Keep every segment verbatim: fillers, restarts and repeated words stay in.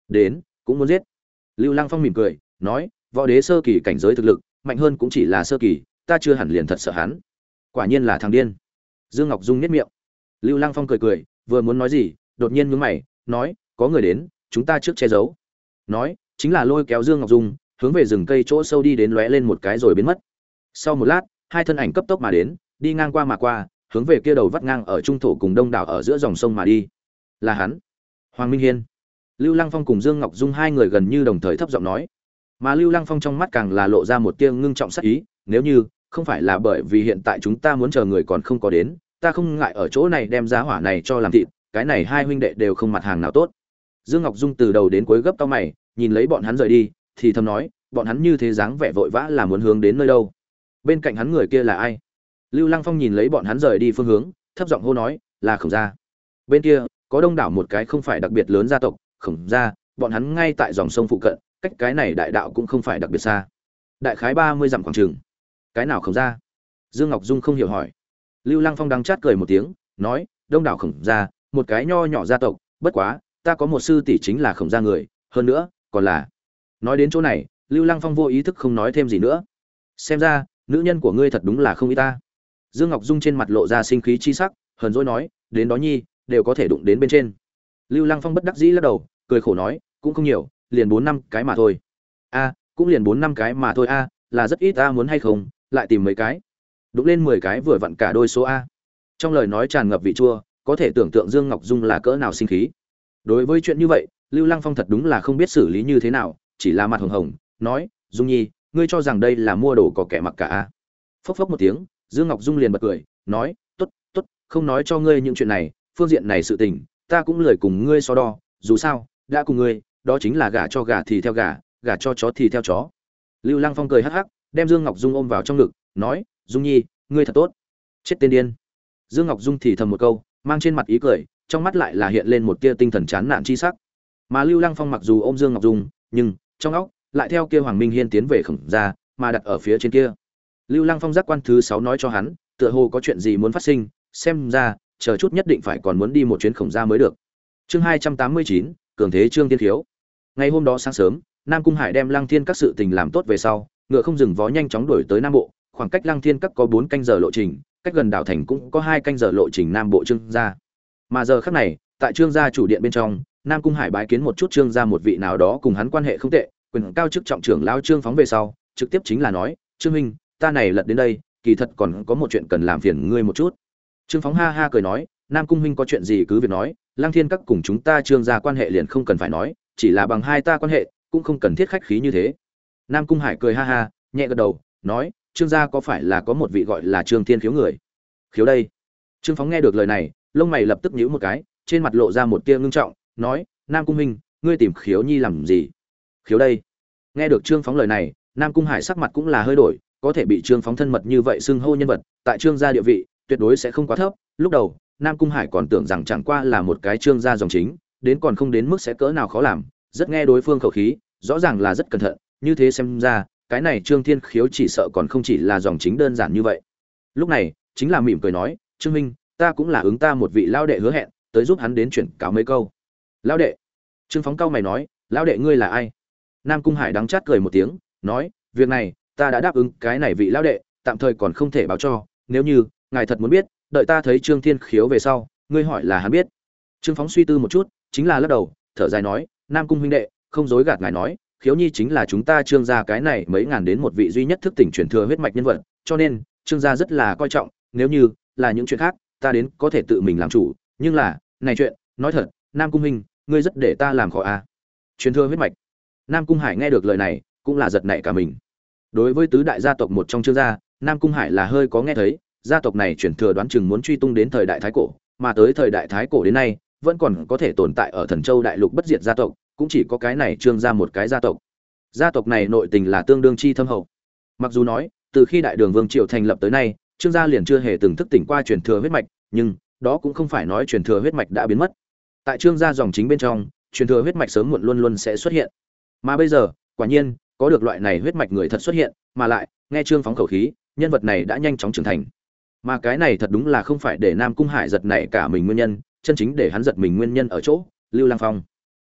đến cũng muốn giết. Lưu Lăng Phong mỉm cười nói, võ đế sơ kỳ cảnh giới thực lực mạnh hơn cũng chỉ là sơ kỳ, ta chưa hẳn liền thật sợ hắn. Quả nhiên là thằng điên. Dương Ngọc Dung nhếch miệng. Lưu Lăng Phong cười cười, vừa muốn nói gì, đột nhiên nhướng mày, nói, có người đến, chúng ta trước che giấu. Nói, chính là lôi kéo Dương Ngọc Dung, hướng về rừng cây chỗ sâu đi đến, lóe lên một cái rồi biến mất. Sau một lát, hai thân ảnh cấp tốc mà đến, đi ngang qua mà qua, hướng về kia đầu vắt ngang ở trung thổ cùng đông đảo ở giữa dòng sông mà đi. Là hắn, Hoàng Minh Hiên. Lưu Lăng Phong cùng Dương Ngọc Dung hai người gần như đồng thời thấp giọng nói, mà Lưu Lăng Phong trong mắt càng là lộ ra một tia ngưng trọng sắc ý, nếu như không phải là bởi vì hiện tại chúng ta muốn chờ người còn không có đến, ta không ngại ở chỗ này đem giá hỏa này cho làm thịt, cái này hai huynh đệ đều không mặt hàng nào tốt. Dương Ngọc Dung từ đầu đến cuối gấp cau mày, nhìn lấy bọn hắn rời đi, thì thầm nói, bọn hắn như thế dáng vẻ vội vã là muốn hướng đến nơi đâu? Bên cạnh hắn người kia là ai? Lưu Lăng Phong nhìn lấy bọn hắn rời đi phương hướng, thấp giọng hô nói, là Khổng gia. Bên kia có đông đảo một cái không phải đặc biệt lớn gia tộc, Khổng gia, bọn hắn ngay tại dòng sông phụ cận, cách cái này đại đạo cũng không phải đặc biệt xa. Đại khái ba mươi dặm khoảng chừng. Cái nào Khổng gia? Dương Ngọc Dung không hiểu hỏi. Lưu Lăng Phong đắng chát cười một tiếng, nói, đông đảo Khổng gia, một cái nho nhỏ gia tộc, bất quá, ta có một sư tỷ chính là Khổng gia người, hơn nữa, còn là. Nói đến chỗ này, Lưu Lăng Phong vô ý thức không nói thêm gì nữa. Xem ra, nữ nhân của ngươi thật đúng là không ý ta. Dương Ngọc Dung trên mặt lộ ra sinh khí chi sắc, hờn dỗi nói, đến đó nhi, đều có thể đụng đến bên trên. Lưu Lăng Phong bất đắc dĩ lắc đầu, cười khổ nói, cũng không nhiều, liền bốn năm cái mà thôi. A, cũng liền bốn năm cái mà thôi a, là rất ít ta muốn hay không, lại tìm mấy cái. Đụng lên mười cái vừa vặn cả đôi số a. Trong lời nói tràn ngập vị chua, có thể tưởng tượng Dương Ngọc Dung là cỡ nào sinh khí. Đối với chuyện như vậy, Lưu Lăng Phong thật đúng là không biết xử lý như thế nào, chỉ là mặt hồng hồng, nói, Dung Nhi, ngươi cho rằng đây là mua đồ có kẻ mặc cả a? Phốc phốc một tiếng, Dương Ngọc Dung liền bật cười, nói, tốt, tốt, không nói cho ngươi những chuyện này, phương diện này sự tình, ta cũng lười cùng ngươi so đo, dù sao, đã cùng ngươi, đó chính là gả cho gà thì theo gà, gả cho chó thì theo chó. Lưu Lăng Phong cười hắc hắc, đem Dương Ngọc Dung ôm vào trong ngực, nói, Dung Nhi, ngươi thật tốt. Chết tên điên. Dương Ngọc Dung thì thầm một câu, mang trên mặt ý cười, trong mắt lại là hiện lên một tia tinh thần chán nản chi sắc. Mà Lưu Lăng Phong mặc dù ôm Dương Ngọc Dung, nhưng trong óc lại theo kia Hoàng Minh Hiên tiến về Khổng gia, mà đặt ở phía trên kia. Lưu Lăng Phong giác quan thứ sáu nói cho hắn, tựa hồ có chuyện gì muốn phát sinh, xem ra, chờ chút nhất định phải còn muốn đi một chuyến Khổng gia mới được. Chương hai trăm tám mươi chín, cường thế Trương Tiên Khiếu. Ngày hôm đó sáng sớm, Nam Cung Hải đem Lăng Thiên các sự tình làm tốt về sau, ngựa không dừng vó nhanh chóng đuổi tới Nam Bộ, khoảng cách Lăng Thiên các có bốn canh giờ lộ trình, cách gần đảo thành cũng có hai canh giờ lộ trình Nam Bộ Trương gia. Mà giờ khắc này, tại Trương gia chủ điện bên trong, Nam Cung Hải bái kiến một chút Trương gia một vị nào đó cùng hắn quan hệ không tệ, quyền cao chức trọng trưởng lão Trương Phóng về sau, trực tiếp chính là nói, "Trương huynh, ta này lật đến đây, kỳ thật còn có một chuyện cần làm phiền ngươi một chút." Trương Phóng ha ha cười nói, "Nam Cung huynh có chuyện gì cứ việc nói, Lăng Thiên các cùng chúng ta Trương gia quan hệ liền không cần phải nói, chỉ là bằng hai ta quan hệ, cũng không cần thiết khách khí như thế." Nam Cung Hải cười ha ha, nhẹ gật đầu, nói, "Trương gia có phải là có một vị gọi là Trương Thiên Khiếu người?" "Khiếu đây?" Trương Phóng nghe được lời này, lông mày lập tức nhíu một cái, trên mặt lộ ra một tia ngưng trọng, nói, "Nam Cung huynh, ngươi tìm Khiếu Nhi làm gì?" "Khiếu đây?" Nghe được Trương Phóng lời này, Nam Cung Hải sắc mặt cũng là hơi đổi, có thể bị Trương Phóng thân mật như vậy xưng hô nhân vật, tại Trương gia địa vị, tuyệt đối sẽ không quá thấp. Lúc đầu, Nam Cung Hải còn tưởng rằng chẳng qua là một cái Trương gia dòng chính, đến còn không đến mức sẽ cỡ nào khó làm, rất nghe đối phương khẩu khí, rõ ràng là rất cẩn thận, như thế xem ra, cái này Trương Thiên Khiếu chỉ sợ còn không chỉ là dòng chính đơn giản như vậy. Lúc này, chính là mỉm cười nói, "Trương huynh, ta cũng là ứng ta một vị lão đệ hứa hẹn, tới giúp hắn đến chuyển cáo mấy câu." "Lão đệ?" Trương Phóng cau mày nói, "Lão đệ ngươi là ai?" Nam Cung Hải đắng chát cười một tiếng, nói, "Việc này, ta đã đáp ứng cái này vị lão đệ, tạm thời còn không thể báo cho, nếu như ngài thật muốn biết, đợi ta thấy Trương Thiên Khiếu về sau, ngươi hỏi là hắn biết." Trương Phóng suy tư một chút, chính là lắc đầu, thở dài nói, "Nam Cung huynh đệ, không dối gạt ngài nói, Khiếu Nhi chính là chúng ta Trương gia cái này mấy ngàn đến một vị duy nhất thức tỉnh truyền thừa huyết mạch nhân vật, cho nên Trương gia rất là coi trọng, nếu như là những chuyện khác, ta đến có thể tự mình làm chủ, nhưng là, này chuyện, nói thật, Nam Cung huynh, ngươi rất để ta làm khó a." Truyền thừa huyết mạch. Nam Cung Hải nghe được lời này, cũng là giật nảy cả mình. Đối với tứ đại gia tộc một trong Trương gia, Nam Cung Hải là hơi có nghe thấy, gia tộc này truyền thừa đoán chừng muốn truy tung đến thời đại thái cổ, mà tới thời đại thái cổ đến nay, vẫn còn có thể tồn tại ở Thần Châu đại lục bất diệt gia tộc, cũng chỉ có cái này Trương gia một cái gia tộc. Gia tộc này nội tình là tương đương chi thâm hậu. Mặc dù nói, từ khi Đại Đường Vương triều thành lập tới nay, Trương gia liền chưa hề từng thức tỉnh qua truyền thừa huyết mạch, nhưng đó cũng không phải nói truyền thừa huyết mạch đã biến mất. Tại Trương gia dòng chính bên trong, truyền thừa huyết mạch sớm muộn luôn luôn sẽ xuất hiện. Mà bây giờ, quả nhiên, có được loại này huyết mạch người thật xuất hiện, mà lại, nghe Trương Phóng khẩu khí, nhân vật này đã nhanh chóng trưởng thành. Mà cái này thật đúng là không phải để Nam Cung Hải giật nảy cả mình nguyên nhân, chân chính để hắn giật mình nguyên nhân ở chỗ, Lưu Lăng Phong.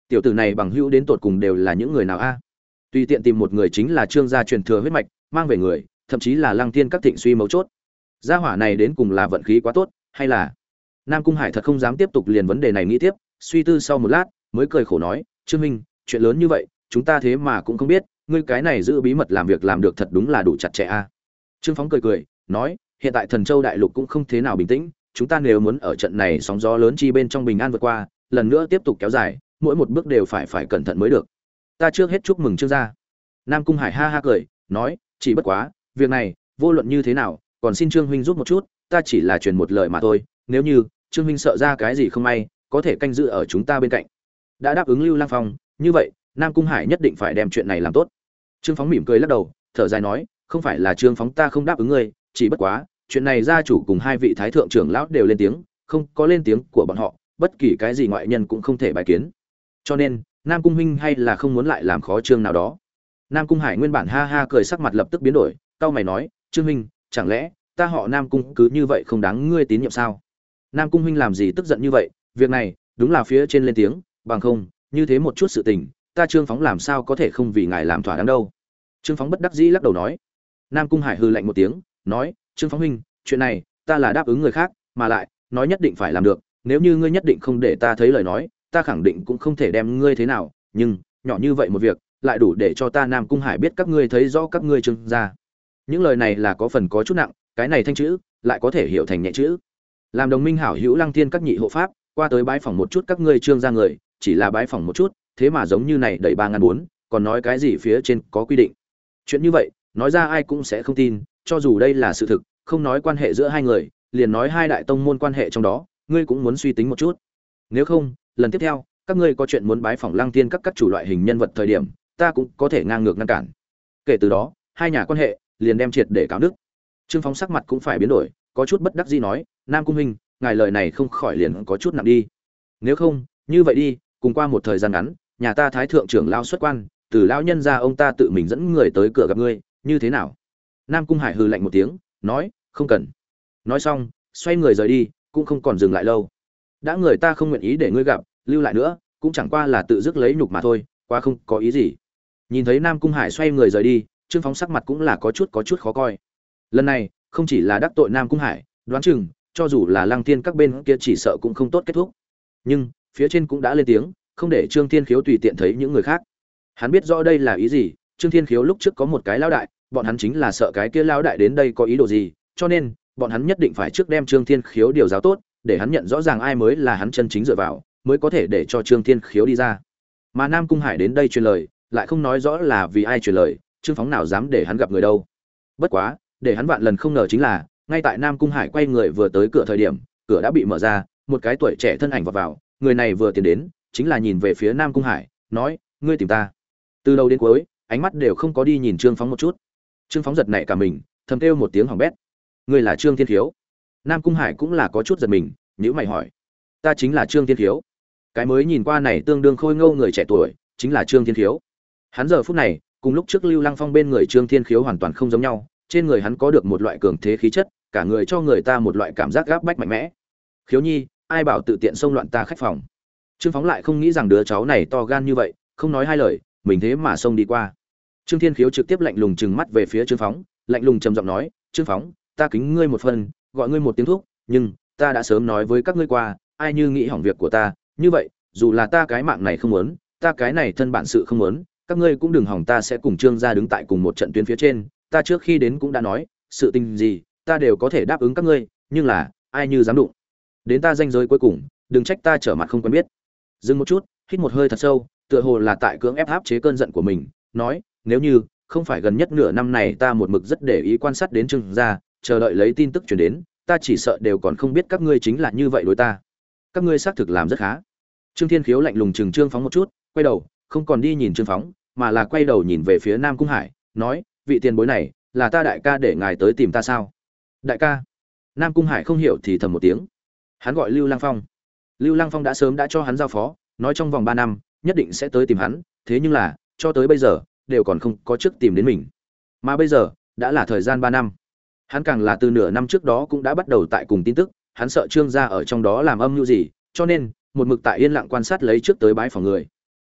Tiểu tử này bằng hữu đến tột cùng đều là những người nào a? Tùy tiện tìm một người chính là Trương gia truyền thừa huyết mạch, mang về người, thậm chí là Lăng Tiên các thịnh suy mấu chốt. Gia hỏa này đến cùng là vận khí quá tốt, hay là Nam Cung Hải thật không dám tiếp tục liền vấn đề này nghĩ tiếp, suy tư sau một lát, mới cười khổ nói, "Trương minh, chuyện lớn như vậy, chúng ta thế mà cũng không biết, ngươi cái này giữ bí mật làm việc làm được thật đúng là đủ chặt chẽ a." Trương Phóng cười cười, nói, "Hiện tại Thần Châu đại lục cũng không thế nào bình tĩnh, chúng ta nếu muốn ở trận này sóng gió lớn chi bên trong bình an vượt qua, lần nữa tiếp tục kéo dài, mỗi một bước đều phải phải cẩn thận mới được. Ta trước hết chúc mừng Trương gia." Nam Cung Hải ha ha cười, nói, "Chỉ bất quá, việc này, vô luận như thế nào, còn xin Trương huynh giúp một chút, ta chỉ là truyền một lời mà thôi, nếu như Trương huynh sợ ra cái gì không may, có thể canh giữ ở chúng ta bên cạnh." Đã đáp ứng Lưu Lang Phong, như vậy, Nam Cung Hải nhất định phải đem chuyện này làm tốt. Trương Phóng mỉm cười lắc đầu, thở dài nói, "Không phải là Trương Phóng ta không đáp ứng ngươi, chỉ bất quá, chuyện này gia chủ cùng hai vị thái thượng trưởng lão đều lên tiếng, không có lên tiếng của bọn họ, bất kỳ cái gì ngoại nhân cũng không thể bài kiến. Cho nên, Nam Cung huynh hay là không muốn lại làm khó Trương nào đó." Nam Cung Hải nguyên bản ha ha cười, sắc mặt lập tức biến đổi, cau mày nói, "Trương huynh, chẳng lẽ ta họ Nam Cung cứ như vậy không đáng ngươi tín nhiệm sao?" Nam Cung huynh làm gì tức giận như vậy, việc này đúng là phía trên lên tiếng, bằng không, như thế một chút sự tình, ta Trương Phóng làm sao có thể không vì ngài làm thỏa đáng đâu. Trương Phóng bất đắc dĩ lắc đầu nói. Nam Cung Hải hừ lạnh một tiếng, nói, "Trương Phóng huynh, chuyện này, ta là đáp ứng người khác, mà lại, nói nhất định phải làm được, nếu như ngươi nhất định không để ta thấy lời nói, ta khẳng định cũng không thể đem ngươi thế nào, nhưng, nhỏ như vậy một việc, lại đủ để cho ta Nam Cung Hải biết các ngươi thấy rõ các ngươi Trương gia." Những lời này là có phần có chút nặng, cái này thanh chữ, lại có thể hiểu thành nhẹ chữ. Làm đồng minh hảo hữu Lăng Thiên các nhị hộ pháp, qua tới bái phỏng một chút các ngươi Trương gia người, chỉ là bái phỏng một chút, thế mà giống như này đẩy ba ngàn bốn, còn nói cái gì phía trên có quy định. Chuyện như vậy, nói ra ai cũng sẽ không tin, cho dù đây là sự thực, không nói quan hệ giữa hai người, liền nói hai đại tông môn quan hệ trong đó, ngươi cũng muốn suy tính một chút. Nếu không, lần tiếp theo, các ngươi có chuyện muốn bái phỏng Lăng Tiên các các chủ loại hình nhân vật thời điểm, ta cũng có thể ngang ngược ngăn cản. Kể từ đó, hai nhà quan hệ liền đem triệt để cáo nước. Trương Phóng sắc mặt cũng phải biến đổi, có chút bất đắc dĩ nói, "Nam Cung huynh, ngài lời này không khỏi liền có chút nặng đi. Nếu không, như vậy đi, cùng qua một thời gian ngắn, nhà ta thái thượng trưởng lao xuất quan, từ lão nhân gia ông ta tự mình dẫn người tới cửa gặp ngươi, như thế nào?" Nam Cung Hải hừ lạnh một tiếng, nói, "Không cần." Nói xong, xoay người rời đi, cũng không còn dừng lại lâu. Đã người ta không nguyện ý để ngươi gặp, lưu lại nữa, cũng chẳng qua là tự dứt lấy nhục mà thôi, quá không có ý gì. Nhìn thấy Nam Cung Hải xoay người rời đi, Trương Phóng sắc mặt cũng là có chút có chút khó coi. Lần này, không chỉ là đắc tội Nam Cung Hải, đoán chừng, cho dù là Lăng Tiên các bên kia chỉ sợ cũng không tốt kết thúc. Nhưng, phía trên cũng đã lên tiếng, không để Trương Thiên Khiếu tùy tiện thấy những người khác. Hắn biết rõ đây là ý gì, Trương Thiên Khiếu lúc trước có một cái lão đại, bọn hắn chính là sợ cái kia lão đại đến đây có ý đồ gì, cho nên, bọn hắn nhất định phải trước đem Trương Thiên Khiếu điều giáo tốt, để hắn nhận rõ ràng ai mới là hắn chân chính dựa vào, mới có thể để cho Trương Thiên Khiếu đi ra. Mà Nam Cung Hải đến đây truyền lời, lại không nói rõ là vì ai truyền lời, Trương Phóng nào dám để hắn gặp người đâu. Bất quá, để hắn vạn lần không ngờ chính là, ngay tại Nam Cung Hải quay người vừa tới cửa thời điểm, cửa đã bị mở ra, một cái tuổi trẻ thân ảnh vọt vào, người này vừa tiến đến, chính là nhìn về phía Nam Cung Hải, nói, "Ngươi tìm ta?" Từ đầu đến cuối, ánh mắt đều không có đi nhìn Trương Phóng một chút. Trương Phóng giật nảy cả mình, thầm kêu một tiếng hỏng bét. "Ngươi là Trương Thiên Khiếu?" Nam Cung Hải cũng là có chút giật mình, nhíu mày hỏi, "Ta chính là Trương Thiên Khiếu." Cái mới nhìn qua này tương đương khôi ngô người trẻ tuổi, chính là Trương Thiên Khiếu. Hắn giờ phút này, cùng lúc trước Lưu Lăng Phong bên người Trương Thiên Khiếu hoàn toàn không giống nhau, trên người hắn có được một loại cường thế khí chất, cả người cho người ta một loại cảm giác gáp bách mạnh mẽ. "Khiếu nhi, ai bảo tự tiện xông loạn ta khách phòng?" Trương Phóng lại không nghĩ rằng đứa cháu này to gan như vậy, không nói hai lời, mình thế mà xông đi qua. Trương Thiên Khiếu trực tiếp lạnh lùng trừng mắt về phía Trương Phóng, lạnh lùng trầm giọng nói, "Trương Phóng, ta kính ngươi một phần, gọi ngươi một tiếng thúc, nhưng ta đã sớm nói với các ngươi qua, ai như nghĩ hỏng việc của ta, như vậy, dù là ta cái mạng này không muốn, ta cái này thân bản sự không muốn, các ngươi cũng đừng hỏng, ta sẽ cùng Trương gia đứng tại cùng một trận tuyến phía trên, ta trước khi đến cũng đã nói, sự tình gì, ta đều có thể đáp ứng các ngươi, nhưng là, ai như dám đụng đến ta danh giới cuối cùng, đừng trách ta trở mặt không quen biết." Dừng một chút, hít một hơi thật sâu, tựa hồ là tại cưỡng ép áp chế cơn giận của mình, nói, "Nếu như không phải gần nhất nửa năm này ta một mực rất để ý quan sát đến Trương gia, chờ đợi lấy tin tức truyền đến, ta chỉ sợ đều còn không biết các ngươi chính là như vậy đối ta. Các ngươi xác thực làm rất khá." Trương Thiên Khiếu lạnh lùng chừng Trương Phóng một chút, quay đầu, không còn đi nhìn Trương Phóng, mà là quay đầu nhìn về phía Nam Cung Hải, nói, "Vị tiền bối này, là ta đại ca để ngài tới tìm ta sao?" "Đại ca?" Nam Cung Hải không hiểu thì thầm một tiếng. Hắn gọi Lưu Lăng Phong. Lưu Lăng Phong đã sớm đã cho hắn giao phó, nói trong vòng ba năm nhất định sẽ tới tìm hắn, thế nhưng là, cho tới bây giờ đều còn không có trước tìm đến mình. Mà bây giờ, đã là thời gian ba năm. Hắn càng là từ nửa năm trước đó cũng đã bắt đầu tại cùng tin tức, hắn sợ Trương gia ở trong đó làm âm mưu gì, cho nên một mực tại yên lặng quan sát lấy trước tới bái phỏng người.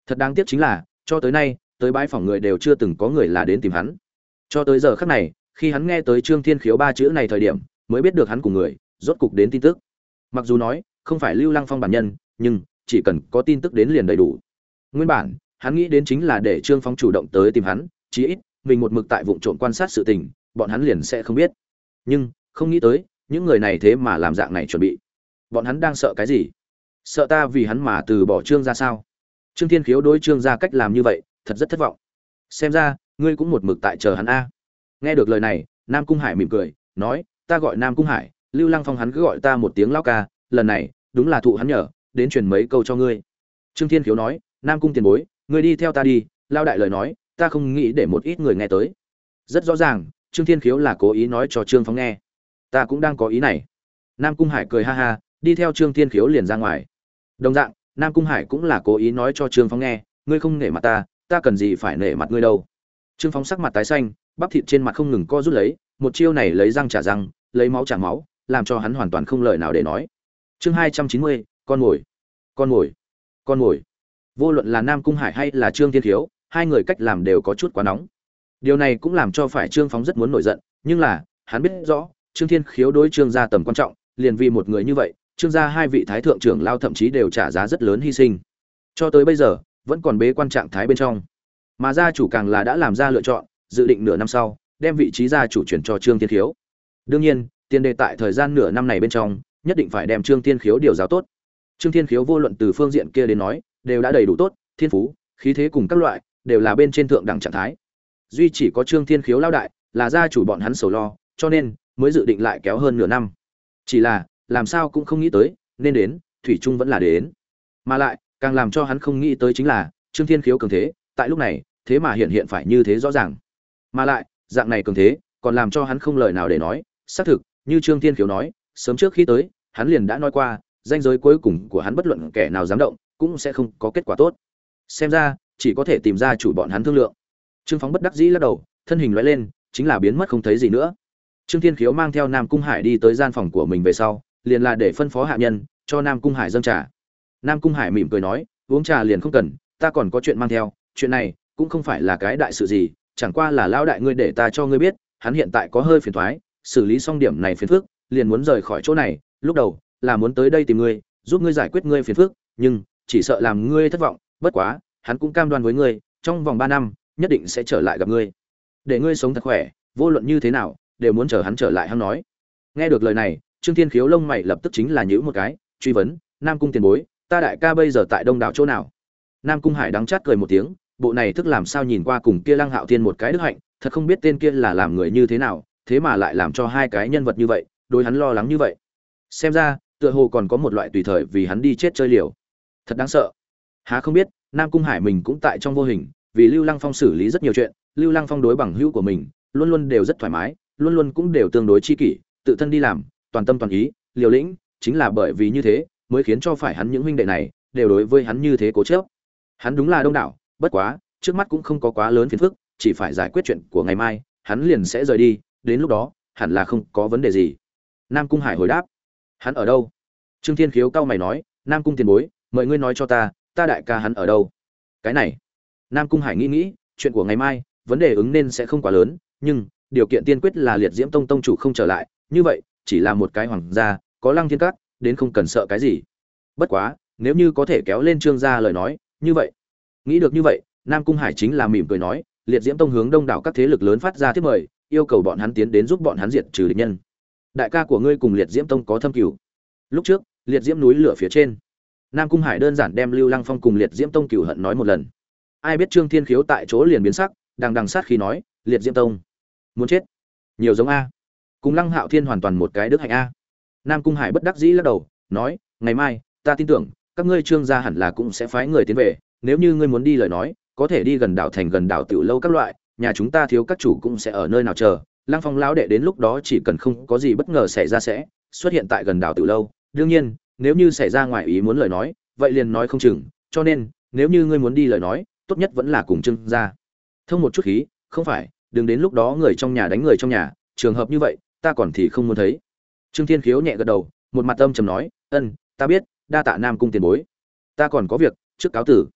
Thật đáng tiếc chính là, cho tới nay, tới bãi phòng người đều chưa từng có người là đến tìm hắn. Cho tới giờ khắc này, khi hắn nghe tới Trương Thiên Khiếu ba chữ này thời điểm, mới biết được hắn cùng người, rốt cục đến tin tức. Mặc dù nói, không phải Lưu Lăng Phong bản nhân, nhưng chỉ cần có tin tức đến liền đầy đủ. Nguyên bản, hắn nghĩ đến chính là để Trương Phong chủ động tới tìm hắn, chí ít mình một mực tại vụng trộm quan sát sự tình, bọn hắn liền sẽ không biết. Nhưng, không nghĩ tới, những người này thế mà làm dạng này chuẩn bị. Bọn hắn đang sợ cái gì? Sợ ta vì hắn mà từ bỏ Trương gia sao? Trương Thiên Khiếu đối Trương gia cách làm như vậy, thật rất thất vọng. Xem ra, ngươi cũng một mực tại chờ hắn a. Nghe được lời này, Nam Cung Hải mỉm cười, nói, ta gọi Nam Cung Hải, Lưu Lăng Phong hắn cứ gọi ta một tiếng lão ca, lần này, đúng là thụ hắn nhờ, đến truyền mấy câu cho ngươi. Trương Thiên Khiếu nói, Nam Cung tiền bối, ngươi đi theo ta đi, lao đại lời nói, ta không nghĩ để một ít người nghe tới. Rất rõ ràng, Trương Thiên Khiếu là cố ý nói cho Trương Phong nghe. Ta cũng đang có ý này. Nam Cung Hải cười ha ha, đi theo Trương Thiên Khiếu liền ra ngoài. Đồng dạng, Nam Cung Hải cũng là cố ý nói cho Trương Phong nghe, ngươi không nể mặt ta, ta cần gì phải nể mặt ngươi đâu. Trương Phong sắc mặt tái xanh, bắp thịt trên mặt không ngừng co rút lấy, một chiêu này lấy răng trả răng, lấy máu trả máu, làm cho hắn hoàn toàn không lời nào để nói. Chương hai trăm chín mươi, con mồi. Con mồi. Con mồi. Vô luận là Nam Cung Hải hay là Trương Thiên Khiếu, hai người cách làm đều có chút quá nóng. Điều này cũng làm cho phải Trương Phong rất muốn nổi giận, nhưng là, hắn biết rõ, Trương Thiên Khiếu đối Trương gia tầm quan trọng, liền vì một người như vậy, Trương gia hai vị thái thượng trưởng lao thậm chí đều trả giá rất lớn hy sinh. Cho tới bây giờ, vẫn còn bế quan trạng thái bên trong. Mà gia chủ càng là đã làm ra lựa chọn, dự định nửa năm sau, đem vị trí gia chủ chuyển cho Trương Thiên Khiếu. Đương nhiên, tiền đề tại thời gian nửa năm này bên trong, nhất định phải đem Trương Thiên Khiếu điều giáo tốt. Trương Thiên Khiếu vô luận từ phương diện kia đến nói, đều đã đầy đủ tốt, thiên phú, khí thế cùng các loại, đều là bên trên thượng đẳng trạng thái. Duy chỉ có Trương Thiên Khiếu lao đại, là gia chủ bọn hắn sầu lo, cho nên mới dự định lại kéo hơn nửa năm. Chỉ là, làm sao cũng không nghĩ tới, nên đến, thủy chung vẫn là đến. Mà lại, càng làm cho hắn không nghĩ tới chính là, Trương Thiên Khiếu cường thế, tại lúc này, thế mà hiện hiện phải như thế rõ ràng. Mà lại, dạng này cường thế, còn làm cho hắn không lời nào để nói, xác thực, như Trương Thiên Khiếu nói, sớm trước khi tới, hắn liền đã nói qua, danh giới cuối cùng của hắn bất luận kẻ nào dám động, cũng sẽ không có kết quả tốt. Xem ra, chỉ có thể tìm ra chủ bọn hắn thương lượng. Trương Phóng bất đắc dĩ lắc đầu, thân hình lóe lên, chính là biến mất không thấy gì nữa. Trương Thiên Khiếu mang theo Nam Cung Hải đi tới gian phòng của mình về sau, liền là để phân phó hạ nhân cho Nam Cung Hải dâng trà. Nam Cung Hải mỉm cười nói, uống trà liền không cần, ta còn có chuyện mang theo, chuyện này cũng không phải là cái đại sự gì, chẳng qua là lão đại ngươi để ta cho ngươi biết, hắn hiện tại có hơi phiền toái, xử lý xong điểm này phiền phức, liền muốn rời khỏi chỗ này, lúc đầu là muốn tới đây tìm ngươi, giúp ngươi giải quyết ngươi phiền phức, nhưng chỉ sợ làm ngươi thất vọng, bất quá, hắn cũng cam đoan với ngươi, trong vòng ba năm nhất định sẽ trở lại gặp ngươi. Để ngươi sống thật khỏe, vô luận như thế nào, đều muốn chờ hắn trở lại hắn nói. Nghe được lời này, Trương Thiên Khiếu lông mày lập tức chính là nhíu một cái, truy vấn, Nam Cung tiền bối, ta đại ca bây giờ tại Đông đảo chỗ nào? Nam Cung Hải đắng chát cười một tiếng, bộ này thức làm sao nhìn qua cùng kia Lăng Hạo Thiên một cái đức hạnh, thật không biết tên kia là làm người như thế nào, thế mà lại làm cho hai cái nhân vật như vậy, đối hắn lo lắng như vậy. Xem ra, tựa hồ còn có một loại tùy thời vì hắn đi chết chơi liều. Thật đáng sợ. Há không biết, Nam Cung Hải mình cũng tại trong vô hình, vì Lưu Lăng Phong xử lý rất nhiều chuyện, Lưu Lăng Phong đối bằng hữu của mình, luôn luôn đều rất thoải mái, luôn luôn cũng đều tương đối chi kỷ, tự thân đi làm, toàn tâm toàn ý, liều lĩnh, chính là bởi vì như thế, mới khiến cho phải hắn những huynh đệ này đều đối với hắn như thế cố chấp. Hắn đúng là đông đảo, bất quá, trước mắt cũng không có quá lớn phiền phức, chỉ phải giải quyết chuyện của ngày mai, hắn liền sẽ rời đi, đến lúc đó, hẳn là không có vấn đề gì. Nam Cung Hải hồi đáp, hắn ở đâu? Trương Thiên Khiếu cau mày nói, Nam Cung tiền bối, mời ngươi nói cho ta, ta đại ca hắn ở đâu? Cái này, Nam Cung Hải nghĩ nghĩ, chuyện của ngày mai, vấn đề ứng nên sẽ không quá lớn, nhưng điều kiện tiên quyết là Liệt Diễm Tông tông chủ không trở lại, như vậy, chỉ là một cái hoàng gia, có Lăng Thiên Các, đến không cần sợ cái gì. Bất quá, nếu như có thể kéo lên Trương gia lời nói, như vậy, nghĩ được như vậy, Nam Cung Hải chính là mỉm cười nói, Liệt Diễm Tông hướng đông đảo các thế lực lớn phát ra thiết mời, yêu cầu bọn hắn tiến đến giúp bọn hắn diệt trừ địch nhân. Đại ca của ngươi cùng Liệt Diễm Tông có thâm cửu. Lúc trước, Liệt Diễm núi lửa phía trên, Nam Cung Hải đơn giản đem Lưu Lăng Phong cùng Liệt Diễm Tông cửu hận nói một lần. Ai biết Trương Thiên Khiếu tại chỗ liền biến sắc, đằng đằng sát khí nói, Liệt Diễm Tông muốn chết. Nhiều giống a. Cùng Lăng Hạo Thiên hoàn toàn một cái đức hạnh a. Nam Cung Hải bất đắc dĩ lắc đầu, nói, ngày mai, ta tin tưởng, các ngươi Trương gia hẳn là cũng sẽ phái người tiến về, nếu như ngươi muốn đi lời nói, có thể đi gần đảo thành gần đảo tiểu lâu các loại, nhà chúng ta thiếu các chủ cũng sẽ ở nơi nào chờ. Lăng Phong lão đệ đến lúc đó chỉ cần không có gì bất ngờ xảy ra sẽ xuất hiện tại gần đảo tiểu lâu. Đương nhiên, nếu như xảy ra ngoài ý muốn lời nói, vậy liền nói không chừng, cho nên, nếu như ngươi muốn đi lời nói, tốt nhất vẫn là cùng Trương gia thông một chút khí, không phải, đừng đến lúc đó người trong nhà đánh người trong nhà, trường hợp như vậy, ta còn thì không muốn thấy. Trương Thiên Khiếu nhẹ gật đầu, một mặt âm trầm nói, ân, ta biết, đa tạ Nam Cung tiền bối, ta còn có việc, trước cáo tử.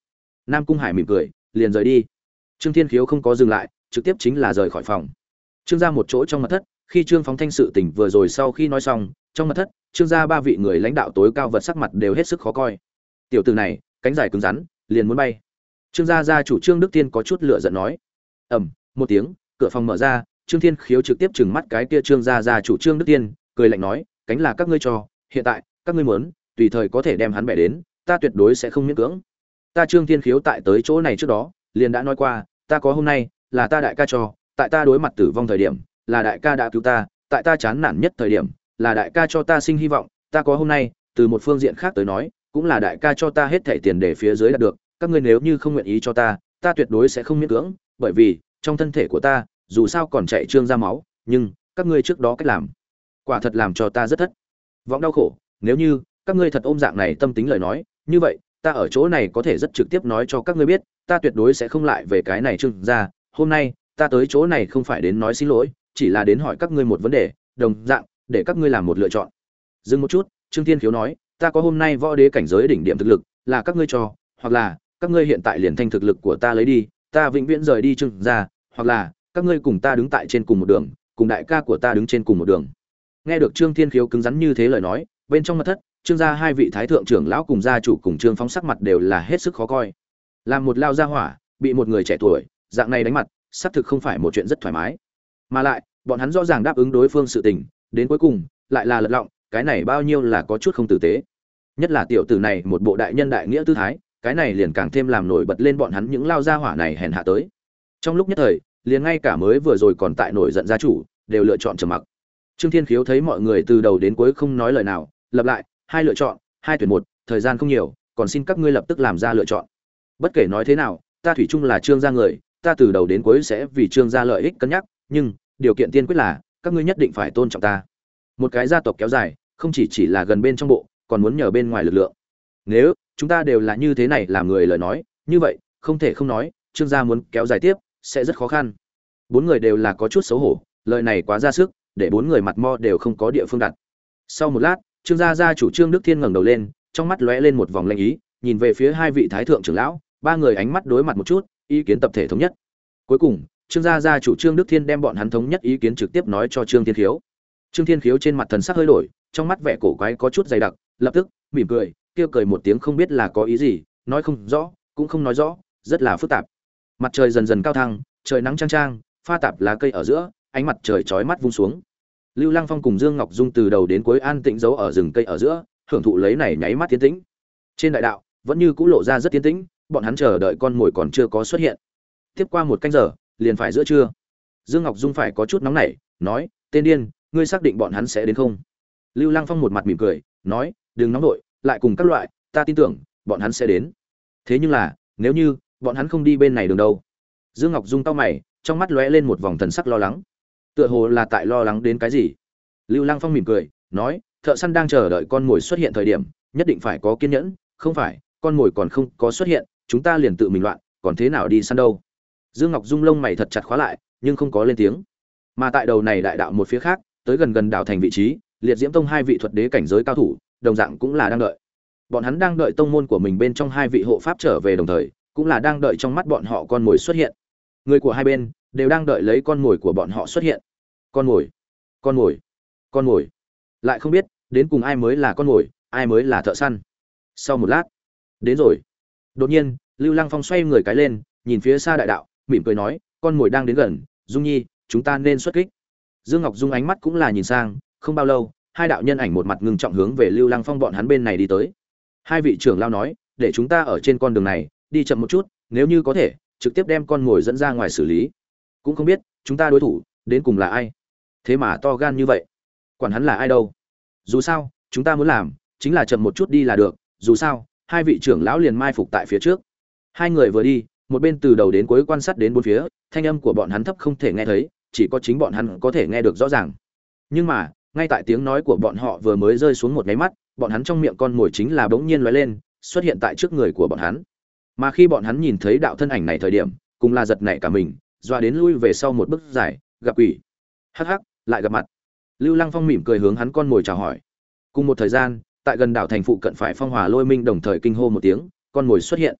Nam Cung Hải mỉm cười, liền rời đi. Trương Thiên Khiếu không có dừng lại, trực tiếp chính là rời khỏi phòng. Trương gia một chỗ trong mật thất, khi Trương Phóng Thanh sự tình vừa rồi sau khi nói xong, trong mật thất, Trương gia ba vị người lãnh đạo tối cao vật sắc mặt đều hết sức khó coi. Tiểu tử này, cánh dài cứng rắn, liền muốn bay. Trương gia gia chủ Trương Đức Tiên có chút lửa giận nói. Ầm, một tiếng, cửa phòng mở ra, Trương Thiên Khiếu trực tiếp trừng mắt cái kia Trương gia gia chủ Trương Đức Tiên, cười lạnh nói, cánh là các ngươi cho, hiện tại, các ngươi muốn, tùy thời có thể đem hắn bẻ đến, ta tuyệt đối sẽ không miễn cưỡng. Ta Trương Thiên Khiếu tại tới chỗ này trước đó, liền đã nói qua, ta có hôm nay, là ta đại ca cho, tại ta đối mặt tử vong thời điểm, là đại ca đã cứu ta, tại ta chán nản nhất thời điểm, là đại ca cho ta sinh hy vọng, ta có hôm nay, từ một phương diện khác tới nói, cũng là đại ca cho ta hết thảy tiền để phía dưới đạt được, các ngươi nếu như không nguyện ý cho ta, ta tuyệt đối sẽ không miễn cưỡng, bởi vì, trong thân thể của ta, dù sao còn chạy Trương ra máu, nhưng các ngươi trước đó cách làm, quả thật làm cho ta rất thất vọng đau khổ, nếu như các ngươi thật ôm dạng này tâm tính lời nói, như vậy, ta ở chỗ này có thể rất trực tiếp nói cho các ngươi biết, ta tuyệt đối sẽ không lại về cái này Trương ra, hôm nay, ta tới chỗ này không phải đến nói xin lỗi, chỉ là đến hỏi các ngươi một vấn đề, đồng dạng, để các ngươi làm một lựa chọn. Dừng một chút, Trương Thiên Khiếu nói, ta có hôm nay võ đế cảnh giới đỉnh điểm thực lực, là các ngươi cho, hoặc là các ngươi hiện tại liền thanh thực lực của ta lấy đi, ta vĩnh viễn rời đi Trương gia, hoặc là các ngươi cùng ta đứng tại trên cùng một đường, cùng đại ca của ta đứng trên cùng một đường. Nghe được Trương Thiên Khiếu cứng rắn như thế lời nói, bên trong mật thất, Trương gia hai vị thái thượng trưởng lão cùng gia chủ cùng Trương Phóng sắc mặt đều là hết sức khó coi. Làm một lao gia hỏa, bị một người trẻ tuổi dạng này đánh mặt, xác thực không phải một chuyện rất thoải mái. Mà lại, bọn hắn rõ ràng đáp ứng đối phương sự tình, đến cuối cùng lại là lật lọng, cái này bao nhiêu là có chút không tử tế. Nhất là tiểu tử này một bộ đại nhân đại nghĩa tư thái, cái này liền càng thêm làm nổi bật lên bọn hắn những lao gia hỏa này hèn hạ tới. Trong lúc nhất thời, liền ngay cả mới vừa rồi còn tại nổi giận gia chủ, đều lựa chọn trầm mặc. Trương Thiên Khiếu thấy mọi người từ đầu đến cuối không nói lời nào, lập lại, hai lựa chọn, hai tuyển một, thời gian không nhiều, còn xin các ngươi lập tức làm ra lựa chọn. Bất kể nói thế nào, ta thủy chung là Trương gia người, ta từ đầu đến cuối sẽ vì Trương gia lợi ích cân nhắc, nhưng điều kiện tiên quyết là các ngươi nhất định phải tôn trọng ta. Một cái gia tộc kéo dài, không chỉ chỉ là gần bên trong bộ, còn muốn nhờ bên ngoài lực lượng. Nếu chúng ta đều là như thế này làm người lời nói, như vậy, không thể không nói, Trương gia muốn kéo dài tiếp sẽ rất khó khăn. Bốn người đều là có chút xấu hổ, lời này quá ra sức, để bốn người mặt mo đều không có địa phương đặt. Sau một lát, Trương gia gia chủ Trương Đức Thiên ngẩng đầu lên, trong mắt lóe lên một vòng lanh ý, nhìn về phía hai vị thái thượng trưởng lão, ba người ánh mắt đối mặt một chút, ý kiến tập thể thống nhất. Cuối cùng, Trương gia gia chủ Trương Đức Thiên đem bọn hắn thống nhất ý kiến trực tiếp nói cho Trương Thiên Khiếu. Trương Thiên Khiếu trên mặt thần sắc hơi đổi, trong mắt vẻ cổ quái có chút dày đặc, lập tức mỉm cười, kêu cười một tiếng không biết là có ý gì, nói không rõ, cũng không nói rõ, rất là phức tạp. Mặt trời dần dần cao thăng, trời nắng chang chang, pha tạp lá cây ở giữa, ánh mặt trời chói mắt vung xuống. Lưu Lăng Phong cùng Dương Ngọc Dung từ đầu đến cuối an tĩnh giấu ở rừng cây ở giữa, hưởng thụ lấy này nháy mắt tiến tĩnh. Trên đại đạo, vẫn như cũ lộ ra rất tiến tĩnh, bọn hắn chờ đợi con mồi còn chưa có xuất hiện. Tiếp qua một canh giờ, liền phải giữa trưa. Dương Ngọc Dung phải có chút nóng nảy, nói: "Tên điên, ngươi xác định bọn hắn sẽ đến không?" Lưu Lăng Phong một mặt mỉm cười, nói: "Đừng nóng nội, lại cùng các loại, ta tin tưởng bọn hắn sẽ đến. Thế nhưng là, nếu như bọn hắn không đi bên này đường đâu?" Dương Ngọc Dung cau mày, trong mắt lóe lên một vòng thần sắc lo lắng. Tựa hồ là tại lo lắng đến cái gì. Lưu Lăng Phong mỉm cười, nói: "Thợ săn đang chờ đợi con mồi xuất hiện thời điểm, nhất định phải có kiên nhẫn, không phải, con mồi còn không có xuất hiện, chúng ta liền tự mình loạn, còn thế nào đi săn đâu?" Dương Ngọc Dung lông mày thật chặt khóa lại, nhưng không có lên tiếng. Mà tại đầu này đại đạo một phía khác, tới gần gần đảo thành vị trí, Liệt Diễm Tông hai vị thuật đế cảnh giới cao thủ, đồng dạng cũng là đang đợi. Bọn hắn đang đợi tông môn của mình bên trong hai vị hộ pháp trở về đồng thời, cũng là đang đợi trong mắt bọn họ con mồi xuất hiện. Người của hai bên đều đang đợi lấy con mồi của bọn họ xuất hiện. Con mồi, con mồi, con mồi. Lại không biết, đến cùng ai mới là con mồi, ai mới là thợ săn. Sau một lát, đến rồi. Đột nhiên, Lưu Lăng Phong xoay người cái lên, nhìn phía xa đại đạo, mỉm cười nói: "Con mồi đang đến gần, Dung Nhi, chúng ta nên xuất kích." Dương Ngọc Dung ánh mắt cũng là nhìn sang, không bao lâu, hai đạo nhân ảnh một mặt ngưng trọng hướng về Lưu Lăng Phong bọn hắn bên này đi tới. Hai vị trưởng lao nói: "Để chúng ta ở trên con đường này, đi chậm một chút, nếu như có thể, trực tiếp đem con mồi dẫn ra ngoài xử lý. Cũng không biết, chúng ta đối thủ đến cùng là ai. Thế mà to gan như vậy. Quản hắn là ai đâu. Dù sao, chúng ta muốn làm, chính là chậm một chút đi là được, dù sao, hai vị trưởng lão liền mai phục tại phía trước." Hai người vừa đi, một bên từ đầu đến cuối quan sát đến bốn phía, thanh âm của bọn hắn thấp không thể nghe thấy, chỉ có chính bọn hắn có thể nghe được rõ ràng. Nhưng mà, ngay tại tiếng nói của bọn họ vừa mới rơi xuống một cái mắt, bọn hắn trong miệng con mồi chính là bỗng nhiên lóe lên, xuất hiện tại trước người của bọn hắn. Mà khi bọn hắn nhìn thấy đạo thân ảnh này thời điểm, cùng là giật nảy cả mình, doa đến lui về sau một bước dài, gặp quỷ. Hắc hắc, lại gặp mặt. Lưu Lăng Phong mỉm cười hướng hắn con mồi chào hỏi. Cùng một thời gian, tại gần đảo thành phụ cận phải Phong Hòa Lôi Minh đồng thời kinh hô một tiếng, con mồi xuất hiện.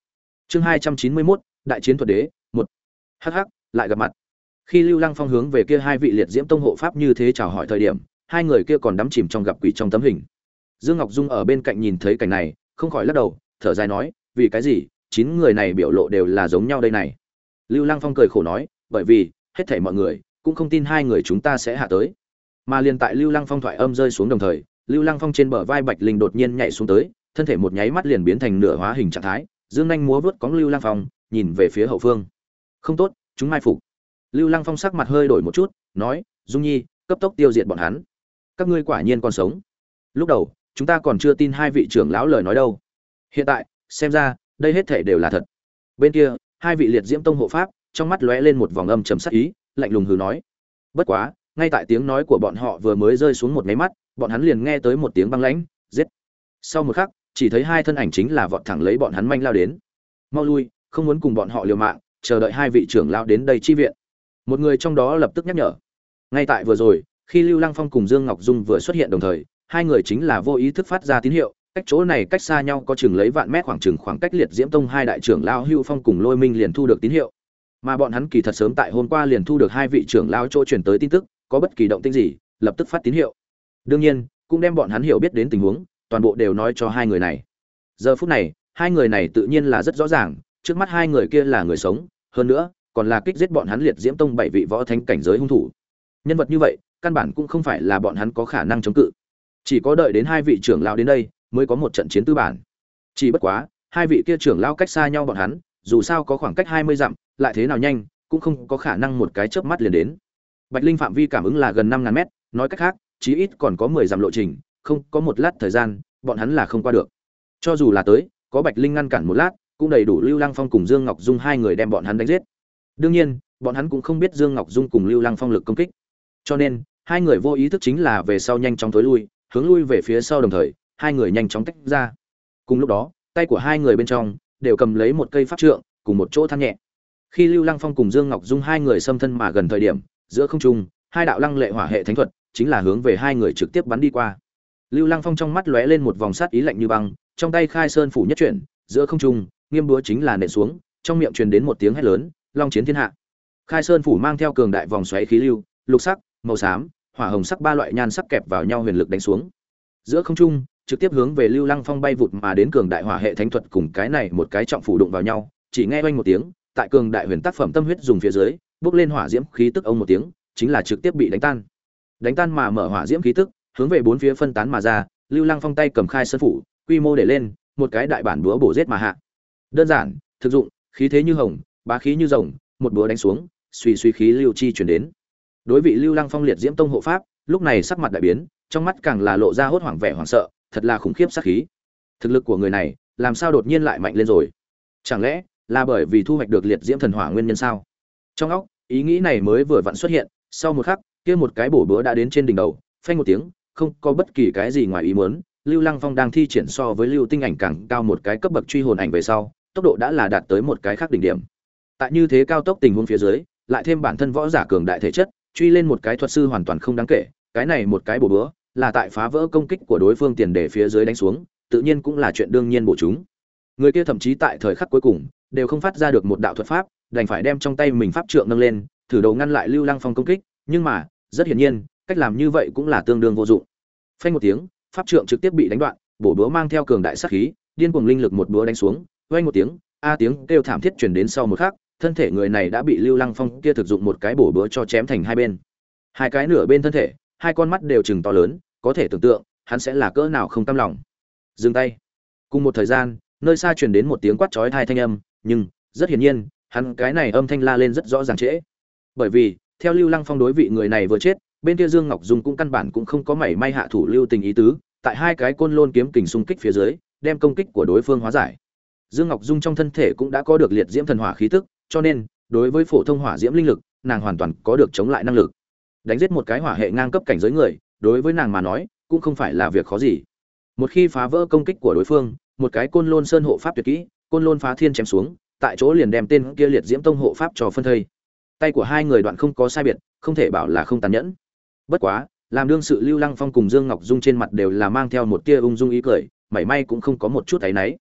Chương hai trăm chín mươi mốt, đại chiến thuật đế, một. Hắc hắc, lại gặp mặt. Khi Lưu Lăng Phong hướng về kia hai vị liệt diễm tông hộ pháp như thế chào hỏi thời điểm, hai người kia còn đắm chìm trong gặp quỷ trong tấm hình. Dương Ngọc Dung ở bên cạnh nhìn thấy cảnh này, không khỏi lắc đầu, thở dài nói, vì cái gì, chín người này biểu lộ đều là giống nhau đây này. Lưu Lăng Phong cười khổ nói, bởi vì hết thảy mọi người cũng không tin hai người chúng ta sẽ hạ tới. Mà liền tại Lưu Lăng Phong thoại âm rơi xuống đồng thời, Lưu Lăng Phong trên bờ vai Bạch Linh đột nhiên nhảy xuống tới, thân thể một nháy mắt liền biến thành nửa hóa hình trạng thái, dương nhanh múa vớt cóng Lưu Lăng Phong, nhìn về phía hậu phương. Không tốt, chúng mai phục. Lưu Lăng Phong sắc mặt hơi đổi một chút, nói, Dung Nhi, cấp tốc tiêu diệt bọn hắn. Các ngươi quả nhiên còn sống. Lúc đầu, chúng ta còn chưa tin hai vị trưởng lão lời nói đâu. Hiện tại, xem ra, đây hết thể đều là thật. Bên kia, hai vị liệt diễm tông hộ pháp, trong mắt lóe lên một vòng âm trầm sắc ý, lạnh lùng hừ nói. Bất quá, ngay tại tiếng nói của bọn họ vừa mới rơi xuống một cái mắt, bọn hắn liền nghe tới một tiếng băng lãnh, giết. Sau một khắc, chỉ thấy hai thân ảnh chính là vọt thẳng lấy bọn hắn manh lao đến. Mau lui, không muốn cùng bọn họ liều mạng, chờ đợi hai vị trưởng lão đến đây chi viện. Một người trong đó lập tức nhắc nhở. Ngay tại vừa rồi, khi Lưu Lăng Phong cùng Dương Ngọc Dung vừa xuất hiện đồng thời, hai người chính là vô ý thức phát ra tín hiệu, cách chỗ này cách xa nhau có chừng lấy vạn mét, khoảng chừng khoảng cách liệt diễm tông hai đại trưởng lão Hưu Phong cùng Lôi Minh liền thu được tín hiệu. Mà bọn hắn kỳ thật sớm tại hôm qua liền thu được hai vị trưởng lão chỗ truyền tới tin tức, có bất kỳ động tĩnh gì, lập tức phát tín hiệu. Đương nhiên, cũng đem bọn hắn hiểu biết đến tình huống, toàn bộ đều nói cho hai người này. Giờ phút này, hai người này tự nhiên là rất rõ ràng, trước mắt hai người kia là người sống, hơn nữa, còn là kích giết bọn hắn liệt diễm tông bảy vị võ thánh cảnh giới hung thủ. Nhân vật như vậy, căn bản cũng không phải là bọn hắn có khả năng chống cự. Chỉ có đợi đến hai vị trưởng lão đến đây, mới có một trận chiến tư bản. Chỉ bất quá, hai vị kia trưởng lão cách xa nhau bọn hắn, dù sao có khoảng cách hai mươi dặm, lại thế nào nhanh, cũng không có khả năng một cái chớp mắt liền đến. Bạch Linh phạm vi cảm ứng là gần năm ngàn mét, nói cách khác, chí ít còn có mười dặm lộ trình, không có một lát thời gian, bọn hắn là không qua được. Cho dù là tới, có Bạch Linh ngăn cản một lát, cũng đầy đủ Lưu Lăng Phong cùng Dương Ngọc Dung hai người đem bọn hắn đánh giết. Đương nhiên, bọn hắn cũng không biết Dương Ngọc Dung cùng Lưu Lăng Phong lực công kích. Cho nên, hai người vô ý thức chính là về sau nhanh chóng tối lui, hướng lui về phía sau đồng thời, hai người nhanh chóng tách ra. Cùng lúc đó, tay của hai người bên trong đều cầm lấy một cây pháp trượng, cùng một chỗ than nhẹ. Khi Lưu Lăng Phong cùng Dương Ngọc Dung hai người xâm thân mà gần thời điểm, giữa không trung, hai đạo lăng lệ hỏa hệ thánh thuật chính là hướng về hai người trực tiếp bắn đi qua. Lưu Lăng Phong trong mắt lóe lên một vòng sát ý lạnh như băng, trong tay khai sơn phủ nhất chuyển, giữa không trung, nghiêm búa chính là nện xuống, trong miệng truyền đến một tiếng hét lớn, long chiến thiên hạ. Khai sơn phủ mang theo cường đại vòng xoáy khí lưu, lục sắc, màu xám, hỏa hồng sắc ba loại nhan sắc kẹp vào nhau huyền lực đánh xuống. Giữa không trung, trực tiếp hướng về Lưu Lăng Phong bay vụt mà đến cường đại hỏa hệ thánh thuật cùng cái này một cái trọng phủ đụng vào nhau, chỉ nghe oanh một tiếng, tại cường đại huyền tác phẩm tâm huyết dùng phía dưới, bốc lên hỏa diễm khí tức ông một tiếng, chính là trực tiếp bị đánh tan. Đánh tan mà mở hỏa diễm khí tức, hướng về bốn phía phân tán mà ra, Lưu Lăng Phong tay cầm khai sơn phủ, quy mô để lên, một cái đại bản búa bổ giết mà hạ. Đơn giản, thực dụng, khí thế như hồng, bá khí như rồng, một búa đánh xuống, suy suy khí lưu chi truyền đến. Đối vị Lưu Lăng Phong liệt diễm tông hộ pháp, lúc này sắc mặt đại biến, trong mắt càng là lộ ra hốt hoảng vẻ hoảng sợ, thật là khủng khiếp sát khí. Thực lực của người này, làm sao đột nhiên lại mạnh lên rồi? Chẳng lẽ là bởi vì thu hoạch được liệt diễm thần hỏa nguyên nhân sao? Trong óc, ý nghĩ này mới vừa vặn xuất hiện, sau một khắc, kia một cái bổ búa đã đến trên đỉnh đầu, phanh một tiếng, không có bất kỳ cái gì ngoài ý muốn, Lưu Lăng Phong đang thi triển so với Lưu Tinh Ảnh càng cao một cái cấp bậc truy hồn ảnh về sau, tốc độ đã là đạt tới một cái khác đỉnh điểm. Tại như thế cao tốc tình huống phía dưới, lại thêm bản thân võ giả cường đại thể chất, truy lên một cái thuật sư hoàn toàn không đáng kể, cái này một cái bổ búa, là tại phá vỡ công kích của đối phương tiền để phía dưới đánh xuống, tự nhiên cũng là chuyện đương nhiên bổ chúng. Người kia thậm chí tại thời khắc cuối cùng, đều không phát ra được một đạo thuật pháp, đành phải đem trong tay mình pháp trượng nâng lên, thử đầu ngăn lại Lưu Lăng Phong công kích, nhưng mà, rất hiển nhiên, cách làm như vậy cũng là tương đương vô dụng. Phanh một tiếng, pháp trượng trực tiếp bị đánh đoạn, bổ búa mang theo cường đại sát khí, điên cuồng linh lực một búa đánh xuống, vang một tiếng, a tiếng kêu thảm thiết truyền đến sau một khắc, thân thể người này đã bị Lưu Lăng Phong kia thực dụng một cái bổ búa cho chém thành hai bên. Hai cái nửa bên thân thể, hai con mắt đều trừng to lớn, có thể tưởng tượng, hắn sẽ là cỡ nào không cam lòng. Dừng tay. Cùng một thời gian, nơi xa truyền đến một tiếng quát chói tai thanh âm, nhưng rất hiển nhiên, hắn cái này âm thanh la lên rất rõ ràng trễ. Bởi vì, theo Lưu Lăng Phong đối vị người này vừa chết, bên kia Dương Ngọc Dung cũng căn bản cũng không có mảy may hạ thủ lưu tình ý tứ, tại hai cái côn lôn kiếm kình xung kích phía dưới, đem công kích của đối phương hóa giải. Dương Ngọc Dung trong thân thể cũng đã có được liệt diễm thần hỏa khí tức, cho nên, đối với phổ thông hỏa diễm linh lực, nàng hoàn toàn có được chống lại năng lực. Đánh giết một cái hỏa hệ ngang cấp cảnh giới người, đối với nàng mà nói, cũng không phải là việc khó gì. Một khi phá vỡ công kích của đối phương, một cái côn lôn sơn hộ pháp tuyệt kỹ, côn lôn phá thiên chém xuống, tại chỗ liền đem tên kia liệt diễm tông hộ pháp cho phân thây. Tay của hai người đoạn không có sai biệt, không thể bảo là không tàn nhẫn. Bất quá, làm đương sự Lưu Lăng Phong cùng Dương Ngọc Dung trên mặt đều là mang theo một tia ung dung ý cười, mảy may cũng không có một chút áy náy.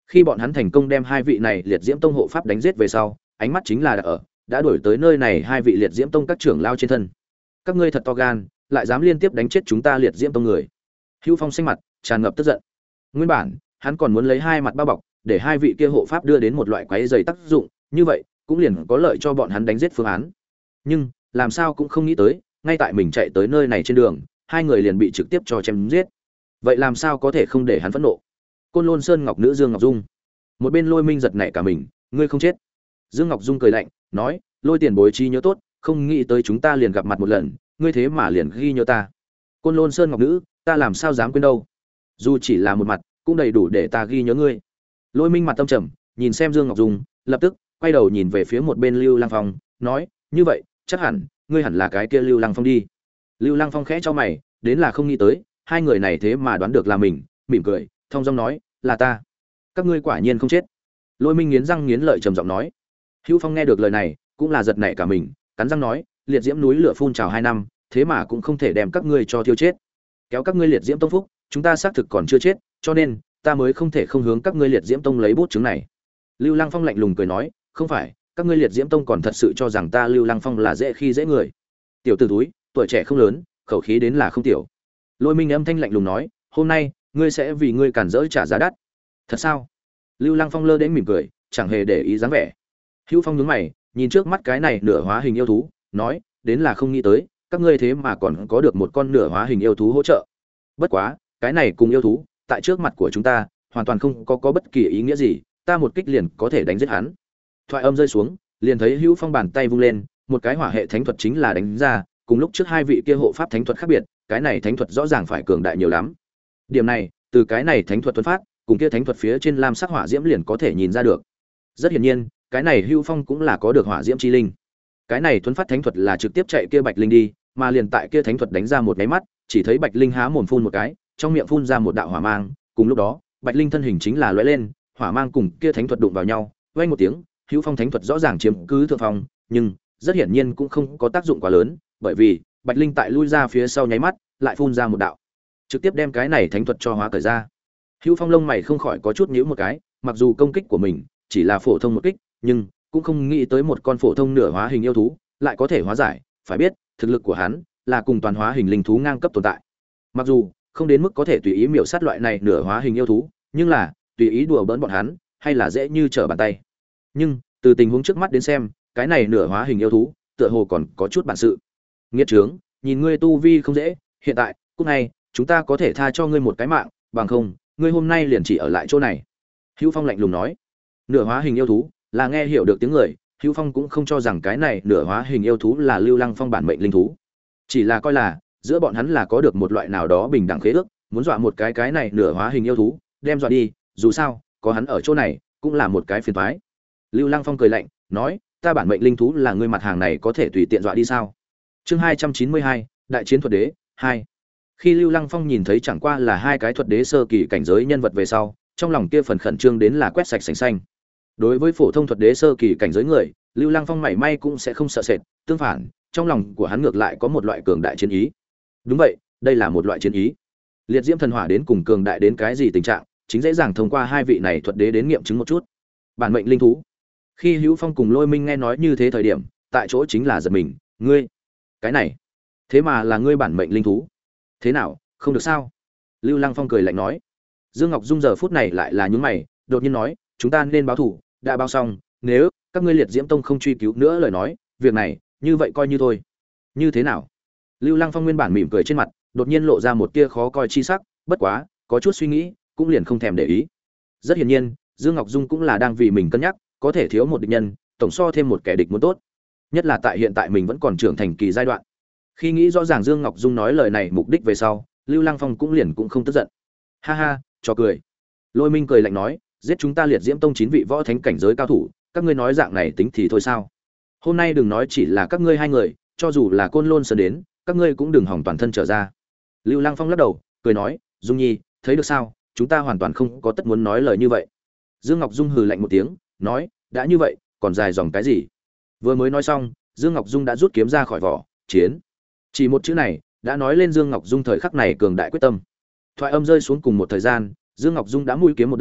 Khi bọn hắn thành công đem hai vị này liệt diễm tông hộ pháp đánh giết về sau, ánh mắt chính là đã ở đã đổi tới nơi này hai vị liệt diễm tông các trưởng lao trên thân. Các ngươi thật to gan, lại dám liên tiếp đánh chết chúng ta liệt diễm tông người. Hưu Phong xanh mặt tràn ngập tức giận. Nguyên bản hắn còn muốn lấy hai mặt bao bọc, để hai vị kia hộ pháp đưa đến một loại quái dày tác dụng, như vậy cũng liền có lợi cho bọn hắn đánh giết phương án. Nhưng làm sao cũng không nghĩ tới, ngay tại mình chạy tới nơi này trên đường, hai người liền bị trực tiếp cho chém giết. Vậy làm sao có thể không để hắn phẫn nộ? Côn Lôn Sơn Ngọc nữ Dương Ngọc Dung, một bên Lôi Minh giật nảy cả mình, ngươi không chết. Dương Ngọc Dung cười lạnh, nói, Lôi tiền bối trí nhớ tốt, không nghĩ tới chúng ta liền gặp mặt một lần, ngươi thế mà liền ghi nhớ ta. Côn Lôn Sơn Ngọc nữ, ta làm sao dám quên đâu? Dù chỉ là một mặt, cũng đầy đủ để ta ghi nhớ ngươi. Lôi Minh mặt tâm trầm, nhìn xem Dương Ngọc Dung, lập tức quay đầu nhìn về phía một bên Lưu Lăng Phong, nói, như vậy, chắc hẳn ngươi hẳn là cái kia Lưu Lăng Phong đi. Lưu Lăng Phong khẽ cho mày, đến là không nghĩ tới, hai người này thế mà đoán được là mình, mỉm cười, thông dong nói, là ta. Các ngươi quả nhiên không chết. Lôi Minh nghiến răng nghiến lợi trầm giọng nói. Hữu Phong nghe được lời này, cũng là giật nảy cả mình, cắn răng nói, liệt diễm núi lửa phun trào hai năm, thế mà cũng không thể đem các ngươi cho thiêu chết. Kéo các ngươi liệt diễm tông phúc, chúng ta xác thực còn chưa chết, cho nên ta mới không thể không hướng các ngươi liệt diễm tông lấy bút chứng này. Lưu Lăng Phong lạnh lùng cười nói, không phải, các ngươi liệt diễm tông còn thật sự cho rằng ta Lưu Lăng Phong là dễ khi dễ người. Tiểu tử túi, tuổi trẻ không lớn, khẩu khí đến là không tiểu. Lôi Minh âm thanh lạnh lùng nói, hôm nay ngươi sẽ vì ngươi cản rỡ trả giá đắt. Thật sao? Lưu Lăng Phong lơ đến mỉm cười, chẳng hề để ý dáng vẻ. Hữu Phong nhướng mày, nhìn trước mắt cái này nửa hóa hình yêu thú, nói, đến là không nghĩ tới, các ngươi thế mà còn có được một con nửa hóa hình yêu thú hỗ trợ. Bất quá, cái này cùng yêu thú, tại trước mặt của chúng ta, hoàn toàn không có có bất kỳ ý nghĩa gì, ta một kích liền có thể đánh giết hắn. Thoại âm rơi xuống, liền thấy Hữu Phong bàn tay vung lên, một cái hỏa hệ thánh thuật chính là đánh ra, cùng lúc trước hai vị kia hộ pháp thánh thuật khác biệt, cái này thánh thuật rõ ràng phải cường đại nhiều lắm. Điểm này, từ cái này thánh thuật tuấn phát, cùng kia thánh thuật phía trên lam sắc hỏa diễm liền có thể nhìn ra được. Rất hiển nhiên, cái này Hữu Phong cũng là có được hỏa diễm chi linh. Cái này tuấn phát thánh thuật là trực tiếp chạy kia Bạch Linh đi, mà liền tại kia thánh thuật đánh ra một cái mắt, chỉ thấy Bạch Linh há mồm phun một cái, trong miệng phun ra một đạo hỏa mang, cùng lúc đó, Bạch Linh thân hình chính là lóe lên, hỏa mang cùng kia thánh thuật đụng vào nhau, vang một tiếng, Hữu Phong thánh thuật rõ ràng chiếm cứ thượng phong, nhưng rất hiển nhiên cũng không có tác dụng quá lớn, bởi vì Bạch Linh tại lui ra phía sau nháy mắt, lại phun ra một đạo, trực tiếp đem cái này thánh thuật cho hóa cởi ra. Hữu Phong lông mày không khỏi có chút nhíu một cái, mặc dù công kích của mình chỉ là phổ thông một kích, nhưng cũng không nghĩ tới một con phổ thông nửa hóa hình yêu thú lại có thể hóa giải, phải biết, thực lực của hắn là cùng toàn hóa hình linh thú ngang cấp tồn tại. Mặc dù không đến mức có thể tùy ý miểu sát loại này nửa hóa hình yêu thú, nhưng là tùy ý đùa bỡn bọn hắn, hay là dễ như trở bàn tay. Nhưng từ tình huống trước mắt đến xem, cái này nửa hóa hình yêu thú, tựa hồ còn có chút bản sự. Nghiệt trướng, nhìn ngươi tu vi không dễ, hiện tại, cút ngay, chúng ta có thể tha cho ngươi một cái mạng, bằng không, ngươi hôm nay liền chỉ ở lại chỗ này. Hữu Phong lạnh lùng nói. Nửa hóa hình yêu thú, là nghe hiểu được tiếng người, Hữu Phong cũng không cho rằng cái này nửa hóa hình yêu thú là Lưu Lăng Phong bản mệnh linh thú, chỉ là coi là giữa bọn hắn là có được một loại nào đó bình đẳng khế ước, muốn dọa một cái cái này nửa hóa hình yêu thú, đem dọa đi, dù sao, có hắn ở chỗ này, cũng là một cái phiền toái. Lưu Lăng Phong cười lạnh, nói, ta bản mệnh linh thú là ngươi mặt hàng này có thể tùy tiện dọa đi sao? Chương hai trăm chín mươi hai, Đại chiến thuật đế hai. Khi Lưu Lăng Phong nhìn thấy chẳng qua là hai cái thuật đế sơ kỳ cảnh giới nhân vật về sau, trong lòng kia phần khẩn trương đến là quét sạch sành xanh. Đối với phổ thông thuật đế sơ kỳ cảnh giới người, Lưu Lăng Phong mảy may cũng sẽ không sợ sệt, tương phản, trong lòng của hắn ngược lại có một loại cường đại chiến ý. Đúng vậy, đây là một loại chiến ý. Liệt diễm thần hỏa đến cùng cường đại đến cái gì tình trạng, chính dễ dàng thông qua hai vị này thuật đế đến nghiệm chứng một chút. Bản mệnh linh thú. Khi Hữu Phong cùng Lôi Minh nghe nói như thế thời điểm, tại chỗ chính là giật mình, ngươi, cái này, thế mà là ngươi bản mệnh linh thú? Thế nào, không được sao? Lưu Lăng Phong cười lạnh nói. Dương Ngọc Dung giờ phút này lại là nhướng mày, đột nhiên nói, chúng ta nên báo thủ, đã báo xong, nếu các ngươi liệt diễm tông không truy cứu nữa lời nói, việc này, như vậy coi như thôi. Như thế nào? Lưu Lăng Phong nguyên bản mỉm cười trên mặt, đột nhiên lộ ra một tia khó coi chi sắc, bất quá, có chút suy nghĩ, cũng liền không thèm để ý. Rất hiển nhiên, Dương Ngọc Dung cũng là đang vì mình cân nhắc, có thể thiếu một địch nhân, tổng so thêm một kẻ địch muốn tốt. Nhất là tại hiện tại mình vẫn còn trưởng thành kỳ giai đoạn. Khi nghĩ rõ ràng Dương Ngọc Dung nói lời này mục đích về sau, Lưu Lăng Phong cũng liền cũng không tức giận. Ha ha, trò cười. Lôi Minh cười lạnh nói, giết chúng ta liệt diễm tông chín vị võ thánh cảnh giới cao thủ, các ngươi nói dạng này tính thì thôi sao? Hôm nay đừng nói chỉ là các ngươi hai người, cho dù là Côn Lôn Sơn đến, các ngươi cũng đừng hỏng toàn thân trở ra. Lưu Lăng Phong lắc đầu, cười nói, Dung Nhi, thấy được sao, chúng ta hoàn toàn không có tất muốn nói lời như vậy. Dương Ngọc Dung hừ lạnh một tiếng, nói, đã như vậy, còn dài dòng cái gì? Vừa mới nói xong, Dương Ngọc Dung đã rút kiếm ra khỏi vỏ, chiến. Chỉ một chữ này, đã nói lên Dương Ngọc Dung thời khắc này cường đại quyết tâm. Thoại âm rơi xuống cùng một thời gian, Dương Ngọc Dung đã mũi kiếm một đâm,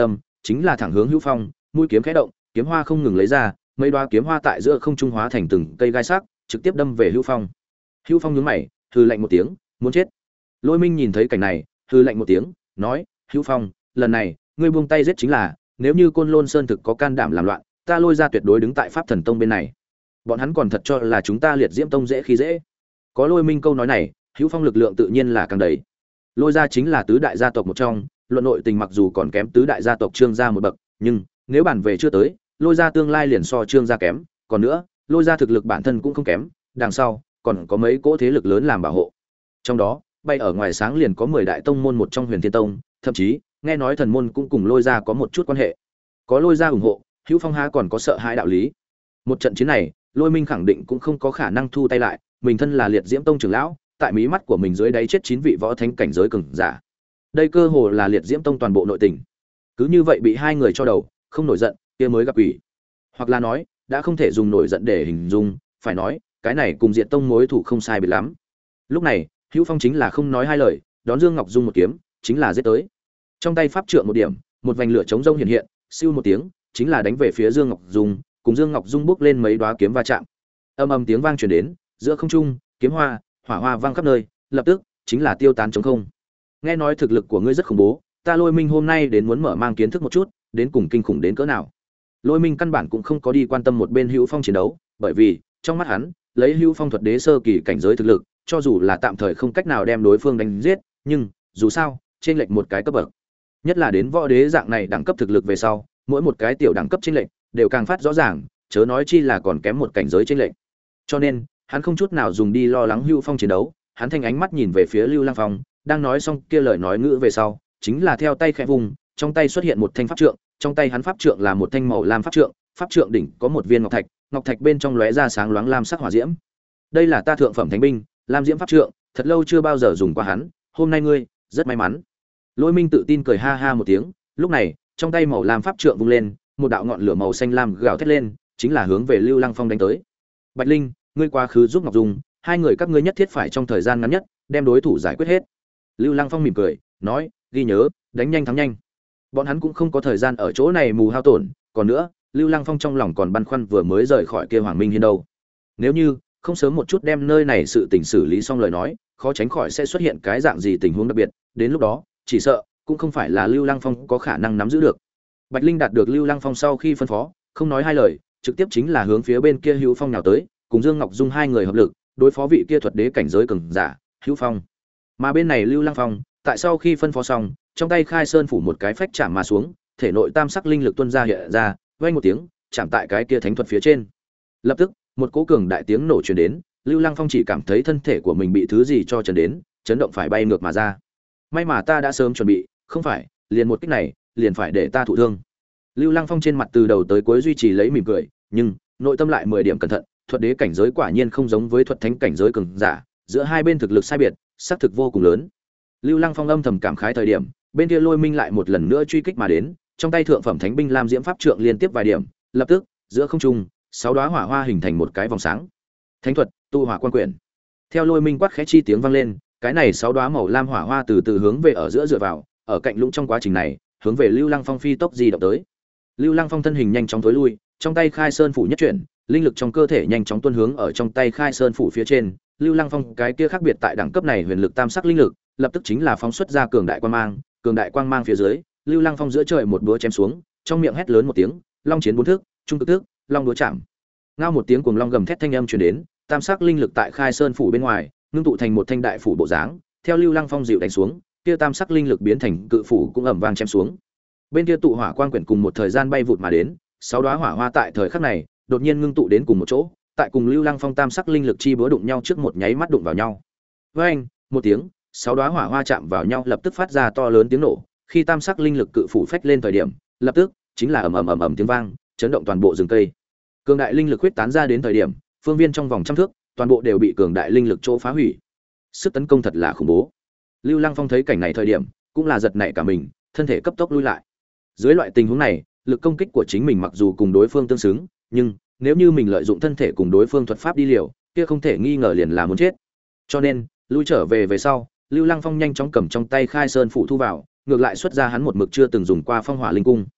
chính là thẳng hướng Hữu Phong, mũi kiếm khẽ động, kiếm hoa không ngừng lấy ra, mấy đoá kiếm hoa tại giữa không trung hóa thành từng cây gai sắc, trực tiếp đâm về Hữu Phong. Hữu Phong nhướng mày, hừ lạnh một tiếng, muốn chết. Lôi Minh nhìn thấy cảnh này, hừ lạnh một tiếng, nói: "Hữu Phong, lần này, ngươi buông tay giết chính là, nếu như Côn Lôn Sơn thực có can đảm làm loạn, ta Lôi gia tuyệt đối đứng tại Pháp Thần Tông bên này." Bọn hắn còn thật cho là chúng ta Liệt Diễm Tông dễ khi dễ. Có Lôi Minh câu nói này, Hữu Phong lực lượng tự nhiên là càng đầy. Lôi gia chính là tứ đại gia tộc một trong, luận nội tình mặc dù còn kém tứ đại gia tộc Trương gia một bậc, nhưng nếu bản về chưa tới, Lôi gia tương lai liền so Trương gia kém, còn nữa, Lôi gia thực lực bản thân cũng không kém, đằng sau còn có mấy cỗ thế lực lớn làm bảo hộ. Trong đó, bay ở ngoài sáng liền có mười đại tông môn một trong Huyền Thiên Tông, thậm chí, nghe nói thần môn cũng cùng Lôi gia có một chút quan hệ. Có Lôi gia ủng hộ, Hữu Phong há còn có sợ hãi đạo lý. Một trận chiến này, Lôi Minh khẳng định cũng không có khả năng thu tay lại, mình thân là Liệt Diễm Tông trưởng lão, tại mí mắt của mình dưới đáy chết chín vị võ thánh cảnh giới cường giả. Đây cơ hồ là Liệt Diễm Tông toàn bộ nội tình. Cứ như vậy bị hai người cho đầu, không nổi giận, kia mới gặp quỷ. Hoặc là nói, đã không thể dùng nổi giận để hình dung, phải nói, cái này cùng Diệt Tông mối thủ không sai biệt lắm. Lúc này, Hữu Phong chính là không nói hai lời, đón Dương Ngọc Dung một kiếm, chính là giết tới. Trong tay pháp trượng một điểm, một vành lửa chống rông hiện hiện, siêu một tiếng, chính là đánh về phía Dương Ngọc Dung, cùng Dương Ngọc Dung bước lên mấy đóa kiếm va chạm. Âm ầm tiếng vang truyền đến, giữa không trung, kiếm hoa, hỏa hoa vang khắp nơi, lập tức chính là tiêu tán trống không. Nghe nói thực lực của ngươi rất khủng bố, ta Lôi Minh hôm nay đến muốn mở mang kiến thức một chút, đến cùng kinh khủng đến cỡ nào. Lôi Minh căn bản cũng không có đi quan tâm một bên Hữu Phong chiến đấu, bởi vì trong mắt hắn, lấy Hữu Phong thuật đế sơ kỳ cảnh giới thực lực, cho dù là tạm thời không cách nào đem đối phương đánh giết, nhưng dù sao, trên lệch một cái cấp bậc. Nhất là đến võ đế dạng này đẳng cấp thực lực về sau, mỗi một cái tiểu đẳng cấp trên lệch đều càng phát rõ ràng, chớ nói chi là còn kém một cảnh giới trên lệch. Cho nên, hắn không chút nào dùng đi lo lắng Hữu Phong chiến đấu, hắn thanh ánh mắt nhìn về phía Lưu Lăng Phong, đang nói xong kia lời nói ngữ về sau, chính là theo tay khẽ vùng, trong tay xuất hiện một thanh pháp trượng, trong tay hắn pháp trượng là một thanh màu lam pháp trượng, pháp trượng đỉnh có một viên ngọc thạch, ngọc thạch bên trong lóe ra sáng loáng lam sắc hỏa diễm. Đây là ta thượng phẩm thánh binh, lam diễm pháp trượng, thật lâu chưa bao giờ dùng qua hắn, hôm nay ngươi rất may mắn. Lôi Minh tự tin cười ha ha một tiếng, lúc này, trong tay màu lam pháp trượng vung lên, một đạo ngọn lửa màu xanh lam gào thét lên, chính là hướng về Lưu Lăng Phong đánh tới. Bạch Linh, ngươi quá khứ giúp Ngọc Dung, hai người các ngươi nhất thiết phải trong thời gian ngắn nhất đem đối thủ giải quyết hết. Lưu Lăng Phong mỉm cười, nói, ghi nhớ, đánh nhanh thắng nhanh. Bọn hắn cũng không có thời gian ở chỗ này mù hao tổn, còn nữa, Lưu Lăng Phong trong lòng còn băn khoăn vừa mới rời khỏi kia Hoàng Minh Hiên đâu. Nếu như không sớm một chút đem nơi này sự tình xử lý xong lời nói, khó tránh khỏi sẽ xuất hiện cái dạng gì tình huống đặc biệt, đến lúc đó, chỉ sợ cũng không phải là Lưu Lăng Phong có khả năng nắm giữ được. Bạch Linh đạt được Lưu Lăng Phong sau khi phân phó, không nói hai lời, trực tiếp chính là hướng phía bên kia Hữu Phong nào tới, cùng Dương Ngọc Dung hai người hợp lực, đối phó vị kia thuật đế cảnh giới cường giả, Hữu Phong. Mà bên này Lưu Lăng Phong, tại sau khi phân phó xong, trong tay Khai Sơn phủ một cái phách chạm mà xuống, thể nội tam sắc linh lực tuôn ra hiện ra, vang một tiếng, chạm tại cái kia thánh thuật phía trên. Lập tức, một cỗ cường đại tiếng nổ truyền đến, Lưu Lăng Phong chỉ cảm thấy thân thể của mình bị thứ gì cho chấn đến, chấn động phải bay ngược mà ra. May mà ta đã sớm chuẩn bị, không phải, liền một kích này, liền phải để ta thụ thương. Lưu Lăng Phong trên mặt từ đầu tới cuối duy trì lấy mỉm cười, nhưng nội tâm lại mười điểm cẩn thận, thuật đế cảnh giới quả nhiên không giống với thuật thánh cảnh giới cường giả, giữa hai bên thực lực sai biệt, xác thực vô cùng lớn. Lưu Lăng Phong âm thầm cảm khái thời điểm, bên kia Lôi Minh lại một lần nữa truy kích mà đến, trong tay thượng phẩm thánh binh lam diễm pháp trượng liên tiếp vài điểm, lập tức, giữa không trung, sáu đóa hỏa hoa hình thành một cái vòng sáng. Thánh thuật, tu hỏa quan quyển. Theo Lôi Minh quát khẽ chi tiếng vang lên, cái này sáu đóa màu lam hỏa hoa từ từ hướng về ở giữa dựa vào, ở cạnh lũng trong quá trình này, hướng về Lưu Lăng Phong phi tốc di động tới. Lưu Lăng Phong thân hình nhanh chóng tối lui, trong tay Khai Sơn phủ nhất chuyển, linh lực trong cơ thể nhanh chóng tuôn hướng ở trong tay Khai Sơn phủ phía trên. Lưu Lăng Phong cái kia khác biệt tại đẳng cấp này huyền lực tam sắc linh lực, lập tức chính là phóng xuất ra cường đại quang mang, cường đại quang mang phía dưới, Lưu Lăng Phong giữa trời một búa chém xuống, trong miệng hét lớn một tiếng, long chiến bốn thước, trung cực thước, long đúa chạm. Ngao một tiếng cuồng long gầm thét thanh âm truyền đến, tam sắc linh lực tại Khai Sơn phủ bên ngoài, ngưng tụ thành một thanh đại phủ bộ dáng, theo Lưu Lăng Phong dịu đánh xuống, kia tam sắc linh lực biến thành cự phủ cũng ầm vang chém xuống. Bên kia tụ hỏa quang quyển cùng một thời gian bay vụt mà đến, sáu đóa hỏa hoa tại thời khắc này, đột nhiên ngưng tụ đến cùng một chỗ, tại cùng Lưu Lăng Phong tam sắc linh lực chi búa đụng nhau trước một nháy mắt đụng vào nhau. Oeng, một tiếng, sáu đóa hỏa hoa chạm vào nhau lập tức phát ra to lớn tiếng nổ, khi tam sắc linh lực cự phủ phách lên thời điểm, lập tức chính là ầm ầm ầm ầm tiếng vang, chấn động toàn bộ rừng cây. Cường đại linh lực huyết tán ra đến thời điểm, phương viên trong vòng trăm thước, toàn bộ đều bị cường đại linh lực chỗ phá hủy. Sức tấn công thật là khủng bố. Lưu Lăng Phong thấy cảnh này thời điểm, cũng là giật nảy cả mình, thân thể cấp tốc lui lại. Dưới loại tình huống này, lực công kích của chính mình mặc dù cùng đối phương tương xứng, nhưng nếu như mình lợi dụng thân thể cùng đối phương thuật pháp đi liều, kia không thể nghi ngờ liền là muốn chết. Cho nên, lui trở về về sau, Lưu Lăng Phong nhanh chóng cầm trong tay Khai Sơn phủ thu vào, ngược lại xuất ra hắn một mực chưa từng dùng qua Phong Hỏa Linh Cung.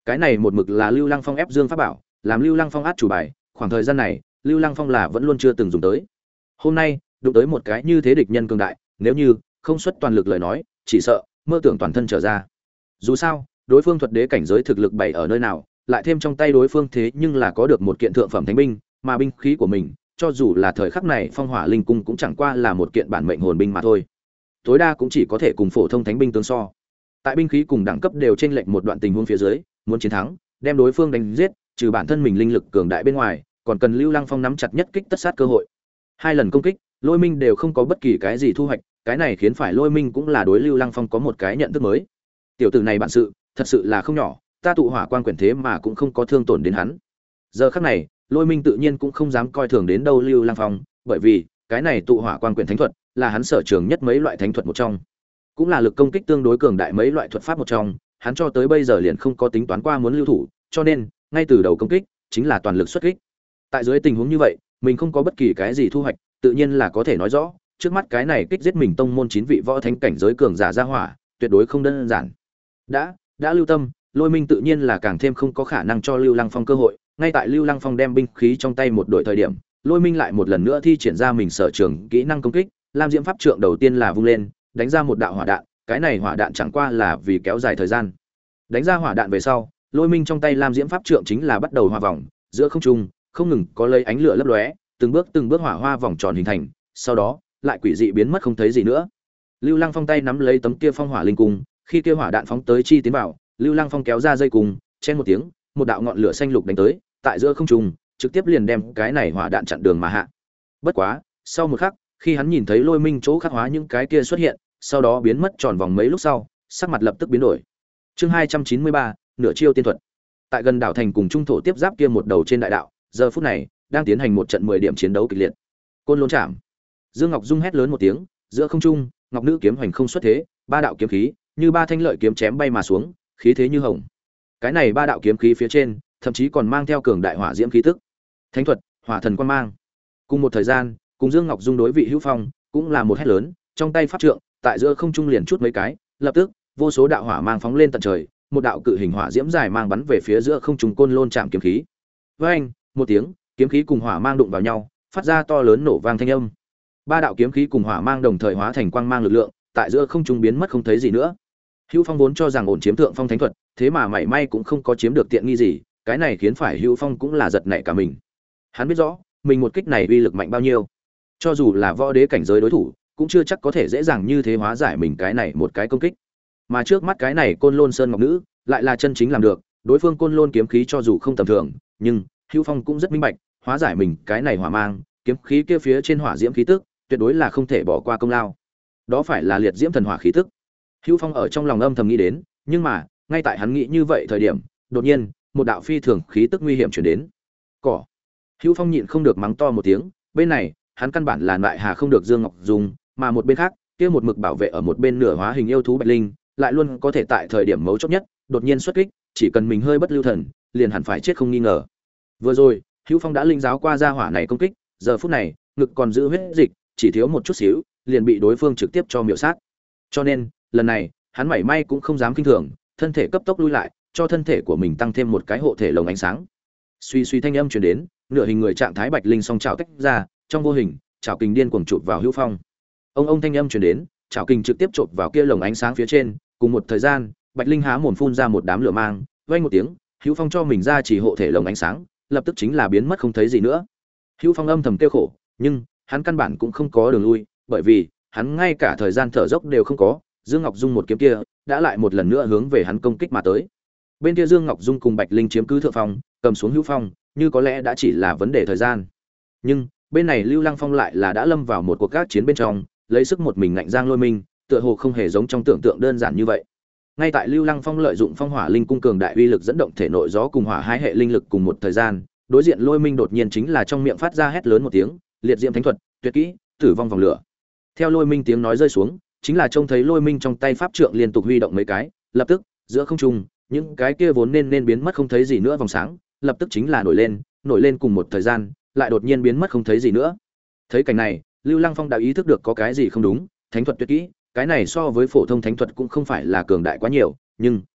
Cái này một mực là Lưu Lăng Phong ép Dương pháp bảo, làm Lưu Lăng Phong át chủ bài, khoảng thời gian này, Lưu Lăng Phong là vẫn luôn chưa từng dùng tới. Hôm nay, đụng tới một cái như thế địch nhân cường đại, nếu như không xuất toàn lực lời nói, chỉ sợ mơ tưởng toàn thân trở ra. Dù sao, đối phương thuật đế cảnh giới thực lực bày ở nơi nào, lại thêm trong tay đối phương thế nhưng là có được một kiện thượng phẩm thánh binh, mà binh khí của mình, cho dù là thời khắc này Phong Hỏa Linh Cung cũng chẳng qua là một kiện bản mệnh hồn binh mà thôi. Tối đa cũng chỉ có thể cùng phổ thông thánh binh tương so. Tại binh khí cùng đẳng cấp đều chênh lệch một đoạn tình huống phía dưới, muốn chiến thắng, đem đối phương đánh giết, trừ bản thân mình linh lực cường đại bên ngoài, còn cần Lưu Lăng Phong nắm chặt nhất kích tất sát cơ hội. Hai lần công kích, Lôi Minh đều không có bất kỳ cái gì thu hoạch, cái này khiến phải Lôi Minh cũng là đối Lưu Lăng Phong có một cái nhận thức mới. Tiểu tử này bản sự, thật sự là không nhỏ, ta tụ hỏa quan quyển thế mà cũng không có thương tổn đến hắn. Giờ khắc này, Lôi Minh tự nhiên cũng không dám coi thường đến đâu Lưu Lăng Phong, bởi vì cái này tụ hỏa quan quyển thánh thuật là hắn sở trường nhất mấy loại thánh thuật một trong, cũng là lực công kích tương đối cường đại mấy loại thuật pháp một trong, hắn cho tới bây giờ liền không có tính toán qua muốn lưu thủ, cho nên ngay từ đầu công kích chính là toàn lực xuất kích. Tại dưới tình huống như vậy, mình không có bất kỳ cái gì thu hoạch, tự nhiên là có thể nói rõ, trước mắt cái này kích giết mình tông môn chín vị võ thánh cảnh giới cường giả ra hỏa, tuyệt đối không đơn giản. Đã, đã lưu tâm, Lôi Minh tự nhiên là càng thêm không có khả năng cho Lưu Lăng Phong cơ hội, ngay tại Lưu Lăng Phong đem binh khí trong tay một đội thời điểm, Lôi Minh lại một lần nữa thi triển ra mình sở trường kỹ năng công kích, Lam Diễm pháp trượng đầu tiên là vung lên, đánh ra một đạo hỏa đạn, cái này hỏa đạn chẳng qua là vì kéo dài thời gian. Đánh ra hỏa đạn về sau, Lôi Minh trong tay Lam Diễm pháp trượng chính là bắt đầu hòa vòng, giữa không trung, không ngừng có lấy ánh lửa lấp lóe, từng bước từng bước hỏa hoa vòng tròn hình thành, sau đó, lại quỷ dị biến mất không thấy gì nữa. Lưu Lăng Phong tay nắm lấy tấm kia phong hỏa linh cung, khi kia hỏa đạn phóng tới chi tiến vào, Lưu Lăng Phong kéo ra dây cung, chen một tiếng, một đạo ngọn lửa xanh lục đánh tới, tại giữa không trung, trực tiếp liền đem cái này hỏa đạn chặn đường mà hạ. Bất quá, sau một khắc, khi hắn nhìn thấy Lôi Minh chỗ khắc hóa những cái kia xuất hiện, sau đó biến mất tròn vòng mấy lúc sau, sắc mặt lập tức biến đổi. Chương hai trăm chín mươi ba, nửa chiêu tiên thuật. Tại gần đảo thành cùng trung thổ tiếp giáp kia một đầu trên đại đạo, giờ phút này đang tiến hành một trận mười điểm chiến đấu kịch liệt. Côn Lôn Trảm. Dương Ngọc Dung hét lớn một tiếng, giữa không trung, Ngọc Nữ kiếm hoành không xuất thế, ba đạo kiếm khí, như ba thanh lợi kiếm chém bay mà xuống, khí thế như hồng. Cái này ba đạo kiếm khí phía trên, thậm chí còn mang theo cường đại hỏa diễm khí tức. Thánh thuật, Hỏa Thần Quang Mang. Cùng một thời gian, cùng Dương Ngọc Dung đối vị hữu phong, cũng là một hét lớn, trong tay pháp trượng, tại giữa không trung liền chút mấy cái, lập tức, vô số đạo hỏa mang phóng lên tận trời, một đạo cự hình hỏa diễm dài mang bắn về phía giữa không trung Côn Lôn Trảm kiếm khí. Với anh, một tiếng, kiếm khí cùng hỏa mang đụng vào nhau, phát ra to lớn nổ vang thanh âm. Ba đạo kiếm khí cùng hỏa mang đồng thời hóa thành quang mang lực lượng, tại giữa không trung biến mất không thấy gì nữa. Hữu Phong vốn cho rằng ổn chiếm thượng phong thánh thuật, thế mà mảy may cũng không có chiếm được tiện nghi gì, cái này khiến phải Hữu Phong cũng là giật nảy cả mình. Hắn biết rõ, mình một kích này uy lực mạnh bao nhiêu, cho dù là võ đế cảnh giới đối thủ, cũng chưa chắc có thể dễ dàng như thế hóa giải mình cái này một cái công kích. Mà trước mắt cái này Côn Lôn Sơn Ngọc Nữ, lại là chân chính làm được, đối phương Côn Lôn kiếm khí cho dù không tầm thường, nhưng Hữu Phong cũng rất minh bạch, hóa giải mình cái này hỏa mang, kiếm khí kia phía trên hỏa diễm khí tức, tuyệt đối là không thể bỏ qua công lao. Đó phải là liệt diễm thần hỏa khí tức. Hữu Phong ở trong lòng âm thầm nghĩ đến, nhưng mà, ngay tại hắn nghĩ như vậy thời điểm, đột nhiên, một đạo phi thường khí tức nguy hiểm truyền đến. Cỏ. Hữu Phong nhịn không được mắng to một tiếng, bên này, hắn căn bản là lại hà không được Dương Ngọc Dung, mà một bên khác, kia một mực bảo vệ ở một bên nửa hóa hình yêu thú Bạch Linh, lại luôn có thể tại thời điểm mấu chốt nhất, đột nhiên xuất kích, chỉ cần mình hơi bất lưu thần, liền hẳn phải chết không nghi ngờ. Vừa rồi, Hữu Phong đã linh giáo qua gia hỏa này công kích, giờ phút này, ngực còn giữ huyết dịch, chỉ thiếu một chút xíu, liền bị đối phương trực tiếp cho miểu sát. Cho nên, lần này, hắn mảy may cũng không dám kinh thường, thân thể cấp tốc lui lại, cho thân thể của mình tăng thêm một cái hộ thể lồng ánh sáng. Suy suy thanh âm truyền đến, nửa hình người trạng thái Bạch Linh song chảo tách ra, trong vô hình, chảo kình điên cuồng chụp vào Hữu Phong. Ông ông thanh âm truyền đến, chảo kình trực tiếp chộp vào kia lồng ánh sáng phía trên, cùng một thời gian, Bạch Linh há mồm phun ra một đám lửa mang, vang một tiếng, Hữu Phong cho mình ra chỉ hộ thể lồng ánh sáng, lập tức chính là biến mất không thấy gì nữa. Hữu Phong âm thầm kêu khổ, nhưng hắn căn bản cũng không có đường lui, bởi vì hắn ngay cả thời gian thở dốc đều không có, Dương Ngọc Dung một kiếm kia đã lại một lần nữa hướng về hắn công kích mà tới. Bên kia Dương Ngọc Dung cùng Bạch Linh chiếm cứ thượng phong, cầm xuống Hữu Phong, như có lẽ đã chỉ là vấn đề thời gian. Nhưng bên này Lưu Lăng Phong lại là đã lâm vào một cuộc các chiến bên trong, lấy sức một mình ngạnh giang Lôi Minh, tựa hồ không hề giống trong tưởng tượng đơn giản như vậy. Ngay tại Lưu Lăng Phong lợi dụng Phong Hỏa Linh cung cường đại uy lực dẫn động thể nội gió cùng hỏa hai hệ linh lực cùng một thời gian, đối diện Lôi Minh đột nhiên chính là trong miệng phát ra hét lớn một tiếng, liệt diễm thánh thuật, tuyệt kỹ, tử vong vòng lửa. Theo Lôi Minh tiếng nói rơi xuống, chính là trông thấy Lôi Minh trong tay pháp trượng liên tục huy động mấy cái, lập tức, giữa không trung, những cái kia vốn nên nên biến mất không thấy gì nữa vòng sáng, lập tức chính là nổi lên, nổi lên cùng một thời gian, lại đột nhiên biến mất không thấy gì nữa. Thấy cảnh này, Lưu Lăng Phong đã ý thức được có cái gì không đúng, thánh thuật tuyệt kỹ, cái này so với phổ thông thánh thuật cũng không phải là cường đại quá nhiều, nhưng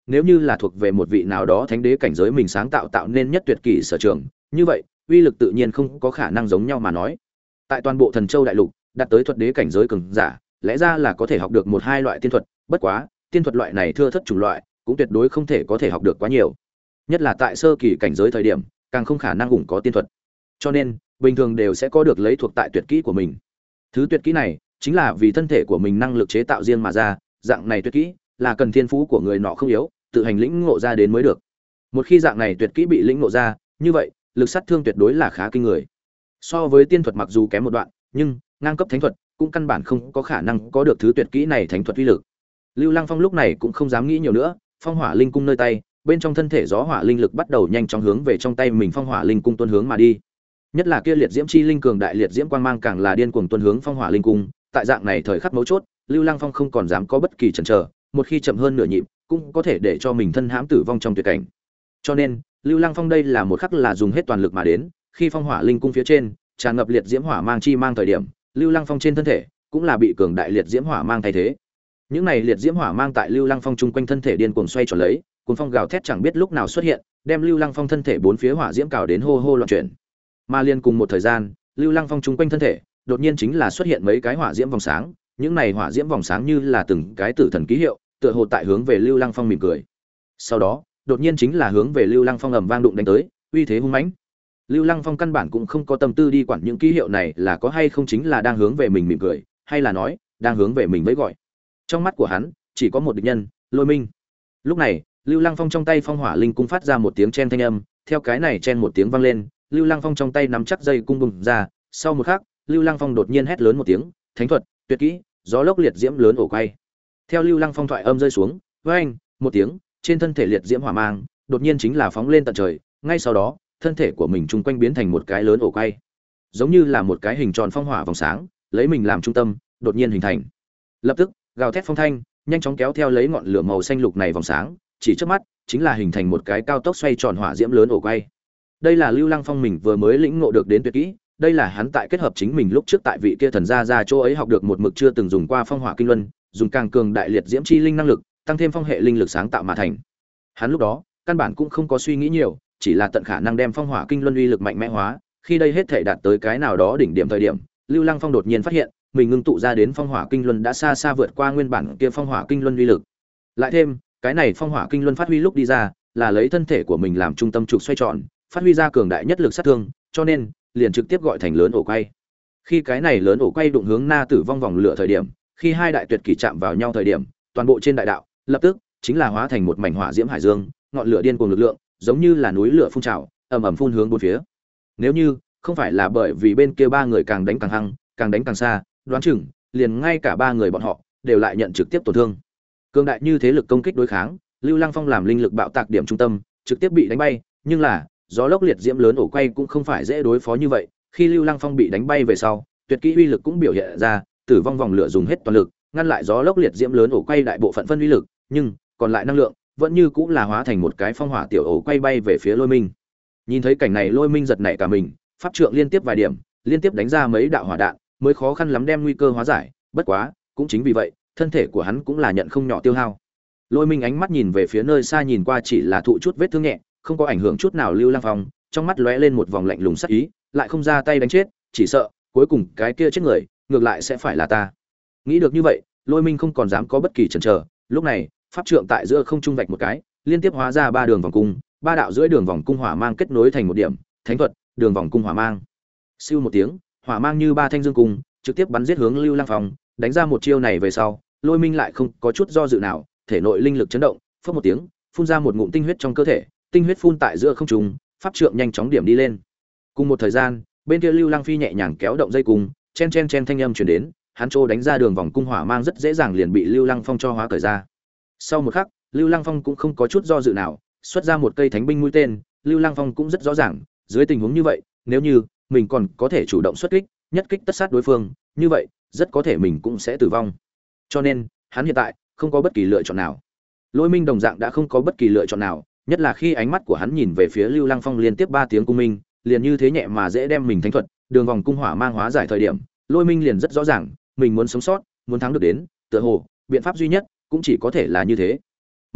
nếu như là thuộc về một vị nào đó thánh đế cảnh giới mình sáng tạo tạo nên nhất tuyệt kỷ sở trường, như vậy uy lực tự nhiên không có khả năng giống nhau mà nói. Tại toàn bộ Thần Châu đại lục, đạt tới thuật đế cảnh giới cường giả, lẽ ra là có thể học được một hai loại tiên thuật, bất quá, tiên thuật loại này thưa thất chủng loại, cũng tuyệt đối không thể có thể học được quá nhiều. Nhất là tại sơ kỳ cảnh giới thời điểm, càng không khả năng ủng có tiên thuật. Cho nên, bình thường đều sẽ có được lấy thuộc tại tuyệt kỹ của mình. Thứ tuyệt kỹ này, chính là vì thân thể của mình năng lực chế tạo riêng mà ra, dạng này tuyệt kỹ là cần thiên phú của người nọ không yếu, tự hành lĩnh ngộ ra đến mới được. Một khi dạng này tuyệt kỹ bị lĩnh ngộ ra, như vậy, lực sát thương tuyệt đối là khá kinh người. So với tiên thuật mặc dù kém một đoạn, nhưng ngang cấp thánh thuật cũng căn bản không có khả năng có được thứ tuyệt kỹ này thánh thuật uy lực. Lưu Lăng Phong lúc này cũng không dám nghĩ nhiều nữa, phong hỏa linh cung nơi tay, bên trong thân thể gió hỏa linh lực bắt đầu nhanh chóng hướng về trong tay mình phong hỏa linh cung tuôn hướng mà đi. Nhất là kia liệt diễm chi linh cường đại liệt diễm quang mang càng là điên cuồng tuôn hướng phong hỏa linh cung, tại dạng này thời khắc mấu chốt, Lưu Lăng Phong không còn dám có bất kỳ chần chờ, một khi chậm hơn nửa nhịp, cũng có thể để cho mình thân hãm tử vong trong tuyệt cảnh. Cho nên, Lưu Lăng Phong đây là một khắc là dùng hết toàn lực mà đến, khi phong hỏa linh cung phía trên tràn ngập liệt diễm hỏa mang chi mang thời điểm, Lưu Lăng Phong trên thân thể cũng là bị cường đại liệt diễm hỏa mang thay thế. Những này liệt diễm hỏa mang tại Lưu Lăng Phong chung quanh thân thể điên cuồng xoay tròn lấy, cuồng phong gào thét chẳng biết lúc nào xuất hiện, đem Lưu Lăng Phong thân thể bốn phía hỏa diễm cào đến hô hô loạn chuyển. Mà liên cùng một thời gian, Lưu Lăng Phong chung quanh thân thể, đột nhiên chính là xuất hiện mấy cái hỏa diễm vòng sáng, những này hỏa diễm vòng sáng như là từng cái tử thần ký hiệu, tựa hồ tại hướng về Lưu Lăng Phong mỉm cười. Sau đó, đột nhiên chính là hướng về Lưu Lăng Phong ầm vang đụng đánh tới, uy thế hung mãnh. Lưu Lăng Phong căn bản cũng không có tâm tư đi quản những ký hiệu này là có hay không chính là đang hướng về mình mỉm cười, hay là nói, đang hướng về mình vẫy gọi. Trong mắt của hắn, chỉ có một địch nhân, Lôi Minh. Lúc này, Lưu Lăng Phong trong tay phong hỏa linh cung phát ra một tiếng chen thanh âm, theo cái này chen một tiếng vang lên, Lưu Lăng Phong trong tay nắm chắc dây cung bùng ra, sau một khắc, Lưu Lăng Phong đột nhiên hét lớn một tiếng, thánh thuật, tuyệt kỹ, gió lốc liệt diễm lớn ổ quay. Theo Lưu Lăng Phong thoại âm rơi xuống, oeng, một tiếng, trên thân thể liệt diễm hỏa mang, đột nhiên chính là phóng lên tận trời, ngay sau đó, thân thể của mình chung quanh biến thành một cái lớn ổ quay, giống như là một cái hình tròn phong hỏa vòng sáng, lấy mình làm trung tâm, đột nhiên hình thành. Lập tức, gào thét phong thanh, nhanh chóng kéo theo lấy ngọn lửa màu xanh lục này vòng sáng, chỉ trước mắt, chính là hình thành một cái cao tốc xoay tròn hỏa diễm lớn ổ quay. Đây là Lưu Lăng Phong mình vừa mới lĩnh ngộ được đến tuyệt kỹ, đây là hắn tại kết hợp chính mình lúc trước tại vị kia thần gia gia chỗ ấy học được một mực chưa từng dùng qua phong hỏa kinh luân, dùng càng cường đại liệt diễm chi linh năng lực, tăng thêm phong hệ linh lực sáng tạo mà thành. Hắn lúc đó, căn bản cũng không có suy nghĩ nhiều, chỉ là tận khả năng đem phong hỏa kinh luân uy lực mạnh mẽ hóa, khi đây hết thể đạt tới cái nào đó đỉnh điểm thời điểm, Lưu Lăng Phong đột nhiên phát hiện, mình ngưng tụ ra đến phong hỏa kinh luân đã xa xa vượt qua nguyên bản kia phong hỏa kinh luân uy lực. Lại thêm, cái này phong hỏa kinh luân phát huy lúc đi ra, là lấy thân thể của mình làm trung tâm trục xoay tròn, phát huy ra cường đại nhất lực sát thương, cho nên liền trực tiếp gọi thành lớn ổ quay. Khi cái này lớn ổ quay đụng hướng na tử vong vòng lửa thời điểm, khi hai đại tuyệt kỹ chạm vào nhau thời điểm, toàn bộ trên đại đạo lập tức chính là hóa thành một mảnh hỏa diễm hải dương, ngọn lửa điên cuồng lực lượng, giống như là núi lửa phun trào, ầm ầm phun hướng bốn phía. Nếu như không phải là bởi vì bên kia ba người càng đánh càng hăng, càng đánh càng xa, đoán chừng liền ngay cả ba người bọn họ đều lại nhận trực tiếp tổn thương. Cường đại như thế lực công kích đối kháng, Lưu Lăng Phong làm linh lực bạo tạc điểm trung tâm, trực tiếp bị đánh bay, nhưng là, gió lốc liệt diễm lớn ổ quay cũng không phải dễ đối phó như vậy, khi Lưu Lăng Phong bị đánh bay về sau, tuyệt kỹ uy lực cũng biểu hiện ra, tử vong vòng lửa dùng hết toàn lực, ngăn lại gió lốc liệt diễm lớn ổ quay đại bộ phận phân uy lực, nhưng còn lại năng lượng vẫn như cũng là hóa thành một cái phong hỏa tiểu ổ quay bay về phía Lôi Minh. Nhìn thấy cảnh này, Lôi Minh giật nảy cả mình, pháp trượng liên tiếp vài điểm, liên tiếp đánh ra mấy đạo hỏa đạn, mới khó khăn lắm đem nguy cơ hóa giải, bất quá, cũng chính vì vậy, thân thể của hắn cũng là nhận không nhỏ tiêu hao. Lôi Minh ánh mắt nhìn về phía nơi xa nhìn qua chỉ là thụ chút vết thương nhẹ, không có ảnh hưởng chút nào Lưu Lăng Phong, trong mắt lóe lên một vòng lạnh lùng sắc ý, lại không ra tay đánh chết, chỉ sợ cuối cùng cái kia chết người, ngược lại sẽ phải là ta. Nghĩ được như vậy, Lôi Minh không còn dám có bất kỳ chần chờ, lúc này, pháp trượng tại giữa không trung vạch một cái, liên tiếp hóa ra ba đường vòng cung, ba đạo giữa đường vòng cung hỏa mang kết nối thành một điểm, thánh thuật, đường vòng cung hỏa mang. Siêu một tiếng, hỏa mang như ba thanh dương cung, trực tiếp bắn giết hướng Lưu Lăng Phong, đánh ra một chiêu này về sau, Lôi Minh lại không có chút do dự nào, thể nội linh lực chấn động, phất một tiếng, phun ra một ngụm tinh huyết trong cơ thể, tinh huyết phun tại giữa không trung, pháp trượng nhanh chóng điểm đi lên. Cùng một thời gian, bên kia Lưu Lăng Phi nhẹ nhàng kéo động dây cung, chen chen chen thanh âm truyền đến, hắn trô đánh ra đường vòng cung hỏa mang rất dễ dàng liền bị Lưu Lăng Phong cho hóa cởi ra. Sau một khắc, Lưu Lăng Phong cũng không có chút do dự nào, xuất ra một cây thánh binh mũi tên, Lưu Lăng Phong cũng rất rõ ràng, dưới tình huống như vậy, nếu như mình còn có thể chủ động xuất kích, nhất kích tất sát đối phương, như vậy, rất có thể mình cũng sẽ tử vong. Cho nên, hắn hiện tại không có bất kỳ lựa chọn nào. Lôi Minh đồng dạng đã không có bất kỳ lựa chọn nào, nhất là khi ánh mắt của hắn nhìn về phía Lưu Lăng Phong liên tiếp ba tiếng cung minh, liền như thế nhẹ mà dễ đem mình thánh thuật, đường vòng cung hỏa mang hóa giải thời điểm, Lôi Minh liền rất rõ ràng, mình muốn sống sót, muốn thắng được đến, tựa hồ, biện pháp duy nhất cũng chỉ có thể là như thế. Mặc dù,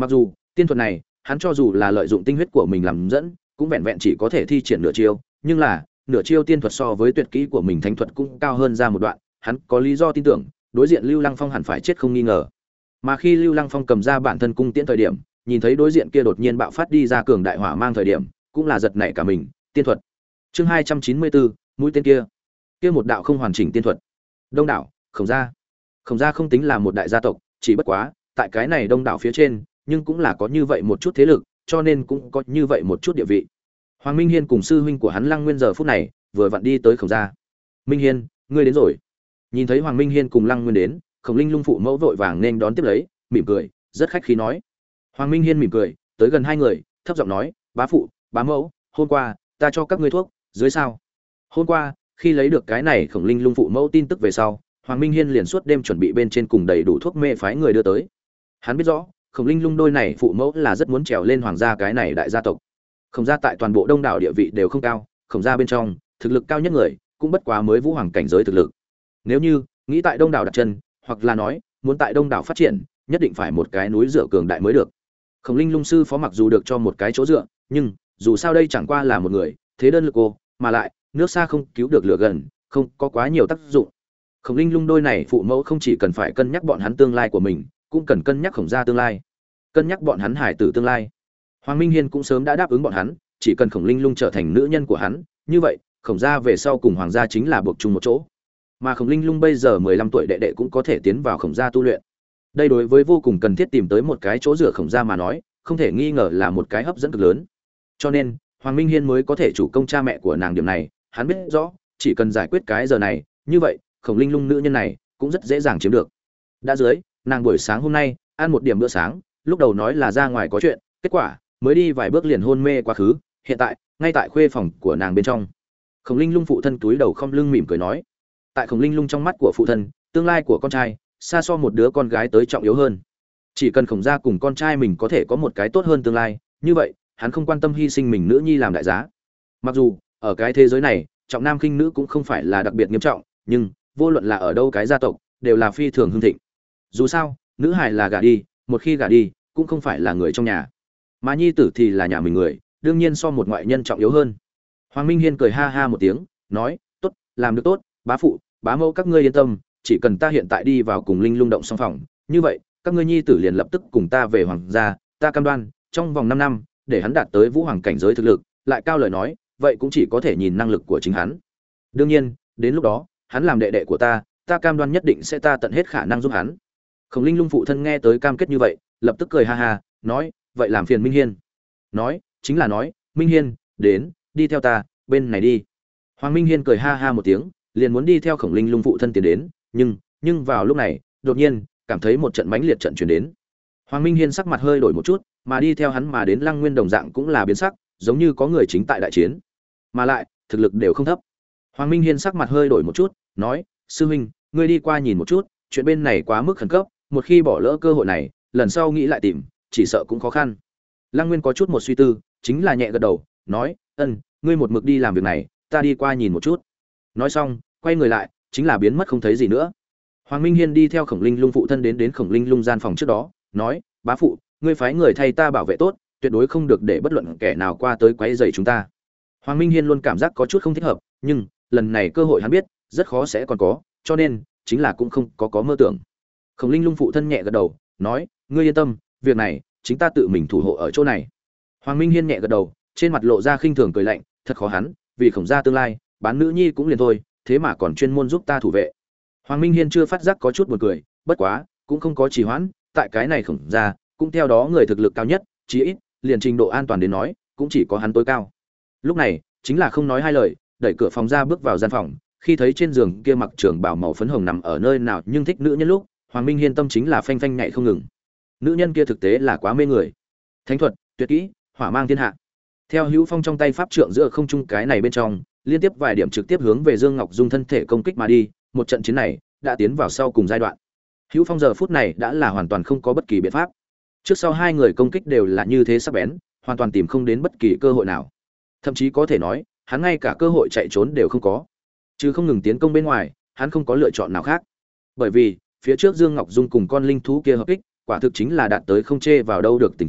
Tiên thuật này, hắn cho dù là lợi dụng tinh huyết của mình làm dẫn, cũng vẹn vẹn chỉ có thể thi triển nửa chiêu, nhưng là, nửa chiêu tiên thuật so với tuyệt kỹ của mình thánh thuật cũng cao hơn ra một đoạn, hắn có lý do tin tưởng, đối diện Lưu Lăng Phong hẳn phải chết không nghi ngờ. Mà khi Lưu Lăng Phong cầm ra bản thân cung tiễn thời điểm, nhìn thấy đối diện kia đột nhiên bạo phát đi ra cường đại hỏa mang thời điểm, cũng là giật nảy cả mình, tiên thuật. Chương hai trăm chín mươi bốn, mũi tên kia. Kia một đạo không hoàn chỉnh tiên thuật. Đông đảo, Khổng gia. Khổng gia không tính là một đại gia tộc, chỉ bất quá, tại cái này đông đảo phía trên, nhưng cũng là có như vậy một chút thế lực, cho nên cũng có như vậy một chút địa vị. Hoàng Minh Hiên cùng sư huynh của hắn Lăng Nguyên giờ phút này, vừa vặn đi tới Khổng gia. Minh Hiên, ngươi đến rồi. Nhìn thấy Hoàng Minh Hiên cùng Lăng Nguyên đến, Khổng Linh Lung phụ mẫu vội vàng nên đón tiếp lấy, mỉm cười, rất khách khí nói. Hoàng Minh Hiên mỉm cười, tới gần hai người, thấp giọng nói, bá phụ, bá mẫu, hôm qua, ta cho các ngươi thuốc, dưới sao? Hôm qua, khi lấy được cái này Khổng Linh Lung phụ mẫu tin tức về sau, Hoàng Minh Hiên liền suốt đêm chuẩn bị bên trên cùng đầy đủ thuốc mê phái người đưa tới. Hắn biết rõ, Khổng Linh Lung đôi này phụ mẫu là rất muốn trèo lên hoàng gia cái này đại gia tộc. Khổng gia tại toàn bộ đông đảo địa vị đều không cao, Khổng gia bên trong, thực lực cao nhất người, cũng bất quá mới vũ hoàng cảnh giới thực lực. Nếu như nghĩ tại đông đảo đặt chân, hoặc là nói, muốn tại đông đảo phát triển, nhất định phải một cái núi dựa cường đại mới được. Khổng Linh Lung sư phó mặc dù được cho một cái chỗ dựa, nhưng dù sao đây chẳng qua là một người, thế đơn lực cô, mà lại, nước xa không cứu được lửa gần, không có quá nhiều tác dụng. Khổng Linh Lung đôi này phụ mẫu không chỉ cần phải cân nhắc bọn hắn tương lai của mình, cũng cần cân nhắc Khổng gia tương lai, cân nhắc bọn hắn hải tử tương lai. Hoàng Minh Hiên cũng sớm đã đáp ứng bọn hắn, chỉ cần Khổng Linh Lung trở thành nữ nhân của hắn, như vậy, Khổng gia về sau cùng hoàng gia chính là buộc chung một chỗ. Mà Khổng Linh Lung bây giờ mười lăm tuổi đệ đệ cũng có thể tiến vào Khổng gia tu luyện. Đây đối với vô cùng cần thiết tìm tới một cái chỗ dựa Khổng gia mà nói, không thể nghi ngờ là một cái hấp dẫn cực lớn. Cho nên, Hoàng Minh Hiên mới có thể chủ công cha mẹ của nàng điểm này, hắn biết rõ, chỉ cần giải quyết cái giờ này, như vậy, Khổng Linh Lung nữ nhân này cũng rất dễ dàng chiếm được. Đã dưới, nàng buổi sáng hôm nay ăn một điểm bữa sáng, lúc đầu nói là ra ngoài có chuyện, kết quả mới đi vài bước liền hôn mê quá khứ, hiện tại, ngay tại khuê phòng của nàng bên trong. Khổng Linh Lung phụ thân túi đầu không lưng mỉm cười nói, tại Khổng Linh Lung trong mắt của phụ thân, tương lai của con trai xa so một đứa con gái tới trọng yếu hơn. Chỉ cần Khổng gia cùng con trai mình có thể có một cái tốt hơn tương lai, như vậy, hắn không quan tâm hy sinh mình nữ nhi làm đại giá. Mặc dù, ở cái thế giới này, trọng nam khinh nữ cũng không phải là đặc biệt nghiêm trọng, nhưng vô luận là ở đâu cái gia tộc, đều là phi thường hưng thịnh. Dù sao, nữ hài là gả đi, một khi gả đi, cũng không phải là người trong nhà, mà nhi tử thì là nhà mình người, đương nhiên so một ngoại nhân trọng yếu hơn. Hoàng Minh Hiên cười ha ha một tiếng, nói, tốt, làm được tốt, bá phụ, bá mẫu các ngươi yên tâm, chỉ cần ta hiện tại đi vào cùng Linh Lung động song phòng, như vậy, các ngươi nhi tử liền lập tức cùng ta về hoàng gia, ta cam đoan, trong vòng năm năm, để hắn đạt tới vũ hoàng cảnh giới thực lực, lại cao lời nói, vậy cũng chỉ có thể nhìn năng lực của chính hắn. Đương nhiên, đến lúc đó, hắn làm đệ đệ của ta, ta cam đoan nhất định sẽ ta tận hết khả năng giúp hắn. Khổng Linh Lung phụ thân nghe tới cam kết như vậy, lập tức cười ha ha, nói, vậy làm phiền Minh Hiên. Nói, chính là nói, Minh Hiên, đến, đi theo ta, bên này đi. Hoàng Minh Hiên cười ha ha một tiếng, liền muốn đi theo Khổng Linh Lung phụ thân tiến đến, nhưng, nhưng vào lúc này, đột nhiên, cảm thấy một trận mãnh liệt trận truyền đến. Hoàng Minh Hiên sắc mặt hơi đổi một chút, mà đi theo hắn mà đến Lăng Nguyên đồng dạng cũng là biến sắc, giống như có người chính tại đại chiến, mà lại, thực lực đều không thấp. Hoàng Minh Hiên sắc mặt hơi đổi một chút, nói, sư huynh, ngươi đi qua nhìn một chút, chuyện bên này quá mức khẩn cấp, một khi bỏ lỡ cơ hội này, lần sau nghĩ lại tìm, chỉ sợ cũng khó khăn. Lăng Nguyên có chút một suy tư, chính là nhẹ gật đầu, nói, ân, ngươi một mực đi làm việc này, ta đi qua nhìn một chút. Nói xong, quay người lại, chính là biến mất không thấy gì nữa. Hoàng Minh Hiên đi theo Khổng Linh Lung phụ thân đến đến Khổng Linh Lung gian phòng trước đó, nói, bá phụ, ngươi phái người thay ta bảo vệ tốt, tuyệt đối không được để bất luận kẻ nào qua tới quấy rầy chúng ta. Hoàng Minh Hiên luôn cảm giác có chút không thích hợp, nhưng lần này cơ hội hắn biết rất khó sẽ còn có, cho nên chính là cũng không có có mơ tưởng. Khổng Linh Lung phụ thân nhẹ gật đầu, nói, ngươi yên tâm, việc này chính ta tự mình thủ hộ ở chỗ này. Hoàng Minh Hiên nhẹ gật đầu, trên mặt lộ ra khinh thường cười lạnh, thật khó hắn, vì Khổng gia tương lai, bán nữ nhi cũng liền thôi, thế mà còn chuyên môn giúp ta thủ vệ. Hoàng Minh Hiên chưa phát giác có chút buồn cười, bất quá cũng không có trì hoãn, tại cái này Khổng gia cũng theo đó người thực lực cao nhất, chí ít liền trình độ an toàn đến nói, cũng chỉ có hắn tối cao. Lúc này, chính là không nói hai lời, đẩy cửa phòng ra bước vào gian phòng, khi thấy trên giường kia mặc trường bào màu phấn hồng nằm ở nơi nào nhưng thích nữ nhân lúc, Hoàng Minh Hiên tâm chính là phanh phanh nhảy không ngừng. Nữ nhân kia thực tế là quá mê người. Thánh thuật, tuyệt kỹ, hỏa mang thiên hạ. Theo Hữu Phong trong tay pháp trượng giữa không trung cái này bên trong, liên tiếp vài điểm trực tiếp hướng về Dương Ngọc Dung thân thể công kích mà đi, một trận chiến này đã tiến vào sau cùng giai đoạn. Hữu Phong giờ phút này đã là hoàn toàn không có bất kỳ biện pháp. Trước sau hai người công kích đều là như thế sắc bén, hoàn toàn tìm không đến bất kỳ cơ hội nào. Thậm chí có thể nói, hắn ngay cả cơ hội chạy trốn đều không có. Chứ không ngừng tiến công bên ngoài, hắn không có lựa chọn nào khác. Bởi vì, phía trước Dương Ngọc Dung cùng con linh thú kia hợp kích, quả thực chính là đạt tới không chê vào đâu được tình trạng,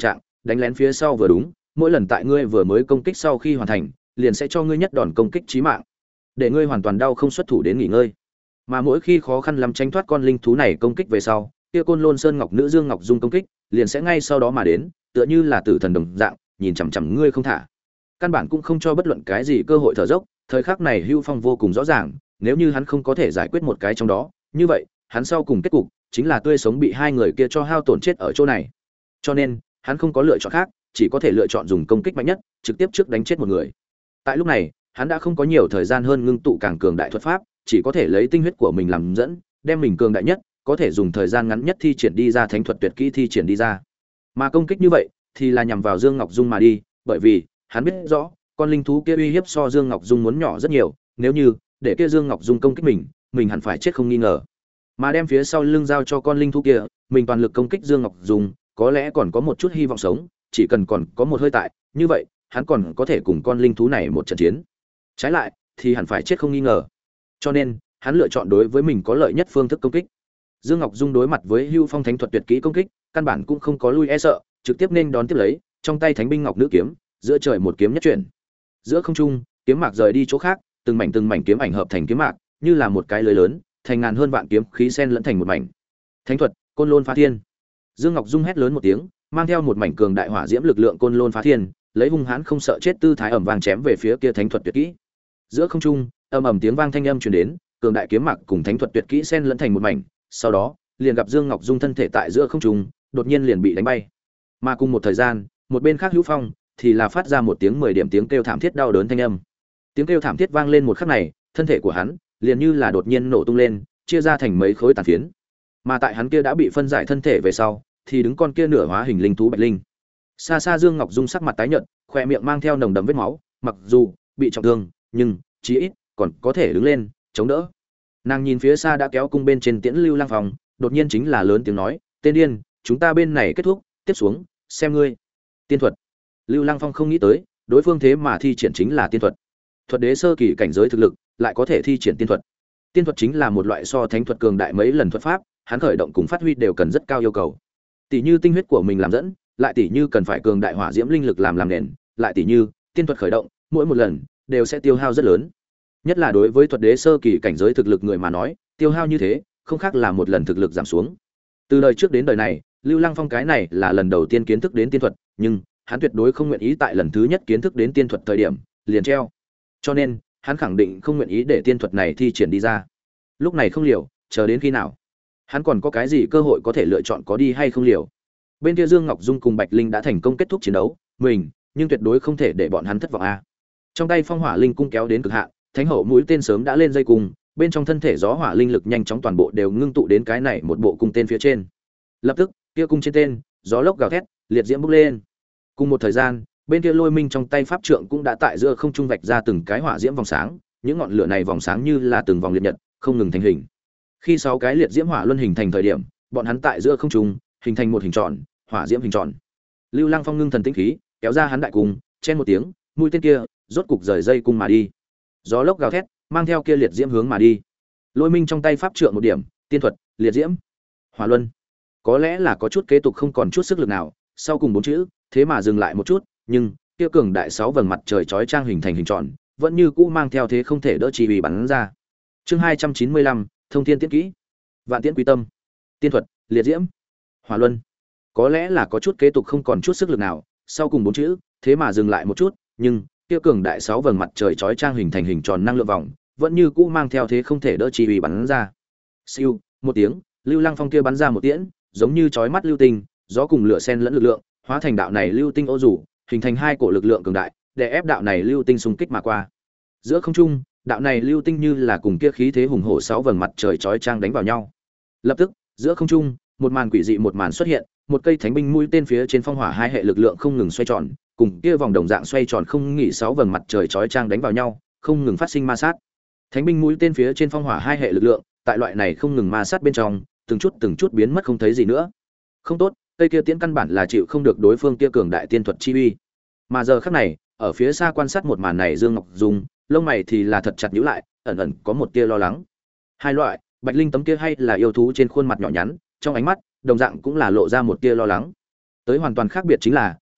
đánh lén phía sau vừa đúng, mỗi lần tại ngươi vừa mới công kích sau khi hoàn thành, liền sẽ cho ngươi nhất đòn công kích chí mạng, để ngươi hoàn toàn đau không xuất thủ đến nghỉ ngơi. Mà mỗi khi khó khăn lắm tránh thoát con linh thú này công kích về sau, kia Côn Lôn Sơn Ngọc Nữ Dương Ngọc Dung công kích, liền sẽ ngay sau đó mà đến, tựa như là tử thần đồng dạng, nhìn chằm chằm ngươi không thả. Căn bản cũng không cho bất luận cái gì cơ hội thở dốc, thời khắc này Hưu Phong vô cùng rõ ràng, nếu như hắn không có thể giải quyết một cái trong đó, như vậy, hắn sau cùng kết cục chính là tươi sống bị hai người kia cho hao tổn chết ở chỗ này. Cho nên, hắn không có lựa chọn khác, chỉ có thể lựa chọn dùng công kích mạnh nhất, trực tiếp trước đánh chết một người. Tại lúc này, hắn đã không có nhiều thời gian hơn ngưng tụ càng cường đại thuật pháp, chỉ có thể lấy tinh huyết của mình làm dẫn, đem mình cường đại nhất, có thể dùng thời gian ngắn nhất thi triển đi ra thánh thuật tuyệt kỹ thi triển đi ra. Mà công kích như vậy thì là nhằm vào Dương Ngọc Dung mà đi, bởi vì hắn biết rõ, con linh thú kia uy hiếp so Dương Ngọc Dung muốn nhỏ rất nhiều, nếu như để kia Dương Ngọc Dung công kích mình, mình hẳn phải chết không nghi ngờ. Mà đem phía sau lưng giao cho con linh thú kia, mình toàn lực công kích Dương Ngọc Dung, có lẽ còn có một chút hy vọng sống, chỉ cần còn có một hơi tại, như vậy, hắn còn có thể cùng con linh thú này một trận chiến. Trái lại, thì hẳn phải chết không nghi ngờ. Cho nên, hắn lựa chọn đối với mình có lợi nhất phương thức công kích. Dương Ngọc Dung đối mặt với Hưu Phong thánh thuật tuyệt kỹ công kích, căn bản cũng không có lui e sợ, trực tiếp nên đón tiếp lấy, trong tay Thánh binh Ngọc Nữ kiếm, giữa trời một kiếm nhất chuyển. Giữa không trung, kiếm mạc rời đi chỗ khác, từng mảnh từng mảnh kiếm ảnh hợp thành kiếm mạc, như là một cái lưới lớn, thành ngàn hơn vạn kiếm khí xen lẫn thành một mảnh. Thánh thuật, Côn Lôn phá thiên. Dương Ngọc Dung hét lớn một tiếng, mang theo một mảnh cường đại hỏa diễm lực lượng Côn Lôn phá thiên, lấy hung hãn không sợ chết tư thái ầm vang chém về phía kia thánh thuật tuyệt kỹ. Giữa không trung, ầm ầm tiếng vang thanh âm truyền đến, cường đại kiếm mạc cùng thánh thuật tuyệt kỹ xen lẫn thành một mảnh, sau đó, liền gặp Dương Ngọc Dung thân thể tại giữa không trung, đột nhiên liền bị đánh bay. Mà cùng một thời gian, một bên khác Hữu Phong thì là phát ra một tiếng mười điểm tiếng kêu thảm thiết đau đớn thanh âm. Tiếng kêu thảm thiết vang lên một khắc này, thân thể của hắn liền như là đột nhiên nổ tung lên, chia ra thành mấy khối tàn phiến. Mà tại hắn kia đã bị phân giải thân thể về sau, thì đứng con kia nửa hóa hình linh thú Bạch Linh. Xa xa Dương Ngọc Dung sắc mặt tái nhợt, khóe miệng mang theo nồng đậm vết máu, mặc dù bị trọng thương, nhưng chí ít còn có thể đứng lên, chống đỡ. Nàng nhìn phía xa đã kéo cung bên trên Tiễn Lưu Lang Phong, đột nhiên chính là lớn tiếng nói, "Tên điên, chúng ta bên này kết thúc, tiếp xuống, xem ngươi." Tiên thuật. Lưu Lang Phong không nghĩ tới, đối phương thế mà thi triển chính là tiên thuật. Thuật đế sơ kỳ cảnh giới thực lực, lại có thể thi triển tiên thuật. Tiên thuật chính là một loại so thánh thuật cường đại mấy lần thuật pháp, hắn khởi động cùng phát huy đều cần rất cao yêu cầu. Tỷ như tinh huyết của mình làm dẫn, lại tỷ như cần phải cường đại hỏa diễm linh lực làm làm nền, lại tỷ như tiên thuật khởi động, mỗi một lần đều sẽ tiêu hao rất lớn. Nhất là đối với thuật đế sơ kỳ cảnh giới thực lực người mà nói, tiêu hao như thế, không khác là một lần thực lực giảm xuống. Từ đời trước đến đời này, Lưu Lăng Phong cái này là lần đầu tiên kiến thức đến tiên thuật, nhưng hắn tuyệt đối không nguyện ý tại lần thứ nhất kiến thức đến tiên thuật thời điểm liền treo. Cho nên, hắn khẳng định không nguyện ý để tiên thuật này thi triển đi ra. Lúc này không liều, chờ đến khi nào? Hắn còn có cái gì cơ hội có thể lựa chọn có đi hay không liều? Bên kia Dương Ngọc Dung cùng Bạch Linh đã thành công kết thúc chiến đấu, mình, nhưng tuyệt đối không thể để bọn hắn thất vọng a. Trong tay Phong Hỏa Linh cung kéo đến cực hạn, Thánh hậu mũi tên sớm đã lên dây cung, bên trong thân thể gió hỏa linh lực nhanh chóng toàn bộ đều ngưng tụ đến cái này một bộ cung tên phía trên. Lập tức, kia cung trên tên, gió lốc gào thét, liệt diễm bốc lên. Cùng một thời gian, bên kia Lôi Minh trong tay pháp trượng cũng đã tại giữa không trung vạch ra từng cái hỏa diễm vòng sáng, những ngọn lửa này vòng sáng như là từng vòng liệt nhật, không ngừng thành hình. Khi sáu cái liệt diễm hỏa luân hình thành thời điểm, bọn hắn tại giữa không trung hình thành một hình tròn, hỏa diễm hình tròn. Lưu Lăng Phong ngưng thần tĩnh khí, kéo ra hắn đại cung, chen một tiếng, mũi tên kia rốt cục rời dây cung mà đi. Gió lốc gào thét, mang theo kia liệt diễm hướng mà đi. Lôi Minh trong tay pháp trượng một điểm, tiên thuật, liệt diễm, hỏa luân. Có lẽ là có chút kế tục không còn chút sức lực nào, sau cùng bốn chữ, thế mà dừng lại một chút, nhưng kia cường đại sáu vầng mặt trời chói chang hình thành hình tròn, vẫn như cũ mang theo thế không thể đỡ chi uy bắn ra. Chương hai trăm chín mươi lăm, Thông Thiên Tiễn Kỹ. Vạn Tiễn Quý Tâm. Tiên thuật, liệt diễm, hỏa luân. Có lẽ là có chút kế tục không còn chút sức lực nào, sau cùng bốn chữ, thế mà dừng lại một chút, nhưng kia cường đại sáu vầng mặt trời chói chang hình thành hình tròn năng lượng vòng, vẫn như cũ mang theo thế không thể đỡ chi uy bắn ra. Siêu, một tiếng, Lưu Lăng Phong kia bắn ra một tiễn, giống như chói mắt lưu tinh, gió cùng lửa xen lẫn lực lượng, hóa thành đạo này lưu tinh ô rủ, hình thành hai cổ lực lượng cường đại, để ép đạo này lưu tinh xung kích mà qua. Giữa không trung, đạo này lưu tinh như là cùng kia khí thế hùng hổ sáu vầng mặt trời chói chang đánh vào nhau. Lập tức, giữa không trung, một màn quỷ dị một màn xuất hiện, một cây thánh binh mũi tên phía trên phong hỏa hai hệ lực lượng không ngừng xoay tròn, cùng kia vòng đồng dạng xoay tròn không nghỉ sáu vầng mặt trời chói chang đánh vào nhau, không ngừng phát sinh ma sát. Thánh binh mũi tên phía trên phong hỏa hai hệ lực lượng, tại loại này không ngừng ma sát bên trong, từng chút từng chút biến mất không thấy gì nữa. Không tốt, cây kia tiễn căn bản là chịu không được đối phương kia cường đại tiên thuật chi uy. Mà giờ khắc này, ở phía xa quan sát một màn này Dương Ngọc Dung, lông mày thì là thật chặt nhíu lại, ẩn ẩn có một tia lo lắng. Hai loại, Bạch Linh tấm kia hay là yêu thú trên khuôn mặt nhỏ nhắn, trong ánh mắt, đồng dạng cũng là lộ ra một tia lo lắng. Tới hoàn toàn khác biệt chính là,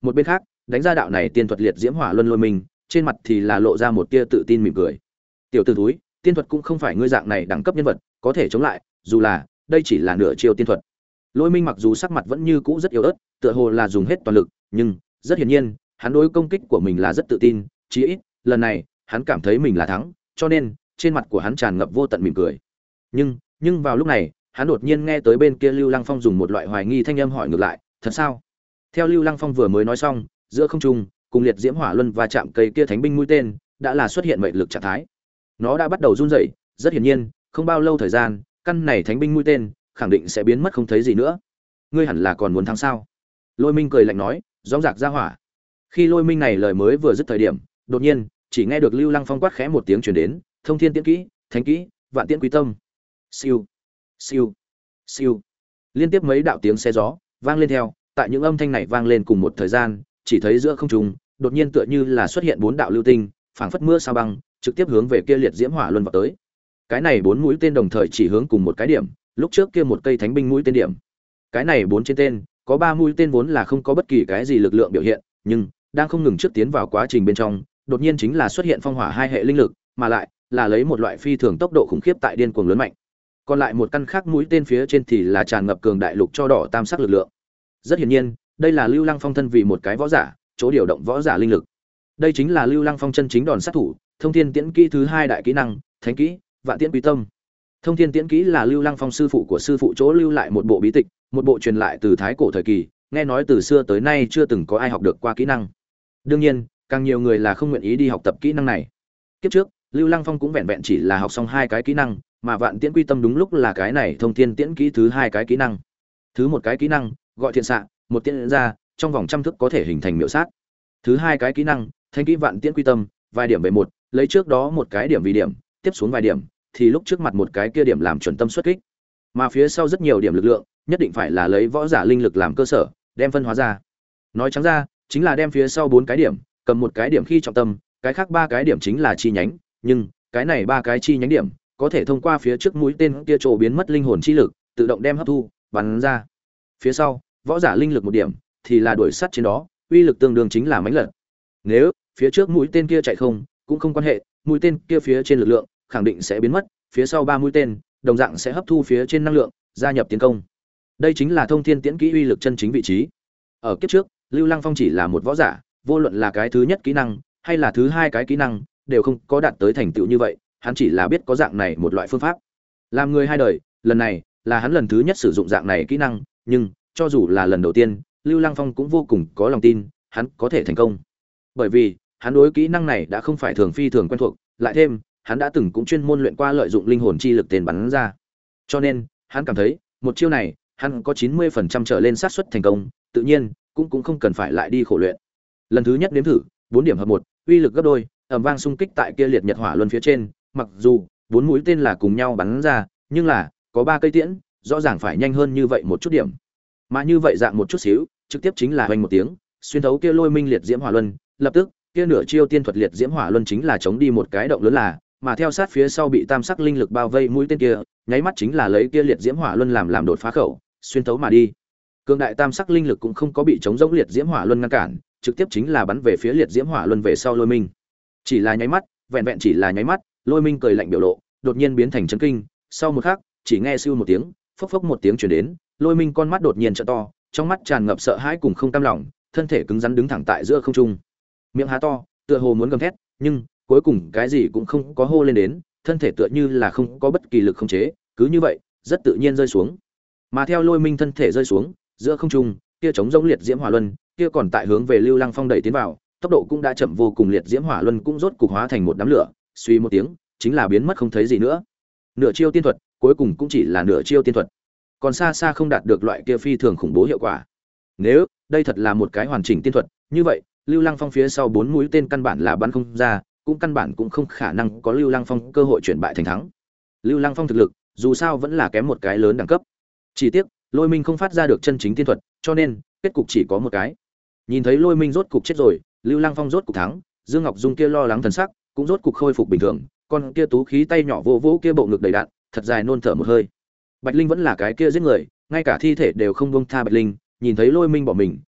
Một bên khác, đánh ra đạo này tiên thuật liệt diễm hỏa luân lôi minh, trên mặt thì là lộ ra một tia tự tin mỉm cười. Tiểu tử túi, tiên thuật cũng không phải ngươi dạng này đẳng cấp nhân vật có thể chống lại, dù là đây chỉ là nửa chiêu tiên thuật. Lôi minh mặc dù sắc mặt vẫn như cũ rất yếu ớt, tựa hồ là dùng hết toàn lực, nhưng rất hiển nhiên, hắn đối công kích của mình là rất tự tin, chí ít lần này hắn cảm thấy mình là thắng, cho nên trên mặt của hắn tràn ngập vô tận mỉm cười. Nhưng, nhưng vào lúc này, hắn đột nhiên nghe tới bên kia Lưu Lăng Phong dùng một loại hoài nghi thanh âm hỏi ngược lại, "Thật sao?" Theo Lưu Lăng Phong vừa mới nói xong, giữa không trung, cùng liệt diễm hỏa luân và chạm cây kia thánh binh mũi tên, đã là xuất hiện mệnh lực trạng thái. Nó đã bắt đầu run rẩy, rất hiển nhiên, không bao lâu thời gian, căn này thánh binh mũi tên khẳng định sẽ biến mất không thấy gì nữa. Ngươi hẳn là còn muốn thắng sao? Lôi Minh cười lạnh nói, gióng giạc ra hỏa. Khi Lôi Minh này lời mới vừa dứt thời điểm, đột nhiên, chỉ nghe được Lưu Lăng Phong quát khẽ một tiếng truyền đến, "Thông Thiên Tiễn Kỹ, Thánh Kỹ, Vạn Tiễn Quý Tâm." Siêu, siêu, siêu. Liên tiếp mấy đạo tiếng xe gió vang lên theo, tại những âm thanh này vang lên cùng một thời gian, chỉ thấy giữa không trung, đột nhiên tựa như là xuất hiện bốn đạo lưu tinh, phảng phất mưa sao băng, trực tiếp hướng về kia liệt diễm hỏa luân vào tới. Cái này bốn mũi tên đồng thời chỉ hướng cùng một cái điểm, lúc trước kia một cây thánh binh mũi tên điểm. Cái này bốn trên tên, có ba mũi tên vốn là không có bất kỳ cái gì lực lượng biểu hiện, nhưng đang không ngừng trước tiến vào quá trình bên trong, đột nhiên chính là xuất hiện phong hỏa hai hệ linh lực, mà lại là lấy một loại phi thường tốc độ khủng khiếp tại điên cuồng lớn mạnh. Còn lại một căn khác mũi tên phía trên thì là tràn ngập cường đại lục cho đỏ tam sắc lực lượng. Rất hiển nhiên, đây là Lưu Lăng Phong thân vì một cái võ giả, chỗ điều động võ giả linh lực. Đây chính là Lưu Lăng Phong chân chính đòn sát thủ, Thông Thiên Tiễn Kỹ thứ hai đại kỹ năng, Thánh Kỹ, Vạn Tiễn Quý Tâm. Thông Thiên Tiễn Kỹ là Lưu Lăng Phong sư phụ của sư phụ chỗ lưu lại một bộ bí tịch, một bộ truyền lại từ thái cổ thời kỳ, nghe nói từ xưa tới nay chưa từng có ai học được qua kỹ năng. Đương nhiên, càng nhiều người là không nguyện ý đi học tập kỹ năng này. Kiếp trước, Lưu Lăng Phong cũng vẹn vẹn chỉ là học xong hai cái kỹ năng, mà Vạn Tiễn Quy Tâm đúng lúc là cái này Thông Thiên Tiễn Kỹ thứ hai cái kỹ năng. Thứ một cái kỹ năng, gọi thiện xạ, một tiễn ra, trong vòng trăm thước có thể hình thành miểu sát. Thứ hai cái kỹ năng, Thánh Kỹ Vạn Tiễn Quy Tâm, vài điểm về một, lấy trước đó một cái điểm vì điểm, tiếp xuống vài điểm, thì lúc trước mặt một cái kia điểm làm chuẩn tâm xuất kích. Mà phía sau rất nhiều điểm lực lượng, nhất định phải là lấy võ giả linh lực làm cơ sở, đem phân hóa ra. Nói trắng ra, chính là đem phía sau bốn cái điểm, cầm một cái điểm khi trọng tâm, cái khác ba cái điểm chính là chi nhánh, nhưng cái này ba cái chi nhánh điểm có thể thông qua phía trước mũi tên kia chỗ biến mất linh hồn chi lực, tự động đem hấp thu, bắn ra. Phía sau, võ giả linh lực một điểm, thì là đuổi sát trên đó, uy lực tương đương chính là mãnh lật. Nếu phía trước mũi tên kia chạy không, cũng không quan hệ, mũi tên kia phía trên lực lượng khẳng định sẽ biến mất, phía sau ba mũi tên đồng dạng sẽ hấp thu phía trên năng lượng, gia nhập tiến công. Đây chính là Thông Thiên Tiễn Kỹ uy lực chân chính vị trí. Ở kiếp trước, Lưu Lăng Phong chỉ là một võ giả, vô luận là cái thứ nhất kỹ năng hay là thứ hai cái kỹ năng, đều không có đạt tới thành tựu như vậy, hắn chỉ là biết có dạng này một loại phương pháp. Làm người hai đời, lần này là hắn lần thứ nhất sử dụng dạng này kỹ năng, nhưng cho dù là lần đầu tiên, Lưu Lăng Phong cũng vô cùng có lòng tin, hắn có thể thành công. Bởi vì, hắn đối kỹ năng này đã không phải thường phi thường quen thuộc, lại thêm, hắn đã từng cũng chuyên môn luyện qua lợi dụng linh hồn chi lực tên bắn ra. Cho nên, hắn cảm thấy, một chiêu này, hắn có chín mươi phần trăm trở lên xác suất thành công, tự nhiên, cũng cũng không cần phải lại đi khổ luyện. Lần thứ nhất nếm thử, bốn điểm hợp một, uy lực gấp đôi, ầm vang xung kích tại kia liệt nhật hỏa luân phía trên, mặc dù bốn mũi tên là cùng nhau bắn ra, nhưng là có ba cây tiễn, rõ ràng phải nhanh hơn như vậy một chút điểm. Mà như vậy dạng một chút xíu, trực tiếp chính là hoành một tiếng, xuyên thấu kia lôi minh liệt diễm hỏa luân, lập tức, kia nửa chiêu tiên thuật liệt diễm hỏa luân chính là chống đi một cái động lớn là, mà theo sát phía sau bị tam sắc linh lực bao vây mũi tên kia, nháy mắt chính là lấy kia liệt diễm hỏa luân làm làm đột phá khẩu, xuyên thấu mà đi. Cường đại tam sắc linh lực cũng không có bị chống rỗng liệt diễm hỏa luân ngăn cản, trực tiếp chính là bắn về phía liệt diễm hỏa luân về sau lôi minh. Chỉ là nháy mắt, vẹn vẹn chỉ là nháy mắt, lôi minh cười lạnh biểu lộ, đột nhiên biến thành chấn kinh, sau một khắc, chỉ nghe siêu một tiếng, phốc phốc một tiếng truyền đến, lôi minh con mắt đột nhiên trợ to, trong mắt tràn ngập sợ hãi cùng không cam lòng, thân thể cứng rắn đứng thẳng tại giữa không trung, miệng há to, tựa hồ muốn gầm thét, nhưng cuối cùng cái gì cũng không có hô lên đến, thân thể tựa như là không có bất kỳ lực khống chế, cứ như vậy, rất tự nhiên rơi xuống. Mà theo lôi minh thân thể rơi xuống, giữa không trung, kia chống rỗng liệt diễm hỏa luân, kia còn tại hướng về Lưu Lăng Phong đẩy tiến vào, tốc độ cũng đã chậm vô cùng, liệt diễm hỏa luân cũng rốt cục hóa thành một đám lửa, suy một tiếng, chính là biến mất không thấy gì nữa. Nửa chiêu tiên thuật, cuối cùng cũng chỉ là nửa chiêu tiên thuật, còn xa xa không đạt được loại kia phi thường khủng bố hiệu quả. Nếu đây thật là một cái hoàn chỉnh tiên thuật, như vậy, Lưu Lăng Phong phía sau bốn mũi tên căn bản là bắn không ra, cũng căn bản cũng không khả năng có Lưu Lăng Phong cơ hội chuyển bại thành thắng. Lưu Lăng Phong thực lực, dù sao vẫn là kém một cái lớn đẳng cấp. Chỉ tiếc, Lôi Minh không phát ra được chân chính tiên thuật, cho nên kết cục chỉ có một cái. Nhìn thấy Lôi Minh rốt cục chết rồi, Lưu Lăng Phong rốt cục thắng, Dương Ngọc Dung kia lo lắng thần sắc, cũng rốt cục khôi phục bình thường, con kia tú khí tay nhỏ vô vỗ kia bộ ngực đầy đạn, thật dài nôn thở một hơi. Bạch Linh vẫn là cái kia giết người, ngay cả thi thể đều không buông tha Bạch Linh, nhìn thấy Lôi Minh bỏ mình,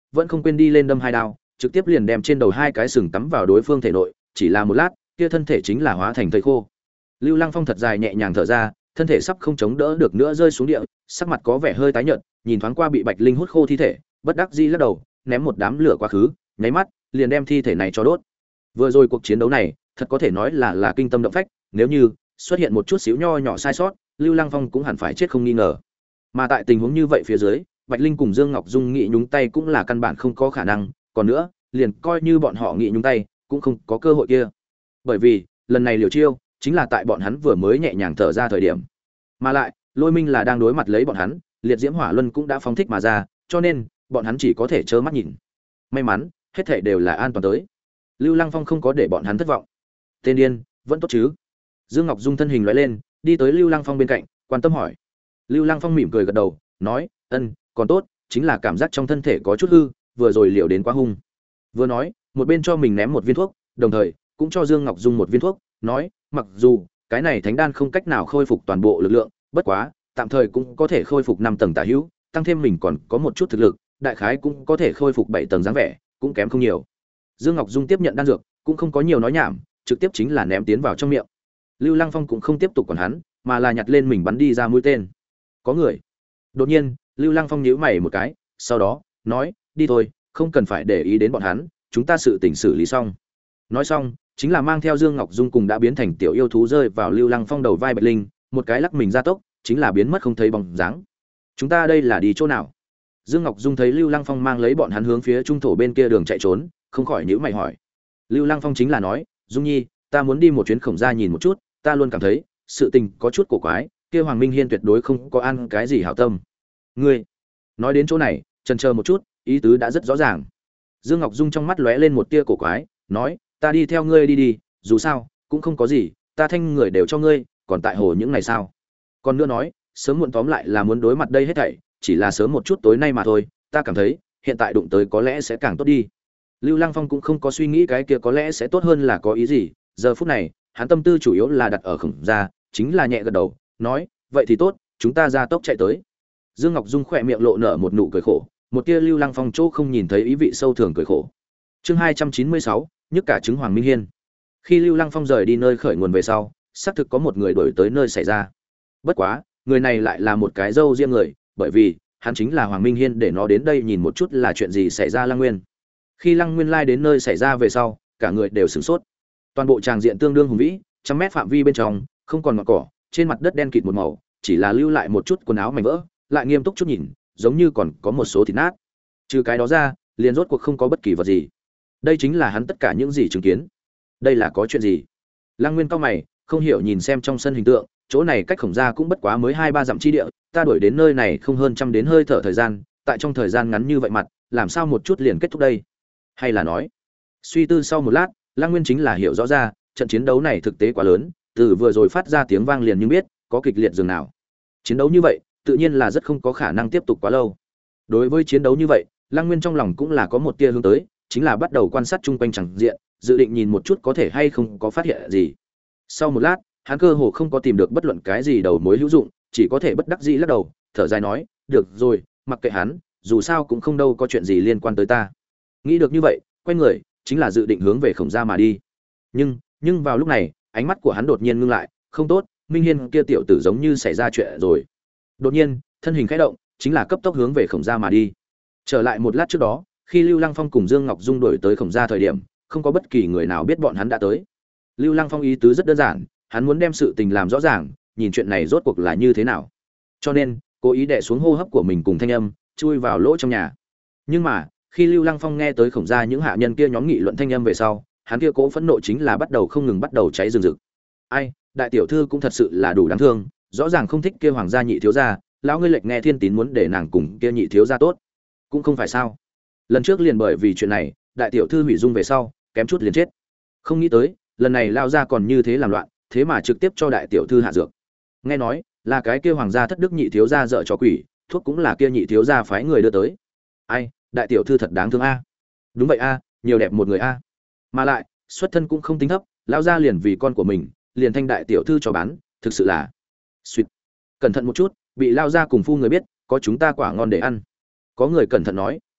vẫn không quên đi lên đâm hai đao, trực tiếp liền đem trên đầu hai cái sừng cắm vào đối phương thể nội, chỉ là một lát, kia thân thể chính là hóa thành thây khô. Lưu Lăng Phong thật dài nhẹ nhàng thở ra, thân thể sắp không chống đỡ được nữa rơi xuống địa, sắc mặt có vẻ hơi tái nhợt, nhìn thoáng qua bị Bạch Linh hút khô thi thể, bất đắc dĩ lắc đầu, ném một đám lửa quá khứ, nháy mắt, liền đem thi thể này cho đốt. Vừa rồi cuộc chiến đấu này, thật có thể nói là là kinh tâm động phách, nếu như xuất hiện một chút xíu nho nhỏ sai sót, Lưu Lăng Phong cũng hẳn phải chết không nghi ngờ. Mà tại tình huống như vậy phía dưới, Bạch Linh cùng Dương Ngọc Dung nghĩ nhúng tay cũng là căn bản không có khả năng, còn nữa, liền coi như bọn họ nghĩ nhúng tay, cũng không có cơ hội kia. Bởi vì, lần này liều chiêu, chính là tại bọn hắn vừa mới nhẹ nhàng thở ra thời điểm. Mà lại, Lôi Minh là đang đối mặt lấy bọn hắn, liệt diễm hỏa luân cũng đã phóng thích mà ra, cho nên, bọn hắn chỉ có thể trơ mắt nhìn. May mắn, hết thảy đều là an toàn tới. Lưu Lăng Phong không có để bọn hắn thất vọng. Tên điên, vẫn tốt chứ? Dương Ngọc Dung thân hình lóe lên, đi tới Lưu Lăng Phong bên cạnh, quan tâm hỏi. Lưu Lăng Phong mỉm cười gật đầu, nói, "Ân, còn tốt, chính là cảm giác trong thân thể có chút hư, vừa rồi liều đến quá hung." Vừa nói, một bên cho mình ném một viên thuốc, đồng thời cũng cho Dương Ngọc Dung một viên thuốc, nói, "Mặc dù cái này thánh đan không cách nào khôi phục toàn bộ lực lượng, bất quá, tạm thời cũng có thể khôi phục năm tầng tả hữu, tăng thêm mình còn có một chút thực lực, đại khái cũng có thể khôi phục bảy tầng dáng vẻ, cũng kém không nhiều." Dương Ngọc Dung tiếp nhận đan dược, cũng không có nhiều nói nhảm, trực tiếp chính là ném tiến vào trong miệng. Lưu Lăng Phong cũng không tiếp tục quản hắn, mà là nhặt lên mình bắn đi ra mũi tên. Có người. Đột nhiên, Lưu Lăng Phong nhíu mày một cái, sau đó nói, "Đi thôi, không cần phải để ý đến bọn hắn, chúng ta sự tình xử lý xong." Nói xong, chính là mang theo Dương Ngọc Dung cùng đã biến thành tiểu yêu thú rơi vào Lưu Lăng Phong đầu vai Bạch Linh, một cái lắc mình ra tốc, chính là biến mất không thấy bóng dáng. "Chúng ta đây là đi chỗ nào?" Dương Ngọc Dung thấy Lưu Lăng Phong mang lấy bọn hắn hướng phía trung thổ bên kia đường chạy trốn, không khỏi nhíu mày hỏi. Lưu Lăng Phong chính là nói, "Dung Nhi, ta muốn đi một chuyến Khổng Gia nhìn một chút, ta luôn cảm thấy sự tình có chút cổ quái, kia Hoàng Minh Hiên tuyệt đối không có ăn cái gì hảo tâm." "Ngươi?" Nói đến chỗ này, chần chờ một chút, ý tứ đã rất rõ ràng. Dương Ngọc Dung trong mắt lóe lên một tia cổ quái, nói, "Ta đi theo ngươi đi đi, dù sao cũng không có gì, ta thanh người đều cho ngươi, còn tại hồ những ngày sao? Còn nữa nói, sớm muộn tóm lại là muốn đối mặt đây hết thảy, chỉ là sớm một chút tối nay mà thôi, ta cảm thấy hiện tại đụng tới có lẽ sẽ càng tốt đi." Lưu Lăng Phong cũng không có suy nghĩ cái kia có lẽ sẽ tốt hơn là có ý gì, giờ phút này, hắn tâm tư chủ yếu là đặt ở Khổng Gia, chính là nhẹ gật đầu, nói, "Vậy thì tốt, chúng ta ra tốc chạy tới." Dương Ngọc Dung khỏe miệng lộ nở một nụ cười khổ, một tia Lưu Lăng Phong chỗ không nhìn thấy ý vị sâu thường cười khổ. Chương hai trăm chín mươi sáu, nhức cả trứng Hoàng Minh Hiên. Khi Lưu Lăng Phong rời đi nơi khởi nguồn về sau, xác thực có một người đuổi tới nơi xảy ra. Bất quá, người này lại là một cái dâu riêng người, bởi vì hắn chính là Hoàng Minh Hiên để nó đến đây nhìn một chút là chuyện gì xảy ra Lăng Nguyên. Khi Lăng Nguyên lai đến nơi xảy ra về sau, cả người đều sửng sốt. Toàn bộ tràng diện tương đương hùng vĩ, trăm mét phạm vi bên trong, không còn ngọn cỏ, trên mặt đất đen kịt một màu, chỉ là lưu lại một chút quần áo mảnh vỡ, lại nghiêm túc chút nhìn, giống như còn có một số thịt nát. Trừ cái đó ra, liền rốt cuộc không có bất kỳ vật gì. Đây chính là hắn tất cả những gì chứng kiến. Đây là có chuyện gì? Lăng Nguyên cao mày, không hiểu nhìn xem trong sân hình tượng, chỗ này cách Khổng Gia cũng bất quá mới hai ba dặm chi địa, ta đuổi đến nơi này không hơn trăm đến hơi thở thời gian, tại trong thời gian ngắn như vậy mặt, làm sao một chút liền kết thúc đây? Hay là nói, suy tư sau một lát, Lăng Nguyên chính là hiểu rõ ra, trận chiến đấu này thực tế quá lớn, từ vừa rồi phát ra tiếng vang liền nhưng biết, có kịch liệt dường nào. Chiến đấu như vậy, tự nhiên là rất không có khả năng tiếp tục quá lâu. Đối với chiến đấu như vậy, Lăng Nguyên trong lòng cũng là có một tia hướng tới, chính là bắt đầu quan sát chung quanh chẳng diện, dự định nhìn một chút có thể hay không có phát hiện gì. Sau một lát, hắn cơ hồ không có tìm được bất luận cái gì đầu mối hữu dụng, chỉ có thể bất đắc dĩ lắc đầu, thở dài nói, "Được rồi, mặc kệ hắn, dù sao cũng không đâu có chuyện gì liên quan tới ta." Nghĩ được như vậy, quay người, chính là dự định hướng về Khổng Gia mà đi. Nhưng, nhưng vào lúc này, ánh mắt của hắn đột nhiên ngưng lại, không tốt, Minh Hiên kia tiểu tử giống như xảy ra chuyện rồi. Đột nhiên, thân hình khẽ động, chính là cấp tốc hướng về Khổng Gia mà đi. Trở lại một lát trước đó, khi Lưu Lăng Phong cùng Dương Ngọc Dung đuổi tới Khổng Gia thời điểm, không có bất kỳ người nào biết bọn hắn đã tới. Lưu Lăng Phong ý tứ rất đơn giản, hắn muốn đem sự tình làm rõ ràng, nhìn chuyện này rốt cuộc là như thế nào. Cho nên, cố ý đè xuống hô hấp của mình cùng thanh âm, chui vào lỗ trong nhà. Nhưng mà, khi Lưu Lăng Phong nghe tới Khổng Gia những hạ nhân kia nhóm nghị luận thanh âm về sau, hắn kia cố phẫn nộ chính là bắt đầu không ngừng bắt đầu cháy rừng rực. Ai, đại tiểu thư cũng thật sự là đủ đáng thương, rõ ràng không thích kia hoàng gia nhị thiếu gia, lão ngươi lệch nghe thiên tín muốn để nàng cùng kia nhị thiếu gia tốt, cũng không phải sao? Lần trước liền bởi vì chuyện này, đại tiểu thư hủy dung về sau, kém chút liền chết. Không nghĩ tới, lần này lao ra còn như thế làm loạn, thế mà trực tiếp cho đại tiểu thư hạ dược. Nghe nói, là cái kia hoàng gia thất đức nhị thiếu gia dợ cho quỷ, thuốc cũng là kia nhị thiếu gia phái người đưa tới. Ai, đại tiểu thư thật đáng thương a. Đúng vậy a, nhiều đẹp một người a. Mà lại, xuất thân cũng không tính thấp, lao ra liền vì con của mình, liền thanh đại tiểu thư cho bán, thực sự là. Xuyệt. Cẩn thận một chút, bị lao ra cùng phu người biết, có chúng ta quả ngon để ăn. Có người cẩn thận nói,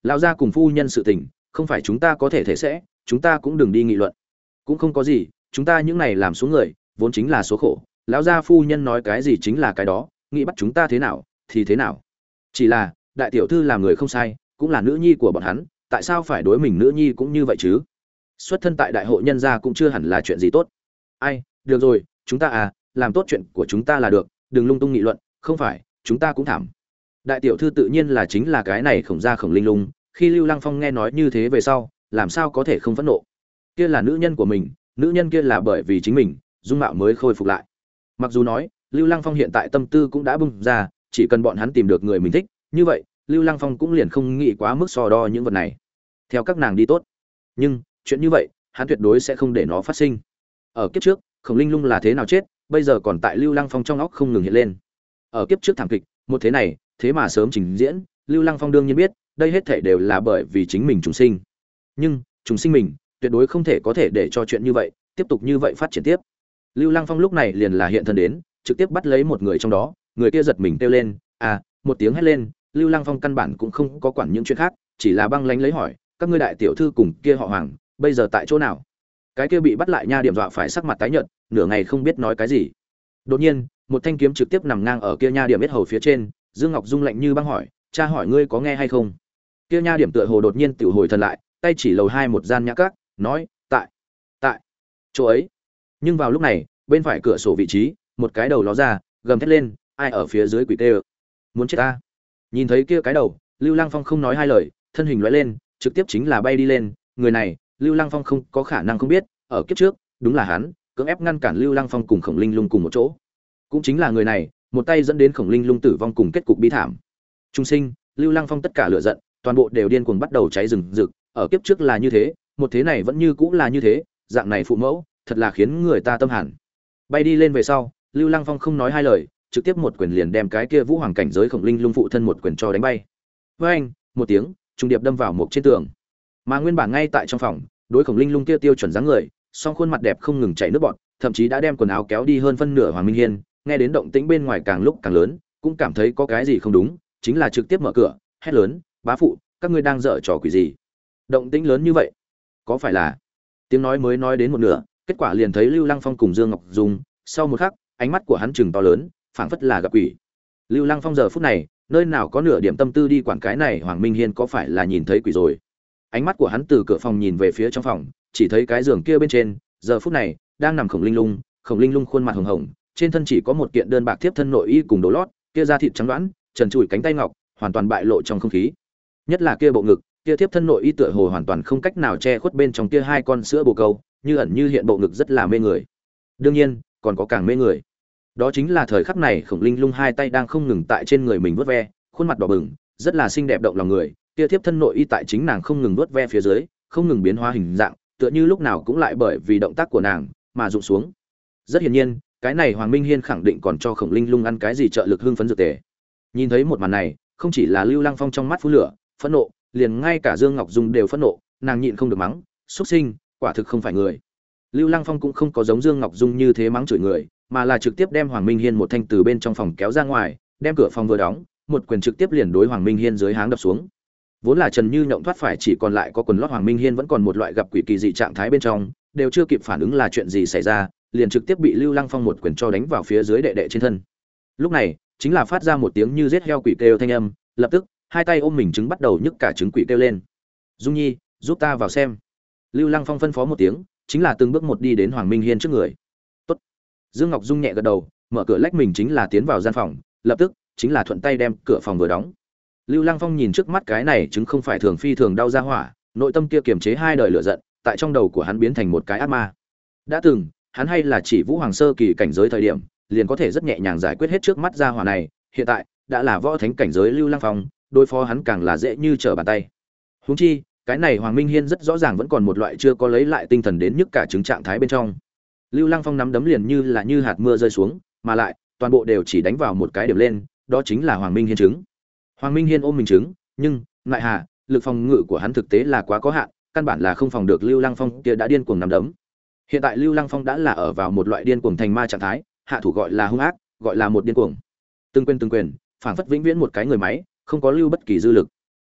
lão gia cùng phu nhân sự tình không phải chúng ta có thể thể sẽ, chúng ta cũng đừng đi nghị luận. Cũng không có gì, chúng ta những này làm xuống người vốn chính là số khổ, lão gia phu nhân nói cái gì chính là cái đó, nghĩ bắt chúng ta thế nào thì thế nào. Chỉ là đại tiểu thư làm người không sai, cũng là nữ nhi của bọn hắn, tại sao phải đối mình nữ nhi cũng như vậy chứ? Xuất thân tại đại hộ nhân gia cũng chưa hẳn là chuyện gì tốt. Ai, được rồi, chúng ta à, làm tốt chuyện của chúng ta là được, đừng lung tung nghị luận, không phải, chúng ta cũng thảm. Đại tiểu thư tự nhiên là chính là cái này Khổng gia Khổng Linh Lung, khi Lưu Lăng Phong nghe nói như thế về sau, làm sao có thể không phẫn nộ. Kia là nữ nhân của mình, nữ nhân kia là bởi vì chính mình, dung mạo mới khôi phục lại. Mặc dù nói, Lưu Lăng Phong hiện tại tâm tư cũng đã bung ra, chỉ cần bọn hắn tìm được người mình thích, như vậy, Lưu Lăng Phong cũng liền không nghĩ quá mức so đo những vật này. Theo các nàng đi tốt. Nhưng, chuyện như vậy, hắn tuyệt đối sẽ không để nó phát sinh. Ở kiếp trước, Khổng Linh Lung là thế nào chết, bây giờ còn tại Lưu Lăng Phong trong óc không ngừng hiện lên. Ở kiếp trước thảm kịch, một thế này, thế mà sớm trình diễn, Lưu Lăng Phong đương nhiên biết, đây hết thảy đều là bởi vì chính mình trùng sinh. Nhưng, trùng sinh mình, tuyệt đối không thể có thể để cho chuyện như vậy tiếp tục như vậy phát triển tiếp. Lưu Lăng Phong lúc này liền là hiện thân đến, trực tiếp bắt lấy một người trong đó, người kia giật mình kêu lên, à, một tiếng hét lên, Lưu Lăng Phong căn bản cũng không có quản những chuyện khác, chỉ là băng lánh lấy hỏi, các ngươi đại tiểu thư cùng kia họ Hoàng, bây giờ tại chỗ nào? Cái kia bị bắt lại nha điểm dọa phải sắc mặt tái nhợt, nửa ngày không biết nói cái gì. Đột nhiên, một thanh kiếm trực tiếp nằm ngang ở kia nha điểm yết hầu phía trên, Dương Ngọc Dung lạnh như băng hỏi, cha hỏi ngươi có nghe hay không? Kia nha điểm tựa hồ đột nhiên tiểu hồi thần lại, tay chỉ lầu hai một gian nhã các, nói, tại, tại chỗ ấy. Nhưng vào lúc này, bên phải cửa sổ vị trí, một cái đầu ló ra, gầm thét lên, ai ở phía dưới quỷ tê? Muốn chết ta? Nhìn thấy kia cái đầu, Lưu Lăng Phong không nói hai lời, thân hình lóe lên, trực tiếp chính là bay đi lên, người này, Lưu Lăng Phong không có khả năng không biết, ở kiếp trước, đúng là hắn, cưỡng ép ngăn cản Lưu Lăng Phong cùng Khổng Linh Lung cùng một chỗ. Cũng chính là người này, một tay dẫn đến Khổng Linh Lung tử vong cùng kết cục bi thảm. Trung sinh, Lưu Lăng Phong tất cả lửa giận, toàn bộ đều điên cuồng bắt đầu cháy rừng rực, ở kiếp trước là như thế, một thế này vẫn như cũng là như thế, dạng này phụ mẫu, thật là khiến người ta tâm hàn. Bay đi lên về sau, Lưu Lăng Phong không nói hai lời, trực tiếp một quyền liền đem cái kia Vũ Hoàng cảnh giới Khổng Linh Lung phụ thân một quyền cho đánh bay. Với anh, một tiếng, trung điệp đâm vào một trên tường. Mà nguyên bản ngay tại trong phòng, đối Khổng Linh Lung kia tiêu chuẩn dáng người, song khuôn mặt đẹp không ngừng chảy nước bọt, thậm chí đã đem quần áo kéo đi hơn phân nửa Hoàng Minh Hiên, nghe đến động tĩnh bên ngoài càng lúc càng lớn, cũng cảm thấy có cái gì không đúng, chính là trực tiếp mở cửa, hét lớn, "Bá phụ, các ngươi đang dở trò quỷ gì? Động tĩnh lớn như vậy, có phải là?" Tiếng nói mới nói đến một nửa, kết quả liền thấy Lưu Lăng Phong cùng Dương Ngọc Dung, sau một khắc, ánh mắt của hắn trừng to lớn, phảng phất là gặp quỷ. Lưu Lăng Phong giờ phút này, nơi nào có nửa điểm tâm tư đi quản cái này Hoàng Minh Hiên có phải là nhìn thấy quỷ rồi. Ánh mắt của hắn từ cửa phòng nhìn về phía trong phòng, chỉ thấy cái giường kia bên trên, giờ phút này đang nằm Khổng Linh Lung, Khổng Linh Lung khuôn mặt hồng hồng, trên thân chỉ có một kiện đơn bạc tiếp thân nội y cùng đồ lót, kia da thịt trắng đoán, trần trụi cánh tay ngọc, hoàn toàn bại lộ trong không khí. Nhất là kia bộ ngực, kia tiếp thân nội y tựa hồ hoàn toàn không cách nào che khuất bên trong kia hai con sữa bồ câu, như ẩn như hiện bộ ngực rất là mê người. Đương nhiên, còn có càng mê người. Đó chính là thời khắc này Khổng Linh Lung hai tay đang không ngừng tại trên người mình vuốt ve, khuôn mặt đỏ bừng, rất là xinh đẹp động lòng người, kia tiếp thân nội y tại chính nàng không ngừng vuốt ve phía dưới, không ngừng biến hóa hình dạng, tựa như lúc nào cũng lại bởi vì động tác của nàng mà rụng xuống. Rất hiển nhiên, cái này Hoàng Minh Hiên khẳng định còn cho Khổng Linh Lung ăn cái gì trợ lực hưng phấn dược tề. Nhìn thấy một màn này, không chỉ là Lưu Lăng Phong trong mắt phun lửa, phẫn nộ, liền ngay cả Dương Ngọc Dung đều phẫn nộ, nàng nhịn không được mắng, "Súc sinh, quả thực không phải người." Lưu Lăng Phong cũng không có giống Dương Ngọc Dung như thế mắng chửi người, mà là trực tiếp đem Hoàng Minh Hiên một thanh từ bên trong phòng kéo ra ngoài, đem cửa phòng vừa đóng, một quyền trực tiếp liền đối Hoàng Minh Hiên dưới háng đập xuống. Vốn là Trần Như nhộng thoát phải chỉ còn lại có quần lót, Hoàng Minh Hiên vẫn còn một loại gặp quỷ kỳ dị trạng thái bên trong, đều chưa kịp phản ứng là chuyện gì xảy ra, liền trực tiếp bị Lưu Lăng Phong một quyền cho đánh vào phía dưới đệ đệ trên thân. Lúc này, chính là phát ra một tiếng như giết heo quỷ kêu thanh âm, lập tức, hai tay ôm mình trứng bắt đầu nhức cả trứng quỷ kêu lên. "Dung Nhi, giúp ta vào xem." Lưu Lăng Phong phân phó một tiếng, chính là từng bước một đi đến Hoàng Minh Hiên trước người. "Tốt." Dương Ngọc Dung nhẹ gật đầu, mở cửa lách mình chính là tiến vào gian phòng, lập tức, chính là thuận tay đem cửa phòng vừa đóng. Lưu Lăng Phong nhìn trước mắt cái này chứng không phải thường phi thường đau ra hỏa, nội tâm kia kiềm chế hai đời lửa giận, tại trong đầu của hắn biến thành một cái ác ma. Đã từng, hắn hay là chỉ Vũ Hoàng sơ kỳ cảnh giới thời điểm, liền có thể rất nhẹ nhàng giải quyết hết trước mắt ra hỏa này, hiện tại, đã là võ thánh cảnh giới Lưu Lăng Phong, đối phó hắn càng là dễ như trở bàn tay. Huống chi, cái này Hoàng Minh Hiên rất rõ ràng vẫn còn một loại chưa có lấy lại tinh thần đến nhức cả chứng trạng thái bên trong. Lưu Lăng Phong nắm đấm liền như là như hạt mưa rơi xuống, mà lại, toàn bộ đều chỉ đánh vào một cái điểm lên, đó chính là Hoàng Minh Hiên trứng. Hoàng Minh Hiên ôm mình trứng, nhưng, ngại hà, lực phòng ngự của hắn thực tế là quá có hạn, căn bản là không phòng được Lưu Lăng Phong kia đã điên cuồng nắm đấm. Hiện tại Lưu Lăng Phong đã là ở vào một loại điên cuồng thành ma trạng thái, hạ thủ gọi là hung ác, gọi là một điên cuồng. Từng quyền từng quyền, phảng phất vĩnh viễn một cái người máy, không có lưu bất kỳ dư lực.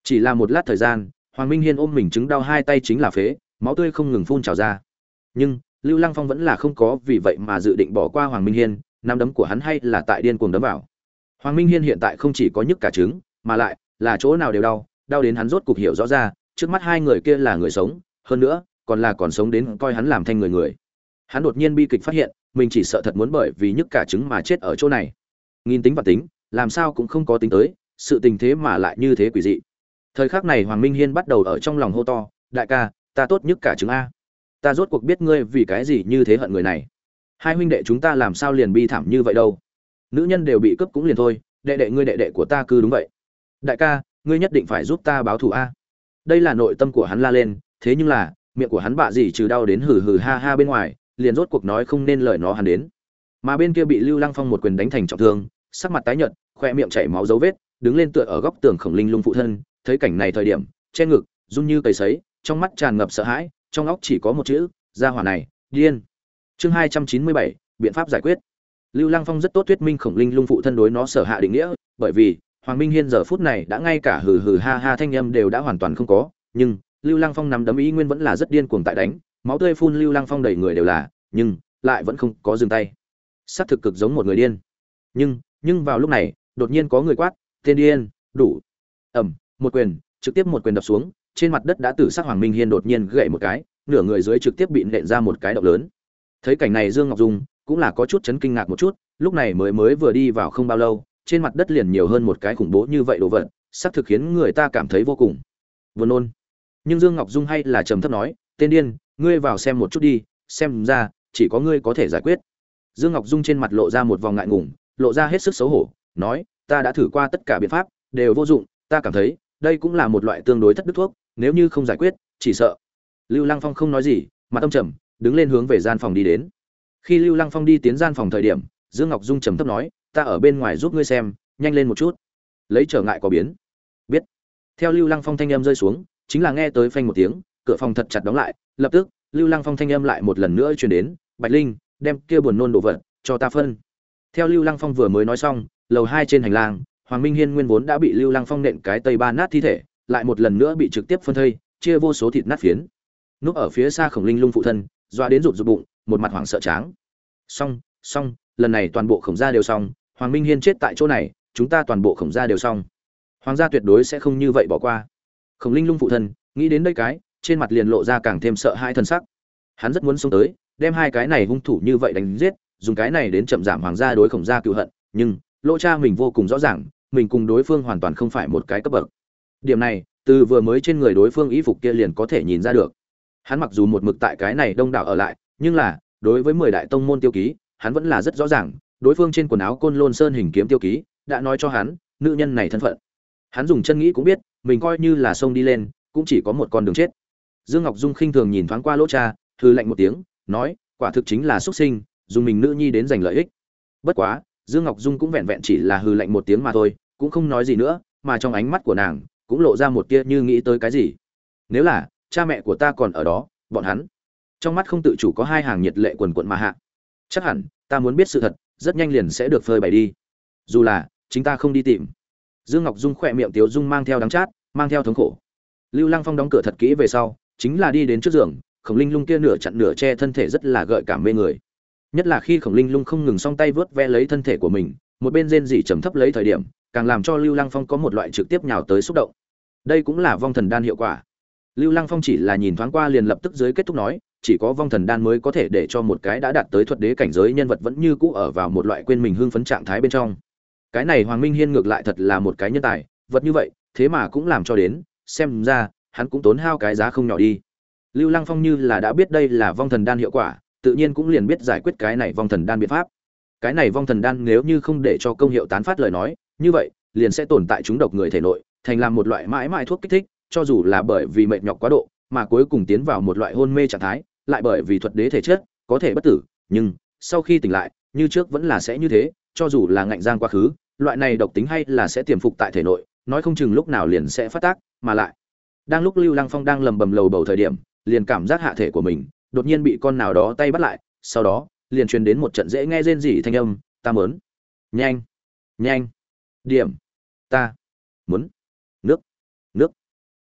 Chỉ là một lát thời gian, Hoàng Minh Hiên ôm mình chứng đau hai tay chính là phế, máu tươi không ngừng phun trào ra. Nhưng Lưu Lăng Phong vẫn là không có vì vậy mà dự định bỏ qua Hoàng Minh Hiên, nắm đấm của hắn hay là tại điên cuồng đấm vào. Hoàng Minh Hiên hiện tại không chỉ có nhức cả trứng, mà lại là chỗ nào đều đau, đau đến hắn rốt cục hiểu rõ ra, trước mắt hai người kia là người sống, hơn nữa, còn là còn sống đến coi hắn làm thành người người. Hắn đột nhiên bi kịch phát hiện, mình chỉ sợ thật muốn bởi vì nhức cả trứng mà chết ở chỗ này. Nghìn tính và tính, làm sao cũng không có tính tới, sự tình thế mà lại như thế quỷ dị. Thời khắc này Hoàng Minh Hiên bắt đầu ở trong lòng hô to, đại ca, ta tốt nhức cả trứng a. Ta rốt cuộc biết ngươi vì cái gì như thế hận người này. Hai huynh đệ chúng ta làm sao liền bi thảm như vậy đâu? Nữ nhân đều bị cướp cũng liền thôi, đệ đệ ngươi đệ đệ của ta cứ đúng vậy. Đại ca, ngươi nhất định phải giúp ta báo thù a. Đây là nội tâm của hắn la lên, thế nhưng là, miệng của hắn bạ gì trừ đau đến hừ hừ ha ha bên ngoài, liền rốt cuộc nói không nên lời nó hắn đến. Mà bên kia bị Lưu Lăng Phong một quyền đánh thành trọng thương, sắc mặt tái nhợt, khoe miệng chảy máu dấu vết, đứng lên tựa ở góc tường Khổng Linh Lung phụ thân, thấy cảnh này thời điểm, che ngực, run như cầy sấy, trong mắt tràn ngập sợ hãi, trong óc chỉ có một chữ, gia hỏa này, điên. Chương hai trăm chín mươi bảy, biện pháp giải quyết. Lưu Lăng Phong rất tốt thuyết minh Khổng Linh Lung phụ thân đối nó sở hạ định nghĩa, bởi vì Hoàng Minh Hiên giờ phút này đã ngay cả hừ hừ ha ha thanh âm đều đã hoàn toàn không có, nhưng Lưu Lăng Phong nắm đấm ý nguyên vẫn là rất điên cuồng tại đánh, máu tươi phun Lưu Lăng Phong đầy người đều là, nhưng lại vẫn không có dừng tay. Sát thực cực giống một người điên. Nhưng, nhưng vào lúc này, đột nhiên có người quát, "Tên điên, đủ." Ầm, một quyền, trực tiếp một quyền đập xuống, trên mặt đất đã tử sắc Hoàng Minh Hiên đột nhiên gậy một cái, nửa người dưới trực tiếp bị nện ra một cái động lớn. Thấy cảnh này Dương Ngọc Dung cũng là có chút chấn kinh ngạc một chút, lúc này mới mới vừa đi vào không bao lâu, trên mặt đất liền nhiều hơn một cái khủng bố như vậy đồ vật, xác thực khiến người ta cảm thấy vô cùng buồn nôn. Nhưng Dương Ngọc Dung hay là trầm thấp nói, "Tên điên, ngươi vào xem một chút đi, xem ra chỉ có ngươi có thể giải quyết." Dương Ngọc Dung trên mặt lộ ra một vòng ngại ngùng, lộ ra hết sức xấu hổ, nói, "Ta đã thử qua tất cả biện pháp, đều vô dụng, ta cảm thấy đây cũng là một loại tương đối thất đức thuốc, nếu như không giải quyết, chỉ sợ." Lưu Lăng Phong không nói gì, mặt tâm trầm, đứng lên hướng về gian phòng đi đến. Khi Lưu Lăng Phong đi tiến gian phòng thời điểm, Dương Ngọc Dung trầm thấp nói, "Ta ở bên ngoài giúp ngươi xem, nhanh lên một chút." Lấy trở ngại có biến. Biết. Theo Lưu Lăng Phong thanh âm rơi xuống, chính là nghe tới phanh một tiếng, cửa phòng thật chặt đóng lại, lập tức, Lưu Lăng Phong thanh âm lại một lần nữa truyền đến, "Bạch Linh, đem kia buồn nôn đồ vật cho ta phân." Theo Lưu Lăng Phong vừa mới nói xong, lầu hai trên hành lang, Hoàng Minh Hiên nguyên vốn đã bị Lưu Lăng Phong nện cái tây ba nát thi thể, lại một lần nữa bị trực tiếp phân thây, chia vô số thịt nát phiến. Núp ở phía xa Khổng Linh Lung phụ thân, doa đến rụt rụt bụng, một mặt hoảng sợ tráng. Xong, xong, lần này toàn bộ Khổng gia đều xong, Hoàng Minh Hiên chết tại chỗ này, chúng ta toàn bộ Khổng gia đều xong. Hoàng gia tuyệt đối sẽ không như vậy bỏ qua. Khổng Linh Lung phụ thân, nghĩ đến đây cái, trên mặt liền lộ ra càng thêm sợ hãi thân sắc. Hắn rất muốn xông tới, đem hai cái này hung thủ như vậy đánh giết, dùng cái này đến chậm giảm Hoàng gia đối Khổng gia cừu hận, nhưng Lỗ cha mình vô cùng rõ ràng, mình cùng đối phương hoàn toàn không phải một cái cấp bậc. Điểm này, từ vừa mới trên người đối phương y phục kia liền có thể nhìn ra được. Hắn mặc dù một mực tại cái này đông đảo ở lại, nhưng là, đối với mười đại tông môn tiêu ký, hắn vẫn là rất rõ ràng, đối phương trên quần áo Côn Lôn Sơn hình kiếm tiêu ký, đã nói cho hắn, nữ nhân này thân phận. Hắn dùng chân nghĩ cũng biết, mình coi như là xông đi lên, cũng chỉ có một con đường chết. Dương Ngọc Dung khinh thường nhìn thoáng qua Lỗ cha, hừ lạnh một tiếng, nói, quả thực chính là xuất sinh, dùng mình nữ nhi đến giành lợi ích. Bất quá, Dương Ngọc Dung cũng vẹn vẹn chỉ là hừ lạnh một tiếng mà thôi, cũng không nói gì nữa, mà trong ánh mắt của nàng cũng lộ ra một tia như nghĩ tới cái gì. Nếu là cha mẹ của ta còn ở đó, bọn hắn trong mắt không tự chủ có hai hàng nhiệt lệ quần quận mà hạ. Chắc hẳn ta muốn biết sự thật, rất nhanh liền sẽ được phơi bày đi. Dù là chính ta không đi tìm. Dương Ngọc Dung khỏe miệng tiếu dung mang theo đắng chát, mang theo thống khổ. Lưu Lăng Phong đóng cửa thật kỹ về sau, chính là đi đến trước giường, Khổng Linh Lung kia nửa chặn nửa che thân thể rất là gợi cảm mê người. Nhất là khi Khổng Linh Lung không ngừng song tay vớt ve lấy thân thể của mình, một bên rên rỉ trầm thấp lấy thời điểm, càng làm cho Lưu Lăng Phong có một loại trực tiếp nhào tới xúc động. Đây cũng là vong thần đan hiệu quả. Lưu Lăng Phong chỉ là nhìn thoáng qua liền lập tức dưới kết thúc nói, chỉ có vong thần đan mới có thể để cho một cái đã đạt tới thuật đế cảnh giới nhân vật vẫn như cũ ở vào một loại quên mình hưng phấn trạng thái bên trong. Cái này Hoàng Minh Hiên ngược lại thật là một cái nhân tài, vật như vậy, thế mà cũng làm cho đến, xem ra, hắn cũng tốn hao cái giá không nhỏ đi. Lưu Lăng Phong như là đã biết đây là vong thần đan hiệu quả, tự nhiên cũng liền biết giải quyết cái này vong thần đan biện pháp. Cái này vong thần đan nếu như không để cho công hiệu tán phát lời nói, như vậy, liền sẽ tồn tại chúng độc người thể nội, thành làm một loại mãi mãi thuốc kích thích, cho dù là bởi vì mệt nhọc quá độ, mà cuối cùng tiến vào một loại hôn mê trạng thái, lại bởi vì thuật đế thể chất, có thể bất tử, nhưng sau khi tỉnh lại, như trước vẫn là sẽ như thế, cho dù là ngạnh giang quá khứ, loại này độc tính hay là sẽ tiềm phục tại thể nội, nói không chừng lúc nào liền sẽ phát tác, mà lại. Đang lúc Lưu Lăng Phong đang lầm bầm lầu bầu thời điểm, liền cảm giác hạ thể của mình đột nhiên bị con nào đó tay bắt lại, sau đó, liền truyền đến một trận dễ nghe rên rỉ thanh âm, "Ta muốn, nhanh, nhanh, điểm, ta muốn, nước, nước."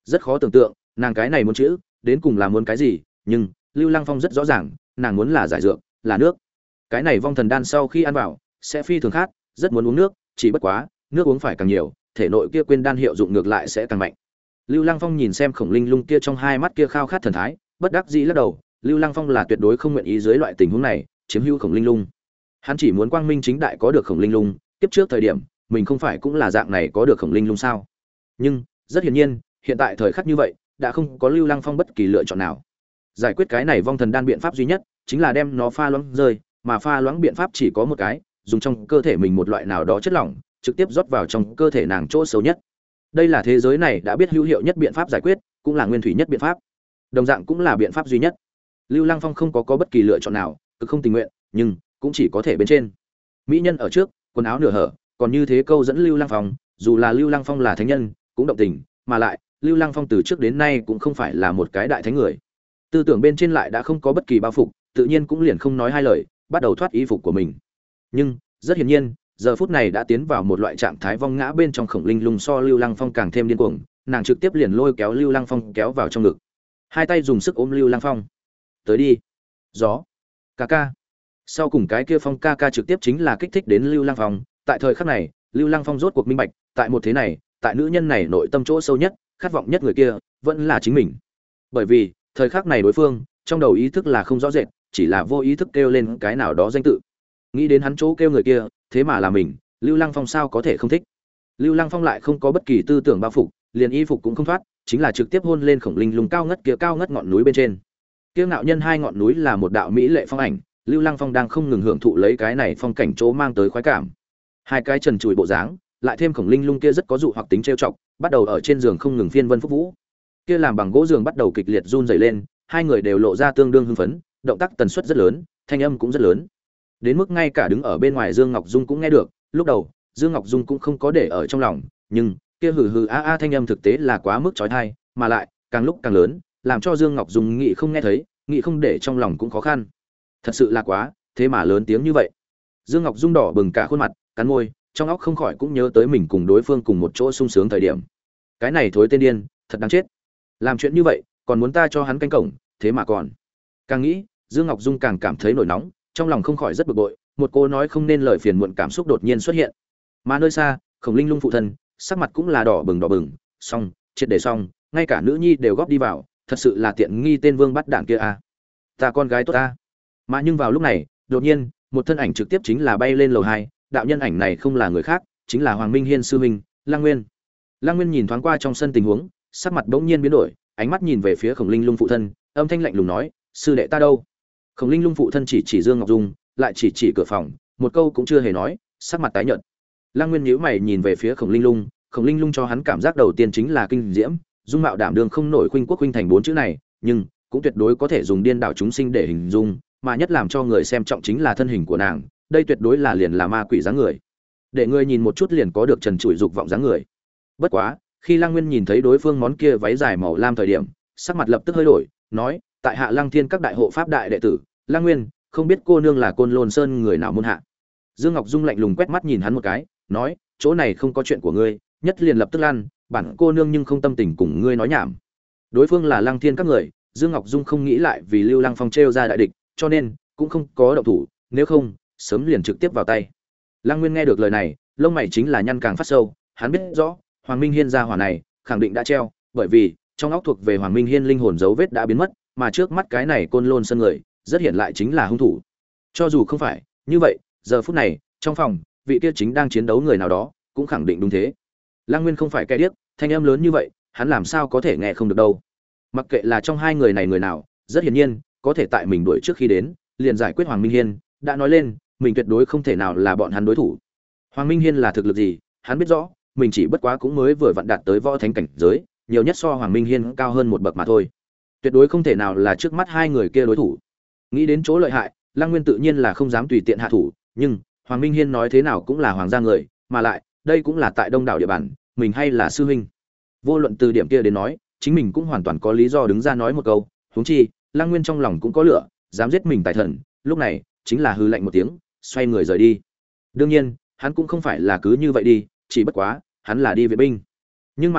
Rất khó tưởng tượng, nàng cái này muốn chữ, đến cùng là muốn cái gì, nhưng Lưu Lăng Phong rất rõ ràng, nàng muốn là giải dược, là nước. Cái này vong thần đan sau khi ăn vào, sẽ phi thường khát, rất muốn uống nước, chỉ bất quá, nước uống phải càng nhiều, thể nội kia quên đan hiệu dụng ngược lại sẽ càng mạnh. Lưu Lăng Phong nhìn xem Khổng Linh Lung kia trong hai mắt kia khao khát thần thái, bất đắc dĩ lắc đầu, Lưu Lăng Phong là tuyệt đối không nguyện ý dưới loại tình huống này chiếm hữu Khổng Linh Lung. Hắn chỉ muốn quang minh chính đại có được Khổng Linh Lung, kiếp trước thời điểm, mình không phải cũng là dạng này có được Khổng Linh Lung sao? Nhưng, rất hiển nhiên, hiện tại thời khắc như vậy, đã không có Lưu Lăng Phong bất kỳ lựa chọn nào. Giải quyết cái này vong thần đan biện pháp duy nhất, chính là đem nó pha loãng rơi, mà pha loãng biện pháp chỉ có một cái, dùng trong cơ thể mình một loại nào đó chất lỏng, trực tiếp rót vào trong cơ thể nàng chỗ xấu nhất. Đây là thế giới này đã biết hữu hiệu nhất biện pháp giải quyết, cũng là nguyên thủy nhất biện pháp. Đồng dạng cũng là biện pháp duy nhất. Lưu Lăng Phong không có có bất kỳ lựa chọn nào, cực không tình nguyện, nhưng cũng chỉ có thể bên trên. Mỹ nhân ở trước, quần áo nửa hở, còn như thế câu dẫn Lưu Lăng Phong, dù là Lưu Lăng Phong là thánh nhân, cũng động tình, mà lại, Lưu Lăng Phong từ trước đến nay cũng không phải là một cái đại thánh người. Tư tưởng bên trên lại đã không có bất kỳ bao phục, tự nhiên cũng liền không nói hai lời, bắt đầu thoát y phục của mình. Nhưng, rất hiển nhiên, giờ phút này đã tiến vào một loại trạng thái vong ngã bên trong Khổng Linh Lung so Lưu Lăng Phong càng thêm điên cuồng, nàng trực tiếp liền lôi kéo Lưu Lăng Phong kéo vào trong ngực. Hai tay dùng sức ôm Lưu Lăng Phong. "Tới đi." "Gió." "Ca ca." Sau cùng cái kia Phong ca ca trực tiếp chính là kích thích đến Lưu Lăng Phong, tại thời khắc này, Lưu Lăng Phong rốt cuộc minh bạch, tại một thế này, tại nữ nhân này nội tâm chỗ sâu nhất, khát vọng nhất người kia, vẫn là chính mình. Bởi vì, thời khắc này đối phương, trong đầu ý thức là không rõ rệt, chỉ là vô ý thức kêu lên cái nào đó danh tự. Nghĩ đến hắn chỗ kêu người kia, thế mà là mình, Lưu Lăng Phong sao có thể không thích. Lưu Lăng Phong lại không có bất kỳ tư tưởng bao phục, liền y phục cũng không thoát, chính là trực tiếp hôn lên Khổng Linh Lung cao ngất kia cao ngất ngọn núi bên trên. Kiêu ngạo nhân hai ngọn núi là một đạo mỹ lệ phong ảnh, Lưu Lăng Phong đang không ngừng hưởng thụ lấy cái này phong cảnh chỗ mang tới khoái cảm. Hai cái trần trụi bộ dáng, lại thêm Khổng Linh Lung kia rất có dụ hoặc tính trêu chọc, bắt đầu ở trên giường không ngừng phiên vân phúc vũ. Kia làm bằng gỗ giường bắt đầu kịch liệt run rẩy lên, hai người đều lộ ra tương đương hưng phấn, động tác tần suất rất lớn, thanh âm cũng rất lớn. Đến mức ngay cả đứng ở bên ngoài Dương Ngọc Dung cũng nghe được, lúc đầu, Dương Ngọc Dung cũng không có để ở trong lòng, nhưng kia hừ hừ a a thanh âm thực tế là quá mức chói tai, mà lại càng lúc càng lớn, làm cho Dương Ngọc Dung nghĩ không nghe thấy, nghĩ không để trong lòng cũng khó khăn. Thật sự là quá, thế mà lớn tiếng như vậy. Dương Ngọc Dung đỏ bừng cả khuôn mặt, cắn môi, trong óc không khỏi cũng nhớ tới mình cùng đối phương cùng một chỗ sung sướng thời điểm. Cái này thối tên điên, thật đáng chết. Làm chuyện như vậy, còn muốn ta cho hắn canh cổng, thế mà còn. Càng nghĩ, Dương Ngọc Dung càng cảm thấy nổi nóng, trong lòng không khỏi rất bực bội, một cô nói không nên lời phiền muộn cảm xúc đột nhiên xuất hiện. Mà nơi xa, Khổng Linh Lung phụ thân, sắc mặt cũng là đỏ bừng đỏ bừng, xong, triệt để xong, ngay cả nữ nhi đều góp đi vào, thật sự là tiện nghi tên vương bắt đạn kia a. À. Ta con gái tốt a. Mà nhưng vào lúc này, đột nhiên, một thân ảnh trực tiếp chính là bay lên lầu hai, đạo nhân ảnh này không là người khác, chính là Hoàng Minh Hiên sư huynh, Lăng Nguyên. Lăng Nguyên nhìn thoáng qua trong sân tình huống, sắc mặt bỗng nhiên biến đổi, ánh mắt nhìn về phía Khổng Linh Lung phụ thân, âm thanh lạnh lùng nói, sư đệ ta đâu? Khổng Linh Lung phụ thân chỉ chỉ Dương Ngọc Dung, lại chỉ chỉ cửa phòng, một câu cũng chưa hề nói, sắc mặt tái nhợt. Lăng Nguyên nhíu mày nhìn về phía Khổng Linh Lung, Khổng Linh Lung cho hắn cảm giác đầu tiên chính là kinh diễm, dung mạo đảm đương không nổi khuynh quốc khuynh thành bốn chữ này, nhưng cũng tuyệt đối có thể dùng điên đảo chúng sinh để hình dung, mà nhất làm cho người xem trọng chính là thân hình của nàng, đây tuyệt đối là liền là ma quỷ dáng người. Để người nhìn một chút liền có được trần trụi dục vọng dáng người. Bất quá, khi Lăng Nguyên nhìn thấy đối phương món kia váy dài màu lam thời điểm, sắc mặt lập tức hơi đổi, nói, tại Hạ Lăng Thiên các đại hộ pháp đại đệ tử, Lăng Nguyên, không biết cô nương là Côn Lôn Sơn người nào môn hạ. Dương Ngọc Dung lạnh lùng quét mắt nhìn hắn một cái, nói, chỗ này không có chuyện của ngươi, nhất liền lập tức lăn, bản cô nương nhưng không tâm tình cùng ngươi nói nhảm. Đối phương là Lăng Thiên các người, Dương Ngọc Dung không nghĩ lại vì Lưu Lăng Phong trêu ra đại địch, cho nên cũng không có động thủ, nếu không, sớm liền trực tiếp vào tay. Lăng Nguyên nghe được lời này, lông mày chính là nhăn càng phát sâu, hắn biết rõ, Hoàng Minh Hiên gia hỏa này, khẳng định đã treo, bởi vì trong óc thuộc về Hoàng Minh Hiên linh hồn dấu vết đã biến mất, mà trước mắt cái này Côn Lôn Sơn người, rất hiện lại chính là hung thủ. Cho dù không phải, như vậy, giờ phút này, trong phòng, vị kia chính đang chiến đấu người nào đó, cũng khẳng định đúng thế. Lăng Nguyên không phải kẻ điếc, thanh âm lớn như vậy, hắn làm sao có thể nghe không được đâu. Mặc kệ là trong hai người này người nào, rất hiển nhiên, có thể tại mình đuổi trước khi đến, liền giải quyết Hoàng Minh Hiên, đã nói lên, mình tuyệt đối không thể nào là bọn hắn đối thủ. Hoàng Minh Hiên là thực lực gì, hắn biết rõ, mình chỉ bất quá cũng mới vừa vặn đạt tới võ thánh cảnh giới, nhiều nhất so Hoàng Minh Hiên cao hơn một bậc mà thôi. Tuyệt đối không thể nào là trước mắt hai người kia đối thủ. Nghĩ đến chỗ lợi hại, Lăng Nguyên tự nhiên là không dám tùy tiện hạ thủ, nhưng Hoàng Minh Hiên nói thế nào cũng là hoàng gia người, mà lại, đây cũng là tại Đông đảo địa bàn, mình hay là sư huynh. Vô luận từ điểm kia đến nói, chính mình cũng hoàn toàn có lý do đứng ra nói một câu, huống chi, Lăng Nguyên trong lòng cũng có lửa, dám giết mình tài thần, lúc này, chính là hư lạnh một tiếng, xoay người rời đi. Đương nhiên, hắn cũng không phải là cứ như vậy đi, chỉ bất quá, hắn là đi vệ binh. Nhưng mà,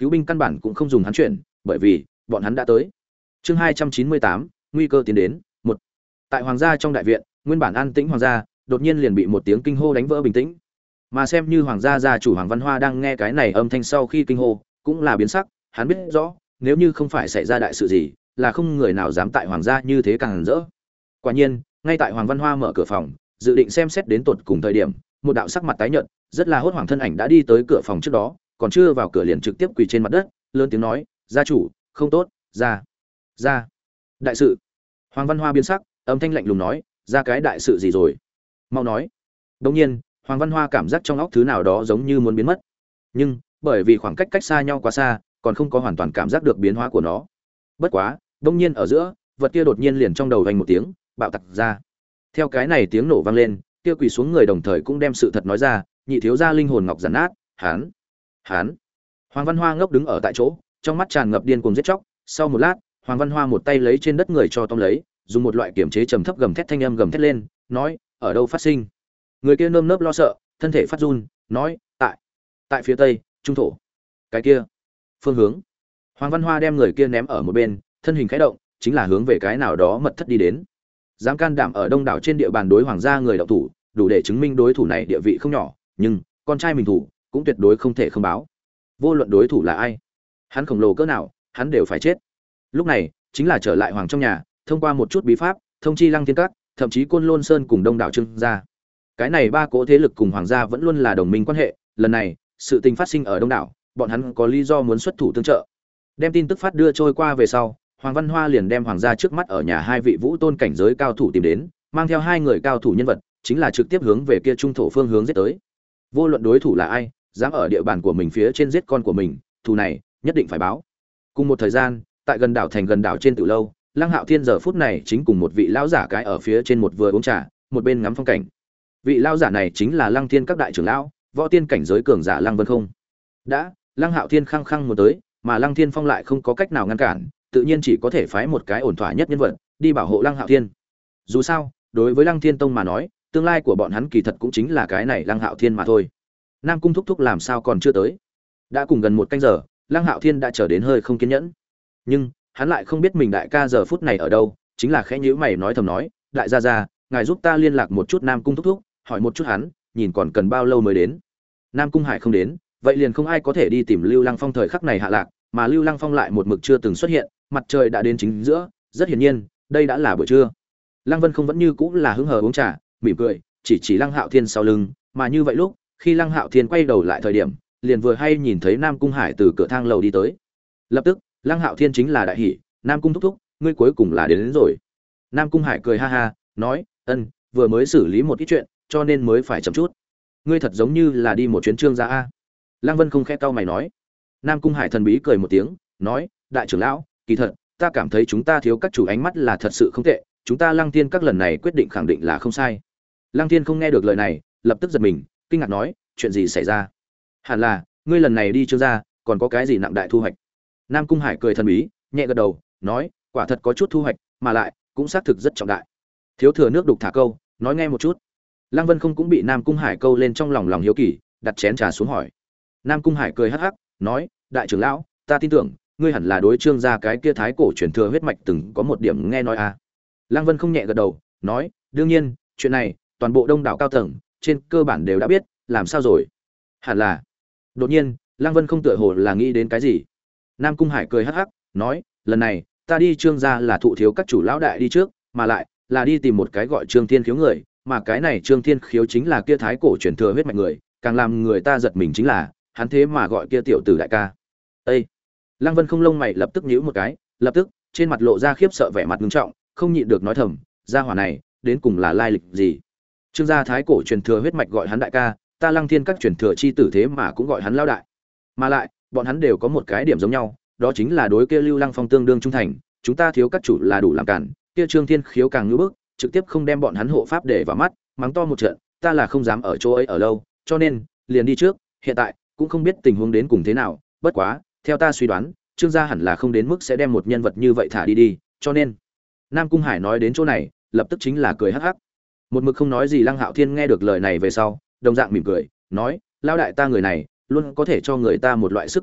cứu binh căn bản cũng không dùng hắn chuyển, bởi vì bọn hắn đã tới. Chương hai trăm chín mươi tám, nguy cơ tiến đến. Một. Tại hoàng gia trong đại viện, nguyên bản an tĩnh hoàng gia, đột nhiên liền bị một tiếng kinh hô đánh vỡ bình tĩnh. Mà xem như hoàng gia gia chủ Hoàng Văn Hoa đang nghe cái này âm thanh sau khi kinh hô, cũng là biến sắc, hắn biết rõ, nếu như không phải xảy ra đại sự gì, là không người nào dám tại hoàng gia như thế càng rỡ. Quả nhiên, ngay tại Hoàng Văn Hoa mở cửa phòng, dự định xem xét đến tột cùng thời điểm, một đạo sắc mặt tái nhợt, rất là hốt hoảng thân ảnh đã đi tới cửa phòng trước đó, còn chưa vào cửa liền trực tiếp quỳ trên mặt đất, lớn tiếng nói, "Gia chủ, không tốt, ra, ra, đại sự." Hoàng Văn Hoa biến sắc, âm thanh lạnh lùng nói, "Ra cái đại sự gì rồi? Mau nói." Đương nhiên, Hoàng Văn Hoa cảm giác trong óc thứ nào đó giống như muốn biến mất. Nhưng, bởi vì khoảng cách cách xa nhau quá xa, còn không có hoàn toàn cảm giác được biến hóa của nó. Bất quá, đương nhiên ở giữa, vật kia đột nhiên liền trong đầu vang một tiếng, bạo tạc ra. Theo cái này tiếng nổ vang lên, kia quỳ xuống người đồng thời cũng đem sự thật nói ra, nhị thiếu gia linh hồn ngọc giản nát, hắn, hắn. Hoàng Văn Hoa ngốc đứng ở tại chỗ, trong mắt tràn ngập điên cuồng giết chóc, sau một lát, Hoàng Văn Hoa một tay lấy trên đất người cho tóm lấy, dùng một loại kiểm chế trầm thấp gầm thét thanh âm gầm thét lên, nói, ở đâu phát sinh? Người kia nơm nớp lo sợ, thân thể phát run, nói, tại, tại phía tây, trung thổ. Cái kia, phương hướng. Hoàng Văn Hoa đem người kia ném ở một bên, thân hình khẽ động, chính là hướng về cái nào đó mật thất đi đến. Dám can đảm ở đông đảo trên địa bàn đối hoàng gia người động thủ, đủ để chứng minh đối thủ này địa vị không nhỏ, nhưng con trai mình thủ cũng tuyệt đối không thể không báo. Vô luận đối thủ là ai, hắn khổng lồ cỡ nào, hắn đều phải chết. Lúc này, chính là trở lại hoàng trong nhà, thông qua một chút bí pháp, thông chi Lăng Thiên Các, thậm chí Côn Lôn Sơn cùng đông đảo Trương gia. Cái này ba cỗ thế lực cùng hoàng gia vẫn luôn là đồng minh quan hệ, lần này, sự tình phát sinh ở đông đảo, bọn hắn có lý do muốn xuất thủ tương trợ. Đem tin tức phát đưa trôi qua về sau, Hoàng Văn Hoa liền đem hoàng gia trước mắt ở nhà hai vị vũ tôn cảnh giới cao thủ tìm đến, mang theo hai người cao thủ nhân vật, chính là trực tiếp hướng về kia trung thổ phương hướng giết tới. Vô luận đối thủ là ai, dám ở địa bàn của mình phía trên giết con của mình, thù này nhất định phải báo. Cùng một thời gian, tại gần đảo thành gần đảo trên tiểu lâu, Lăng Hạo Thiên giờ phút này chính cùng một vị lão giả cái ở phía trên một vừa uống trà, một bên ngắm phong cảnh. Vị lão giả này chính là Lăng Thiên các đại trưởng lão, võ tiên cảnh giới cường giả Lăng Vân Không. Đã, Lăng Hạo Thiên khăng khăng muốn tới, mà Lăng Thiên Phong lại không có cách nào ngăn cản, tự nhiên chỉ có thể phái một cái ổn thỏa nhất nhân vật đi bảo hộ Lăng Hạo Thiên. Dù sao, đối với Lăng Thiên Tông mà nói, tương lai của bọn hắn kỳ thật cũng chính là cái này Lăng Hạo Thiên mà thôi. Nam Cung thúc thúc làm sao còn chưa tới? Đã cùng gần một canh giờ, Lăng Hạo Thiên đã trở đến hơi không kiên nhẫn. Nhưng, hắn lại không biết mình đại ca giờ phút này ở đâu, chính là khẽ nhíu mày nói thầm nói, đại gia gia, ngài giúp ta liên lạc một chút Nam Cung thúc thúc, hỏi một chút hắn, nhìn còn cần bao lâu mới đến. Nam Cung Hải không đến, vậy liền không ai có thể đi tìm Lưu Lăng Phong thời khắc này hạ lạc, mà Lưu Lăng Phong lại một mực chưa từng xuất hiện, mặt trời đã đến chính giữa, rất hiển nhiên, đây đã là buổi trưa. Lăng Vân Không vẫn như cũ là hứng hờ uống trà, mỉm cười, chỉ chỉ Lăng Hạo Thiên sau lưng, mà như vậy lúc, khi Lăng Hạo Thiên quay đầu lại thời điểm, liền vừa hay nhìn thấy Nam Cung Hải từ cửa thang lầu đi tới. Lập tức, Lăng Hạo Thiên chính là đại hỉ, Nam Cung thúc thúc, ngươi cuối cùng là đến, đến rồi. Nam Cung Hải cười ha ha, nói, ân, vừa mới xử lý một ít chuyện, cho nên mới phải chậm chút. Ngươi thật giống như là đi một chuyến Trương gia a. Lăng Vân Không khẽ cau mày nói. Nam Cung Hải thần bí cười một tiếng, nói, đại trưởng lão, kỳ thật, ta cảm thấy chúng ta thiếu các chủ ánh mắt là thật sự không tệ, chúng ta Lăng Thiên các lần này quyết định khẳng định là không sai. Lăng Thiên không nghe được lời này, lập tức giật mình, kinh ngạc nói, chuyện gì xảy ra? Hẳn là, ngươi lần này đi Trương gia, còn có cái gì nặng đại thu hoạch? Nam Cung Hải cười thần bí, nhẹ gật đầu, nói, quả thật có chút thu hoạch, mà lại cũng xác thực rất trọng đại. Thiếu thừa nước đục thả câu, nói nghe một chút. Lăng Vân Không cũng bị Nam Cung Hải câu lên trong lòng lòng hiếu kỳ, đặt chén trà xuống hỏi. Nam Cung Hải cười hắc hắc, nói, đại trưởng lão, ta tin tưởng, ngươi hẳn là đối Trương gia cái kia thái cổ truyền thừa huyết mạch từng có một điểm nghe nói à. Lăng Vân Không nhẹ gật đầu, nói, đương nhiên, chuyện này, toàn bộ đông đảo cao tầng, trên cơ bản đều đã biết, làm sao rồi? Hẳn là. Đột nhiên, Lăng Vân Không tựa hồ là nghĩ đến cái gì. Nam Cung Hải cười hắc hắc, nói, lần này, ta đi Trương gia là thụ thiếu các chủ lão đại đi trước, mà lại là đi tìm một cái gọi Trương Thiên Khiếu người, mà cái này Trương Thiên Khiếu chính là kia thái cổ truyền thừa huyết mạch người, càng làm người ta giật mình chính là, hắn thế mà gọi kia tiểu tử đại ca. Ê! Lăng Vân Không lông mày lập tức nhíu một cái, lập tức, trên mặt lộ ra khiếp sợ vẻ mặt nghiêm trọng, không nhịn được nói thầm, gia hỏa này, đến cùng là lai lịch gì? Trương gia thái cổ truyền thừa huyết mạch gọi hắn đại ca, ta Lăng Thiên các truyền thừa chi tử thế mà cũng gọi hắn lão đại. Mà lại, bọn hắn đều có một cái điểm giống nhau, đó chính là đối kia Lưu Lăng Phong tương đương trung thành, chúng ta thiếu các chủ là đủ làm cản, kia Trương Thiên Khiếu càng ngữ bức, trực tiếp không đem bọn hắn hộ pháp để vào mắt, mắng to một trận, ta là không dám ở chỗ ấy ở lâu, cho nên liền đi trước, hiện tại cũng không biết tình huống đến cùng thế nào, bất quá, theo ta suy đoán, Trương gia hẳn là không đến mức sẽ đem một nhân vật như vậy thả đi đi, cho nên. Nam Cung Hải nói đến chỗ này, lập tức chính là cười hắc hắc. Một mực không nói gì Lăng Hạo Thiên nghe được lời này về sau, đồng dạng mỉm cười, nói, lão đại ta người này, luôn có thể cho người ta một loại sức cuốn hút,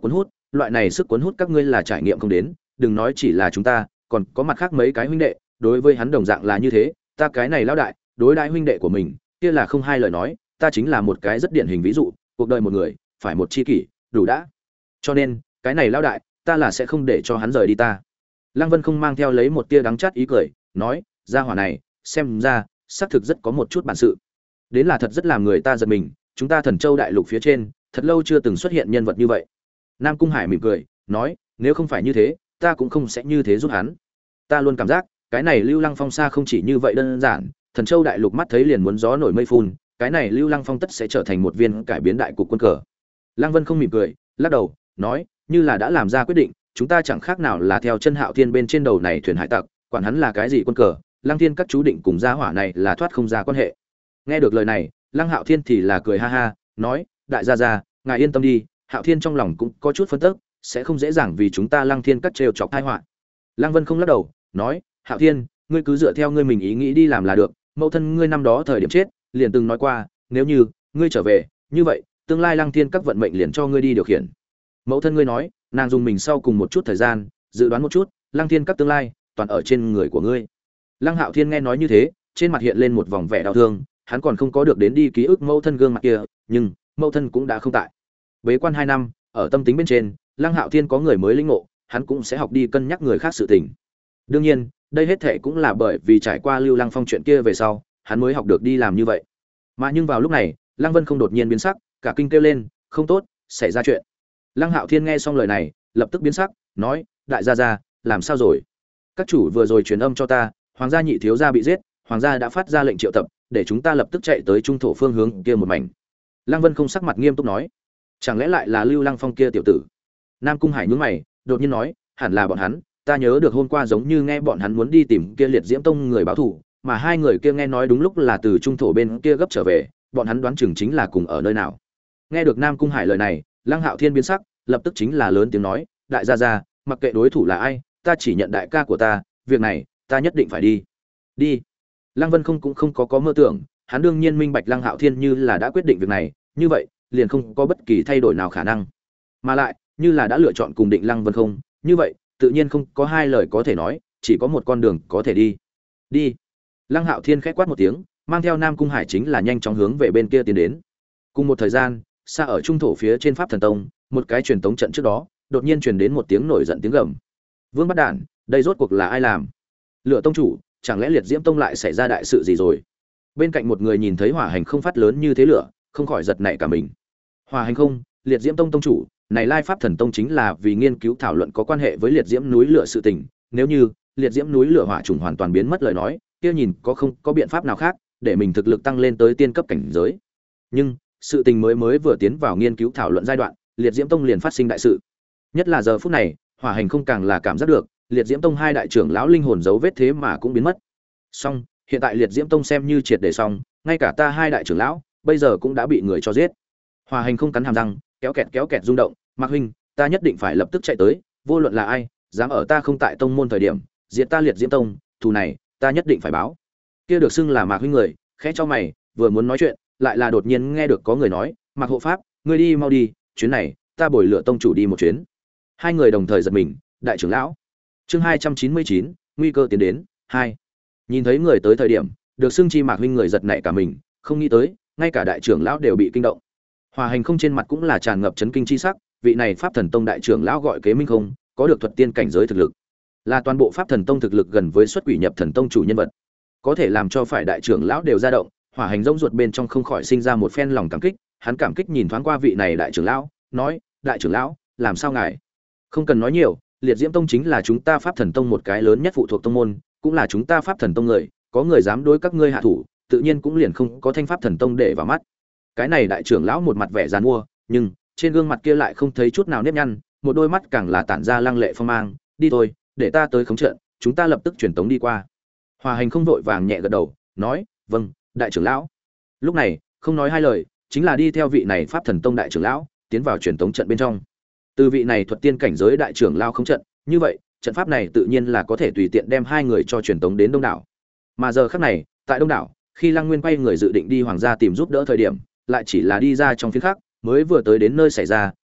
loại này sức cuốn hút các ngươi là trải nghiệm không đến, đừng nói chỉ là chúng ta, còn có mặt khác mấy cái huynh đệ, đối với hắn đồng dạng là như thế, ta cái này lão đại, đối đãi huynh đệ của mình, kia là không hai lời nói, ta chính là một cái rất điển hình ví dụ, cuộc đời một người, phải một chi kỷ, đủ đã. Cho nên, cái này lão đại, ta là sẽ không để cho hắn rời đi ta. Lăng Vân không mang theo lấy một tia đắng chát ý cười, nói, gia hỏa này, xem ra, xác thực rất có một chút bản sự. Đến là thật rất làm người ta giật mình, chúng ta Thần Châu đại lục phía trên, thật lâu chưa từng xuất hiện nhân vật như vậy. Nam Cung Hải mỉm cười, nói, nếu không phải như thế, ta cũng không sẽ như thế giúp hắn. Ta luôn cảm giác, cái này Lưu Lăng Phong xa không chỉ như vậy đơn giản, Thần Châu đại lục mắt thấy liền muốn gió nổi mây phun, cái này Lưu Lăng Phong tất sẽ trở thành một viên cải biến đại cục quân cờ. Lăng Vân không mỉm cười, lắc đầu, nói, như là đã làm ra quyết định, chúng ta chẳng khác nào là theo chân Hạo Thiên bên trên đầu này thuyền hải tặc, quản hắn là cái gì quân cờ, Lăng Thiên các chú định cùng gia hỏa này là thoát không ra quan hệ. Nghe được lời này, Lăng Hạo Thiên thì là cười ha ha, nói, đại gia gia, ngài yên tâm đi, Hạo Thiên trong lòng cũng có chút phân tức, sẽ không dễ dàng vì chúng ta Lăng Thiên các trêu chọc tai họa. Lăng Vân không lắc đầu, nói, Hạo Thiên, ngươi cứ dựa theo ngươi mình ý nghĩ đi làm là được, mẫu thân ngươi năm đó thời điểm chết, liền từng nói qua, nếu như ngươi trở về, như vậy, tương lai Lăng Thiên các vận mệnh liền cho ngươi đi điều khiển. Mẫu thân ngươi nói, nàng dùng mình sau cùng một chút thời gian, dự đoán một chút, Lăng Thiên các tương lai, toàn ở trên người của ngươi. Lăng Hạo Thiên nghe nói như thế, trên mặt hiện lên một vòng vẻ đau thương, hắn còn không có được đến đi ký ức mẫu thân gương mặt kia, nhưng mẫu thân cũng đã không tại. Bế quan hai năm, ở tâm tính bên trên, Lăng Hạo Thiên có người mới lĩnh ngộ, hắn cũng sẽ học đi cân nhắc người khác sự tình. Đương nhiên, đây hết thệ cũng là bởi vì trải qua Lưu Lăng Phong chuyện kia về sau, hắn mới học được đi làm như vậy. Mà nhưng vào lúc này, Lăng Vân không đột nhiên biến sắc, cả kinh kêu lên, không tốt, xảy ra chuyện. Lăng Hạo Thiên nghe xong lời này, lập tức biến sắc, nói, đại gia gia, làm sao rồi? Các chủ vừa rồi truyền âm cho ta, hoàng gia nhị thiếu gia bị giết, hoàng gia đã phát ra lệnh triệu tập, để chúng ta lập tức chạy tới trung thổ phương hướng kia một mảnh. Lăng Vân không sắc mặt nghiêm túc nói, chẳng lẽ lại là Lưu Lăng Phong kia tiểu tử? Nam Cung Hải nhướng mày, đột nhiên nói, hẳn là bọn hắn, ta nhớ được hôm qua giống như nghe bọn hắn muốn đi tìm kia Liệt Diễm Tông người báo thù, mà hai người kia nghe nói đúng lúc là từ trung thổ bên kia gấp trở về, bọn hắn đoán chừng chính là cùng ở nơi nào. Nghe được Nam Cung Hải lời này, Lăng Hạo Thiên biến sắc, lập tức chính là lớn tiếng nói, đại gia gia, mặc kệ đối thủ là ai, ta chỉ nhận đại ca của ta, việc này, ta nhất định phải đi. Đi. Lăng Vân không cũng không có có mơ tưởng, hắn đương nhiên minh bạch Lăng Hạo Thiên như là đã quyết định việc này, như vậy, liền không có bất kỳ thay đổi nào khả năng. Mà lại, như là đã lựa chọn cùng định Lăng Vân không, như vậy, tự nhiên không có hai lời có thể nói, chỉ có một con đường có thể đi. Đi. Lăng Hạo Thiên khẽ quát một tiếng, mang theo Nam Cung Hải chính là nhanh chóng hướng về bên kia tiến đến. Cùng một thời gian, xa ở trung thổ phía trên Pháp Thần Tông, một cái truyền tống trận trước đó, đột nhiên truyền đến một tiếng nổi giận tiếng gầm. Vương Bắt Đản, đây rốt cuộc là ai làm? Lựa tông chủ, chẳng lẽ Liệt Diễm Tông lại xảy ra đại sự gì rồi? Bên cạnh một người nhìn thấy hỏa hành không phát lớn như thế lửa, không khỏi giật nảy cả mình. Hỏa hành không, Liệt Diễm Tông tông chủ, này Lai Pháp Thần Tông chính là vì nghiên cứu thảo luận có quan hệ với Liệt Diễm núi lửa sự tình, nếu như Liệt Diễm núi lửa hỏa trùng hoàn toàn biến mất lời nói, kia nhìn có không có biện pháp nào khác để mình thực lực tăng lên tới tiên cấp cảnh giới. Nhưng, sự tình mới mới vừa tiến vào nghiên cứu thảo luận giai đoạn, Liệt Diễm Tông liền phát sinh đại sự. Nhất là giờ phút này, hỏa hành không càng là cảm giác được, Liệt Diễm Tông hai đại trưởng lão linh hồn dấu vết thế mà cũng biến mất. Song, hiện tại Liệt Diễm Tông xem như triệt để xong, ngay cả ta hai đại trưởng lão, bây giờ cũng đã bị người cho giết. Hỏa hành không cắn hàm răng, kéo kẹt kéo kẹt rung động, "Mạc huynh, ta nhất định phải lập tức chạy tới, vô luận là ai, dám ở ta không tại tông môn thời điểm, diệt ta Liệt Diễm Tông, thù này, ta nhất định phải báo." Kia được xưng là Mạc huynh người, khẽ cho mày, vừa muốn nói chuyện, lại là đột nhiên nghe được có người nói, "Mạc hộ pháp, ngươi đi mau đi, chuyến này, ta bồi lựa tông chủ đi một chuyến." Hai người đồng thời giật mình, đại trưởng lão. Chương hai trăm chín mươi chín, nguy cơ tiến đến, hai. Nhìn thấy người tới thời điểm, được xưng chi Mạc huynh người giật nảy cả mình, không nghĩ tới, ngay cả đại trưởng lão đều bị kinh động. Hòa hành không trên mặt cũng là tràn ngập chấn kinh chi sắc, vị này Pháp Thần Tông đại trưởng lão gọi Kế Minh không, có được thuật tiên cảnh giới thực lực, là toàn bộ Pháp Thần Tông thực lực gần với xuất quỷ nhập thần tông chủ nhân vật, có thể làm cho phải đại trưởng lão đều dao động. Hỏa hành rỗng ruột bên trong không khỏi sinh ra một phen lòng cảm kích, hắn cảm kích nhìn thoáng qua vị này đại trưởng lão, nói: "Đại trưởng lão, làm sao ngài?" "Không cần nói nhiều, Liệt Diễm Tông chính là chúng ta Pháp Thần Tông một cái lớn nhất phụ thuộc tông môn, cũng là chúng ta Pháp Thần Tông người, có người dám đối các ngươi hạ thủ, tự nhiên cũng liền không có Thanh Pháp Thần Tông để vào mắt." Cái này đại trưởng lão một mặt vẻ giàn mua, nhưng trên gương mặt kia lại không thấy chút nào nếp nhăn, một đôi mắt càng là tản ra lăng lệ phong mang. "Đi thôi, để ta tới khống trận, chúng ta lập tức truyền tống đi qua." Hòa hành không vội vàng nhẹ gật đầu, nói: "Vâng, đại trưởng lão." Lúc này, không nói hai lời, chính là đi theo vị này Pháp Thần Tông đại trưởng lão, tiến vào truyền tống trận bên trong. Từ vị này thuật tiên cảnh giới đại trưởng lão khống trận, như vậy, trận pháp này tự nhiên là có thể tùy tiện đem hai người cho truyền tống đến Đông đảo. Mà giờ khắc này, tại Đông đảo, khi Lăng Nguyên quay người dự định đi hoàng gia tìm giúp đỡ thời điểm, lại chỉ là đi ra trong phiên khắc, mới vừa tới đến nơi xảy ra,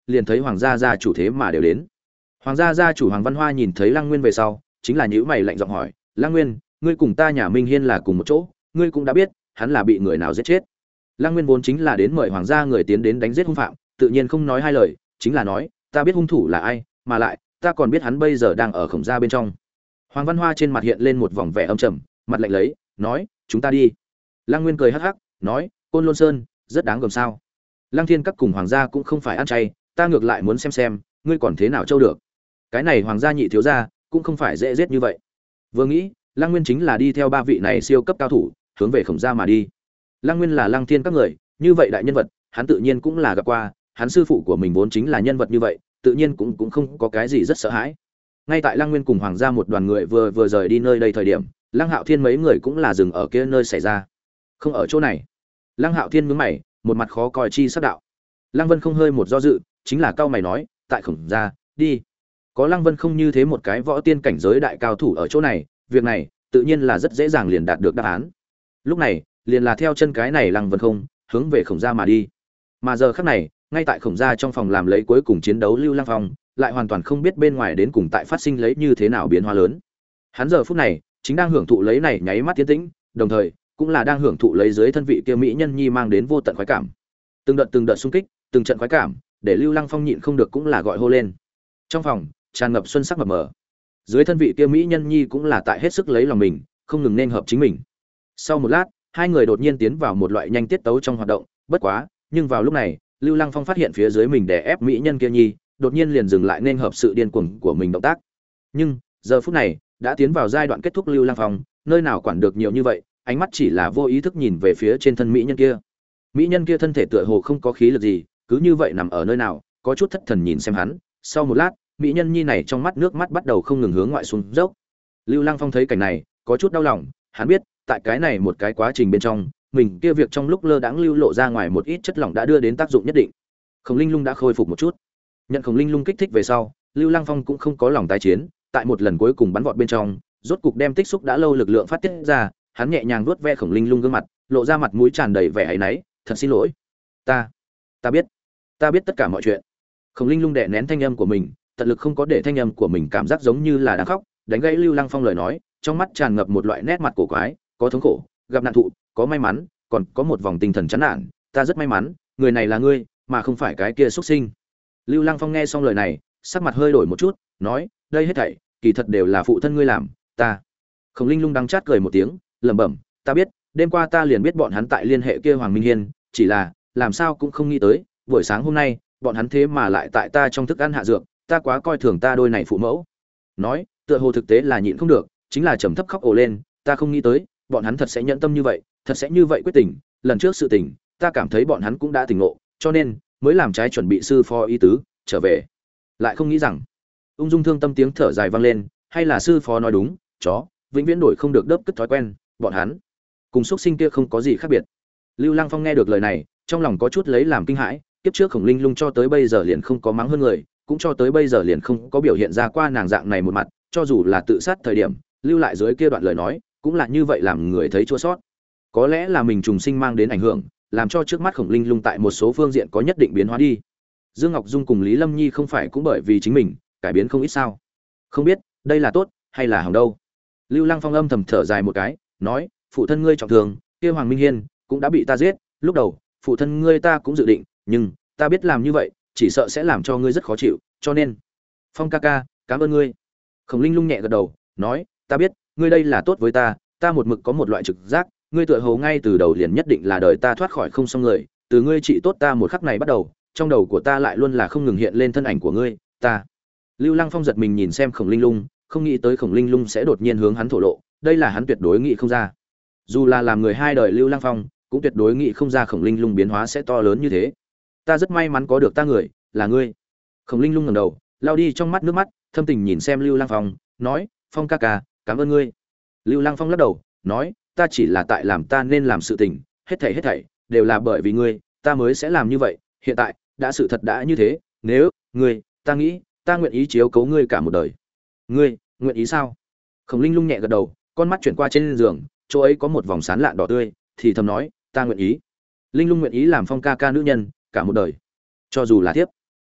liền thấy hoàng gia gia chủ thế mà đều đến. Hoàng gia gia chủ Hoàng Văn Hoa nhìn thấy Lăng Nguyên về sau, chính là nhíu mày lạnh giọng hỏi, "Lăng Nguyên, ngươi cùng ta nhà Minh Hiên là cùng một chỗ, ngươi cũng đã biết, hắn là bị người nào giết chết?" Lăng Nguyên vốn chính là đến mời hoàng gia người tiến đến đánh giết hung phạm, tự nhiên không nói hai lời, chính là nói, "Ta biết hung thủ là ai, mà lại, ta còn biết hắn bây giờ đang ở Khổng gia bên trong." Hoàng Văn Hoa trên mặt hiện lên một vòng vẻ âm trầm, mặt lạnh lấy, nói, "Chúng ta đi." Lăng Nguyên cười hắc hắc, nói, "Côn Lôn Sơn, rất đáng gờm sao? Lăng Thiên các cùng hoàng gia cũng không phải ăn chay, ta ngược lại muốn xem xem, ngươi còn thế nào trâu được. Cái này hoàng gia nhị thiếu gia, cũng không phải dễ giết như vậy." Vừa nghĩ, Lăng Nguyên chính là đi theo ba vị này siêu cấp cao thủ, hướng về Khổng gia mà đi. Lăng Nguyên là Lăng Thiên các người, như vậy đại nhân vật, hắn tự nhiên cũng là gặp qua, hắn sư phụ của mình vốn chính là nhân vật như vậy, tự nhiên cũng cũng không có cái gì rất sợ hãi. Ngay tại Lăng Nguyên cùng hoàng gia một đoàn người vừa vừa rời đi nơi đây thời điểm, Lăng Hạo Thiên mấy người cũng là dừng ở kia nơi xảy ra. Không ở chỗ này. Lăng Hạo Thiên nhướng mày, một mặt khó coi chi sắc đạo. Lăng Vân không hơi một do dự, chính là cao mày nói, tại Khổng gia, đi. Có Lăng Vân không như thế một cái võ tiên cảnh giới đại cao thủ ở chỗ này, việc này tự nhiên là rất dễ dàng liền đạt được đáp án. Lúc này, liền là theo chân cái này Lăng Vân không, hướng về Khổng gia mà đi. Mà giờ khắc này, ngay tại Khổng gia trong phòng làm lấy cuối cùng chiến đấu Lưu Lăng Phong, lại hoàn toàn không biết bên ngoài đến cùng tại phát sinh lấy như thế nào biến hóa lớn. Hắn giờ phút này, chính đang hưởng thụ lấy này nháy mắt tiến tĩnh, đồng thời cũng là đang hưởng thụ lấy dưới thân vị kia mỹ nhân nhi mang đến vô tận khoái cảm. Từng đợt từng đợt xung kích, từng trận khoái cảm, để Lưu Lăng Phong nhịn không được cũng là gọi hô lên. Trong phòng, tràn ngập xuân sắc mập mờ. Dưới thân vị kia mỹ nhân nhi cũng là tại hết sức lấy lòng mình, không ngừng nên hợp chính mình. Sau một lát, hai người đột nhiên tiến vào một loại nhanh tiết tấu trong hoạt động, bất quá, nhưng vào lúc này, Lưu Lăng Phong phát hiện phía dưới mình đè ép mỹ nhân kia nhi, đột nhiên liền dừng lại nên hợp sự điên cuồng của mình động tác. Nhưng, giờ phút này, đã tiến vào giai đoạn kết thúc Lưu Lăng Phong, nơi nào quản được nhiều như vậy, ánh mắt chỉ là vô ý thức nhìn về phía trên thân mỹ nhân kia. Mỹ nhân kia thân thể tựa hồ không có khí lực gì, cứ như vậy nằm ở nơi nào, có chút thất thần nhìn xem hắn. Sau một lát, mỹ nhân nhi này trong mắt nước mắt bắt đầu không ngừng hướng ngoại xuống dốc. Lưu Lăng Phong thấy cảnh này, có chút đau lòng, hắn biết, tại cái này một cái quá trình bên trong, mình kia việc trong lúc lơ đãng lưu lộ ra ngoài một ít chất lỏng đã đưa đến tác dụng nhất định. Khổng Linh Lung đã khôi phục một chút. Nhận Khổng Linh Lung kích thích về sau, Lưu Lăng Phong cũng không có lòng tái chiến, tại một lần cuối cùng bắn vọt bên trong, rốt cục đem tích xúc đã lâu lực lượng phát tiết ra, hắn nhẹ nhàng vuốt ve Khổng Linh Lung gương mặt, lộ ra mặt mũi tràn đầy vẻ áy náy, "Thật xin lỗi, ta, ta biết, ta biết tất cả mọi chuyện." Khổng Linh Lung đè nén thanh âm của mình, tận lực không có để thanh âm của mình cảm giác giống như là đang khóc, đánh gãy Lưu Lăng Phong lời nói, trong mắt tràn ngập một loại nét mặt cổ quái, có thống khổ, gặp nạn thụ, có may mắn, còn có một vòng tinh thần chán nản, "Ta rất may mắn, người này là ngươi, mà không phải cái kia xuất sinh." Lưu Lăng Phong nghe xong lời này, sắc mặt hơi đổi một chút, nói, "Đây hết thảy, kỳ thật đều là phụ thân ngươi làm, ta." Khổng Linh Lung đắng chát cười một tiếng, lẩm bẩm, "Ta biết, đêm qua ta liền biết bọn hắn tại liên hệ kia Hoàng Minh Hiên, chỉ là, làm sao cũng không nghĩ tới, buổi sáng hôm nay, bọn hắn thế mà lại tại ta trong thức ăn hạ dược, ta quá coi thường ta đôi này phụ mẫu." Nói, tựa hồ thực tế là nhịn không được, chính là trầm thấp khóc ồ lên, "Ta không nghĩ tới, bọn hắn thật sẽ nhẫn tâm như vậy, thật sẽ như vậy quyết tình, lần trước sự tình, ta cảm thấy bọn hắn cũng đã tỉnh ngộ, cho nên mới làm trái chuẩn bị sư phó ý tứ, trở về. Lại không nghĩ rằng." Ung dung thương tâm tiếng thở dài vang lên, hay là sư phó nói đúng, chó vĩnh viễn đổi không được đớp cất thói quen, bọn hắn cùng xuất sinh kia không có gì khác biệt. Lưu Lăng Phong nghe được lời này, trong lòng có chút lấy làm kinh hãi, kiếp trước Khổng Linh Lung cho tới bây giờ liền không có mắng hơn người, cũng cho tới bây giờ liền không có biểu hiện ra qua nàng dạng này một mặt, cho dù là tự sát thời điểm, lưu lại dưới kia đoạn lời nói, cũng là như vậy làm người thấy chua xót. Có lẽ là mình trùng sinh mang đến ảnh hưởng, làm cho trước mắt Khổng Linh Lung tại một số phương diện có nhất định biến hóa đi. Dương Ngọc Dung cùng Lý Lâm Nhi không phải cũng bởi vì chính mình cải biến không ít sao? Không biết, đây là tốt hay là hỏng đâu. Lưu Lăng Phong âm thầm thở dài một cái, nói, "Phụ thân ngươi trọng thương, kia Hoàng Minh Hiên cũng đã bị ta giết, lúc đầu, phụ thân ngươi ta cũng dự định, nhưng ta biết làm như vậy, chỉ sợ sẽ làm cho ngươi rất khó chịu, cho nên, Phong ca ca, cảm ơn ngươi." Khổng Linh Lung nhẹ gật đầu, nói, "Ta biết, ngươi đây là tốt với ta, ta một mực có một loại trực giác, ngươi tựa hồ ngay từ đầu liền nhất định là đời ta thoát khỏi không xong người, từ ngươi trị tốt ta một khắc này bắt đầu, trong đầu của ta lại luôn là không ngừng hiện lên thân ảnh của ngươi, ta." Lưu Lăng Phong giật mình nhìn xem Khổng Linh Lung, không nghĩ tới Khổng Linh Lung sẽ đột nhiên hướng hắn thổ lộ, đây là hắn tuyệt đối nghĩ không ra. Dù là làm người hai đời Lưu Lăng Phong, cũng tuyệt đối nghĩ không ra Khổng Linh Lung biến hóa sẽ to lớn như thế. "Ta rất may mắn có được ta người, là ngươi." Khổng Linh Lung ngẩng đầu, lao đi trong mắt nước mắt, thâm tình nhìn xem Lưu Lăng Phong, nói, "Phong ca ca, cảm ơn ngươi." Lưu Lăng Phong lắc đầu, nói, "Ta chỉ là tại làm ta nên làm sự tình, hết thảy hết thảy đều là bởi vì ngươi, ta mới sẽ làm như vậy, hiện tại, đã sự thật đã như thế, nếu ngươi, ta nghĩ, ta nguyện ý chiếu cố ngươi cả một đời." "Ngươi, nguyện ý sao?" Khổng Linh Lung nhẹ gật đầu, con mắt chuyển qua trên giường, chỗ ấy có một vòng sán lạn đỏ tươi, thì thầm nói, "Ta nguyện ý." Linh Lung nguyện ý làm Phong ca ca nữ nhân cả một đời, cho dù là thiếp.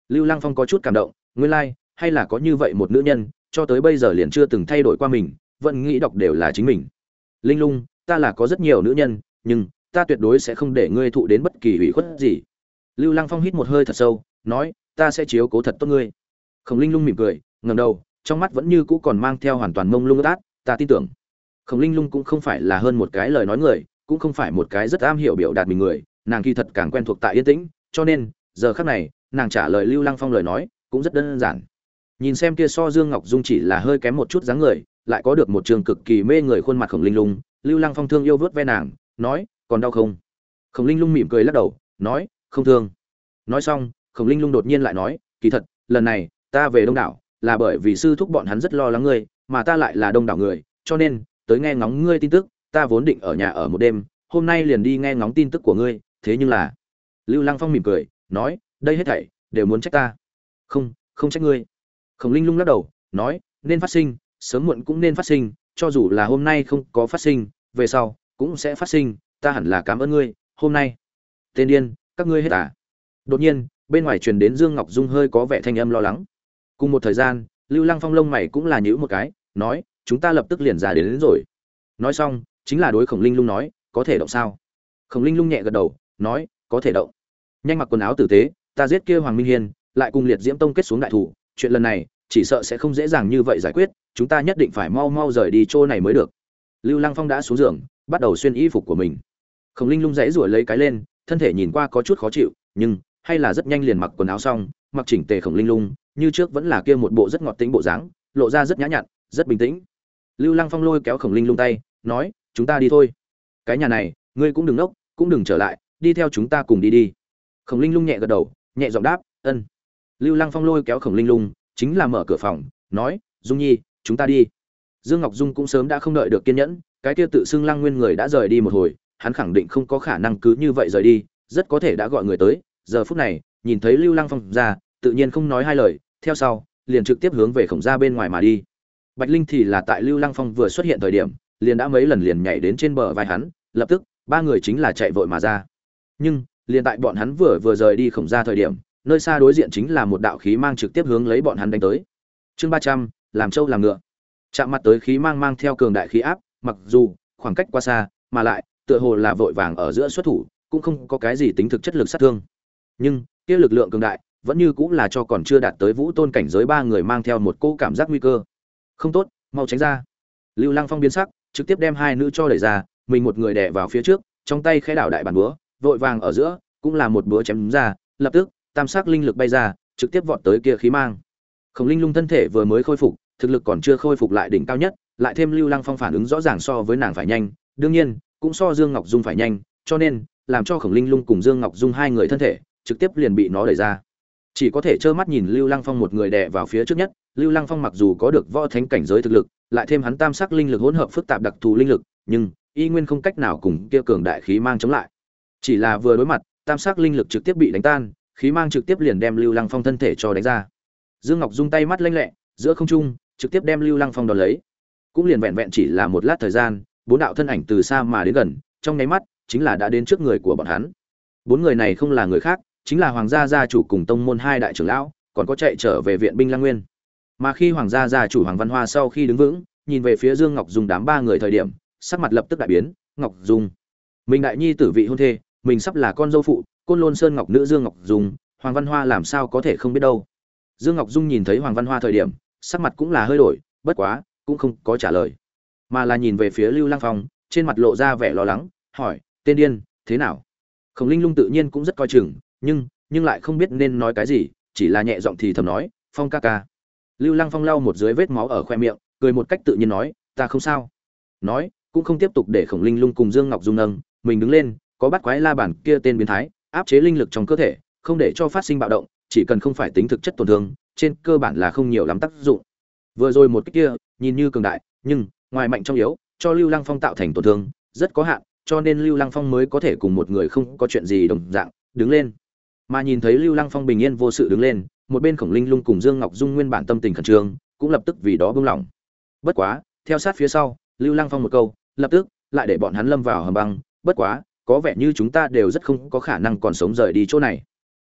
Lưu Lăng Phong có chút cảm động, nguyên lai like, hay là có như vậy một nữ nhân, cho tới bây giờ liền chưa từng thay đổi qua mình, vẫn nghĩ đọc đều là chính mình. Linh Lung, ta là có rất nhiều nữ nhân, nhưng ta tuyệt đối sẽ không để ngươi thụ đến bất kỳ ủy khuất gì. Lưu Lăng Phong hít một hơi thật sâu, nói, ta sẽ chiếu cố thật tốt ngươi. Khổng Linh Lung mỉm cười, ngẩng đầu, trong mắt vẫn như cũ còn mang theo hoàn toàn mông lung ướt át, ta tin tưởng. Khổng Linh Lung cũng không phải là hơn một cái lời nói người, cũng không phải một cái rất am hiểu biểu đạt mình người, nàng kỳ thật càng quen thuộc tại yên tĩnh, cho nên giờ khắc này, nàng trả lời Lưu Lăng Phong lời nói cũng rất đơn giản. Nhìn xem kia so Dương Ngọc Dung chỉ là hơi kém một chút dáng người, lại có được một trường cực kỳ mê người khuôn mặt Khổng Linh Lung, Lưu Lăng Phong thương yêu vớt ve nàng, nói, còn đau không? Khổng Linh Lung mỉm cười lắc đầu, nói, không thương. Nói xong, Khổng Linh Lung đột nhiên lại nói, kỳ thật, lần này ta về Đông đảo là bởi vì sư thúc bọn hắn rất lo lắng ngươi, mà ta lại là Đông đảo người, cho nên tới nghe ngóng ngươi tin tức, ta vốn định ở nhà ở một đêm, hôm nay liền đi nghe ngóng tin tức của ngươi, thế nhưng là Lưu Lăng Phong mỉm cười, nói, đây hết thảy đều muốn trách ta. Không, không trách ngươi. Khổng Linh Lung lắc đầu, nói, nên phát sinh, sớm muộn cũng nên phát sinh, cho dù là hôm nay không có phát sinh, về sau cũng sẽ phát sinh, ta hẳn là cảm ơn ngươi, hôm nay. Tên điên, các ngươi hết à? Đột nhiên, bên ngoài truyền đến Dương Ngọc Dung hơi có vẻ thanh âm lo lắng. Cùng một thời gian, Lưu Lăng Phong lông mày cũng là nhíu một cái, nói, chúng ta lập tức liền ra đến, đến rồi. Nói xong, chính là đối Khổng Linh Lung nói, có thể động sao? Khổng Linh Lung nhẹ gật đầu, nói, có thể động. Nhanh mặc quần áo tử tế, ta giết kia Hoàng Minh Hiên, lại cùng Liệt Diễm Tông kết xuống đại thủ, chuyện lần này chỉ sợ sẽ không dễ dàng như vậy giải quyết, chúng ta nhất định phải mau mau rời đi chỗ này mới được. Lưu Lăng Phong đã xuống giường, bắt đầu xuyên y phục của mình. Khổng Linh Lung giãy giụa lấy cái lên, thân thể nhìn qua có chút khó chịu, nhưng hay là rất nhanh liền mặc quần áo xong, mặc chỉnh tề Khổng Linh Lung, như trước vẫn là kia một bộ rất ngọt tính bộ dáng, lộ ra rất nhã nhặn, rất bình tĩnh. Lưu Lăng Phong lôi kéo Khổng Linh Lung tay, nói, chúng ta đi thôi. Cái nhà này, ngươi cũng đừng nốc, cũng đừng trở lại, đi theo chúng ta cùng đi đi. Khổng Linh Lung nhẹ gật đầu, nhẹ giọng đáp, ân. Lưu Lăng Phong lôi kéo Khổng Linh Lung, chính là mở cửa phòng, nói, Dung Nhi, chúng ta đi. Dương Ngọc Dung cũng sớm đã không đợi được kiên nhẫn, cái kia tự xưng Lăng Nguyên người đã rời đi một hồi, hắn khẳng định không có khả năng cứ như vậy rời đi, rất có thể đã gọi người tới. Giờ phút này, nhìn thấy Lưu Lăng Phong ra, tự nhiên không nói hai lời, theo sau, liền trực tiếp hướng về Khổng gia bên ngoài mà đi. Bạch Linh thì là tại Lưu Lăng Phong vừa xuất hiện thời điểm, liền đã mấy lần liền nhảy đến trên bờ vai hắn, lập tức, ba người chính là chạy vội mà ra. Nhưng, liền tại bọn hắn vừa vừa rời đi Khổng gia thời điểm, nơi xa đối diện chính là một đạo khí mang trực tiếp hướng lấy bọn hắn đánh tới. Chương ba trăm, làm trâu làm ngựa. Chạm mặt tới khí mang mang theo cường đại khí áp, mặc dù khoảng cách quá xa, mà lại tựa hồ là vội vàng ở giữa xuất thủ, cũng không có cái gì tính thực chất lực sát thương. Nhưng, kia lực lượng cường đại, vẫn như cũng là cho còn chưa đạt tới vũ tôn cảnh giới ba người mang theo một cô cảm giác nguy cơ. Không tốt, mau tránh ra. Lưu Lăng Phong biến sắc, trực tiếp đem hai nữ cho đẩy ra, mình một người đè vào phía trước, trong tay khẽ đảo đại bản búa, vội vàng ở giữa, cũng là một búa chém ra, lập tức, tam sắc linh lực bay ra, trực tiếp vọt tới kia khí mang. Khổng Linh Lung thân thể vừa mới khôi phục, thực lực còn chưa khôi phục lại đỉnh cao nhất, lại thêm Lưu Lăng Phong phản ứng rõ ràng so với nàng phải nhanh, đương nhiên, cũng so Dương Ngọc Dung phải nhanh, cho nên, làm cho Khổng Linh Lung cùng Dương Ngọc Dung hai người thân thể, trực tiếp liền bị nó đẩy ra. Chỉ có thể trơ mắt nhìn Lưu Lăng Phong một người đè vào phía trước nhất, Lưu Lăng Phong mặc dù có được võ thánh cảnh giới thực lực, lại thêm hắn tam sắc linh lực hỗn hợp phức tạp đặc thù linh lực, nhưng y nguyên không cách nào cùng kia cường đại khí mang chống lại. Chỉ là vừa đối mặt, tam sắc linh lực trực tiếp bị đánh tan, khí mang trực tiếp liền đem Lưu Lăng Phong thân thể cho đánh ra. Dương Ngọc Dung tay mắt lanh lẹ, giữa không trung, trực tiếp đem Lưu Lăng Phong đón lấy. Cũng liền vẹn vẹn chỉ là một lát thời gian, bốn đạo thân ảnh từ xa mà đến gần, trong nháy mắt, chính là đã đến trước người của bọn hắn. Bốn người này không là người khác, chính là Hoàng gia gia chủ cùng tông môn hai đại trưởng lão, còn có chạy trở về viện binh Lăng Nguyên. Mà khi Hoàng gia gia chủ Hoàng Văn Hoa sau khi đứng vững, nhìn về phía Dương Ngọc Dung đám ba người thời điểm, sắc mặt lập tức đại biến, Ngọc Dung, mình đại nhi tử vị hôn thê, mình sắp là con dâu phụ, Côn Lôn Sơn Ngọc nữ Dương Ngọc Dung, Hoàng Văn Hoa làm sao có thể không biết đâu. Dương Ngọc Dung nhìn thấy Hoàng Văn Hoa thời điểm, sắc mặt cũng là hơi đổi, bất quá, cũng không có trả lời, mà là nhìn về phía Lưu Lăng Phong, trên mặt lộ ra vẻ lo lắng, hỏi, tên điên, thế nào? Khổng Linh Lung tự nhiên cũng rất coi chừng, nhưng, nhưng lại không biết nên nói cái gì, chỉ là nhẹ giọng thì thầm nói, Phong ca ca. Lưu Lăng Phong lau một dưới vết máu ở khoe miệng, cười một cách tự nhiên nói, ta không sao. Nói, cũng không tiếp tục để Khổng Linh Lung cùng Dương Ngọc Dung nâng, mình đứng lên, có bắt quái la bản kia tên biến thái, áp chế linh lực trong cơ thể, không để cho phát sinh bạo động, chỉ cần không phải tính thực chất tổn thương, trên cơ bản là không nhiều lắm tác dụng. Vừa rồi một cái kia, nhìn như cường đại, nhưng ngoài mạnh trong yếu, cho Lưu Lăng Phong tạo thành tổn thương rất có hạn, cho nên Lưu Lăng Phong mới có thể cùng một người không có chuyện gì đồng dạng, đứng lên. Mà nhìn thấy Lưu Lăng Phong bình yên vô sự đứng lên, một bên Khổng Linh Lung cùng Dương Ngọc Dung nguyên bản tâm tình khẩn trương, cũng lập tức vì đó buông lỏng. Bất quá, theo sát phía sau, Lưu Lăng Phong một câu, lập tức lại để bọn hắn lâm vào hầm băng, bất quá, có vẻ như chúng ta đều rất không có khả năng còn sống rời đi chỗ này.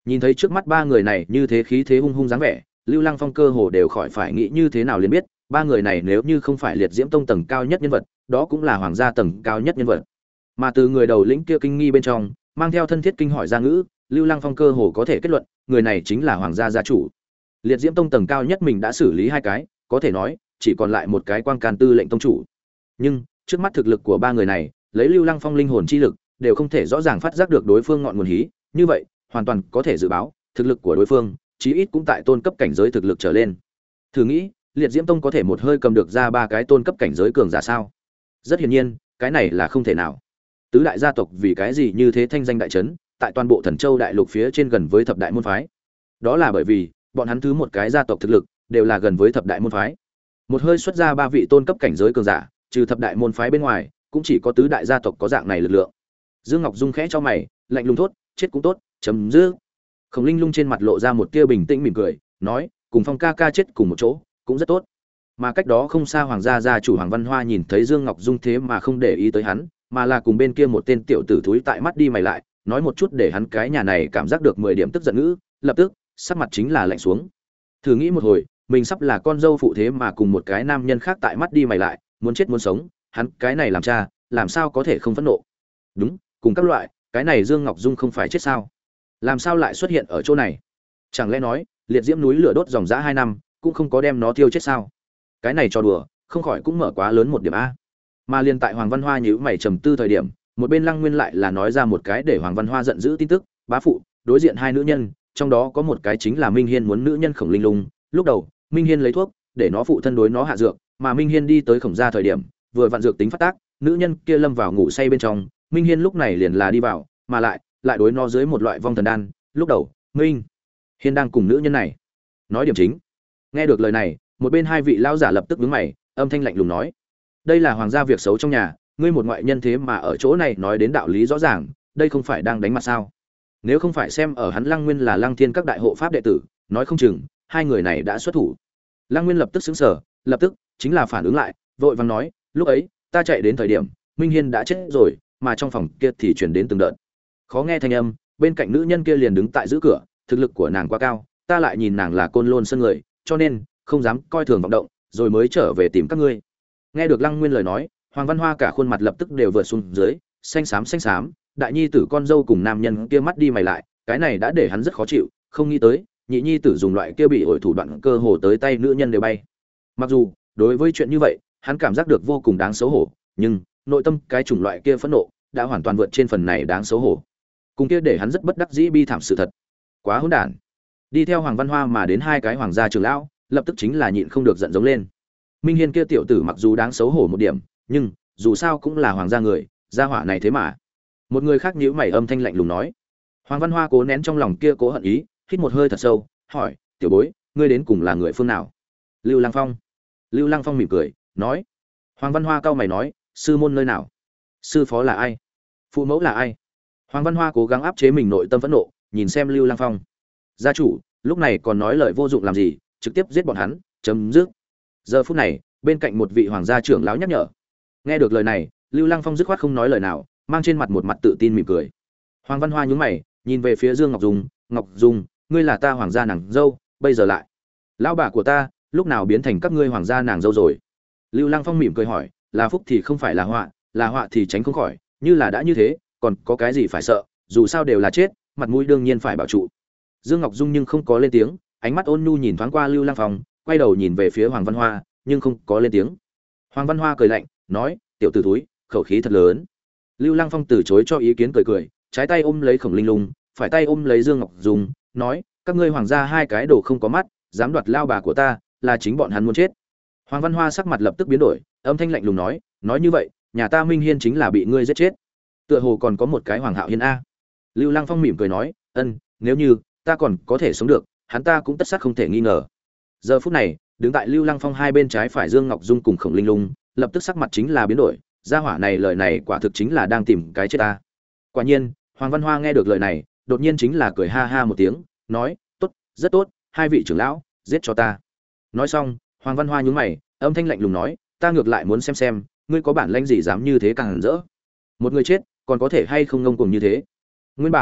Nhìn thấy trước mắt ba người này như thế khí thế hung hung dáng vẻ, Lưu Lăng Phong cơ hồ đều khỏi phải nghĩ như thế nào liền biết, ba người này nếu như không phải liệt diễm tông tầng cao nhất nhân vật, đó cũng là hoàng gia tầng cao nhất nhân vật. Mà từ người đầu lĩnh kia kinh nghi bên trong, mang theo thân thiết kinh hỏi ra ngữ, Lưu Lăng Phong cơ hồ có thể kết luận, người này chính là hoàng gia gia chủ. Liệt diễm tông tầng cao nhất mình đã xử lý hai cái, có thể nói chỉ còn lại một cái Quang Can Tư lệnh tông chủ. Nhưng trước mắt thực lực của ba người này, lấy Lưu Lăng Phong linh hồn chi lực, đều không thể rõ ràng phát giác được đối phương ngọn nguồn hí, như vậy, hoàn toàn có thể dự báo, thực lực của đối phương, chí ít cũng tại tôn cấp cảnh giới thực lực trở lên. Thử nghĩ, Liệt Diễm Tông có thể một hơi cầm được ra ba cái tôn cấp cảnh giới cường giả sao? Rất hiển nhiên, cái này là không thể nào. Tứ đại gia tộc vì cái gì như thế thanh danh đại chấn, tại toàn bộ Thần Châu đại lục phía trên gần với thập đại môn phái? Đó là bởi vì, bọn hắn thứ một cái gia tộc thực lực đều là gần với thập đại môn phái. Một hơi xuất ra ba vị tôn cấp cảnh giới cường giả, trừ thập đại môn phái bên ngoài, cũng chỉ có tứ đại gia tộc có dạng này lực lượng. Dương Ngọc Dung khẽ cho mày, lạnh lùng thốt, chết cũng tốt, chấm dứt. Khổng Linh Lung trên mặt lộ ra một tia bình tĩnh mỉm cười, nói, cùng Phong ca ca chết cùng một chỗ, cũng rất tốt. Mà cách đó không xa hoàng gia gia chủ Hoàng Văn Hoa nhìn thấy Dương Ngọc Dung thế mà không để ý tới hắn, mà là cùng bên kia một tên tiểu tử thúi tại mắt đi mày lại, nói một chút để hắn cái nhà này cảm giác được mười điểm tức giận ngữ, lập tức, sắc mặt chính là lạnh xuống. Thử nghĩ một hồi, mình sắp là con dâu phụ thế mà cùng một cái nam nhân khác tại mắt đi mày lại, muốn chết muốn sống, hắn cái này làm cha, làm sao có thể không phẫn nộ. Đúng, cùng các loại, cái này Dương Ngọc Dung không phải chết sao? Làm sao lại xuất hiện ở chỗ này? Chẳng lẽ nói, liệt diễm núi lửa đốt dòng dã hai năm, cũng không có đem nó tiêu chết sao? Cái này cho đùa, không khỏi cũng mở quá lớn một điểm a. Mà liên tại Hoàng Văn Hoa nhíu mày trầm tư thời điểm, một bên Lăng Nguyên lại là nói ra một cái để Hoàng Văn Hoa giận dữ tin tức, bá phụ, đối diện hai nữ nhân, trong đó có một cái chính là Minh Hiên muốn nữ nhân Khổng Linh Lung, lúc đầu, Minh Hiên lấy thuốc, để nó phụ thân đối nó hạ dược, mà Minh Hiên đi tới Khổng gia thời điểm, vừa vặn dược tính phát tác, nữ nhân kia lâm vào ngủ say bên trong, Minh Hiên lúc này liền là đi vào, mà lại, lại đối nó dưới một loại vong thần đan, lúc đầu, Minh Hiên đang cùng nữ nhân này nói điểm chính. Nghe được lời này, một bên hai vị lão giả lập tức nhướng mày, âm thanh lạnh lùng nói: "Đây là hoàng gia việc xấu trong nhà, ngươi một ngoại nhân thế mà ở chỗ này nói đến đạo lý rõ ràng, đây không phải đang đánh mặt sao? Nếu không phải xem ở hắn Lăng Nguyên là Lăng Thiên các đại hộ pháp đệ tử, nói không chừng hai người này đã xuất thủ." Lăng Nguyên lập tức sững sờ, lập tức chính là phản ứng lại, vội vàng nói: "Lúc ấy, ta chạy đến thời điểm, Minh Hiên đã chết rồi, mà trong phòng kia thì truyền đến từng đợt khó nghe thanh âm, bên cạnh nữ nhân kia liền đứng tại giữ cửa, thực lực của nàng quá cao, ta lại nhìn nàng là Côn Lôn sơn người, cho nên không dám coi thường vọng động, rồi mới trở về tìm các ngươi." Nghe được Lăng Nguyên lời nói, Hoàng Văn Hoa cả khuôn mặt lập tức đều vượt xuống dưới, xanh xám xanh xám, đại nhi tử con dâu cùng nam nhân kia mắt đi mày lại, cái này đã để hắn rất khó chịu, không nghĩ tới, nhị nhi tử dùng loại kia bị ổi thủ đoạn cơ hồ tới tay nữ nhân đều bay. Mặc dù, đối với chuyện như vậy, hắn cảm giác được vô cùng đáng xấu hổ, nhưng nội tâm cái chủng loại kia phẫn nộ đã hoàn toàn vượt trên phần này đáng xấu hổ. Cùng kia để hắn rất bất đắc dĩ bi thảm sự thật. Quá hỗn đản. Đi theo Hoàng Văn Hoa mà đến hai cái hoàng gia trưởng lão, lập tức chính là nhịn không được giận giống lên. Minh Hiên kia tiểu tử mặc dù đáng xấu hổ một điểm, nhưng dù sao cũng là hoàng gia người, gia hỏa này thế mà. Một người khác nhíu mày âm thanh lạnh lùng nói. Hoàng Văn Hoa cố nén trong lòng kia cố hận ý, hít một hơi thật sâu, hỏi: "Tiểu bối, ngươi đến cùng là người phương nào?" Lưu Lăng Phong. Lưu Lăng Phong mỉm cười, nói. Hoàng Văn Hoa cau mày nói: "Sư môn nơi nào? Sư phó là ai? Phụ mẫu là ai?" Hoàng Văn Hoa cố gắng áp chế mình nội tâm phẫn nộ, nhìn xem Lưu Lăng Phong. Gia chủ, lúc này còn nói lời vô dụng làm gì, trực tiếp giết bọn hắn, chấm dứt. Giờ phút này, bên cạnh một vị hoàng gia trưởng lão nhắc nhở. Nghe được lời này, Lưu Lăng Phong dứt khoát không nói lời nào, mang trên mặt một mặt tự tin mỉm cười. Hoàng Văn Hoa nhướng mày, nhìn về phía Dương Ngọc Dung, "Ngọc Dung, ngươi là ta hoàng gia nàng dâu, bây giờ lại, lão bà của ta, lúc nào biến thành các ngươi hoàng gia nàng dâu rồi?" Lưu Lăng Phong mỉm cười hỏi, "Là phúc thì không phải là họa, là họa thì tránh không khỏi, như là đã như thế, còn có cái gì phải sợ, dù sao đều là chết, mặt mũi đương nhiên phải bảo trụ." Dương Ngọc Dung nhưng không có lên tiếng, ánh mắt ôn nhu nhìn thoáng qua Lưu Lăng Phong, quay đầu nhìn về phía Hoàng Văn Hoa, nhưng không có lên tiếng. Hoàng Văn Hoa cười lạnh, nói: "Tiểu tử thúi, khẩu khí thật lớn." Lưu Lăng Phong từ chối cho ý kiến cười cười, trái tay ôm lấy Khổng Linh Lung, phải tay ôm lấy Dương Ngọc Dung, nói: "Các ngươi hoàng gia hai cái đồ không có mắt, dám đoạt lao bà của ta, là chính bọn hắn muốn chết." Hoàng Văn Hoa sắc mặt lập tức biến đổi, âm thanh lạnh lùng nói: "Nói như vậy, nhà ta Minh Hiên chính là bị ngươi giết chết. Tựa hồ còn có một cái Hoàng Hạo Hiên a." Lưu Lăng Phong mỉm cười nói: "Ân, nếu như ta còn có thể sống được, hắn ta cũng tất sát không thể nghi ngờ." Giờ phút này, đứng tại Lưu Lăng Phong hai bên trái phải Dương Ngọc Dung cùng Khổng Linh Lung, lập tức sắc mặt chính là biến đổi, gia hỏa này lời này quả thực chính là đang tìm cái chết ta. Quả nhiên, Hoàng Văn Hoa nghe được lời này, đột nhiên chính là cười ha ha một tiếng, nói: "Tốt, rất tốt, hai vị trưởng lão, giết cho ta." Nói xong, Hoàng Văn Hoa nhướng mày, âm thanh lạnh lùng nói: "Ta ngược lại muốn xem xem, ngươi có bản lĩnh gì dám như thế càng rỡ. Một người chết, còn có thể hay không ngông cuồng như thế?" Nguyên bản,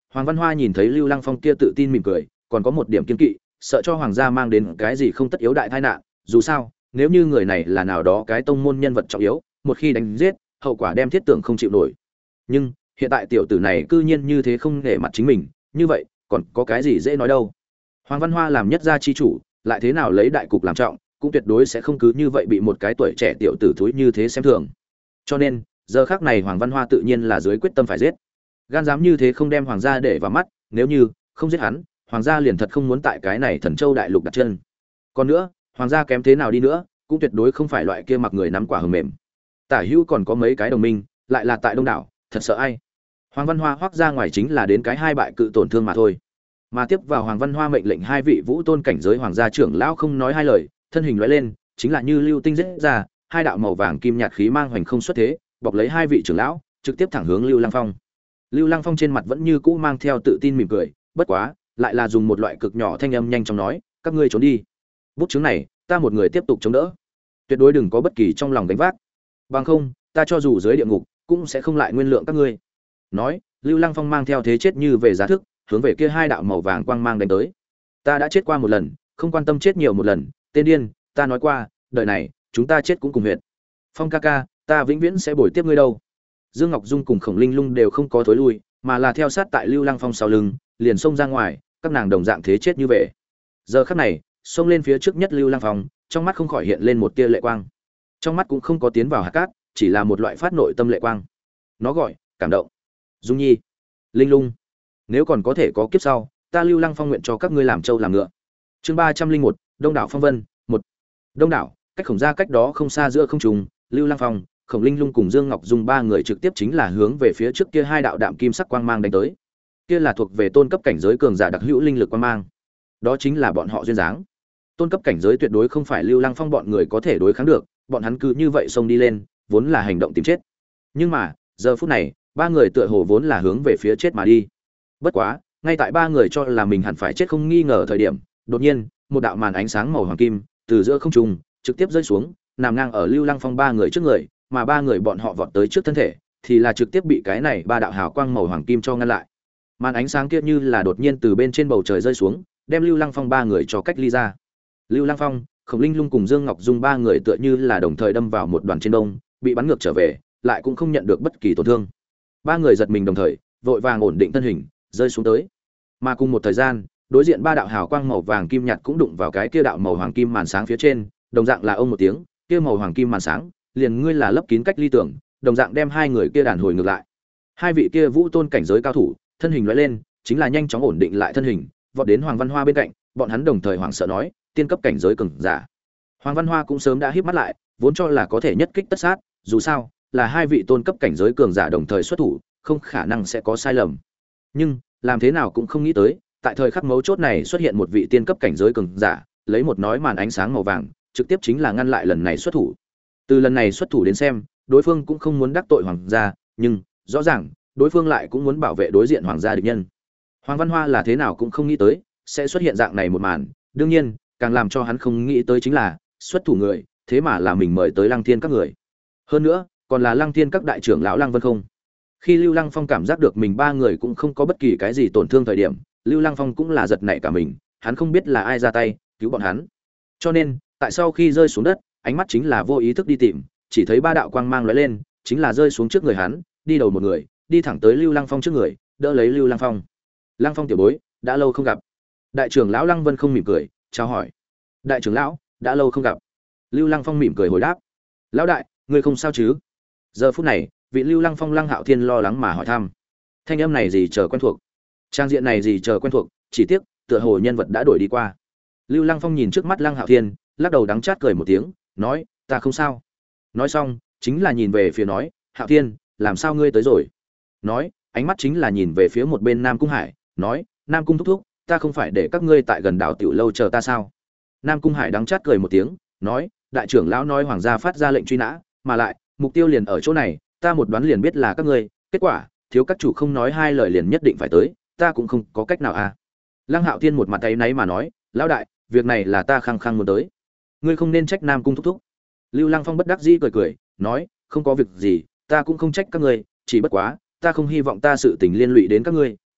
Hoàng Văn Hoa nhìn thấy Lưu Lăng Phong kia tự tin mỉm cười, còn có một điểm kiên kỵ, sợ cho hoàng gia mang đến cái gì không tất yếu đại tai nạn, dù sao, nếu như người này là nào đó cái tông môn nhân vật trọng yếu, một khi đánh giết, hậu quả đem thiết tưởng không chịu nổi. Nhưng, hiện tại tiểu tử này cư nhiên như thế không nể mặt chính mình, như vậy, còn có cái gì dễ nói đâu. Hoàng Văn Hoa làm nhất gia chi chủ, lại thế nào lấy đại cục làm trọng, cũng tuyệt đối sẽ không cứ như vậy bị một cái tuổi trẻ tiểu tử thúi như thế xem thường. Cho nên, giờ khắc này Hoàng Văn Hoa tự nhiên là dưới quyết tâm phải giết. Gan dám như thế không đem hoàng gia để vào mắt, nếu như không giết hắn, hoàng gia liền thật không muốn tại cái này Thần Châu đại lục đặt chân. Còn nữa, hoàng gia kém thế nào đi nữa, cũng tuyệt đối không phải loại kia mặc người nắm quả hờm mềm. Tả Hữu còn có mấy cái đồng minh, lại là tại đông đảo, thật sợ ai. Hoàng Văn Hoa hoắc ra ngoài chính là đến cái hai bại cự tổn thương mà thôi. Mà tiếp vào Hoàng Văn Hoa mệnh lệnh hai vị vũ tôn cảnh giới hoàng gia trưởng lão không nói hai lời, thân hình lóe lên, chính là như lưu tinh giết ra, hai đạo màu vàng kim nhạt khí mang hoành không xuất thế, bọc lấy hai vị trưởng lão, trực tiếp thẳng hướng Lưu Lăng Phong. Lưu Lăng Phong trên mặt vẫn như cũ mang theo tự tin mỉm cười, bất quá, lại là dùng một loại cực nhỏ thanh âm nhanh chóng nói, các ngươi trốn đi. Bút chứng này, ta một người tiếp tục chống đỡ. Tuyệt đối đừng có bất kỳ trong lòng gánh vác. Bằng không, ta cho dù dưới địa ngục, cũng sẽ không lại nguyên lượng các ngươi. Nói, Lưu Lăng Phong mang theo thế chết như về giá thức, hướng về kia hai đạo màu vàng quang mang đánh tới. Ta đã chết qua một lần, không quan tâm chết nhiều một lần, tên điên, ta nói qua, đời này, chúng ta chết cũng cùng huyệt. Phong ca ca, ta vĩnh viễn sẽ bồi tiếp ngươi đâu. Dương Ngọc Dung cùng Khổng Linh Lung đều không có thối lui, mà là theo sát tại Lưu Lăng Phong sau lưng, liền xông ra ngoài, các nàng đồng dạng thế chết như vậy. Giờ khắc này, xông lên phía trước nhất Lưu Lăng Phong, trong mắt không khỏi hiện lên một tia lệ quang. Trong mắt cũng không có tiến vào hạt cát, chỉ là một loại phát nội tâm lệ quang. Nó gọi cảm động. Dung Nhi, Linh Lung, nếu còn có thể có kiếp sau, ta Lưu Lăng Phong nguyện cho các ngươi làm trâu làm ngựa. Chương ba trăm linh một, Đông đảo Phong Vân, một. Đông đảo, cách Khổng gia cách đó không xa giữa không trung, Lưu Lăng Phong, Khổng Linh Lung cùng Dương Ngọc Dung ba người trực tiếp chính là hướng về phía trước kia hai đạo đạm kim sắc quang mang đánh tới. Kia là thuộc về tôn cấp cảnh giới cường giả đặc hữu linh lực quang mang. Đó chính là bọn họ duyên dáng. Tôn cấp cảnh giới tuyệt đối không phải Lưu Lăng Phong bọn người có thể đối kháng được, bọn hắn cứ như vậy xông đi lên, vốn là hành động tìm chết. Nhưng mà, giờ phút này, ba người tựa hồ vốn là hướng về phía chết mà đi. Bất quá, ngay tại ba người cho là mình hẳn phải chết không nghi ngờ thời điểm, đột nhiên, một đạo màn ánh sáng màu hoàng kim từ giữa không trung trực tiếp rơi xuống, nằm ngang ở Lưu Lăng Phong ba người trước người, mà ba người bọn họ vọt tới trước thân thể, thì là trực tiếp bị cái này ba đạo hào quang màu hoàng kim cho ngăn lại. Màn ánh sáng kia như là đột nhiên từ bên trên bầu trời rơi xuống, đem Lưu Lăng Phong ba người cho cách ly ra. Lưu Lăng Phong, Khổng Linh Lung cùng Dương Ngọc Dung ba người tựa như là đồng thời đâm vào một đoàn trên đông, bị bắn ngược trở về, lại cũng không nhận được bất kỳ tổn thương. Ba người giật mình đồng thời, vội vàng ổn định thân hình, rơi xuống tới. Mà cùng một thời gian, đối diện ba đạo hào quang màu vàng kim nhạt cũng đụng vào cái kia đạo màu hoàng kim màn sáng phía trên, đồng dạng là ông một tiếng, kia màu hoàng kim màn sáng, liền ngươi là lấp kín cách ly tưởng, đồng dạng đem hai người kia đàn hồi ngược lại. Hai vị kia vũ tôn cảnh giới cao thủ, thân hình lóe lên, chính là nhanh chóng ổn định lại thân hình, vọt đến Hoàng Văn Hoa bên cạnh, bọn hắn đồng thời hoảng sợ nói, tiên cấp cảnh giới cường giả. Hoàng Văn Hoa cũng sớm đã híp mắt lại, vốn cho là có thể nhất kích tất sát, dù sao, là hai vị tôn cấp cảnh giới cường giả đồng thời xuất thủ, không khả năng sẽ có sai lầm. Nhưng, làm thế nào cũng không nghĩ tới, tại thời khắc mấu chốt này xuất hiện một vị tiên cấp cảnh giới cường giả, lấy một nói màn ánh sáng màu vàng, trực tiếp chính là ngăn lại lần này xuất thủ. Từ lần này xuất thủ đến xem, đối phương cũng không muốn đắc tội hoàng gia, nhưng rõ ràng, đối phương lại cũng muốn bảo vệ đối diện hoàng gia địch nhân. Hoàng Văn Hoa là thế nào cũng không nghĩ tới, sẽ xuất hiện dạng này một màn, đương nhiên, càng làm cho hắn không nghĩ tới chính là, xuất thủ người, thế mà là mình mời tới Lăng Thiên các người. Hơn nữa, còn là Lăng Thiên các đại trưởng lão Lăng Vân Không. Khi Lưu Lăng Phong cảm giác được mình ba người cũng không có bất kỳ cái gì tổn thương thời điểm, Lưu Lăng Phong cũng là giật nảy cả mình, hắn không biết là ai ra tay cứu bọn hắn. Cho nên, tại sau khi rơi xuống đất, ánh mắt chính là vô ý thức đi tìm, chỉ thấy ba đạo quang mang lóe lên, chính là rơi xuống trước người hắn, đi đầu một người, đi thẳng tới Lưu Lăng Phong trước người, đỡ lấy Lưu Lăng Phong. Lăng Phong tiểu bối, đã lâu không gặp. Đại trưởng lão Lăng Vân Không mỉm cười, chào hỏi. Đại trưởng lão, đã lâu không gặp. Lưu Lăng Phong mỉm cười hồi đáp. Lão đại, ngươi không sao chứ? Giờ phút này, vị Lưu Lăng Phong Lăng Hạo Thiên lo lắng mà hỏi thăm. Thanh âm này gì chờ quen thuộc, trang diện này gì chờ quen thuộc, chỉ tiếc, tựa hồ nhân vật đã đổi đi qua. Lưu Lăng Phong nhìn trước mắt Lăng Hạo Thiên, lắc đầu đắng chát cười một tiếng, nói, ta không sao. Nói xong, chính là nhìn về phía nói, Hạo Thiên, làm sao ngươi tới rồi? Nói, ánh mắt chính là nhìn về phía một bên Nam Cung Hải, nói, Nam Cung thúc thúc, ta không phải để các ngươi tại gần đảo tiểu lâu chờ ta sao? Nam Cung Hải đắng chát cười một tiếng, nói, đại trưởng lão nói hoàng gia phát ra lệnh truy nã, mà lại, mục tiêu liền ở chỗ này, ta một đoán liền biết là các ngươi, kết quả, thiếu các chủ không nói hai lời liền nhất định phải tới, ta cũng không có cách nào à. Lăng Hạo Thiên một mặt tay náy mà nói, lão đại, việc này là ta khăng khăng muốn tới, ngươi không nên trách Nam Cung thúc thúc. Lưu Lăng Phong bất đắc dĩ cười cười, nói, không có việc gì, ta cũng không trách các ngươi, chỉ bất quá, ta không hy vọng ta sự tình liên lụy đến các ngươi,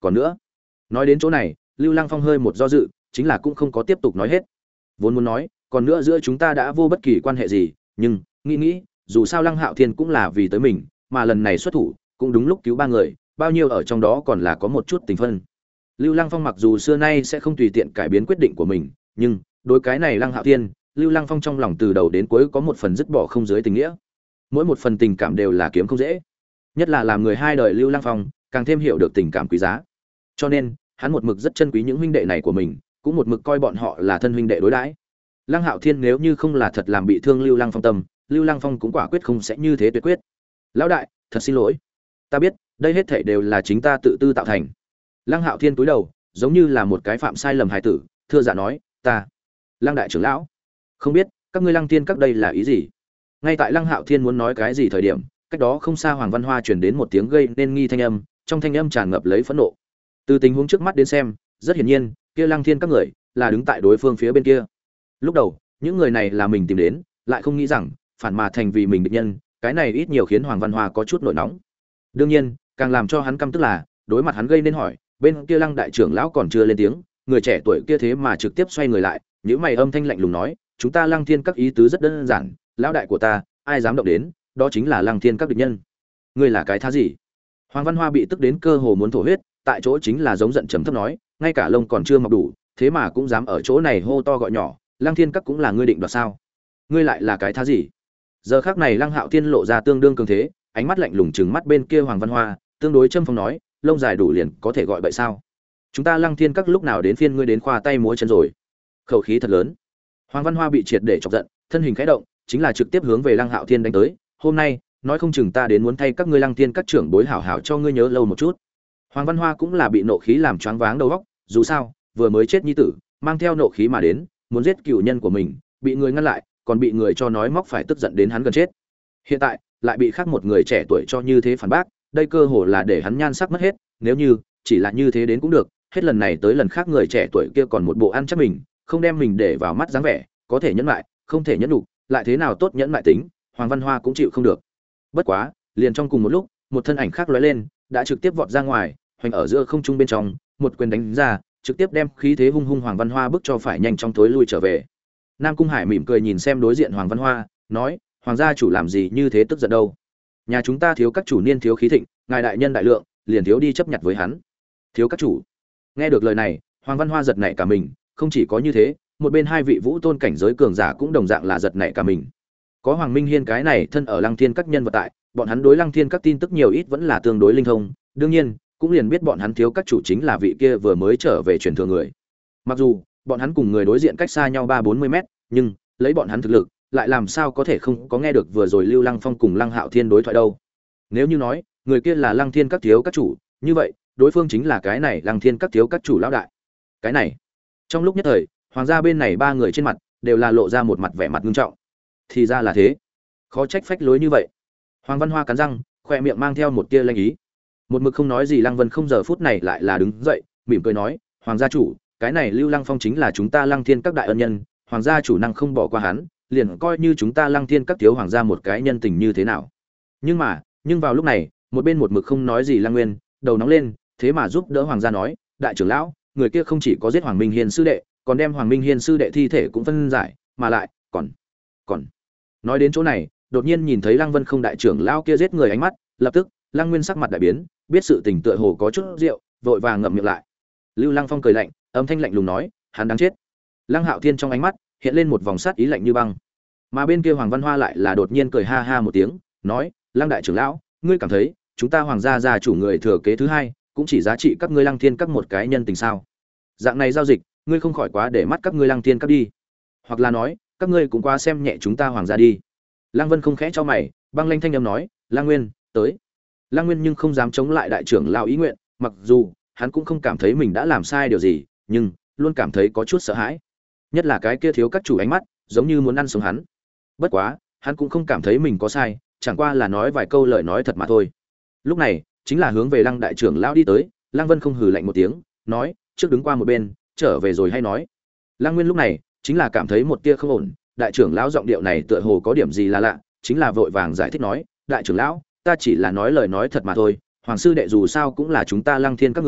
còn nữa, nói đến chỗ này, Lưu Lăng Phong hơi một do dự, chính là cũng không có tiếp tục nói hết. Vốn muốn nói, còn nữa giữa chúng ta đã vô bất kỳ quan hệ gì, nhưng nghĩ nghĩ, dù sao Lăng Hạo Thiên cũng là vì tới mình, mà lần này xuất thủ, cũng đúng lúc cứu ba người, bao nhiêu ở trong đó còn là có một chút tình phân. Lưu Lăng Phong mặc dù xưa nay sẽ không tùy tiện cải biến quyết định của mình, nhưng đối cái này Lăng Hạo Thiên, Lưu Lăng Phong trong lòng từ đầu đến cuối có một phần dứt bỏ không dưới tình nghĩa. Mỗi một phần tình cảm đều là kiếm không dễ, nhất là làm người hai đời Lưu Lăng Phong, càng thêm hiểu được tình cảm quý giá. Cho nên, hắn một mực rất trân quý những huynh đệ này của mình, cũng một mực coi bọn họ là thân huynh đệ đối đãi. Lăng Hạo Thiên nếu như không là thật làm bị thương Lưu Lăng Phong tâm, Lưu Lăng Phong cũng quả quyết không sẽ như thế tuyệt quyết. Lão đại, thật xin lỗi. Ta biết, đây hết thảy đều là chính ta tự tư tạo thành. Lăng Hạo Thiên cúi đầu, giống như là một cái phạm sai lầm hài tử, thưa dạ nói, ta. Lăng đại trưởng lão, không biết các ngươi Lăng Tiên các đây là ý gì? Ngay tại Lăng Hạo Thiên muốn nói cái gì thời điểm, cách đó không xa Hoàng Văn Hoa truyền đến một tiếng gây nên nghi thanh âm, trong thanh âm tràn ngập lấy phẫn nộ. Từ tình huống trước mắt đến xem, rất hiển nhiên, kia Lăng Thiên các người là đứng tại đối phương phía bên kia. Lúc đầu, những người này là mình tìm đến, lại không nghĩ rằng phản mà thành vì mình địch nhân, cái này ít nhiều khiến Hoàng Văn Hoa có chút nổi nóng. Đương nhiên, càng làm cho hắn căm tức là, đối mặt hắn gây nên hỏi, bên kia Lăng đại trưởng lão còn chưa lên tiếng, người trẻ tuổi kia thế mà trực tiếp xoay người lại, nhíu mày âm thanh lạnh lùng nói, chúng ta Lăng Thiên các ý tứ rất đơn giản, lão đại của ta, ai dám động đến, đó chính là Lăng Thiên các địch nhân. Ngươi là cái thá gì? Hoàng Văn Hoa bị tức đến cơ hồ muốn thổ huyết, tại chỗ chính là giống giận trầm thấp nói, ngay cả lông còn chưa mọc đủ, thế mà cũng dám ở chỗ này hô to gọi nhỏ, Lăng Thiên các cũng là ngươi định đoạt sao? Ngươi lại là cái thá gì? Giờ khắc này Lăng Hạo Thiên lộ ra tương đương cường thế, ánh mắt lạnh lùng trừng mắt bên kia Hoàng Văn Hoa, tương đối châm phong nói, lông dài đủ liền có thể gọi vậy sao? Chúng ta Lăng Thiên các lúc nào đến phiên ngươi đến khoa tay múa chân rồi? Khẩu khí thật lớn. Hoàng Văn Hoa bị triệt để chọc giận, thân hình khẽ động, chính là trực tiếp hướng về Lăng Hạo Thiên đánh tới. Hôm nay, nói không chừng ta đến muốn thay các ngươi Lăng Thiên các trưởng bối hảo hảo cho ngươi nhớ lâu một chút. Hoàng Văn Hoa cũng là bị nộ khí làm choáng váng đầu óc, dù sao, vừa mới chết nhi tử, mang theo nộ khí mà đến, muốn giết cửu nhân của mình, bị người ngăn lại, còn bị người cho nói móc phải tức giận đến hắn gần chết. Hiện tại, lại bị khác một người trẻ tuổi cho như thế phản bác, đây cơ hồ là để hắn nhan sắc mất hết, nếu như chỉ là như thế đến cũng được, hết lần này tới lần khác người trẻ tuổi kia còn một bộ ăn chắc mình, không đem mình để vào mắt dáng vẻ, có thể nhẫn lại, không thể nhẫn đủ, lại thế nào tốt nhẫn lại tính, Hoàng Văn Hoa cũng chịu không được. Bất quá, liền trong cùng một lúc, một thân ảnh khác lóe lên, đã trực tiếp vọt ra ngoài, hoành ở giữa không trung bên trong, một quyền đánh ra, trực tiếp đem khí thế hung hung Hoàng Văn Hoa bức cho phải nhanh chóng thối lui trở về. Nam Cung Hải mỉm cười nhìn xem đối diện Hoàng Văn Hoa, nói, hoàng gia chủ làm gì như thế tức giận đâu? Nhà chúng ta thiếu các chủ niên thiếu khí thịnh, ngài đại nhân đại lượng, liền thiếu đi chấp nhặt với hắn. Thiếu các chủ. Nghe được lời này, Hoàng Văn Hoa giật nảy cả mình, không chỉ có như thế, một bên hai vị vũ tôn cảnh giới cường giả cũng đồng dạng là giật nảy cả mình. Có Hoàng Minh Hiên cái này thân ở Lăng Thiên các nhân vật tại, bọn hắn đối Lăng Thiên các tin tức nhiều ít vẫn là tương đối linh thông, đương nhiên, cũng liền biết bọn hắn thiếu các chủ chính là vị kia vừa mới trở về truyền thừa người. Mặc dù bọn hắn cùng người đối diện cách xa nhau ba bốn mươi mét, nhưng lấy bọn hắn thực lực, lại làm sao có thể không có nghe được vừa rồi Lưu Lăng Phong cùng Lăng Hạo Thiên đối thoại đâu. Nếu như nói, người kia là Lăng Thiên các thiếu các chủ, như vậy, đối phương chính là cái này Lăng Thiên các thiếu các chủ lão đại. Cái này, trong lúc nhất thời, hoàng gia bên này ba người trên mặt đều là lộ ra một mặt vẻ mặt nghiêm trọng. Thì ra là thế, khó trách phách lối như vậy. Hoàng Văn Hoa cắn răng, khoe miệng mang theo một tia lanh ý. Một mực không nói gì Lăng Vân không giờ phút này lại là đứng dậy, mỉm cười nói, hoàng gia chủ, cái này Lưu Lăng Phong chính là chúng ta Lăng Thiên các đại ân nhân, hoàng gia chủ năng không bỏ qua hắn, liền coi như chúng ta Lăng Thiên các thiếu hoàng gia một cái nhân tình như thế nào. Nhưng mà, nhưng vào lúc này, một bên một mực không nói gì Lăng Nguyên, đầu nóng lên, thế mà giúp đỡ hoàng gia nói, đại trưởng lão, người kia không chỉ có giết Hoàng Minh Hiên sư đệ, còn đem Hoàng Minh Hiên sư đệ thi thể cũng phân giải, mà lại, còn còn nói đến chỗ này, đột nhiên nhìn thấy Lăng Vân không đại trưởng lão kia giết người ánh mắt, lập tức, Lăng Nguyên sắc mặt đại biến, biết sự tình tựa hồ có chút rượu, vội vàng ngậm miệng lại. Lưu Lăng Phong cười lạnh, âm thanh lạnh lùng nói, hắn đáng chết. Lăng Hạo Thiên trong ánh mắt hiện lên một vòng sát ý lạnh như băng. Mà bên kia Hoàng Văn Hoa lại là đột nhiên cười ha ha một tiếng, nói, Lăng đại trưởng lão, ngươi cảm thấy, chúng ta hoàng gia gia chủ người thừa kế thứ hai, cũng chỉ giá trị các ngươi Lăng Thiên các một cái nhân tình sao? Dạng này giao dịch, ngươi không khỏi quá để mắt các ngươi Lăng Thiên các đi. Hoặc là nói, các ngươi cũng quá xem nhẹ chúng ta hoàng gia đi. Lăng Vân không khẽ cho mày, băng lanh thanh âm nói, Lăng Nguyên, tới. Lăng Nguyên nhưng không dám chống lại đại trưởng lão ý nguyện, mặc dù hắn cũng không cảm thấy mình đã làm sai điều gì, nhưng luôn cảm thấy có chút sợ hãi. Nhất là cái kia thiếu các chủ ánh mắt, giống như muốn ăn sống hắn. Bất quá, hắn cũng không cảm thấy mình có sai, chẳng qua là nói vài câu lời nói thật mà thôi. Lúc này, chính là hướng về Lăng đại trưởng lão đi tới, Lăng Vân không hừ lạnh một tiếng, nói, trước đứng qua một bên, trở về rồi hay nói. Lăng Nguyên lúc này, chính là cảm thấy một tia không ổn, đại trưởng lão giọng điệu này tựa hồ có điểm gì là lạ, chính là vội vàng giải thích nói, đại trưởng lão, ta chỉ là nói lời nói thật mà thôi, hoàng sư đệ dù sao cũng là chúng ta Lăng Thiên các người,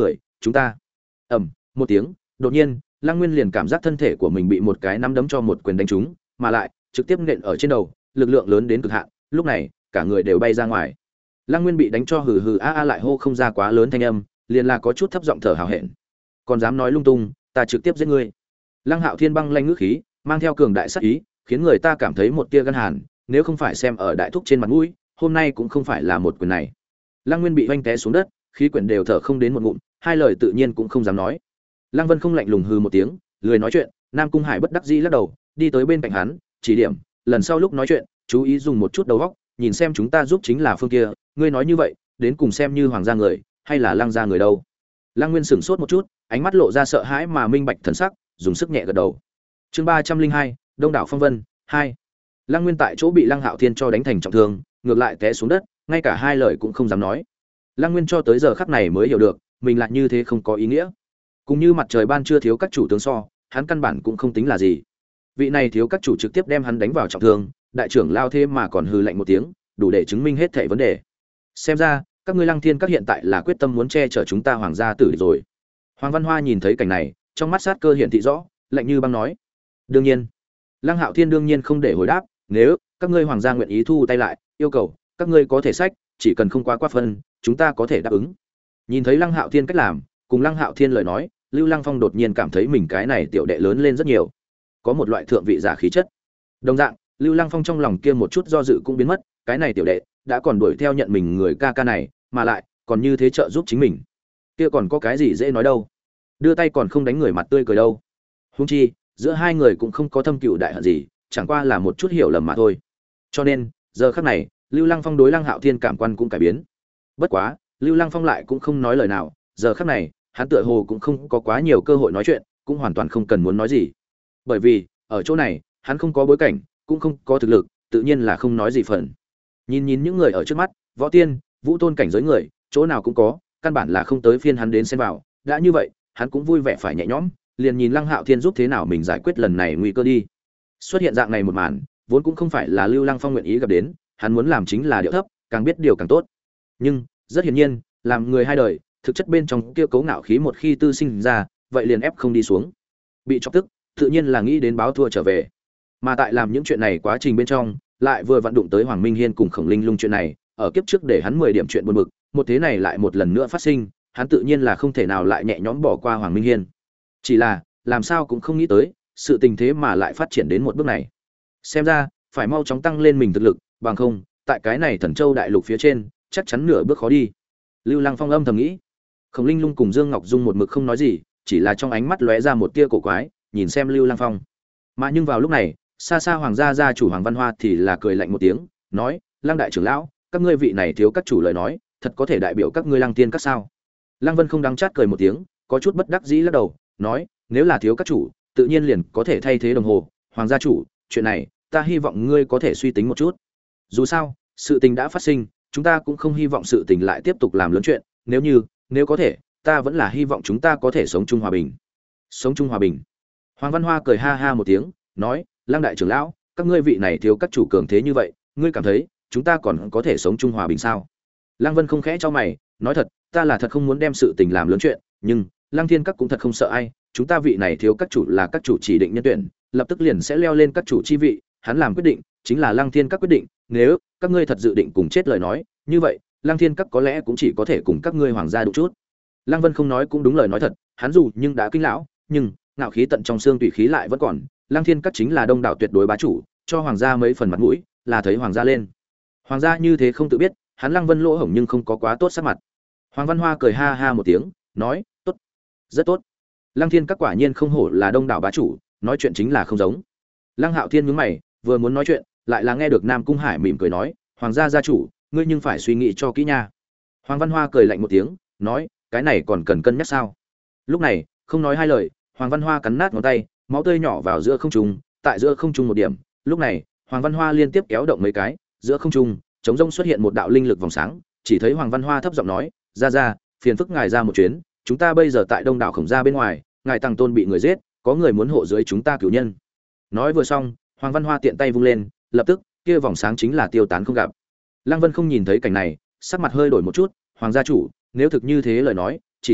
chúng ta ầm một tiếng, đột nhiên Lăng Nguyên liền cảm giác thân thể của mình bị một cái nắm đấm cho một quyền đánh trúng, mà lại trực tiếp nện ở trên đầu, lực lượng lớn đến cực hạn, lúc này cả người đều bay ra ngoài. Lăng Nguyên bị đánh cho hừ hừ a a lại hô không ra quá lớn thanh âm, liền là có chút thấp giọng thở hào hẹn. Còn dám nói lung tung, ta trực tiếp giết ngươi. Lăng Hạo Thiên băng lanh ngữ khí, mang theo cường đại sát ý, khiến người ta cảm thấy một tia gan hàn, nếu không phải xem ở đại thúc trên mặt mũi, hôm nay cũng không phải là một quyền này. Lăng Nguyên bị oanh té xuống đất, khí quyển đều thở không đến một ngụm, hai lời tự nhiên cũng không dám nói. Lăng Vân không lạnh lùng hừ một tiếng, lười nói chuyện, Nam Cung Hải bất đắc dĩ lắc đầu, đi tới bên cạnh hắn, chỉ điểm, lần sau lúc nói chuyện, chú ý dùng một chút đầu óc, nhìn xem chúng ta giúp chính là phương kia, ngươi nói như vậy, đến cùng xem như hoàng gia người, hay là Lăng gia người đâu? Lăng Nguyên sững sốt một chút, ánh mắt lộ ra sợ hãi mà minh bạch thần sắc, dùng sức nhẹ gật đầu. Chương ba trăm linh hai, Đông đảo phong vân hai. Lăng Nguyên tại chỗ bị Lăng Hạo Thiên cho đánh thành trọng thương, ngược lại té xuống đất, ngay cả hai lời cũng không dám nói. Lăng Nguyên cho tới giờ khắc này mới hiểu được, mình lại như thế không có ý nghĩa. Cũng như mặt trời ban trưa thiếu các chủ tướng so, hắn căn bản cũng không tính là gì. Vị này thiếu các chủ trực tiếp đem hắn đánh vào trọng thương, đại trưởng lao thế mà còn hừ lạnh một tiếng, đủ để chứng minh hết thảy vấn đề. Xem ra, các ngươi Lăng Thiên các hiện tại là quyết tâm muốn che chở chúng ta hoàng gia tử rồi. Hoàng Văn Hoa nhìn thấy cảnh này, trong mắt sát cơ hiển thị rõ, lạnh như băng nói: "Đương nhiên." Lăng Hạo Thiên đương nhiên không để hồi đáp, "Nếu các ngươi hoàng gia nguyện ý thu tay lại, yêu cầu các ngươi có thể sách, chỉ cần không quá quá phân, chúng ta có thể đáp ứng." Nhìn thấy Lăng Hạo Thiên cách làm, cùng Lăng Hạo Thiên lời nói, Lưu Lăng Phong đột nhiên cảm thấy mình cái này tiểu đệ lớn lên rất nhiều, có một loại thượng vị giả khí chất. Đồng dạng, Lưu Lăng Phong trong lòng kia một chút do dự cũng biến mất, cái này tiểu đệ đã còn đuổi theo nhận mình người ca ca này, mà lại còn như thế trợ giúp chính mình, kia còn có cái gì dễ nói đâu, đưa tay còn không đánh người mặt tươi cười đâu. Huống chi giữa hai người cũng không có thâm cựu đại hận gì, chẳng qua là một chút hiểu lầm mà thôi. Cho nên giờ khắc này Lưu Lăng Phong đối Lăng Hạo Thiên cảm quan cũng cải biến. Bất quá Lưu Lăng Phong lại cũng không nói lời nào, giờ khắc này hắn tựa hồ cũng không có quá nhiều cơ hội nói chuyện, cũng hoàn toàn không cần muốn nói gì, bởi vì ở chỗ này hắn không có bối cảnh, cũng không có thực lực, tự nhiên là không nói gì phần. Nhìn nhìn những người ở trước mắt, võ tiên, vũ tôn cảnh giới người, chỗ nào cũng có, căn bản là không tới phiên hắn đến xen vào. Đã như vậy, hắn cũng vui vẻ phải nhẹ nhõm, liền nhìn Lăng Hạo Thiên giúp thế nào mình giải quyết lần này nguy cơ đi. Xuất hiện dạng này một màn, vốn cũng không phải là Lưu Lăng Phong nguyện ý gặp đến, hắn muốn làm chính là điệu thấp, càng biết điều càng tốt. Nhưng rất hiển nhiên, làm người hai đời, thực chất bên trong kia cấu ngạo khí một khi tư sinh ra, vậy liền ép không đi xuống. Bị chọc tức, tự nhiên là nghĩ đến báo thua trở về. Mà tại làm những chuyện này quá trình bên trong, lại vừa vận đụng tới Hoàng Minh Hiên cùng Khổng Linh Lung chuyện này, ở kiếp trước để hắn mười điểm chuyện buồn bực, một thế này lại một lần nữa phát sinh, hắn tự nhiên là không thể nào lại nhẹ nhõm bỏ qua Hoàng Minh Hiên. Chỉ là, làm sao cũng không nghĩ tới, sự tình thế mà lại phát triển đến một bước này. Xem ra, phải mau chóng tăng lên mình thực lực, bằng không, tại cái này Thần Châu đại lục phía trên, chắc chắn nửa bước khó đi. Lưu Lăng Phong âm thầm nghĩ. Khổng Linh Lung cùng Dương Ngọc Dung một mực không nói gì, chỉ là trong ánh mắt lóe ra một tia cổ quái, nhìn xem Lưu Lăng Phong. Mà nhưng vào lúc này, xa xa hoàng gia gia chủ Hoàng Văn Hoa thì là cười lạnh một tiếng, nói: "Lăng đại trưởng lão, các ngươi vị này thiếu các chủ lời nói, thật có thể đại biểu các ngươi Lăng Tiên các sao?" Lăng Vân không đắng chát cười một tiếng, có chút bất đắc dĩ lắc đầu, nói: "Nếu là thiếu các chủ, tự nhiên liền có thể thay thế đồng hồ, Hoàng gia chủ, chuyện này, ta hy vọng ngươi có thể suy tính một chút. Dù sao, sự tình đã phát sinh, chúng ta cũng không hy vọng sự tình lại tiếp tục làm lớn chuyện, nếu như, nếu có thể, ta vẫn là hy vọng chúng ta có thể sống chung hòa bình." Sống chung hòa bình. Hoàng Văn Hoa cười ha ha một tiếng, nói: "Lăng đại trưởng lão, các ngươi vị này thiếu các chủ cường thế như vậy, ngươi cảm thấy chúng ta còn có thể sống chung hòa bình sao?" Lăng Vân không khẽ cho mày, nói: "Thật, ta là thật không muốn đem sự tình làm lớn chuyện, nhưng Lăng Thiên các cũng thật không sợ ai, chúng ta vị này thiếu các chủ là các chủ chỉ định nhân tuyển, lập tức liền sẽ leo lên các chủ chi vị, hắn làm quyết định, chính là Lăng Thiên các quyết định, nếu các ngươi thật dự định cùng chết lời nói, như vậy, Lăng Thiên các có lẽ cũng chỉ có thể cùng các ngươi hoàng gia đụng chút." Lăng Vân không nói cũng đúng lời nói thật, hắn dù nhưng đã kinh lão, nhưng ngạo khí tận trong xương tùy khí lại vẫn còn, Lăng Thiên các chính là đông đảo tuyệt đối bá chủ, cho hoàng gia mấy phần mặt mũi, là thấy hoàng gia lên. Hoàng gia như thế không tự biết, hắn Lăng Vân lỗ hổng nhưng không có quá tốt sắc mặt. Hoàng Văn Hoa cười ha ha một tiếng, nói: "Tốt, rất tốt. Lăng Thiên các quả nhiên không hổ là đông đảo bá chủ, nói chuyện chính là không giống." Lăng Hạo Thiên nhướng mày, vừa muốn nói chuyện, lại là nghe được Nam Cung Hải mỉm cười nói: "Hoàng gia gia chủ, ngươi nhưng phải suy nghĩ cho kỹ nha." Hoàng Văn Hoa cười lạnh một tiếng, nói: "Cái này còn cần cân nhắc sao?" Lúc này, không nói hai lời, Hoàng Văn Hoa cắn nát ngón tay, máu tươi nhỏ vào giữa không trung, tại giữa không trung một điểm, lúc này, Hoàng Văn Hoa liên tiếp kéo động mấy cái, giữa không trung, trống rỗng xuất hiện một đạo linh lực vòng sáng, chỉ thấy Hoàng Văn Hoa thấp giọng nói: "Ra ra, phiền phức ngài ra một chuyến, chúng ta bây giờ tại Đông đảo Khổng gia bên ngoài, ngài Tăng Tôn bị người giết, có người muốn hộ dưới chúng ta cửu nhân." Nói vừa xong, Hoàng Văn Hoa tiện tay vung lên, lập tức, kia vòng sáng chính là tiêu tán không gặp. Lăng Vân không nhìn thấy cảnh này, sắc mặt hơi đổi một chút, "Hoàng gia chủ, nếu thực như thế lời nói, chỉ sợ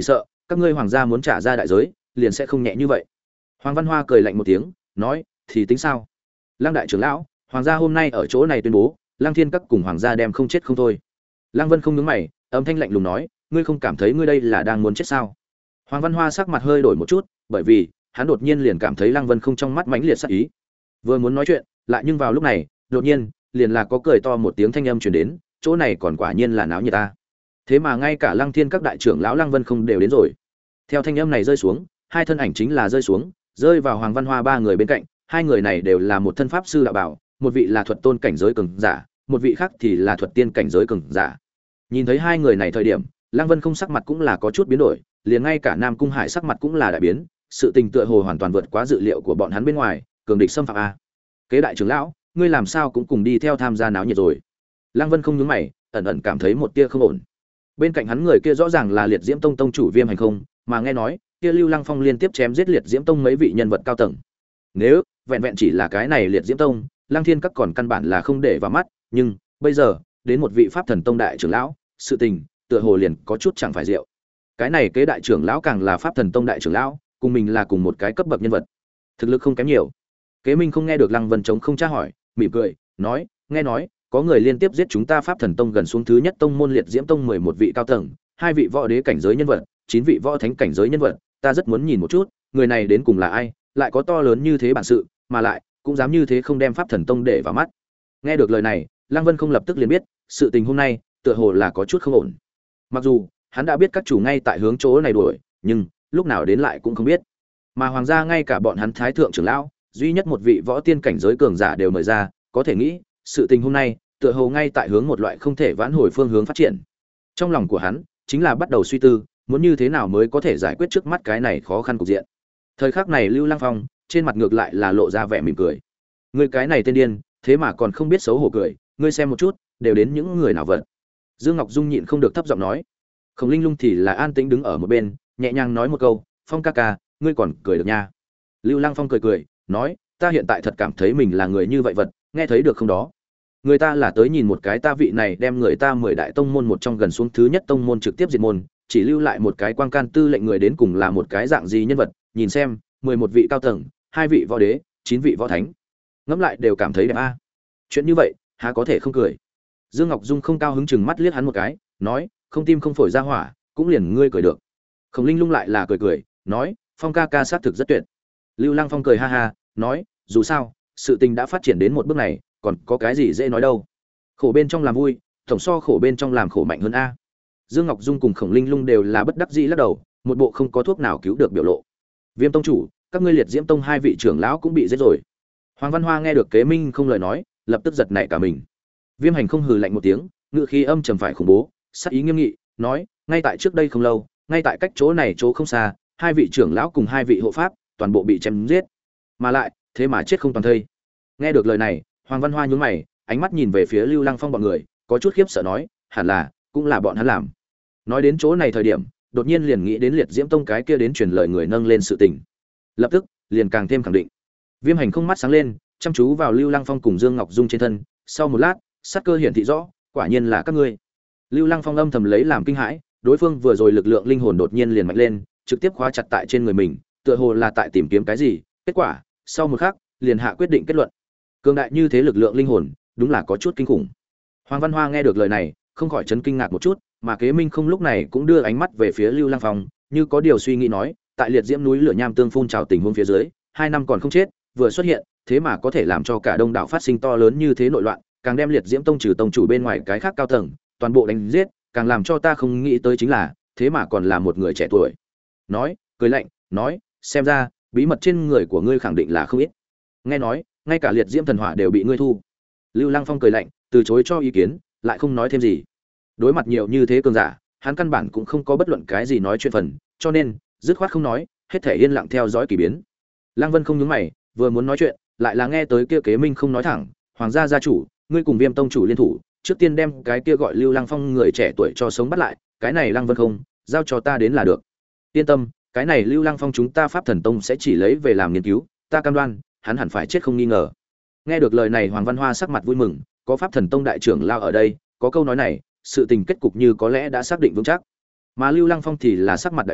các ngươi hoàng gia muốn trả ra đại giới liền sẽ không nhẹ như vậy. Hoàng Văn Hoa cười lạnh một tiếng nói, thì tính sao? Lăng đại trưởng lão, hoàng gia hôm nay ở chỗ này tuyên bố Lăng Thiên Các cùng hoàng gia đem không chết không thôi. Lăng Vân không nhướng mày, âm thanh lạnh lùng nói, ngươi không cảm thấy ngươi đây là đang muốn chết sao? Hoàng Văn Hoa sắc mặt hơi đổi một chút, bởi vì hắn đột nhiên liền cảm thấy Lăng Vân không trong mắt mãnh liệt sát ý. Vừa muốn nói chuyện, lại nhưng vào lúc này, đột nhiên, liền là có cười to một tiếng thanh âm truyền đến, chỗ này còn quả nhiên là náo nhiệt ta. Thế mà ngay cả Lăng Thiên Các đại trưởng lão Lăng Vân không đều đến rồi. Theo thanh âm này rơi xuống, hai thân ảnh chính là rơi xuống, rơi vào Hoàng Văn Hoa ba người bên cạnh, hai người này đều là một thân pháp sư đạo bảo, một vị là thuật tôn cảnh giới cường giả, một vị khác thì là thuật tiên cảnh giới cường giả. Nhìn thấy hai người này thời điểm, Lăng Vân không sắc mặt cũng là có chút biến đổi, liền ngay cả Nam Cung Hải sắc mặt cũng là đại biến, sự tình tựa hồ hoàn toàn vượt quá dự liệu của bọn hắn bên ngoài, cường địch xâm phạm a. Kế đại trưởng lão, ngươi làm sao cũng cùng đi theo tham gia náo nhiệt rồi? Lăng Vân không nhướng mày, ẩn ẩn cảm thấy một tia không ổn. Bên cạnh hắn người kia rõ ràng là Liệt Diễm Tông tông chủ Viêm Hành không, mà nghe nói, kia Lưu Lăng Phong liên tiếp chém giết Liệt Diễm Tông mấy vị nhân vật cao tầng. Nếu vẹn vẹn chỉ là cái này Liệt Diễm Tông, Lăng Thiên Các còn căn bản là không để vào mắt, nhưng bây giờ, đến một vị Pháp Thần Tông đại trưởng lão, sự tình tựa hồ liền có chút chẳng phải rượu. Cái này kế đại trưởng lão càng là Pháp Thần Tông đại trưởng lão, cùng mình là cùng một cái cấp bậc nhân vật, thực lực không kém nhiều. Kế Minh không nghe được Lăng Vân chống không tra hỏi, mỉm cười, nói, nghe nói, có người liên tiếp giết chúng ta Pháp Thần Tông gần xuống thứ nhất tông môn Liệt Diễm Tông mười một vị cao tầng, hai vị võ đế cảnh giới nhân vật, chín vị võ thánh cảnh giới nhân vật, ta rất muốn nhìn một chút, người này đến cùng là ai, lại có to lớn như thế bản sự, mà lại cũng dám như thế không đem Pháp Thần Tông để vào mắt. Nghe được lời này, Lăng Vân không lập tức liền biết, sự tình hôm nay tựa hồ là có chút không ổn. Mặc dù hắn đã biết các chủ ngay tại hướng chỗ này đuổi, nhưng lúc nào đến lại cũng không biết. Mà hoàng gia ngay cả bọn hắn thái thượng trưởng lão, duy nhất một vị võ tiên cảnh giới cường giả đều mời ra, có thể nghĩ, sự tình hôm nay tựa hồ ngay tại hướng một loại không thể vãn hồi phương hướng phát triển. Trong lòng của hắn chính là bắt đầu suy tư, muốn như thế nào mới có thể giải quyết trước mắt cái này khó khăn cục diện. Thời khắc này Lưu Lăng Phong trên mặt ngược lại là lộ ra vẻ mỉm cười. Người cái này tên điên, thế mà còn không biết xấu hổ cười, ngươi xem một chút, đều đến những người nào vậy? Dương Ngọc Dung nhịn không được thấp giọng nói. Khổng Linh Lung thì là an tĩnh đứng ở một bên, nhẹ nhàng nói một câu, "Phong ca ca, ngươi còn cười được nha." Lưu Lăng Phong cười cười, nói, "Ta hiện tại thật cảm thấy mình là người như vậy vật, nghe thấy được không đó? Người ta là tới nhìn một cái ta vị này đem người ta mười đại tông môn một trong gần xuống thứ nhất tông môn trực tiếp diệt môn, chỉ lưu lại một cái quan can tư lệnh người đến cùng là một cái dạng gì nhân vật, nhìn xem, mười một vị cao tầng, hai vị võ đế, chín vị võ thánh. Ngẫm lại đều cảm thấy đẹp a. Chuyện như vậy, há có thể không cười." Dương Ngọc Dung không cao hứng chừng mắt liếc hắn một cái, nói, "Không tim không phổi ra hỏa, cũng liền ngươi cười được." Khổng Linh Lung lại là cười cười, nói, "Phong ca ca sát thực rất tuyệt." Lưu Lăng Phong cười ha ha, nói, "Dù sao, sự tình đã phát triển đến một bước này, còn có cái gì dễ nói đâu. Khổ bên trong làm vui, tổng so khổ bên trong làm khổ mạnh hơn a." Dương Ngọc Dung cùng Khổng Linh Lung đều là bất đắc dĩ lắc đầu, một bộ không có thuốc nào cứu được biểu lộ. Viêm tông chủ, các ngươi Liệt Diễm Tông hai vị trưởng lão cũng bị giết rồi. Hoàng Văn Hoa nghe được Kế Minh không lời nói, lập tức giật nảy cả mình. Viêm Hành không hừ lạnh một tiếng, ngựa khí âm trầm phải khủng bố, sắc ý nghiêm nghị, nói, ngay tại trước đây không lâu, ngay tại cách chỗ này chỗ không xa, hai vị trưởng lão cùng hai vị hộ pháp, toàn bộ bị chém giết, mà lại, thế mà chết không toàn thây. Nghe được lời này, Hoàng Văn Hoa nhướng mày, ánh mắt nhìn về phía Lưu Lăng Phong bọn người, có chút khiếp sợ nói, hẳn là, cũng là bọn hắn làm. Nói đến chỗ này thời điểm, đột nhiên liền nghĩ đến Liệt Diễm Tông cái kia đến truyền lời người nâng lên sự tình. Lập tức, liền càng thêm khẳng định. Viêm Hành không mắt sáng lên, chăm chú vào Lưu Lăng Phong cùng Dương Ngọc Dung trên thân, sau một lát, sát cơ hiển thị rõ, quả nhiên là các ngươi. Lưu Lăng Phong âm thầm lấy làm kinh hãi, đối phương vừa rồi lực lượng linh hồn đột nhiên liền mạnh lên, trực tiếp khóa chặt tại trên người mình, tựa hồ là tại tìm kiếm cái gì, kết quả, sau một khắc, liền hạ quyết định kết luận. Cường đại như thế lực lượng linh hồn, đúng là có chút kinh khủng. Hoàng Văn Hoa nghe được lời này, không khỏi chấn kinh ngạc một chút, mà Kế Minh không lúc này cũng đưa ánh mắt về phía Lưu Lăng Phong, như có điều suy nghĩ nói, tại Liệt Diễm núi lửa nham tương phun trào tình huống phía dưới, hai năm còn không chết, vừa xuất hiện, thế mà có thể làm cho cả Đông đảo phát sinh to lớn như thế nội loạn, càng đem Liệt Diễm Tông trừ tông chủ bên ngoài cái khác cao tầng, toàn bộ đánh giết, càng làm cho ta không nghĩ tới chính là, thế mà còn là một người trẻ tuổi. Nói, cười lạnh, nói, xem ra, bí mật trên người của ngươi khẳng định là không ít. Nghe nói, ngay cả Liệt Diễm thần hỏa đều bị ngươi thu. Lưu Lăng Phong cười lạnh, từ chối cho ý kiến, lại không nói thêm gì. Đối mặt nhiều như thế cường giả, hắn căn bản cũng không có bất luận cái gì nói chuyện phần, cho nên, dứt khoát không nói, hết thể yên lặng theo dõi kỳ biến. Lăng Vân không nhướng mày, vừa muốn nói chuyện, lại là nghe tới kia Kế Minh không nói thẳng, "Hoàng gia gia chủ, ngươi cùng Viêm tông chủ liên thủ, trước tiên đem cái kia gọi Lưu Lăng Phong người trẻ tuổi cho sống bắt lại, cái này Lăng Vân không, giao cho ta đến là được. Yên tâm, cái này Lưu Lăng Phong chúng ta Pháp Thần Tông sẽ chỉ lấy về làm nghiên cứu, ta cam đoan, hắn hẳn phải chết không nghi ngờ." Nghe được lời này, Hoàng Văn Hoa sắc mặt vui mừng, có Pháp Thần Tông đại trưởng lao ở đây, có câu nói này, sự tình kết cục như có lẽ đã xác định vững chắc. Mà Lưu Lăng Phong thì là sắc mặt đại biến,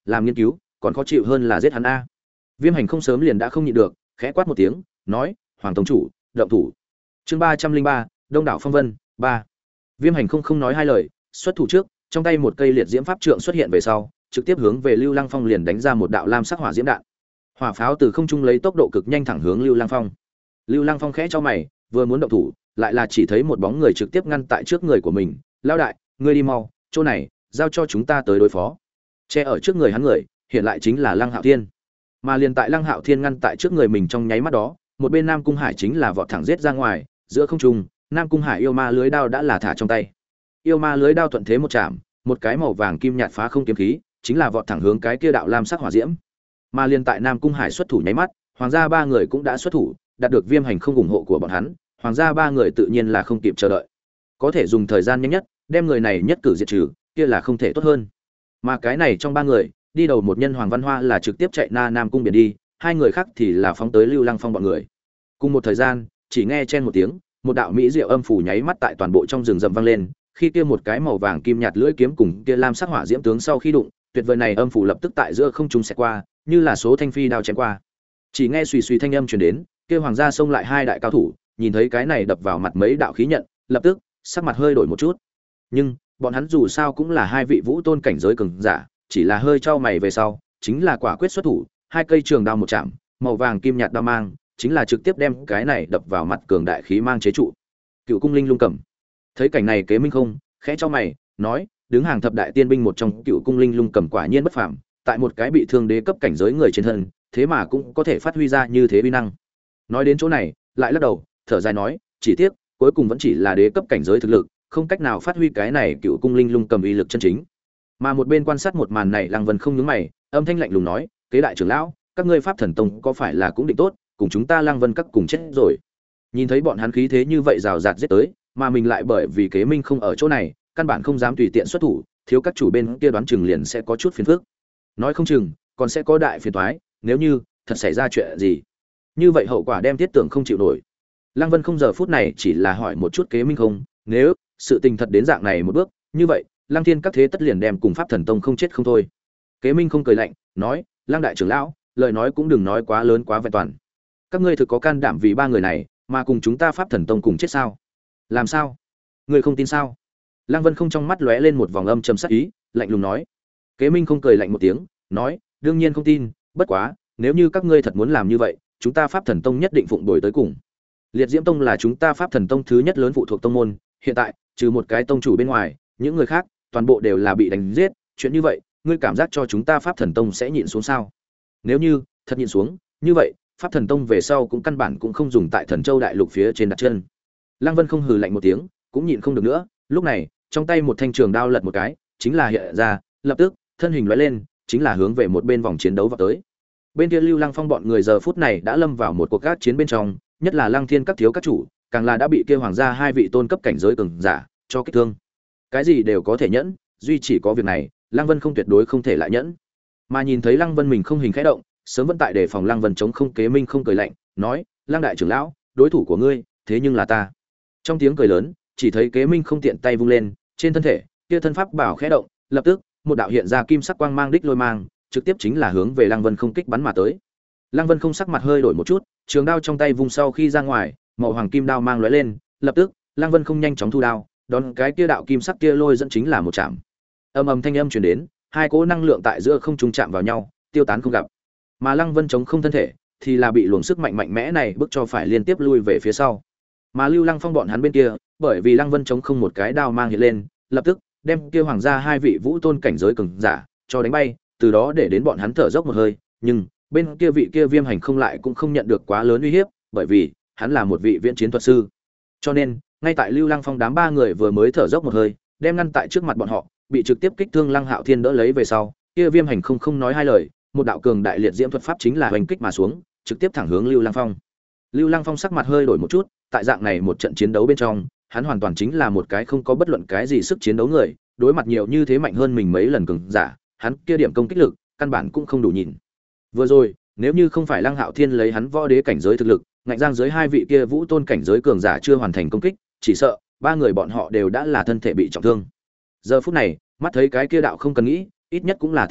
làm nghiên cứu còn khó chịu hơn là giết hắn a. Viêm Hành không sớm liền đã không nhịn được, khẽ quát một tiếng, nói: "Hoàng tông chủ, động thủ." Chương ba trăm linh ba, Đông đảo phong vân, ba. Viêm Hành không không nói hai lời, xuất thủ trước, trong tay một cây liệt diễm pháp trượng xuất hiện về sau, trực tiếp hướng về Lưu Lăng Phong liền đánh ra một đạo lam sắc hỏa diễm đạn. Hỏa pháo từ không trung lấy tốc độ cực nhanh thẳng hướng Lưu Lăng Phong. Lưu Lăng Phong khẽ cho mày, vừa muốn động thủ, lại là chỉ thấy một bóng người trực tiếp ngăn tại trước người của mình. "Lão đại, ngươi đi mau, chỗ này giao cho chúng ta tới đối phó." Che ở trước người hắn người, hiện lại chính là Lăng Hạo Thiên. Mà liền tại Lăng Hạo Thiên ngăn tại trước người mình trong nháy mắt đó, một bên Nam Cung Hải chính là vọt thẳng giết ra ngoài, giữa không trung, Nam Cung Hải yêu ma lưới đao đã là thả trong tay. Yêu ma lưới đao thuận thế một chạm, một cái màu vàng kim nhạt phá không kiếm khí, chính là vọt thẳng hướng cái kia đạo lam sắc hỏa diễm. Mà liền tại Nam Cung Hải xuất thủ nháy mắt, hoàng gia ba người cũng đã xuất thủ, đạt được Viêm Hành không ủng hộ của bọn hắn, hoàng gia ba người tự nhiên là không kịp chờ đợi. Có thể dùng thời gian nhanh nhất, đem người này nhất cử diệt trừ, kia là không thể tốt hơn. Mà cái này trong ba người, đi đầu một nhân Hoàng Văn Hoa là trực tiếp chạy na Nam Cung biển đi, hai người khác thì là phóng tới Lưu Lăng Phong bọn người. Cùng một thời gian, chỉ nghe chen một tiếng, một đạo mỹ diệu âm phủ nháy mắt tại toàn bộ trong rừng rậm vang lên, khi kia một cái màu vàng kim nhạt lưỡi kiếm cùng kia lam sắc hỏa diễm tướng sau khi đụng, tuyệt vời này âm phủ lập tức tại giữa không trung xẹt qua, như là số thanh phi đao chém qua. Chỉ nghe suy suy thanh âm truyền đến, kia hoàng gia xông lại hai đại cao thủ, nhìn thấy cái này đập vào mặt mấy đạo khí nhận, lập tức sắc mặt hơi đổi một chút. Nhưng bọn hắn dù sao cũng là hai vị vũ tôn cảnh giới cường giả, chỉ là hơi trao mày về sau, chính là quả quyết xuất thủ, hai cây trường đao một chạm, màu vàng kim nhạt đao mang, chính là trực tiếp đem cái này đập vào mặt cường đại khí mang chế trụ. Cựu cung linh lung cầm. Thấy cảnh này Kế Minh không, khẽ trao mày, nói, đứng hàng thập đại tiên binh một trong Cựu cung linh lung cầm quả nhiên bất phàm, tại một cái bị thương đế cấp cảnh giới người trên thân, thế mà cũng có thể phát huy ra như thế uy năng. Nói đến chỗ này, lại lắc đầu, thở dài nói, chỉ tiếc, cuối cùng vẫn chỉ là đế cấp cảnh giới thực lực, không cách nào phát huy cái này Cựu cung linh lung cầm uy lực chân chính. Mà một bên quan sát một màn này Lăng Vân không nhướng mày, âm thanh lạnh lùng nói, Kế đại trưởng lão, các ngươi Pháp Thần Tông có phải là cũng định tốt, cùng chúng ta Lăng Vân các cùng chết rồi. Nhìn thấy bọn hắn khí thế như vậy rào rạt giết tới, mà mình lại bởi vì Kế Minh không ở chỗ này, căn bản không dám tùy tiện xuất thủ, thiếu các chủ bên kia đoán chừng liền sẽ có chút phiền phức. Nói không chừng, còn sẽ có đại phiền toái, nếu như thật xảy ra chuyện gì. Như vậy hậu quả đem Thiết Tưởng không chịu nổi. Lăng Vân không giờ phút này chỉ là hỏi một chút Kế Minh không, nếu sự tình thật đến dạng này một bước, như vậy, Lăng Thiên các thế tất liền đem cùng Pháp Thần Tông không chết không thôi. Kế Minh không cười lạnh, nói, Lăng đại trưởng lão, lời nói cũng đừng nói quá lớn quá vẹn toàn. Các ngươi thực có can đảm vì ba người này, mà cùng chúng ta Pháp Thần Tông cùng chết sao? Làm sao? Ngươi không tin sao? Lăng Vân không trong mắt lóe lên một vòng âm trầm sắc ý, lạnh lùng nói. Kế Minh không cười lạnh một tiếng, nói, đương nhiên không tin, bất quá, nếu như các ngươi thật muốn làm như vậy, chúng ta Pháp Thần Tông nhất định phụng đổi tới cùng. Liệt Diễm Tông là chúng ta Pháp Thần Tông thứ nhất lớn phụ thuộc tông môn, hiện tại, trừ một cái tông chủ bên ngoài, những người khác, toàn bộ đều là bị đánh giết, chuyện như vậy, ngươi cảm giác cho chúng ta Pháp Thần Tông sẽ nhịn xuống sao? Nếu như thật nhịn xuống, như vậy, Pháp Thần Tông về sau cũng căn bản cũng không dùng tại Thần Châu đại lục phía trên đặt chân. Lăng Vân không hừ lạnh một tiếng, cũng nhịn không được nữa, lúc này, trong tay một thanh trường đao lật một cái, chính là hiện ra, lập tức, thân hình lóe lên, chính là hướng về một bên vòng chiến đấu vào tới. Bên kia Lưu Lăng Phong bọn người giờ phút này đã lâm vào một cuộc gác chiến bên trong, nhất là Lăng Thiên các thiếu các chủ, càng là đã bị kia hoàng gia hai vị tôn cấp cảnh giới cường giả cho kích thương. Cái gì đều có thể nhẫn, duy chỉ có việc này, Lăng Vân không tuyệt đối không thể lại nhẫn. Mà nhìn thấy Lăng Vân mình không hình khẽ động, sớm vẫn tại để phòng Lăng Vân chống không Kế Minh không cười lạnh, nói, Lăng đại trưởng lão, đối thủ của ngươi, thế nhưng là ta. Trong tiếng cười lớn, chỉ thấy Kế Minh không tiện tay vung lên, trên thân thể, kia thân pháp bảo khẽ động, lập tức, một đạo hiện ra kim sắc quang mang đích lôi mang, trực tiếp chính là hướng về Lăng Vân không kích bắn mà tới. Lăng Vân không sắc mặt hơi đổi một chút, trường đao trong tay vung sau khi ra ngoài, màu hoàng kim đao mang lóe lên, lập tức, Lăng Vân không nhanh chóng thu đao, đón cái kia đạo kim sắc kia lôi dẫn chính là một chạm. Ầm ầm thanh âm truyền đến, hai cỗ năng lượng tại giữa không trung chạm vào nhau, tiêu tán không gặp. Mà Lăng Vân chống không thân thể, thì là bị luồng sức mạnh mạnh mẽ này bức cho phải liên tiếp lui về phía sau. Mà Lưu Lăng Phong bọn hắn bên kia, bởi vì Lăng Vân chống không một cái đao mang hiện lên, lập tức đem kia hoàng gia hai vị vũ tôn cảnh giới cường giả cho đánh bay, từ đó để đến bọn hắn thở dốc một hơi, nhưng bên kia vị kia Viêm Hành không lại cũng không nhận được quá lớn uy hiếp, bởi vì hắn là một vị viễn chiến thuật sư. Cho nên, ngay tại Lưu Lăng Phong đám ba người vừa mới thở dốc một hơi, đem ngăn tại trước mặt bọn họ, bị trực tiếp kích thương Lăng Hạo Thiên đỡ lấy về sau, kia Viêm Hành không không nói hai lời, một đạo cường đại liệt diễm thuật pháp chính là hoành kích mà xuống, trực tiếp thẳng hướng Lưu Lăng Phong. Lưu Lăng Phong sắc mặt hơi đổi một chút, tại dạng này một trận chiến đấu bên trong, hắn hoàn toàn chính là một cái không có bất luận cái gì sức chiến đấu người, đối mặt nhiều như thế mạnh hơn mình mấy lần cường giả, hắn kia điểm công kích lực, căn bản cũng không đủ nhìn. Vừa rồi, nếu như không phải Lăng Hạo Thiên lấy hắn võ đế cảnh giới thực lực, ngạnh giang dưới hai vị kia vũ tôn cảnh giới cường giả chưa hoàn thành công kích, chỉ sợ ba người bọn họ đều đã là thân thể bị trọng thương. Giờ phút này, mắt thấy cái kia đạo không cần nghĩ, ít nhất cũng là thánh thuật,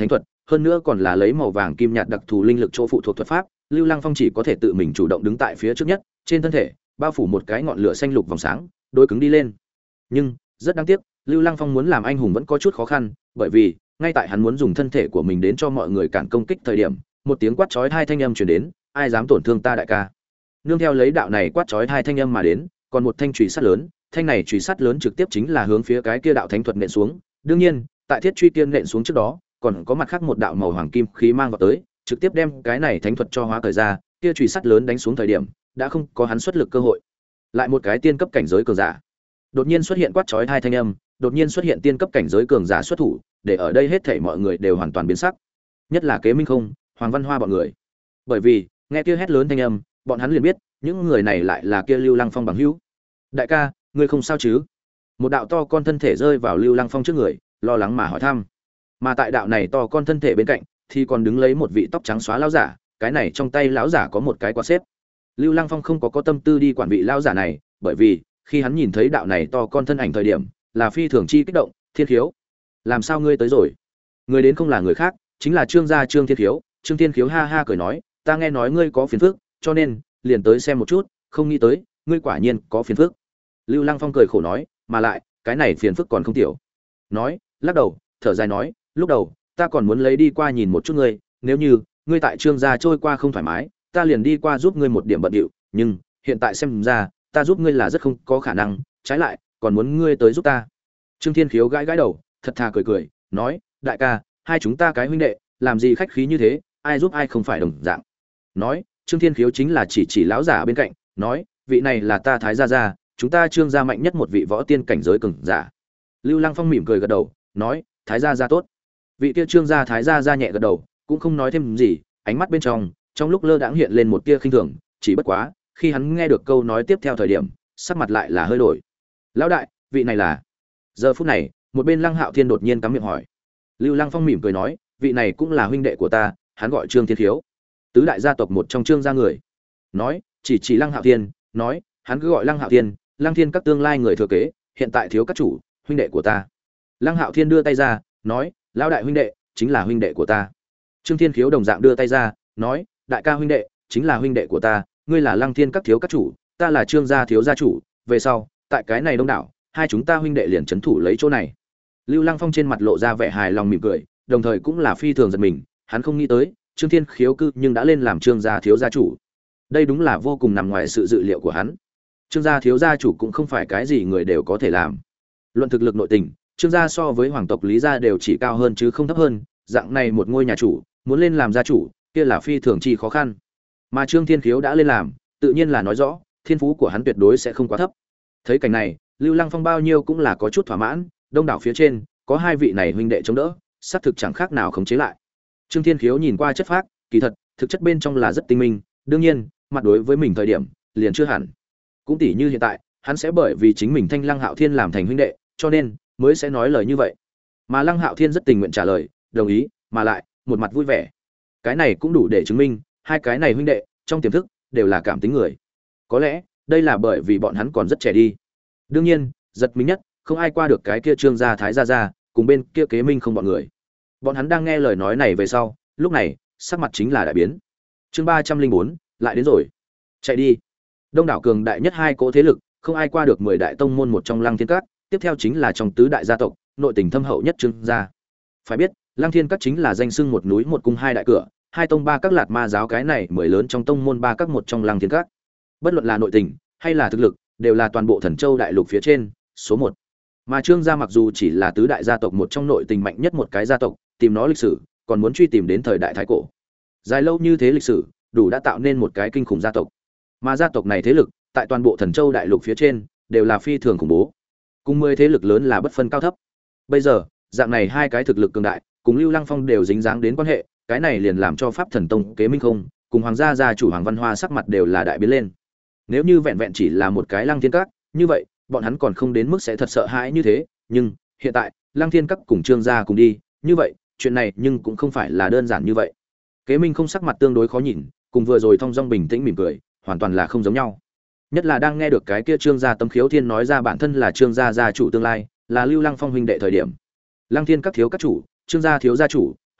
hơn nữa còn là lấy màu vàng kim nhạt đặc thù linh lực chỗ phụ thuộc thuật pháp, Lưu Lăng Phong chỉ có thể tự mình chủ động đứng tại phía trước nhất, trên thân thể bao phủ một cái ngọn lửa xanh lục vòng sáng, đối cứng đi lên. Nhưng rất đáng tiếc, Lưu Lăng Phong muốn làm anh hùng vẫn có chút khó khăn, bởi vì ngay tại hắn muốn dùng thân thể của mình đến cho mọi người cản công kích thời điểm, một tiếng quát chói tai thanh âm truyền đến, ai dám tổn thương ta đại ca. Nương theo lấy đạo này quát chói tai thanh âm mà đến, còn một thanh chùy sắt lớn, thanh này chùy sắt lớn trực tiếp chính là hướng phía cái kia đạo thánh thuật nện xuống. Đương nhiên, tại thiết truy tiên nện xuống trước đó, còn có mặt khác một đạo màu hoàng kim khí mang vào tới, trực tiếp đem cái này thánh thuật cho hóa thời ra, kia chùy sắt lớn đánh xuống thời điểm, đã không có hắn xuất lực cơ hội. Lại một cái tiên cấp cảnh giới cường giả. Đột nhiên xuất hiện quát chói tai thanh âm, đột nhiên xuất hiện tiên cấp cảnh giới cường giả xuất thủ, để ở đây hết thảy mọi người đều hoàn toàn biến sắc. Nhất là Kế Minh Không, Hoàng Văn Hoa bọn người. Bởi vì, nghe kia hét lớn thanh âm, bọn hắn liền biết, những người này lại là kia Lưu Lăng Phong bằng hữu. Đại ca, ngươi không sao chứ? Một đạo to con thân thể rơi vào Lưu Lăng Phong trước người, lo lắng mà hỏi thăm. Mà tại đạo này to con thân thể bên cạnh, thì còn đứng lấy một vị tóc trắng xóa lão giả, cái này trong tay lão giả có một cái quạt xếp. Lưu Lăng Phong không có có tâm tư đi quản vị lão giả này, bởi vì khi hắn nhìn thấy đạo này to con thân ảnh thời điểm, là phi thường chi kích động. Thiên Khiếu, làm sao ngươi tới rồi? Người đến không là người khác, chính là Trương gia Trương Thiên Khiếu. Trương Thiên Khiếu ha ha cười nói, ta nghe nói ngươi có phiền phức, cho nên liền tới xem một chút, không nghĩ tới, ngươi quả nhiên có phiền phức. Lưu Lăng Phong cười khổ nói, mà lại, cái này phiền phức còn không tiểu. Nói, lắc đầu, thở dài nói, lúc đầu, ta còn muốn lấy đi qua nhìn một chút ngươi, nếu như ngươi tại Trương gia trôi qua không thoải mái, ta liền đi qua giúp ngươi một điểm bận điệu, nhưng hiện tại xem ra, ta giúp ngươi là rất không có khả năng, trái lại, còn muốn ngươi tới giúp ta. Trương Thiên Khiếu gãi gãi đầu, thật thà cười cười, nói, đại ca, hai chúng ta cái huynh đệ, làm gì khách khí như thế, ai giúp ai không phải đồng dạng. Nói, Trương Thiên Khiếu chính là chỉ chỉ lão giả bên cạnh, nói, vị này là ta Thái gia gia, chúng ta Trương gia mạnh nhất một vị võ tiên cảnh giới cường giả. Lưu Lăng Phong mỉm cười gật đầu, nói, Thái gia gia tốt. Vị kia Trương gia Thái gia gia nhẹ gật đầu, cũng không nói thêm gì, ánh mắt bên trong, trong lúc lơ đãng hiện lên một tia khinh thường, chỉ bất quá, khi hắn nghe được câu nói tiếp theo thời điểm, sắc mặt lại là hơi đổi. Lão đại, vị này là? Giờ phút này, một bên Lăng Hạo Thiên đột nhiên cắm miệng hỏi. Lưu Lăng Phong mỉm cười nói, vị này cũng là huynh đệ của ta, hắn gọi Trương Thiên Khiếu, tứ đại gia tộc một trong Trương gia người. Nói, chỉ chỉ Lăng Hạo Thiên, nói, hắn cứ gọi Lăng Hạo Thiên, Lăng Thiên các tương lai người thừa kế, hiện tại thiếu các chủ, huynh đệ của ta. Lăng Hạo Thiên đưa tay ra, nói, lão đại huynh đệ, chính là huynh đệ của ta. Trương Thiên Khiếu đồng dạng đưa tay ra, nói, đại ca huynh đệ, chính là huynh đệ của ta, ngươi là Lăng Thiên các thiếu các chủ, ta là Trương gia thiếu gia chủ, về sau, tại cái này đông đảo, hai chúng ta huynh đệ liền trấn thủ lấy chỗ này. Lưu Lăng Phong trên mặt lộ ra vẻ hài lòng mỉm cười, đồng thời cũng là phi thường giật mình, hắn không nghĩ tới, Trương Thiên Khiếu cư nhưng đã lên làm Trương gia thiếu gia chủ. Đây đúng là vô cùng nằm ngoài sự dự liệu của hắn. Trương gia thiếu gia chủ cũng không phải cái gì người đều có thể làm. Luận thực lực nội tình, Trương gia so với hoàng tộc Lý gia đều chỉ cao hơn chứ không thấp hơn, dạng này một ngôi nhà chủ, muốn lên làm gia chủ, kia là phi thường chi khó khăn. Mà Trương Thiên Khiếu đã lên làm, tự nhiên là nói rõ, thiên phú của hắn tuyệt đối sẽ không quá thấp. Thấy cảnh này, Lưu Lăng Phong bao nhiêu cũng là có chút thỏa mãn, đông đảo phía trên, có hai vị này huynh đệ chống đỡ, xác thực chẳng khác nào khống chế lại. Trương Thiên Khiếu nhìn qua chất phác, kỳ thật, thực chất bên trong là rất tinh minh, đương nhiên, mặt đối với mình thời điểm, liền chưa hẳn. Cũng tỉ như hiện tại, hắn sẽ bởi vì chính mình thanh Lăng Hạo Thiên làm thành huynh đệ, cho nên mới sẽ nói lời như vậy. Mà Lăng Hạo Thiên rất tình nguyện trả lời, đồng ý, mà lại, một mặt vui vẻ. Cái này cũng đủ để chứng minh, hai cái này huynh đệ, trong tiềm thức, đều là cảm tính người. Có lẽ, đây là bởi vì bọn hắn còn rất trẻ đi. Đương nhiên, giật mình nhất, không ai qua được cái kia Trương gia Thái gia gia, cùng bên kia Kế Minh Không bọn người. Bọn hắn đang nghe lời nói này về sau, lúc này, sắc mặt chính là đại biến. Chương ba trăm linh bốn lại đến rồi. Chạy đi. Đông đảo cường đại nhất hai cỗ thế lực, không ai qua được mười đại tông môn một trong Lăng Thiên Các, tiếp theo chính là trong tứ đại gia tộc, nội tình thâm hậu nhất Trương gia. Phải biết, Lăng Thiên Các chính là danh xưng một núi một cung hai đại cửa, hai tông ba các lạt ma giáo cái này mười lớn trong tông môn ba các một trong Lăng Thiên Các. Bất luận là nội tình hay là thực lực, đều là toàn bộ Thần Châu đại lục phía trên, số một. Mà Trương gia mặc dù chỉ là tứ đại gia tộc một trong nội tình mạnh nhất một cái gia tộc, tìm nó lịch sử, còn muốn truy tìm đến thời đại thái cổ. Dài lâu như thế lịch sử, đủ đã tạo nên một cái kinh khủng gia tộc. Mà gia tộc này thế lực, tại toàn bộ Thần Châu đại lục phía trên, đều là phi thường khủng bố. Cùng mười thế lực lớn là bất phân cao thấp. Bây giờ, dạng này hai cái thực lực cường đại, cùng Lưu Lăng Phong đều dính dáng đến quan hệ, cái này liền làm cho Pháp Thần Tông Kế Minh Không, cùng Hoàng gia gia chủ Hoàng Văn Hoa sắc mặt đều là đại biến lên. Nếu như vẹn vẹn chỉ là một cái Lăng Thiên Các, như vậy, bọn hắn còn không đến mức sẽ thật sợ hãi như thế, nhưng hiện tại, Lăng Thiên Các cùng Trương gia cùng đi, như vậy, chuyện này nhưng cũng không phải là đơn giản như vậy. Kế Minh Không sắc mặt tương đối khó nhìn, cùng vừa rồi thong dong bình tĩnh mỉm cười, hoàn toàn là không giống nhau. Nhất là đang nghe được cái kia Trương gia Tấm Khiếu Thiên nói ra bản thân là Trương gia gia chủ tương lai, là Lưu Lăng Phong huynh đệ thời điểm. Lăng Thiên Các thiếu các chủ, Trương gia thiếu gia chủ,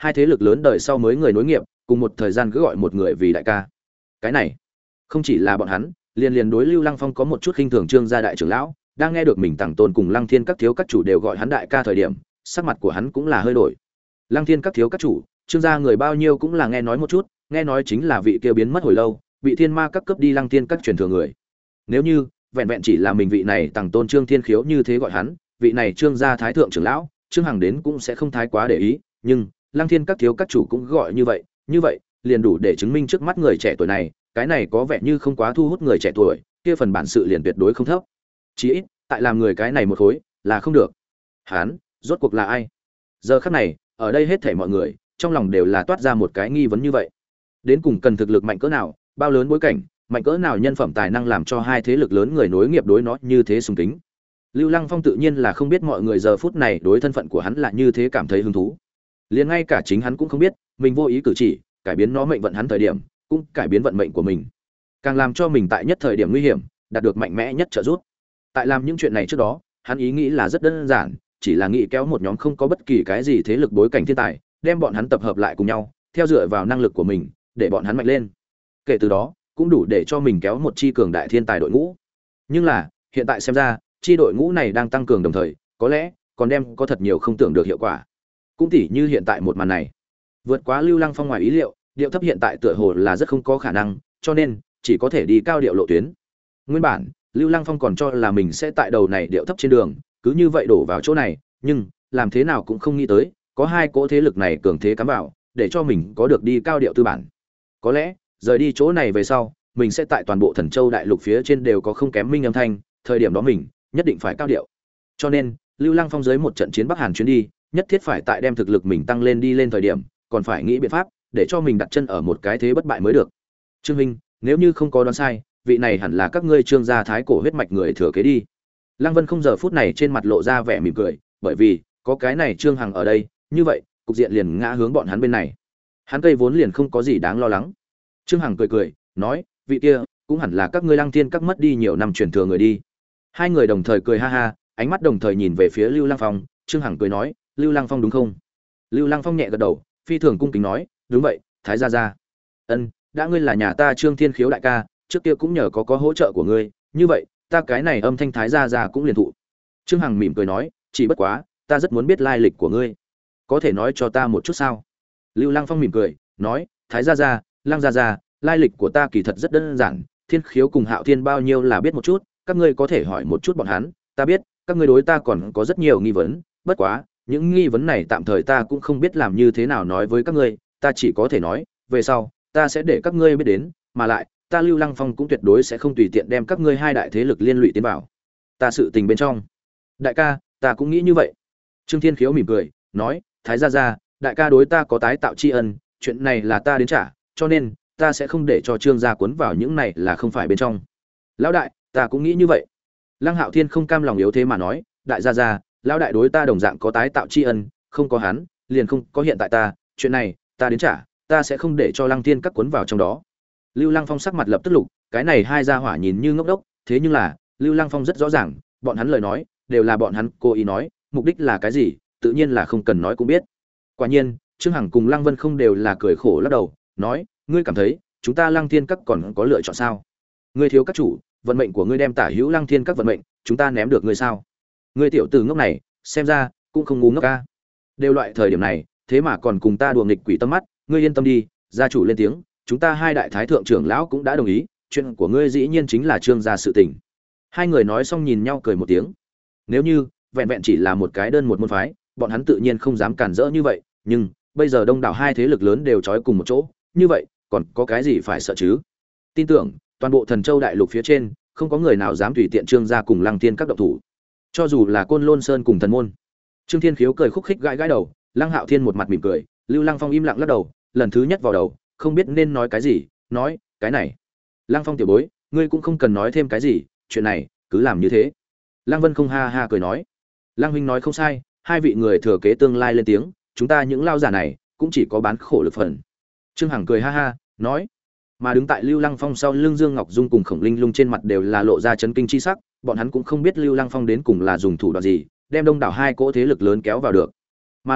hai thế lực lớn đời sau mới người nối nghiệp, cùng một thời gian cứ gọi một người vì đại ca. Cái này, không chỉ là bọn hắn, liền liền đối Lưu Lăng Phong có một chút khinh thường Trương gia đại trưởng lão, đang nghe được mình Tằng Tôn cùng Lăng Thiên các thiếu các chủ đều gọi hắn đại ca thời điểm, sắc mặt của hắn cũng là hơi đổi. Lăng Thiên các thiếu các chủ, Trương gia người bao nhiêu cũng là nghe nói một chút, nghe nói chính là vị kia biến mất hồi lâu, bị Thiên Ma các cướp đi Lăng Thiên các truyền thừa người. Nếu như vẹn vẹn chỉ là mình vị này Tằng Tôn Trương Thiên Khiếu như thế gọi hắn, vị này Trương gia thái thượng trưởng lão, Trương Hằng đến cũng sẽ không thái quá để ý, nhưng Lăng Thiên các thiếu các chủ cũng gọi như vậy, như vậy liền đủ để chứng minh trước mắt người trẻ tuổi này, cái này có vẻ như không quá thu hút người trẻ tuổi, kia phần bản sự liền tuyệt đối không thấp. Chỉ ít, tại làm người cái này một khối là không được. Hắn, rốt cuộc là ai? Giờ khắc này, ở đây hết thảy mọi người, trong lòng đều là toát ra một cái nghi vấn như vậy. Đến cùng cần thực lực mạnh cỡ nào, bao lớn bối cảnh, mạnh cỡ nào nhân phẩm tài năng làm cho hai thế lực lớn người nối nghiệp đối nó như thế sùng kính. Lưu Lăng Phong tự nhiên là không biết mọi người giờ phút này đối thân phận của hắn là như thế cảm thấy hứng thú. Liền ngay cả chính hắn cũng không biết, mình vô ý cử chỉ, cải biến nó mệnh vận hắn thời điểm, cũng cải biến vận mệnh của mình. Càng làm cho mình tại nhất thời điểm nguy hiểm, đạt được mạnh mẽ nhất trợ giúp. Tại làm những chuyện này trước đó, hắn ý nghĩ là rất đơn giản, chỉ là nghĩ kéo một nhóm không có bất kỳ cái gì thế lực bối cảnh thiên tài, đem bọn hắn tập hợp lại cùng nhau, theo dựa vào năng lực của mình, để bọn hắn mạnh lên. Kể từ đó, cũng đủ để cho mình kéo một chi cường đại thiên tài đội ngũ. Nhưng là, hiện tại xem ra, chi đội ngũ này đang tăng cường đồng thời, có lẽ còn đem có thật nhiều không tưởng được hiệu quả. Cũng tỉ như hiện tại một màn này, vượt quá Lưu Lăng Phong ngoài ý liệu, điệu thấp hiện tại tựa hồ là rất không có khả năng, cho nên chỉ có thể đi cao điệu lộ tuyến. Nguyên bản, Lưu Lăng Phong còn cho là mình sẽ tại đầu này điệu thấp trên đường, cứ như vậy đổ vào chỗ này, nhưng làm thế nào cũng không nghĩ tới, có hai cỗ thế lực này cường thế cắm vào, để cho mình có được đi cao điệu tư bản. Có lẽ, rời đi chỗ này về sau, mình sẽ tại toàn bộ Thần Châu đại lục phía trên đều có không kém minh âm thanh, thời điểm đó mình nhất định phải cao điệu. Cho nên, Lưu Lăng Phong dưới một trận chiến Bắc Hàn chuyến đi, nhất thiết phải tại đem thực lực mình tăng lên đi lên thời điểm, còn phải nghĩ biện pháp để cho mình đặt chân ở một cái thế bất bại mới được. Trương huynh, nếu như không có đoán sai, vị này hẳn là các ngươi Trương gia thái cổ huyết mạch người thừa kế đi. Lăng Vân không giờ phút này trên mặt lộ ra vẻ mỉm cười, bởi vì có cái này Trương Hằng ở đây, như vậy, cục diện liền ngã hướng bọn hắn bên này. Hắn cây vốn liền không có gì đáng lo lắng. Trương Hằng cười cười, nói, vị kia cũng hẳn là các ngươi Lăng Thiên các mất đi nhiều năm truyền thừa người đi. Hai người đồng thời cười ha ha, ánh mắt đồng thời nhìn về phía Lưu Lăng Phong, Trương Hằng cười nói, Lưu Lăng Phong đúng không? Lưu Lăng Phong nhẹ gật đầu, phi thường cung kính nói, đúng vậy, thái gia gia. Ân, đã ngươi là nhà ta Trương Thiên Khiếu đại ca, trước kia cũng nhờ có có hỗ trợ của ngươi, như vậy, ta cái này âm thanh thái gia gia cũng liền thụ. Trương Hằng mỉm cười nói, chỉ bất quá, ta rất muốn biết lai lịch của ngươi, có thể nói cho ta một chút sao? Lưu Lăng Phong mỉm cười, nói, thái gia gia, Lăng gia gia, lai lịch của ta kỳ thật rất đơn giản, Thiên Khiếu cùng Hạo Thiên bao nhiêu là biết một chút, các ngươi có thể hỏi một chút bọn hắn, ta biết, các ngươi đối ta còn có rất nhiều nghi vấn, bất quá, những nghi vấn này tạm thời ta cũng không biết làm như thế nào nói với các ngươi, ta chỉ có thể nói, về sau, ta sẽ để các ngươi biết đến, mà lại, ta Lưu Lăng Phong cũng tuyệt đối sẽ không tùy tiện đem các ngươi hai đại thế lực liên lụy tiến vào. Ta sự tình bên trong. Đại ca, ta cũng nghĩ như vậy. Trương Thiên Khiếu mỉm cười, nói, thái gia gia, đại ca đối ta có tái tạo tri ân, chuyện này là ta đến trả, cho nên, ta sẽ không để cho Trương gia cuốn vào những này là không phải bên trong. Lão đại, ta cũng nghĩ như vậy. Lăng Hạo Thiên không cam lòng yếu thế mà nói, đại gia gia, lão đại đối ta đồng dạng có tái tạo tri ân, không có hắn, liền không có hiện tại ta, chuyện này, ta đến trả, ta sẽ không để cho Lăng Thiên các cuốn vào trong đó. Lưu Lăng Phong sắc mặt lập tức lục, cái này hai gia hỏa nhìn như ngốc đốc, thế nhưng là, Lưu Lăng Phong rất rõ ràng, bọn hắn lời nói đều là bọn hắn cố ý nói, mục đích là cái gì, tự nhiên là không cần nói cũng biết. Quả nhiên, Trương Hằng cùng Lăng Vân không đều là cười khổ lắc đầu, nói, ngươi cảm thấy, chúng ta Lăng Thiên các còn có lựa chọn sao? Ngươi thiếu các chủ, vận mệnh của ngươi đem tả hữu Lăng Thiên các vận mệnh, chúng ta ném được ngươi sao? Ngươi tiểu tử ngốc này, xem ra cũng không ngu ngốc a. Đều loại thời điểm này, thế mà còn cùng ta đùa nghịch quỷ tâm mắt, ngươi yên tâm đi, gia chủ lên tiếng, chúng ta hai đại thái thượng trưởng lão cũng đã đồng ý, chuyện của ngươi dĩ nhiên chính là Trương gia sự tình. Hai người nói xong nhìn nhau cười một tiếng. Nếu như vẹn vẹn chỉ là một cái đơn một môn phái, bọn hắn tự nhiên không dám cản rỡ như vậy, nhưng bây giờ đông đảo hai thế lực lớn đều trói cùng một chỗ, như vậy, còn có cái gì phải sợ chứ? Tin tưởng, toàn bộ Thần Châu đại lục phía trên, không có người nào dám tùy tiện Trương gia cùng Lăng Thiên các động thủ. Cho dù là Côn Lôn Sơn cùng Thần môn. Trương Thiên Khiếu cười khúc khích gãi gãi đầu, Lăng Hạo Thiên một mặt mỉm cười, Lưu Lăng Phong im lặng lắc đầu, lần thứ nhất vào đầu, không biết nên nói cái gì, nói, cái này. Lăng Phong tiểu bối, ngươi cũng không cần nói thêm cái gì, chuyện này, cứ làm như thế. Lăng Vân không ha ha cười nói, Lăng huynh nói không sai, hai vị người thừa kế tương lai lên tiếng, chúng ta những lao giả này, cũng chỉ có bán khổ lực phần. Trương Hằng cười ha ha, nói, mà đứng tại Lưu Lăng Phong sau lưng Dương Ngọc Dung cùng Khổng Linh Lung trên mặt đều là lộ ra chấn kinh chi sắc, bọn hắn cũng không biết Lưu Lăng Phong đến cùng là dùng thủ đoạn gì, đem đông đảo hai cỗ thế lực lớn kéo vào được. Mà lại,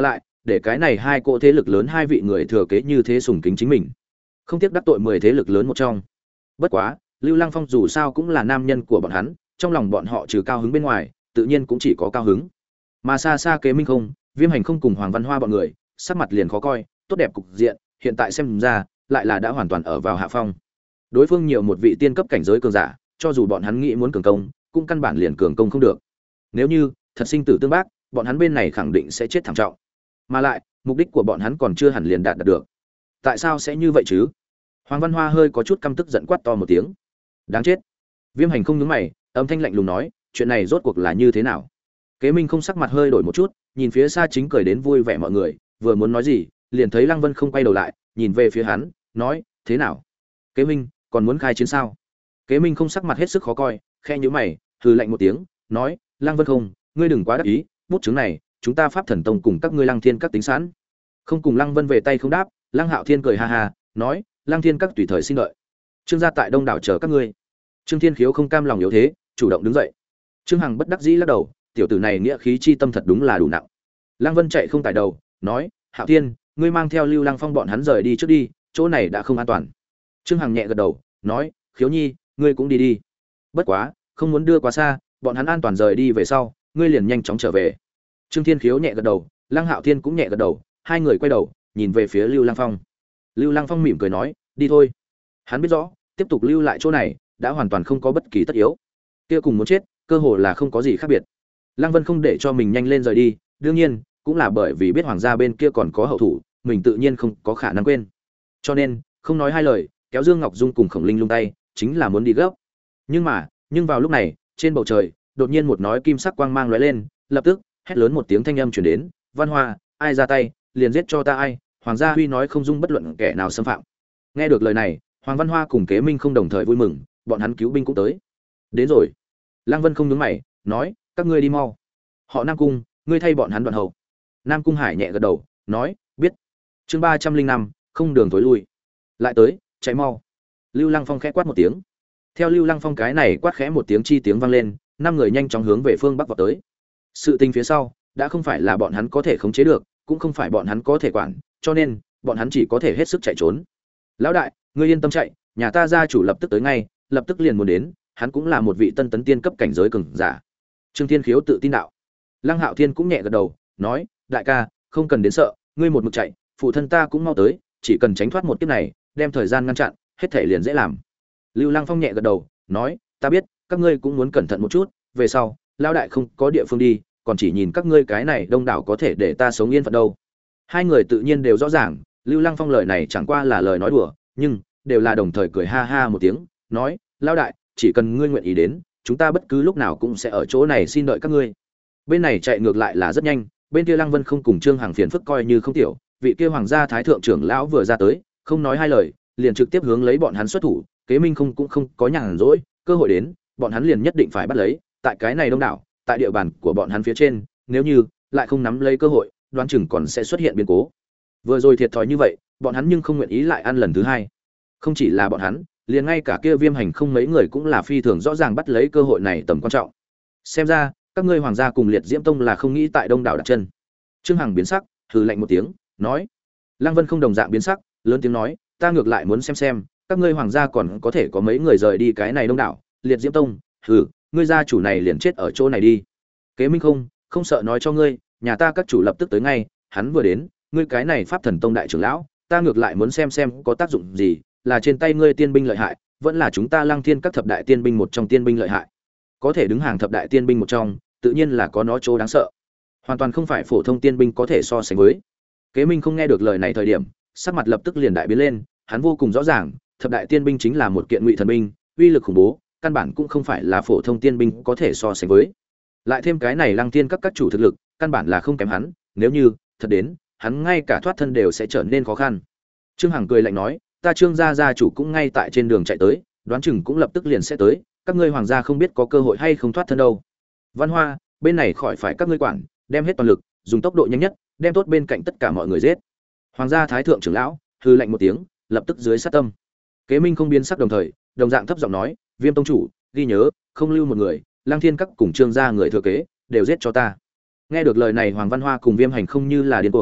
để cái này hai cỗ thế lực lớn hai vị người thừa kế như thế sùng kính chính mình, không tiếc đắc tội mười thế lực lớn một trong. Bất quá Lưu Lăng Phong dù sao cũng là nam nhân của bọn hắn, trong lòng bọn họ trừ cao hứng bên ngoài tự nhiên cũng chỉ có cao hứng. Mà xa xa Kế Minh không, Viêm Hành không cùng Hoàng Văn Hoa bọn người sắc mặt liền khó coi, tốt đẹp cục diện hiện tại xem ra lại là đã hoàn toàn ở vào hạ phong. Đối phương nhiều một vị tiên cấp cảnh giới cường giả, cho dù bọn hắn nghĩ muốn cường công cũng căn bản liền cường công không được. Nếu như thật sinh tử tương bác, bọn hắn bên này khẳng định sẽ chết thảm trọng. Mà lại mục đích của bọn hắn còn chưa hẳn liền đạt được. Tại sao sẽ như vậy chứ? Hoàng Văn Hoa hơi có chút căm tức giận quát to một tiếng. Đáng chết. Viêm Hành không nhướng mày, âm thanh lạnh lùng nói, chuyện này rốt cuộc là như thế nào? Kế Minh không sắc mặt hơi đổi một chút, nhìn phía xa chính cười đến vui vẻ mọi người, vừa muốn nói gì, liền thấy Lăng Vân không quay đầu lại, nhìn về phía hắn, nói, thế nào? Kế Minh, còn muốn khai chiến sao? Kế Minh không sắc mặt hết sức khó coi, khe nhíu mày, hừ lạnh một tiếng, nói, Lăng Vân không, ngươi đừng quá đắc ý, bút chứng này, chúng ta Pháp Thần Tông cùng các ngươi Lăng Thiên các tính sẵn. Không cùng Lăng Vân về tay không đáp, Lăng Hạo Thiên cười ha ha, nói, Lăng Thiên các tùy thời xin đợi. Trương gia tại Đông đảo chờ các ngươi. Trương Thiên Khiếu không cam lòng yếu thế, chủ động đứng dậy. Trương Hằng bất đắc dĩ lắc đầu, tiểu tử này nghĩa khí chi tâm thật đúng là đủ nặng. Lăng Vân chạy không tải đầu, nói, Hạo Thiên, ngươi mang theo Lưu Lăng Phong bọn hắn rời đi trước đi, chỗ này đã không an toàn. Trương Hằng nhẹ gật đầu, nói, Khiếu Nhi, ngươi cũng đi đi. Bất quá, không muốn đưa quá xa, bọn hắn an toàn rời đi về sau, ngươi liền nhanh chóng trở về. Trương Thiên Khiếu nhẹ gật đầu, Lăng Hạo Thiên cũng nhẹ gật đầu, hai người quay đầu, nhìn về phía Lưu Lăng Phong. Lưu Lăng Phong mỉm cười nói, đi thôi. Hắn biết rõ, tiếp tục lưu lại chỗ này đã hoàn toàn không có bất kỳ tất yếu. Kia cùng muốn chết, cơ hồ là không có gì khác biệt. Lăng Vân không để cho mình nhanh lên rời đi, đương nhiên, cũng là bởi vì biết hoàng gia bên kia còn có hậu thủ, mình tự nhiên không có khả năng quên. Cho nên, không nói hai lời, kéo Dương Ngọc Dung cùng Khổng Linh lung tay, chính là muốn đi gấp. Nhưng mà, nhưng vào lúc này, trên bầu trời, đột nhiên một nói kim sắc quang mang lóe lên, lập tức, hét lớn một tiếng thanh âm truyền đến, "Văn Hoa, ai ra tay, liền giết cho ta ai." Hoàng gia huy nói không dung bất luận kẻ nào xâm phạm. Nghe được lời này, Hoàng Văn Hoa cùng Kế Minh không đồng thời vui mừng, bọn hắn cứu binh cũng tới. Đến rồi. Lăng Vân không nhướng mày, nói, các ngươi đi mau. Họ Nam Cung, ngươi thay bọn hắn đoạn hậu. Nam Cung Hải nhẹ gật đầu, nói, biết. Chương ba trăm linh năm, không đường tối lui. Lại tới, chạy mau. Lưu Lăng Phong khẽ quát một tiếng. Theo Lưu Lăng Phong cái này quát khẽ một tiếng chi tiếng vang lên, năm người nhanh chóng hướng về phương bắc vọt tới. Sự tình phía sau đã không phải là bọn hắn có thể khống chế được, cũng không phải bọn hắn có thể quản, cho nên bọn hắn chỉ có thể hết sức chạy trốn. Lão đại, ngươi yên tâm chạy, nhà ta gia chủ lập tức tới ngay, lập tức liền muốn đến, hắn cũng là một vị tân tấn tiên cấp cảnh giới cường giả. Trương Thiên Khiếu tự tin đạo. Lăng Hạo Thiên cũng nhẹ gật đầu, nói, đại ca, không cần đến sợ, ngươi một mực chạy, phụ thân ta cũng mau tới, chỉ cần tránh thoát một kiếp này, đem thời gian ngăn chặn, hết thể liền dễ làm. Lưu Lăng Phong nhẹ gật đầu, nói, ta biết, các ngươi cũng muốn cẩn thận một chút, về sau, lão đại không có địa phương đi, còn chỉ nhìn các ngươi cái này đông đảo có thể để ta sống yên phận đâu. Hai người tự nhiên đều rõ ràng, Lưu Lăng Phong lời này chẳng qua là lời nói đùa, nhưng đều là đồng thời cười ha ha một tiếng, nói, lão đại, chỉ cần ngươi nguyện ý đến, chúng ta bất cứ lúc nào cũng sẽ ở chỗ này xin đợi các ngươi. Bên này chạy ngược lại là rất nhanh, bên kia Lăng Vân không cùng Trương Hằng phiền phức coi như không tiểu, vị kia hoàng gia thái thượng trưởng lão vừa ra tới, không nói hai lời, liền trực tiếp hướng lấy bọn hắn xuất thủ, Kế Minh không cũng không có nhàn rỗi, cơ hội đến, bọn hắn liền nhất định phải bắt lấy, tại cái này đông đảo, tại địa bàn của bọn hắn phía trên, nếu như lại không nắm lấy cơ hội, đoán chừng còn sẽ xuất hiện biến cố. Vừa rồi thiệt thòi như vậy, bọn hắn nhưng không nguyện ý lại ăn lần thứ hai. Không chỉ là bọn hắn, liền ngay cả kia Viêm Hành không mấy người cũng là phi thường rõ ràng bắt lấy cơ hội này tầm quan trọng. Xem ra, các ngươi hoàng gia cùng Liệt Diễm Tông là không nghĩ tại đông đảo đặt chân. Trương Hằng biến sắc, hừ lạnh một tiếng, nói. Lăng Vân không đồng dạng biến sắc, lớn tiếng nói, ta ngược lại muốn xem xem, các ngươi hoàng gia còn có thể có mấy người rời đi cái này đông đảo, Liệt Diễm Tông, hừ, ngươi gia chủ này liền chết ở chỗ này đi. Kế Minh không, không sợ nói cho ngươi, nhà ta các chủ lập tức tới ngay, hắn vừa đến, ngươi cái này Pháp Thần Tông đại trưởng lão, ta ngược lại muốn xem xem có tác dụng gì, là trên tay ngươi tiên binh lợi hại, vẫn là chúng ta Lăng Thiên các thập đại tiên binh một trong tiên binh lợi hại. Có thể đứng hàng thập đại tiên binh một trong, tự nhiên là có nó chỗ đáng sợ. Hoàn toàn không phải phổ thông tiên binh có thể so sánh với. Kế Minh không nghe được lời này thời điểm, sắc mặt lập tức liền đại biến lên, hắn vô cùng rõ ràng, thập đại tiên binh chính là một kiện ngụy thần binh, uy lực khủng bố, căn bản cũng không phải là phổ thông tiên binh có thể so sánh với. Lại thêm cái này Lăng Thiên các các chủ thực lực, căn bản là không kém hắn, nếu như thật đến, hắn ngay cả thoát thân đều sẽ trở nên khó khăn. Trương Hằng cười lạnh nói, ta Trương gia gia chủ cũng ngay tại trên đường chạy tới, đoán chừng cũng lập tức liền sẽ tới, các ngươi hoàng gia không biết có cơ hội hay không thoát thân đâu. Văn Hoa, bên này khỏi phải các ngươi quản, đem hết toàn lực, dùng tốc độ nhanh nhất, đem tốt bên cạnh tất cả mọi người giết. Hoàng gia thái thượng trưởng lão hừ lạnh một tiếng, lập tức dưới sát tâm. Kế Minh không biến sắc đồng thời, đồng dạng thấp giọng nói, Viêm tông chủ, ghi nhớ, không lưu một người, Lăng Thiên các cùng Trương gia người thừa kế, đều giết cho ta. Nghe được lời này, Hoàng Văn Hoa cùng Viêm Hành không như là điên cuồng,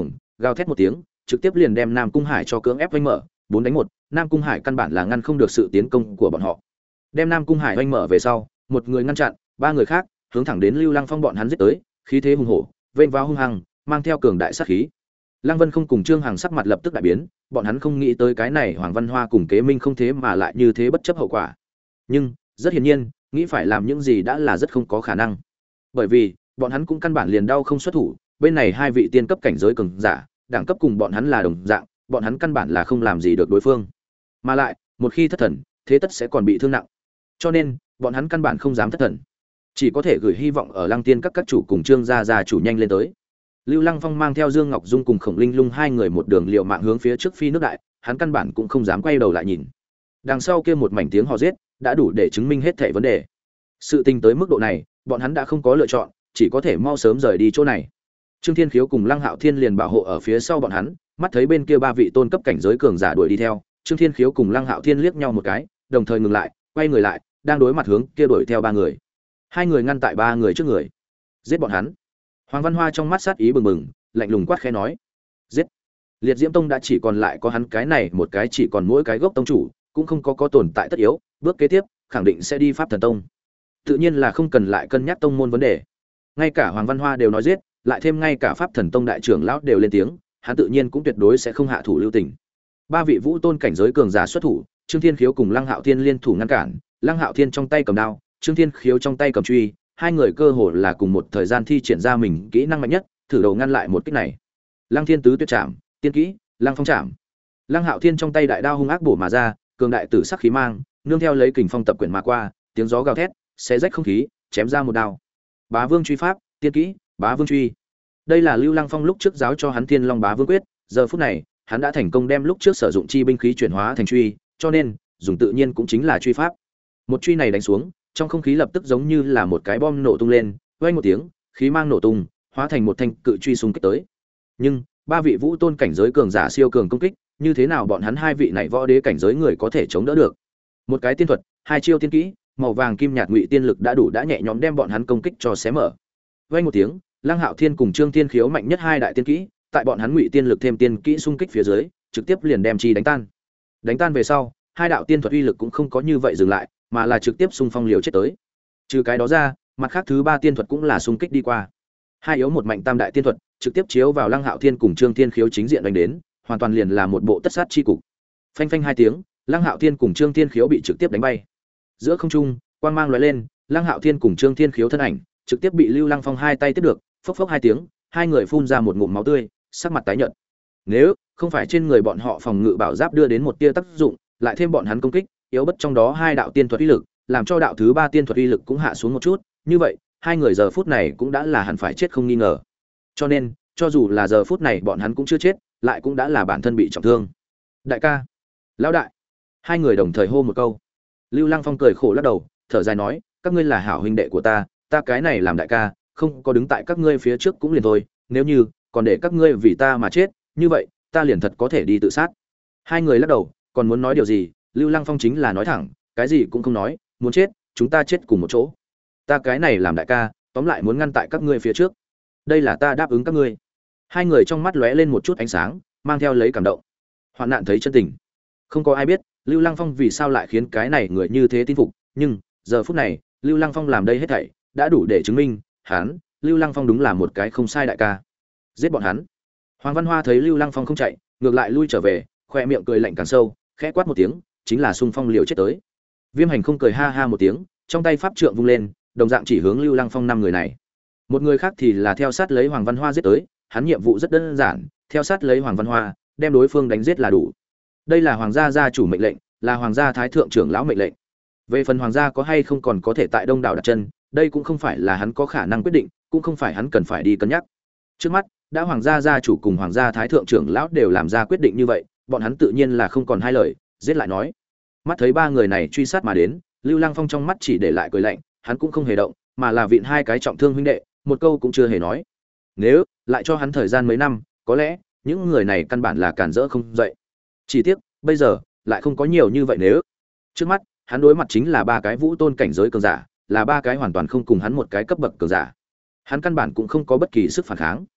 gào thét một tiếng, trực tiếp liền đem Nam Cung Hải cho cưỡng ép vênh mở, bốn đánh một, Nam Cung Hải căn bản là ngăn không được sự tiến công của bọn họ. Đem Nam Cung Hải vênh mở về sau, một người ngăn chặn, ba người khác hướng thẳng đến Lưu Lăng Phong bọn hắn giết tới, khí thế hùng hổ, vênh vào hung hăng, mang theo cường đại sát khí. Lăng Vân không cùng Trương Hằng sắc mặt lập tức đại biến, bọn hắn không nghĩ tới cái này Hoàng Văn Hoa cùng Kế Minh không thế mà lại như thế bất chấp hậu quả. Nhưng, rất hiển nhiên, nghĩ phải làm những gì đã là rất không có khả năng. Bởi vì, bọn hắn cũng căn bản liền đau không xuất thủ, bên này hai vị tiên cấp cảnh giới cường giả, đẳng cấp cùng bọn hắn là đồng dạng, bọn hắn căn bản là không làm gì được đối phương. Mà lại, một khi thất thần, thế tất sẽ còn bị thương nặng. Cho nên, bọn hắn căn bản không dám thất thần, chỉ có thể gửi hy vọng ở Lăng Tiên các các chủ cùng Trương gia gia chủ nhanh lên tới. Lưu Lăng Phong mang theo Dương Ngọc Dung cùng Khổng Linh Lung hai người một đường liều mạng hướng phía trước phi nước đại, hắn căn bản cũng không dám quay đầu lại nhìn. Đằng sau kia một mảnh tiếng hò giết, đã đủ để chứng minh hết thảy vấn đề. Sự tình tới mức độ này, bọn hắn đã không có lựa chọn, chỉ có thể mau sớm rời đi chỗ này. Trương Thiên Khiếu cùng Lăng Hạo Thiên liền bảo hộ ở phía sau bọn hắn, mắt thấy bên kia ba vị tôn cấp cảnh giới cường giả đuổi đi theo, Trương Thiên Khiếu cùng Lăng Hạo Thiên liếc nhau một cái, đồng thời ngừng lại, quay người lại, đang đối mặt hướng kia đuổi theo ba người. Hai người ngăn tại ba người trước người, giết bọn hắn. Hoàng Văn Hoa trong mắt sát ý bừng bừng, lạnh lùng quát khẽ nói: "Giết!" Liệt Diễm Tông đã chỉ còn lại có hắn cái này một cái, chỉ còn mỗi cái gốc tông chủ, cũng không có có tồn tại tất yếu, bước kế tiếp khẳng định sẽ đi Pháp Thần Tông. Tự nhiên là không cần lại cân nhắc tông môn vấn đề. Ngay cả Hoàng Văn Hoa đều nói giết, lại thêm ngay cả Pháp Thần Tông đại trưởng lão đều lên tiếng, hắn tự nhiên cũng tuyệt đối sẽ không hạ thủ lưu tình. Ba vị vũ tôn cảnh giới cường giả xuất thủ, Trương Thiên Khiếu cùng Lăng Hạo Thiên liên thủ ngăn cản, Lăng Hạo Thiên trong tay cầm đao, Trương Thiên Khiếu trong tay cầm truy, hai người cơ hồ là cùng một thời gian thi triển ra mình kỹ năng mạnh nhất, thử đầu ngăn lại một kích này. Lăng Thiên Tứ Tuyệt Trảm, tiên kỹ, Lăng Phong Trảm. Lăng Hạo Thiên trong tay đại đao hung ác bổ mà ra, cường đại tử sắc khí mang, nương theo lấy kình phong tập quyển mà qua, tiếng gió gào thét, xé rách không khí, chém ra một đao. Bá Vương truy pháp, tiên kỹ, Bá Vương truy. Đây là Lưu Lăng Phong lúc trước giáo cho hắn Thiên Long Bá Vương quyết, giờ phút này, hắn đã thành công đem lúc trước sử dụng chi binh khí chuyển hóa thành truy, cho nên, dùng tự nhiên cũng chính là truy pháp. Một truy này đánh xuống, trong không khí lập tức giống như là một cái bom nổ tung lên, vang một tiếng, khí mang nổ tung, hóa thành một thanh cự truy xung kích tới. Nhưng, ba vị vũ tôn cảnh giới cường giả siêu cường công kích, như thế nào bọn hắn hai vị này võ đế cảnh giới người có thể chống đỡ được? Một cái tiên thuật, hai chiêu tiên kỹ, màu vàng kim nhạt ngụy tiên lực đã đủ đã nhẹ nhõm đem bọn hắn công kích cho xé mở. Vang một tiếng, Lăng Hạo Thiên cùng Trương Thiên Khiếu mạnh nhất hai đại tiên kỹ, tại bọn hắn ngụy tiên lực thêm tiên kỹ xung kích phía dưới, trực tiếp liền đem chi đánh tan. Đánh tan về sau, hai đạo tiên thuật uy lực cũng không có như vậy dừng lại, mà là trực tiếp xung phong liều chết tới. Trừ cái đó ra, mặt khác thứ ba tiên thuật cũng là xung kích đi qua. Hai yếu một mạnh tam đại tiên thuật, trực tiếp chiếu vào Lăng Hạo Thiên cùng Trương Thiên Khiếu chính diện đánh đến, hoàn toàn liền là một bộ tất sát chi cục. Phanh phanh hai tiếng, Lăng Hạo Thiên cùng Trương Thiên Khiếu bị trực tiếp đánh bay. Giữa không trung, quang mang lóe lên, Lăng Hạo Thiên cùng Trương Thiên Khiếu thân ảnh trực tiếp bị Lưu Lăng Phong hai tay tiếp được, phốc phốc hai tiếng, hai người phun ra một ngụm máu tươi, sắc mặt tái nhợt. Nếu không phải trên người bọn họ phòng ngự bảo giáp đưa đến một tia tác dụng, lại thêm bọn hắn công kích, yếu bất trong đó hai đạo tiên thuật uy lực, làm cho đạo thứ ba tiên thuật uy lực cũng hạ xuống một chút, như vậy, hai người giờ phút này cũng đã là hẳn phải chết không nghi ngờ. Cho nên, cho dù là giờ phút này bọn hắn cũng chưa chết, lại cũng đã là bản thân bị trọng thương. Đại ca, lão đại. Hai người đồng thời hô một câu. Lưu Lăng Phong cười khổ lắc đầu, thở dài nói, các ngươi là hảo huynh đệ của ta, ta cái này làm đại ca, không có đứng tại các ngươi phía trước cũng liền thôi, nếu như còn để các ngươi vì ta mà chết, như vậy, ta liền thật có thể đi tự sát. Hai người lắc đầu, còn muốn nói điều gì, Lưu Lăng Phong chính là nói thẳng, cái gì cũng không nói, muốn chết, chúng ta chết cùng một chỗ. Ta cái này làm đại ca, tóm lại muốn ngăn tại các ngươi phía trước. Đây là ta đáp ứng các ngươi. Hai người trong mắt lóe lên một chút ánh sáng, mang theo lấy cảm động. Hoạn nạn thấy chân tình. Không có ai biết, Lưu Lăng Phong vì sao lại khiến cái này người như thế tin phục, nhưng giờ phút này, Lưu Lăng Phong làm đây hết thảy, đã đủ để chứng minh, hắn, Lưu Lăng Phong đúng là một cái không sai đại ca. Giết bọn hắn. Hoàng Văn Hoa thấy Lưu Lăng Phong không chạy, ngược lại lui trở về, khoe miệng cười lạnh càng sâu, khẽ quát một tiếng, chính là xung phong liều chết tới. Viêm Hành không cười ha ha một tiếng, trong tay pháp trượng vung lên, đồng dạng chỉ hướng Lưu Lăng Phong năm người này. Một người khác thì là theo sát lấy Hoàng Văn Hoa giết tới, hắn nhiệm vụ rất đơn giản, theo sát lấy Hoàng Văn Hoa, đem đối phương đánh giết là đủ. Đây là hoàng gia gia chủ mệnh lệnh, là hoàng gia thái thượng trưởng lão mệnh lệnh. Về phần hoàng gia có hay không còn có thể tại Đông đảo đặt chân, đây cũng không phải là hắn có khả năng quyết định, cũng không phải hắn cần phải đi cân nhắc. Trước mắt, đã hoàng gia gia chủ cùng hoàng gia thái thượng trưởng lão đều làm ra quyết định như vậy, bọn hắn tự nhiên là không còn hai lời, giết lại nói. Mắt thấy ba người này truy sát mà đến, Lưu Lăng Phong trong mắt chỉ để lại cười lạnh, hắn cũng không hề động, mà là vịn hai cái trọng thương huynh đệ, một câu cũng chưa hề nói. Nếu lại cho hắn thời gian mấy năm, có lẽ những người này căn bản là cản rỡ không dậy. Chỉ tiếc, bây giờ lại không có nhiều như vậy nếu. Trước mắt, hắn đối mặt chính là ba cái vũ tôn cảnh giới cường giả, là ba cái hoàn toàn không cùng hắn một cái cấp bậc cường giả. Hắn căn bản cũng không có bất kỳ sức phản kháng.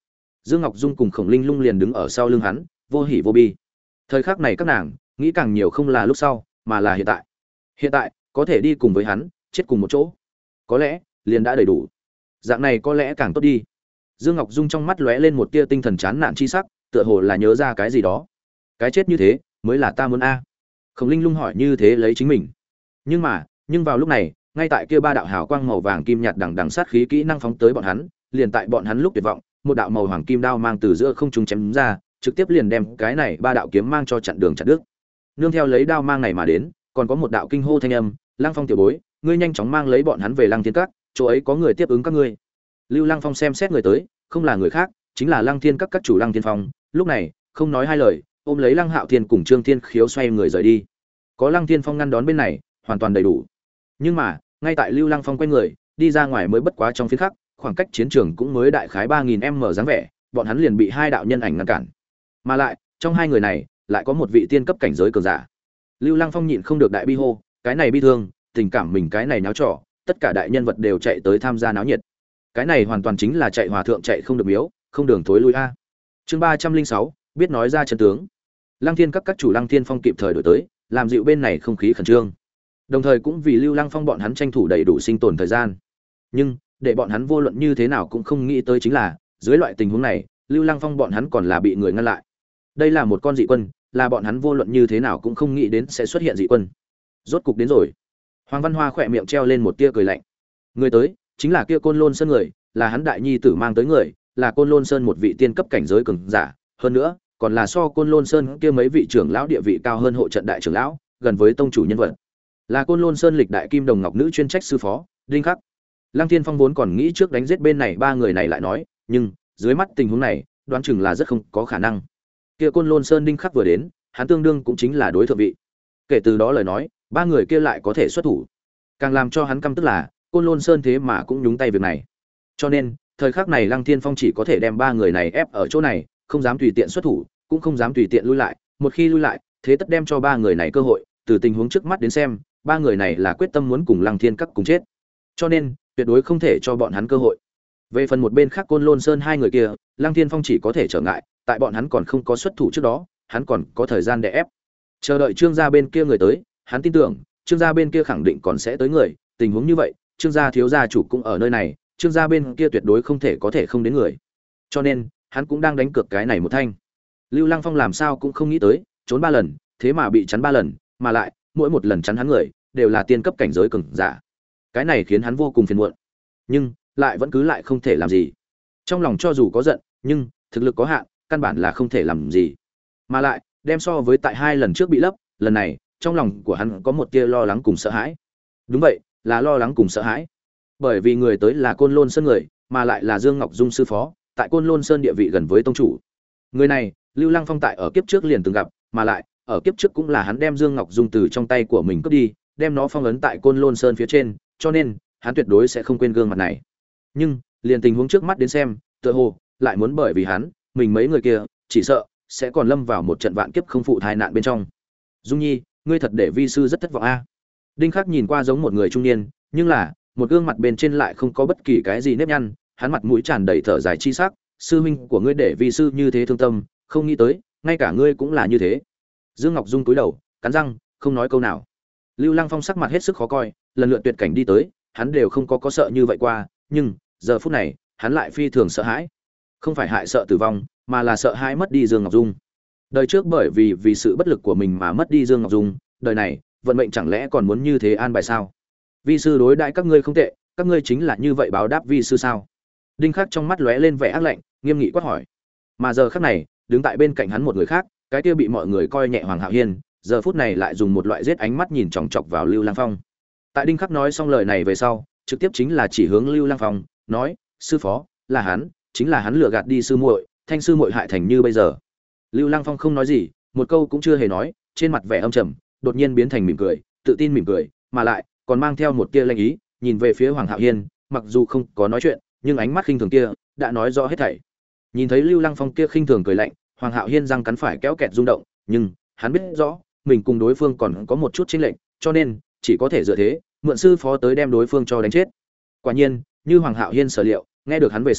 Dương Ngọc Dung cùng Khổng Linh Lung liền đứng ở sau lưng hắn, vô hỉ vô bi. Thời khắc này các nàng nghĩ càng nhiều không là lúc sau, mà là hiện tại. Hiện tại có thể đi cùng với hắn, chết cùng một chỗ, có lẽ liền đã đầy đủ. Dạng này có lẽ càng tốt đi. Dương Ngọc Dung trong mắt lóe lên một tia tinh thần chán nản chi sắc, tựa hồ là nhớ ra cái gì đó. Cái chết như thế mới là ta muốn a. Khổng Linh Lung hỏi như thế lấy chính mình. Nhưng mà, nhưng vào lúc này, ngay tại kia ba đạo hào quang màu vàng kim nhạt đằng đằng sát khí kỹ năng phóng tới bọn hắn, liền tại bọn hắn lúc tuyệt vọng, một đạo màu hoàng kim đao mang từ giữa không trung chém ra, trực tiếp liền đem cái này ba đạo kiếm mang cho chặn đường chặt đứt. Nương theo lấy đao mang này mà đến, còn có một đạo kinh hô thanh âm, Lăng Phong tiểu bối, ngươi nhanh chóng mang lấy bọn hắn về Lăng Thiên Các, chỗ ấy có người tiếp ứng các ngươi. Lưu Lăng Phong xem xét người tới, không là người khác, chính là Lăng Thiên Các các chủ Lăng Thiên Phong, lúc này, không nói hai lời, ôm lấy Lăng Hạo Thiên cùng Trương Thiên Khiếu xoay người rời đi. Có Lăng Thiên Phong ngăn đón bên này, hoàn toàn đầy đủ. Nhưng mà, ngay tại Lưu Lăng Phong quay người, đi ra ngoài mới bất quá trong phiến khắc, khoảng cách chiến trường cũng mới đại khái ba nghìn mét dáng vẻ, bọn hắn liền bị hai đạo nhân ảnh ngăn cản. Mà lại, trong hai người này, lại có một vị tiên cấp cảnh giới cường giả. Lưu Lăng Phong nhịn không được đại bi hô, cái này bi thương, tình cảm mình cái này náo trò, tất cả đại nhân vật đều chạy tới tham gia náo nhiệt. Cái này hoàn toàn chính là chạy hòa thượng chạy không được miếu, không đường thối lui a. Chương ba trăm linh sáu, biết nói ra chân tướng. Lăng Thiên các các chủ Lăng Thiên Phong kịp thời đổi tới, làm dịu bên này không khí khẩn trương. Đồng thời cũng vì Lưu Lăng Phong bọn hắn tranh thủ đầy đủ sinh tồn thời gian. Nhưng, để bọn hắn vô luận như thế nào cũng không nghĩ tới chính là, dưới loại tình huống này, Lưu Lăng Phong bọn hắn còn là bị người ngăn lại. Đây là một con dị quân, là bọn hắn vô luận như thế nào cũng không nghĩ đến sẽ xuất hiện dị quân. Rốt cục đến rồi. Hoàng Văn Hoa khỏe miệng treo lên một tia cười lạnh. Người tới, chính là kia Côn Lôn Sơn người, là hắn đại nhi tử mang tới người, là Côn Lôn Sơn một vị tiên cấp cảnh giới cường giả, hơn nữa, còn là so Côn Lôn Sơn kia mấy vị trưởng lão địa vị cao hơn hộ trận đại trưởng lão, gần với tông chủ nhân vật. Là Côn Lôn Sơn lịch đại kim đồng ngọc nữ chuyên trách sư phó, Đinh Khắc. Lăng Thiên Phong vốn còn nghĩ trước đánh giết bên này ba người này lại nói, nhưng dưới mắt tình huống này, đoán chừng là rất không có khả năng. Kia Côn Lôn Sơn Đinh Khắc vừa đến, hắn tương đương cũng chính là đối thượng vị. Kể từ đó lời nói, ba người kia lại có thể xuất thủ. Càng làm cho hắn căm tức là, Côn Lôn Sơn thế mà cũng nhúng tay việc này. Cho nên, thời khắc này Lăng Thiên Phong chỉ có thể đem ba người này ép ở chỗ này, không dám tùy tiện xuất thủ, cũng không dám tùy tiện lui lại, một khi lui lại, thế tất đem cho ba người này cơ hội, từ tình huống trước mắt đến xem, ba người này là quyết tâm muốn cùng Lăng Thiên Các cùng chết. Cho nên, tuyệt đối không thể cho bọn hắn cơ hội. Về phần một bên khác Côn Lôn Sơn hai người kia, Lăng Thiên Phong chỉ có thể trở ngại, tại bọn hắn còn không có xuất thủ trước đó, hắn còn có thời gian để ép. Chờ đợi Trương gia bên kia người tới, hắn tin tưởng, Trương gia bên kia khẳng định còn sẽ tới người, tình huống như vậy, Trương gia thiếu gia chủ cũng ở nơi này, Trương gia bên kia tuyệt đối không thể có thể không đến người. Cho nên, hắn cũng đang đánh cược cái này một thanh. Lưu Lăng Phong làm sao cũng không nghĩ tới, trốn ba lần, thế mà bị chắn ba lần, mà lại, mỗi một lần chắn hắn người đều là tiên cấp cảnh giới cường giả. Cái này khiến hắn vô cùng phiền muộn. Nhưng, lại vẫn cứ lại không thể làm gì. Trong lòng cho dù có giận, nhưng thực lực có hạn, căn bản là không thể làm gì. Mà lại, đem so với tại hai lần trước bị lấp, lần này, trong lòng của hắn có một tia lo lắng cùng sợ hãi. Đúng vậy, là lo lắng cùng sợ hãi. Bởi vì người tới là Côn Lôn Sơn người, mà lại là Dương Ngọc Dung sư phó, tại Côn Lôn Sơn địa vị gần với tông chủ. Người này, Lưu Lăng Phong tại ở kiếp trước liền từng gặp, mà lại, ở kiếp trước cũng là hắn đem Dương Ngọc Dung từ trong tay của mình cướp đi, đem nó phong ấn tại Côn Lôn Sơn phía trên, cho nên, hắn tuyệt đối sẽ không quên gương mặt này. Nhưng, liền tình huống trước mắt đến xem, tựa hồ lại muốn bởi vì hắn, mình mấy người kia, chỉ sợ sẽ còn lâm vào một trận vạn kiếp không phụ tai nạn bên trong. Dung Nhi, ngươi thật để vi sư rất thất vọng a. Đinh Khắc nhìn qua giống một người trung niên, nhưng là, một gương mặt bên trên lại không có bất kỳ cái gì nếp nhăn, hắn mặt mũi tràn đầy thở dài chi sắc, sư huynh của ngươi để vi sư như thế thương tâm, không nghĩ tới, ngay cả ngươi cũng là như thế. Dương Ngọc Dung cúi đầu, cắn răng, không nói câu nào. Lưu Lăng Phong sắc mặt hết sức khó coi, lần lượt tuyệt cảnh đi tới, hắn đều không có có sợ như vậy qua, nhưng giờ phút này, hắn lại phi thường sợ hãi. Không phải hại sợ tử vong, mà là sợ hãi mất đi Dương Ngọc Dung. Đời trước bởi vì vì sự bất lực của mình mà mất đi Dương Ngọc Dung, đời này, vận mệnh chẳng lẽ còn muốn như thế an bài sao? Vi sư đối đãi các ngươi không tệ, các ngươi chính là như vậy báo đáp vi sư sao? Đinh Khắc trong mắt lóe lên vẻ ác lạnh, nghiêm nghị quát hỏi. Mà giờ khắc này, đứng tại bên cạnh hắn một người khác, cái kia bị mọi người coi nhẹ Hoàng Hạo Hiên, giờ phút này lại dùng một loại giết ánh mắt nhìn chòng chọc vào Lưu Lăng Phong. Tại Đinh Khắc nói xong lời này về sau, trực tiếp chính là chỉ hướng Lưu Lăng Phong, nói: "Sư phó, là hắn, chính là hắn lừa gạt đi sư muội, thanh sư muội hại thành như bây giờ." Lưu Lăng Phong không nói gì, một câu cũng chưa hề nói, trên mặt vẻ âm trầm, đột nhiên biến thành mỉm cười, tự tin mỉm cười, mà lại còn mang theo một tia lanh ý, nhìn về phía Hoàng Hạo Hiên, mặc dù không có nói chuyện, nhưng ánh mắt khinh thường kia đã nói rõ hết thảy. Nhìn thấy Lưu Lăng Phong kia khinh thường cười lạnh, Hoàng Hạo Hiên răng cắn phải kéo kẹt rung động, nhưng hắn biết rõ, mình cùng đối phương còn có một chút chênh lệch, cho nên chỉ có thể dựa thế, mượn sư phó tới đem đối phương cho đánh chết. Quả nhiên, như Hoàng Hạo Hiên sở liệu, nghe được hắn về sau,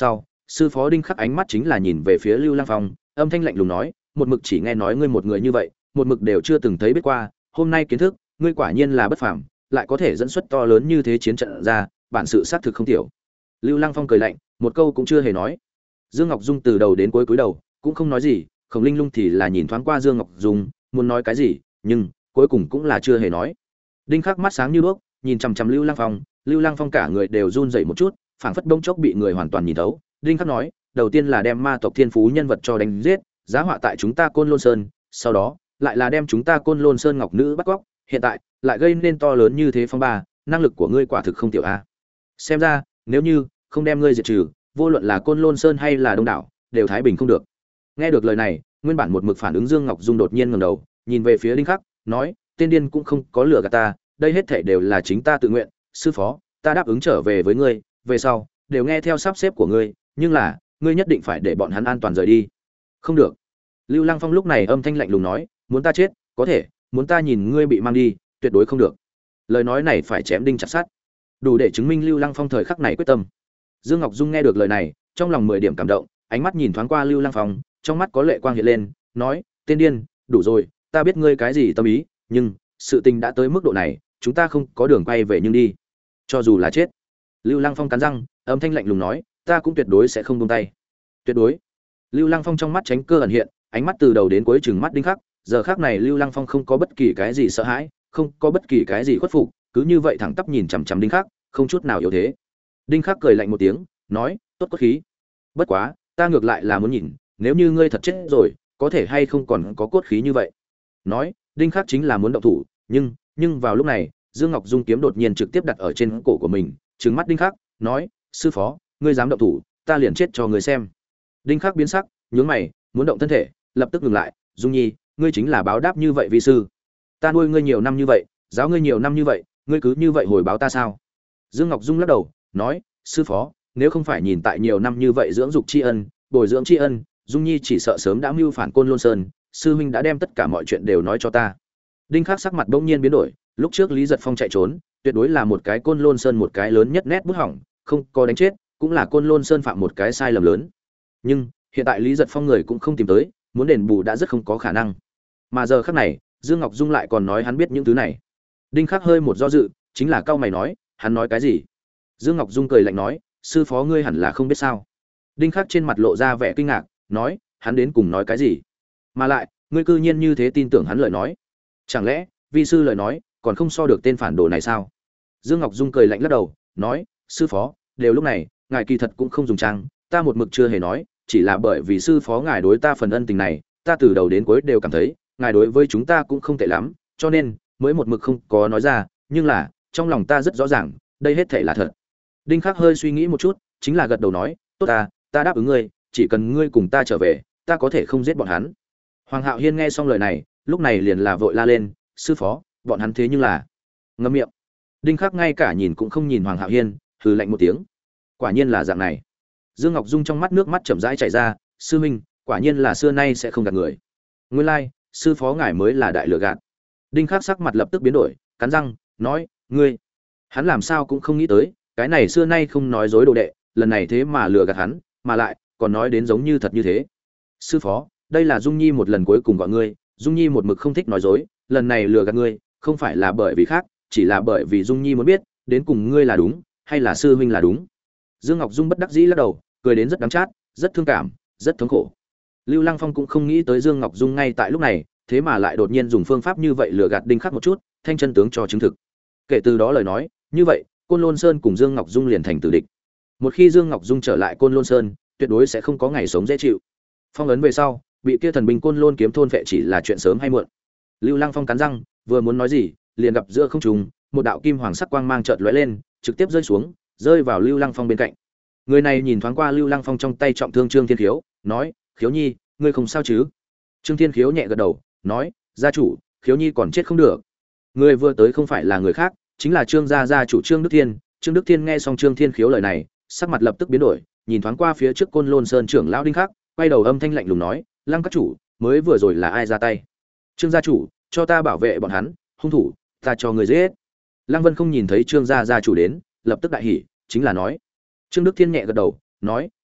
Sư phó Đinh Khắc ánh mắt chính là nhìn về phía Lưu Lăng Phong, âm thanh lạnh lùng nói, một mực chỉ nghe nói ngươi một người như vậy, một mực đều chưa từng thấy biết qua, hôm nay kiến thức, ngươi quả nhiên là bất phàm, lại có thể dẫn xuất to lớn như thế chiến trận ra, bản sự xác thực không tiểu. Lưu Lăng Phong cười lạnh, một câu cũng chưa hề nói. Dương Ngọc Dung từ đầu đến cuối cúi đầu, cũng không nói gì, Khổng Linh Lung thì là nhìn thoáng qua Dương Ngọc Dung, muốn nói cái gì, nhưng cuối cùng cũng là chưa hề nói. Đinh Khắc mắt sáng như đuốc, nhìn chằm chằm Lưu Lăng Phong, Lưu Lăng Phong cả người đều run rẩy một chút, phảng phất bỗng chốc bị người hoàn toàn nhìn thấu. Đinh Khắc nói, đầu tiên là đem ma tộc thiên phú nhân vật cho đánh giết, giá họa tại chúng ta Côn Lôn Sơn, sau đó lại là đem chúng ta Côn Lôn Sơn ngọc nữ bắt cóc, hiện tại lại gây nên to lớn như thế phong ba, năng lực của ngươi quả thực không tiểu a. Xem ra, nếu như không đem ngươi diệt trừ, vô luận là Côn Lôn Sơn hay là Đông đảo, đều thái bình không được. Nghe được lời này, nguyên bản một mực phản ứng Dương Ngọc Dung đột nhiên ngẩng đầu, nhìn về phía Đinh Khắc, nói, tên điên cũng không có lừa gạt ta, đây hết thảy đều là chính ta tự nguyện, sư phó, ta đáp ứng trở về với ngươi, về sau đều nghe theo sắp xếp của ngươi, nhưng là, ngươi nhất định phải để bọn hắn an toàn rời đi. Không được. Lưu Lăng Phong lúc này âm thanh lạnh lùng nói, muốn ta chết, có thể, muốn ta nhìn ngươi bị mang đi, tuyệt đối không được. Lời nói này phải chém đinh chặt sắt, đủ để chứng minh Lưu Lăng Phong thời khắc này quyết tâm. Dương Ngọc Dung nghe được lời này, trong lòng mười điểm cảm động, ánh mắt nhìn thoáng qua Lưu Lăng Phong, trong mắt có lệ quang hiện lên, nói, tên điên, đủ rồi, ta biết ngươi cái gì tâm ý, nhưng sự tình đã tới mức độ này, chúng ta không có đường quay về nhưng đi. Cho dù là chết. Lưu Lăng Phong cắn răng, âm thanh lạnh lùng nói, ta cũng tuyệt đối sẽ không buông tay. Tuyệt đối. Lưu Lăng Phong trong mắt tránh cơ ẩn hiện, ánh mắt từ đầu đến cuối trừng mắt Đinh Khắc, giờ khắc này Lưu Lăng Phong không có bất kỳ cái gì sợ hãi, không có bất kỳ cái gì khuất phục, cứ như vậy thẳng tắp nhìn chằm chằm Đinh Khắc, không chút nào yếu thế. Đinh Khắc cười lạnh một tiếng, nói, tốt cốt khí. Bất quá, ta ngược lại là muốn nhìn, nếu như ngươi thật chết rồi, có thể hay không còn có cốt khí như vậy. Nói, Đinh Khắc chính là muốn động thủ, nhưng, nhưng vào lúc này, Dương Ngọc Dung kiếm đột nhiên trực tiếp đặt ở trên cổ của mình, trừng mắt Đinh Khắc, nói, sư phó, ngươi dám động thủ, ta liền chết cho ngươi xem. Đinh Khắc biến sắc, nhướng mày, muốn động thân thể, lập tức ngừng lại, Dung Nhi, ngươi chính là báo đáp như vậy vi sư. Ta nuôi ngươi nhiều năm như vậy, giáo ngươi nhiều năm như vậy, ngươi cứ như vậy hồi báo ta sao? Dương Ngọc Dung lắc đầu, nói, sư phó, nếu không phải nhìn tại nhiều năm như vậy dưỡng dục tri ân, bồi dưỡng tri ân, Dung Nhi chỉ sợ sớm đã mưu phản Côn Lôn Sơn, sư huynh đã đem tất cả mọi chuyện đều nói cho ta. Đinh Khắc sắc mặt bỗng nhiên biến đổi, lúc trước Lý Giật Phong chạy trốn, tuyệt đối là một cái Côn Lôn Sơn một cái lớn nhất nét bút hỏng, không có đánh chết, cũng là Côn Lôn Sơn phạm một cái sai lầm lớn. Nhưng hiện tại Lý Giật Phong người cũng không tìm tới, muốn đền bù đã rất không có khả năng. Mà giờ khắc này, Dương Ngọc Dung lại còn nói hắn biết những thứ này. Đinh Khắc hơi một do dự, chính là cau mày nói, hắn nói cái gì? Dương Ngọc Dung cười lạnh nói, sư phó ngươi hẳn là không biết sao? Đinh Khắc trên mặt lộ ra vẻ kinh ngạc, nói, hắn đến cùng nói cái gì? Mà lại, ngươi cư nhiên như thế tin tưởng hắn lời nói? Chẳng lẽ, vi sư lời nói, còn không so được tên phản đồ này sao? Dương Ngọc Dung cười lạnh lắc đầu, nói, sư phó, đều lúc này, ngài kỳ thật cũng không dùng trang, ta một mực chưa hề nói, chỉ là bởi vì sư phó ngài đối ta phần ân tình này, ta từ đầu đến cuối đều cảm thấy, ngài đối với chúng ta cũng không tệ lắm, cho nên mới một mực không có nói ra, nhưng là, trong lòng ta rất rõ ràng, đây hết thảy là thật. Đinh Khắc hơi suy nghĩ một chút, chính là gật đầu nói, tốt ta, ta đáp ứng ngươi, chỉ cần ngươi cùng ta trở về, ta có thể không giết bọn hắn. Hoàng Hạo Hiên nghe xong lời này, lúc này liền là vội la lên, sư phó, bọn hắn thế nhưng là ngậm miệng. Đinh Khắc ngay cả nhìn cũng không nhìn Hoàng Hạo Hiên, hừ lạnh một tiếng. Quả nhiên là dạng này. Dương Ngọc Dung trong mắt nước mắt chậm rãi chảy ra, sư huynh, quả nhiên là xưa nay sẽ không gạt người. Nguyên lai, like, sư phó ngài mới là đại lừa gạt. Đinh Khắc sắc mặt lập tức biến đổi, cắn răng, nói, ngươi, hắn làm sao cũng không nghĩ tới, cái này xưa nay không nói dối đồ đệ, lần này thế mà lừa gạt hắn, mà lại còn nói đến giống như thật như thế. Sư phó, đây là Dung Nhi một lần cuối cùng gọi ngươi, Dung Nhi một mực không thích nói dối, lần này lừa gạt ngươi, không phải là bởi vì khác, chỉ là bởi vì Dung Nhi muốn biết, đến cùng ngươi là đúng, hay là sư huynh là đúng. Dương Ngọc Dung bất đắc dĩ lắc đầu, cười đến rất đắng chát, rất thương cảm, rất thống khổ. Lưu Lăng Phong cũng không nghĩ tới Dương Ngọc Dung ngay tại lúc này, thế mà lại đột nhiên dùng phương pháp như vậy lừa gạt Đinh Khắc một chút, thanh chân tướng cho chứng thực. Kể từ đó lời nói, như vậy, Côn Lôn Sơn cùng Dương Ngọc Dung liền thành tử địch. Một khi Dương Ngọc Dung trở lại Côn Lôn Sơn, tuyệt đối sẽ không có ngày sống dễ chịu. Phong ấn về sau, bị kia thần binh Côn Lôn kiếm thôn vệ chỉ là chuyện sớm hay muộn. Lưu Lăng Phong cắn răng, vừa muốn nói gì, liền gặp giữa không trung, một đạo kim hoàng sắc quang mang chợt lóe lên, trực tiếp rơi xuống, rơi vào Lưu Lăng Phong bên cạnh. Người này nhìn thoáng qua Lưu Lăng Phong trong tay trọng thương Trương Thiên Khiếu, nói, "Khiếu Nhi, ngươi không sao chứ?" Trương Thiên Khiếu nhẹ gật đầu, nói, "Gia chủ, Khiếu Nhi còn chết không được." Người vừa tới không phải là người khác, chính là Trương gia gia chủ Trương Đức Thiên. Trương Đức Thiên nghe xong Trương Thiên Khiếu lời này, sắc mặt lập tức biến đổi, nhìn thoáng qua phía trước Côn Lôn Sơn trưởng lão Đinh Khắc, quay đầu âm thanh lạnh lùng nói, "Lăng các chủ, mới vừa rồi là ai ra tay?" "Trương gia chủ, cho ta bảo vệ bọn hắn, hung thủ, ta cho người giết." Lăng Vân không nhìn thấy Trương gia gia chủ đến, lập tức đại hỉ, chính là nói. Trương Đức Thiên nhẹ gật đầu, nói, "Tốt,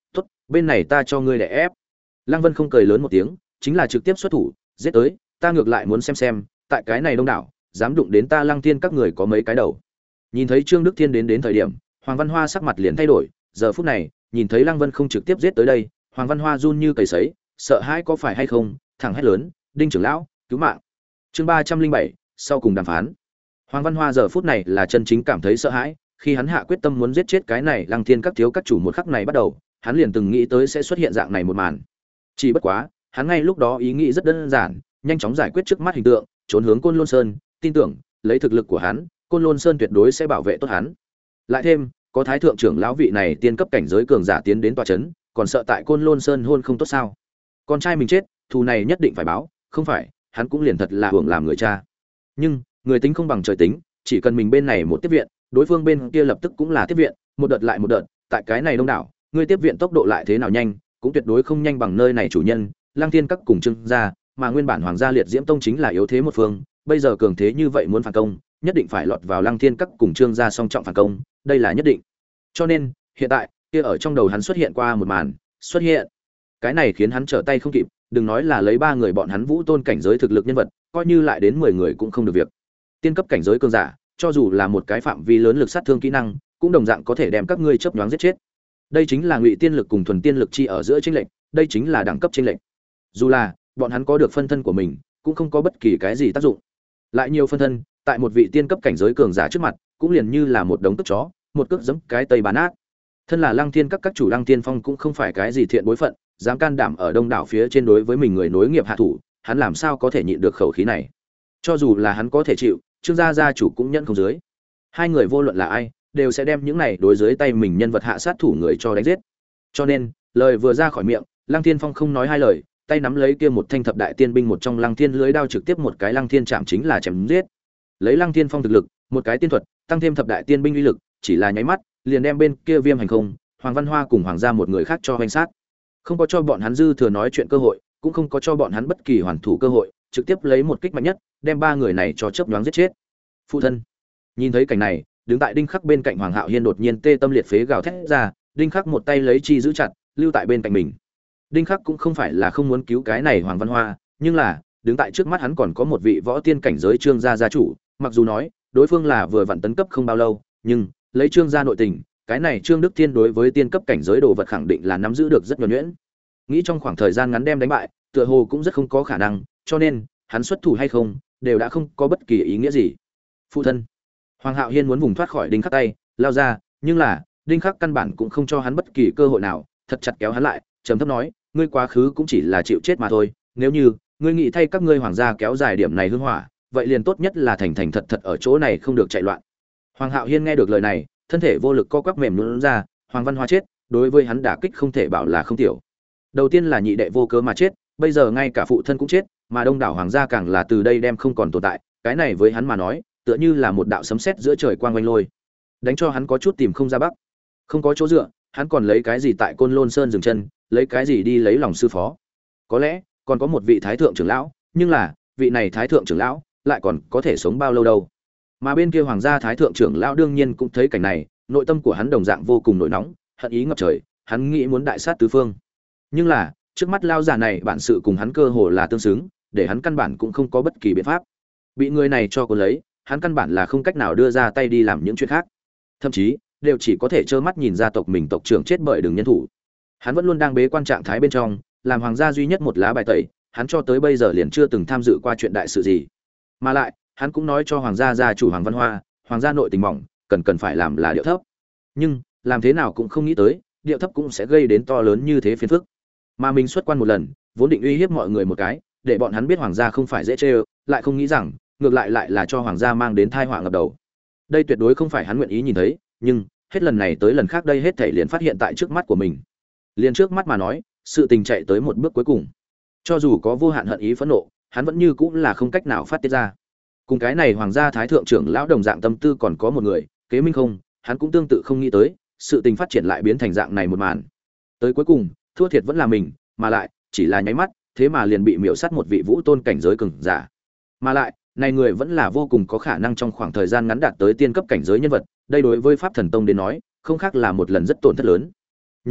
bên này ta cho ngươi đè ép. Lăng Vân không cười lớn một tiếng, chính là trực tiếp xuất thủ, giết tới, ta ngược lại muốn xem xem, tại cái này đông đảo, dám đụng đến ta Lăng Thiên các người có mấy cái đầu. Nhìn thấy Trương Đức Thiên đến đến thời điểm, Hoàng Văn Hoa sắc mặt liền thay đổi, giờ phút này, nhìn thấy Lăng Vân không trực tiếp giết tới đây, Hoàng Văn Hoa run như cầy sấy, sợ hãi có phải hay không, thẳng hét lớn, "Đinh trưởng lão, cứu mạng!" Chương ba trăm linh bảy, sau cùng đàm phán. Hoàng Văn Hoa giờ phút này là chân chính cảm thấy sợ hãi, khi hắn hạ quyết tâm muốn giết chết cái này Lăng Thiên các thiếu các chủ một khắc này bắt đầu, hắn liền từng nghĩ tới sẽ xuất hiện dạng này một màn. Chỉ bất quá, hắn ngay lúc đó ý nghĩ rất đơn giản, nhanh chóng giải quyết trước mắt hình tượng, trốn hướng Côn Lôn Sơn, tin tưởng, lấy thực lực của hắn, Côn Lôn Sơn tuyệt đối sẽ bảo vệ tốt hắn. Lại thêm, có Thái thượng trưởng lão vị này tiên cấp cảnh giới cường giả tiến đến tọa chấn, còn sợ tại Côn Lôn Sơn hôn không tốt sao? Con trai mình chết, thù này nhất định phải báo, không phải, hắn cũng liền thật là hưởng làm người cha. Nhưng, người tính không bằng trời tính, chỉ cần mình bên này một tiếp viện, đối phương bên kia lập tức cũng là tiếp viện, một đợt lại một đợt, tại cái này đông đảo, người tiếp viện tốc độ lại thế nào nhanh, cũng tuyệt đối không nhanh bằng nơi này chủ nhân, Lăng Thiên các cùng Trương gia, mà nguyên bản Hoàng gia Liệt Diễm Tông chính là yếu thế một phương, bây giờ cường thế như vậy muốn phản công, nhất định phải lọt vào Lăng Thiên các cùng Trương gia song trọng phản công, đây là nhất định. Cho nên, hiện tại, kia ở trong đầu hắn xuất hiện qua một màn, xuất hiện. Cái này khiến hắn trở tay không kịp, đừng nói là lấy ba người bọn hắn Vũ Tôn cảnh giới thực lực nhân vật, coi như lại đến mười người cũng không được việc. Tiên cấp cảnh giới cường giả, cho dù là một cái phạm vi lớn lực sát thương kỹ năng, cũng đồng dạng có thể đem các ngươi chớp nhoáng giết chết. Đây chính là ngụy tiên lực cùng thuần tiên lực chi ở giữa chênh lệch, đây chính là đẳng cấp chênh lệch. Dù là bọn hắn có được phân thân của mình, cũng không có bất kỳ cái gì tác dụng. Lại nhiều phân thân, tại một vị tiên cấp cảnh giới cường giả trước mặt, cũng liền như là một đống tức chó, một cước giẫm cái tây bán nát. Thân là Lăng Thiên các các chủ Lăng Tiên Phong cũng không phải cái gì thiện bối phận, dám can đảm ở đông đảo phía trên đối với mình người nối nghiệp hạ thủ, hắn làm sao có thể nhịn được khẩu khí này? Cho dù là hắn có thể chịu, Trương gia gia chủ cũng nhận không dưới. Hai người vô luận là ai, đều sẽ đem những này đối dưới tay mình nhân vật hạ sát thủ người cho đánh giết. Cho nên, lời vừa ra khỏi miệng, Lăng Thiên Phong không nói hai lời, tay nắm lấy kia một thanh thập đại tiên binh một trong Lăng Thiên lưới đao trực tiếp một cái Lăng Thiên chạm chính là chém giết. Lấy Lăng Thiên Phong thực lực, một cái tiên thuật, tăng thêm thập đại tiên binh uy lực, chỉ là nháy mắt, liền đem bên kia Viêm Hành Không, Hoàng Văn Hoa cùng Hoàng gia một người khác cho hoành sát. Không có cho bọn hắn dư thừa nói chuyện cơ hội, cũng không có cho bọn hắn bất kỳ hoàn thủ cơ hội, trực tiếp lấy một kích mạnh nhất, đem ba người này cho chớp nhoáng giết chết. Phụ thân. Nhìn thấy cảnh này, đứng tại Đinh Khắc bên cạnh Hoàng Hạo Hiên đột nhiên tê tâm liệt phế gào thét ra, Đinh Khắc một tay lấy chi giữ chặt, lưu tại bên cạnh mình. Đinh Khắc cũng không phải là không muốn cứu cái này Hoàng Văn Hoa, nhưng là, đứng tại trước mắt hắn còn có một vị võ tiên cảnh giới Trương gia gia chủ, mặc dù nói, đối phương là vừa vặn tấn cấp không bao lâu, nhưng lấy Trương gia nội tình, cái này Trương Đức Thiên đối với tiên cấp cảnh giới đồ vật khẳng định là nắm giữ được rất nhuần nhuyễn. Nghĩ trong khoảng thời gian ngắn đem đánh bại, tựa hồ cũng rất không có khả năng, cho nên, hắn xuất thủ hay không, đều đã không có bất kỳ ý nghĩa gì. Phụ thân. Hoàng Hạo Hiên muốn vùng thoát khỏi Đinh Khắc tay, lao ra, nhưng là, Đinh Khắc căn bản cũng không cho hắn bất kỳ cơ hội nào, thật chặt kéo hắn lại, trầm thấp nói, ngươi quá khứ cũng chỉ là chịu chết mà thôi, nếu như ngươi nghĩ thay các ngươi hoàng gia kéo dài điểm này hương hỏa, vậy liền tốt nhất là thành thành thật thật ở chỗ này không được chạy loạn. Hoàng Hạo Hiên nghe được lời này, thân thể vô lực co quắp mềm nhũn ra, Hoàng Văn Hoa chết, đối với hắn đả kích không thể bảo là không tiểu. Đầu tiên là nhị đệ vô cớ mà chết, bây giờ ngay cả phụ thân cũng chết, mà đông đảo hoàng gia càng là từ đây đem không còn tồn tại, cái này với hắn mà nói, tựa như là một đạo sấm sét giữa trời quang oanh lôi, đánh cho hắn có chút tìm không ra bắc. Không có chỗ dựa, hắn còn lấy cái gì tại Côn Lôn Sơn dừng chân, lấy cái gì đi lấy lòng sư phó? Có lẽ còn có một vị thái thượng trưởng lão, nhưng là, vị này thái thượng trưởng lão lại còn có thể sống bao lâu đâu? Mà bên kia hoàng gia thái thượng trưởng lão đương nhiên cũng thấy cảnh này, nội tâm của hắn đồng dạng vô cùng nổi nóng, hận ý ngập trời, hắn nghĩ muốn đại sát tứ phương. Nhưng là, trước mắt lao giả này bản sự cùng hắn cơ hồ là tương xứng, để hắn căn bản cũng không có bất kỳ biện pháp. Bị người này cho cuốn lấy, hắn căn bản là không cách nào đưa ra tay đi làm những chuyện khác. Thậm chí, đều chỉ có thể trơ mắt nhìn gia tộc mình tộc trưởng chết bởi đường nhân thủ. Hắn vẫn luôn đang bế quan trạng thái bên trong, làm hoàng gia duy nhất một lá bài tẩy, hắn cho tới bây giờ liền chưa từng tham dự qua chuyện đại sự gì. Mà lại, hắn cũng nói cho hoàng gia gia chủ Hoàng Văn Hoa, hoàng gia nội tình mỏng, cần cần phải làm là điệu thấp. Nhưng, làm thế nào cũng không nghĩ tới, điệu thấp cũng sẽ gây đến to lớn như thế phiền phức. Mà mình xuất quan một lần, vốn định uy hiếp mọi người một cái, để bọn hắn biết hoàng gia không phải dễ chơi, lại không nghĩ rằng, ngược lại lại là cho hoàng gia mang đến tai họa ngập đầu. Đây tuyệt đối không phải hắn nguyện ý nhìn thấy, nhưng hết lần này tới lần khác đây hết thảy liền phát hiện tại trước mắt của mình. Liền trước mắt mà nói, sự tình chạy tới một bước cuối cùng. Cho dù có vô hạn hận ý phẫn nộ, hắn vẫn như cũng là không cách nào phát tiết ra. Cùng cái này hoàng gia thái thượng trưởng lão đồng dạng tâm tư còn có một người, Kế Minh không, hắn cũng tương tự không nghĩ tới, sự tình phát triển lại biến thành dạng này một màn. Tới cuối cùng, thua thiệt vẫn là mình, mà lại chỉ là nháy mắt, thế mà liền bị miểu sát một vị vũ tôn cảnh giới cường giả. Mà lại, này người vẫn là vô cùng có khả năng trong khoảng thời gian ngắn đạt tới tiên cấp cảnh giới nhân vật, đây đối với Pháp Thần Tông đến nói, không khác là một lần rất tổn thất lớn. Nhưng,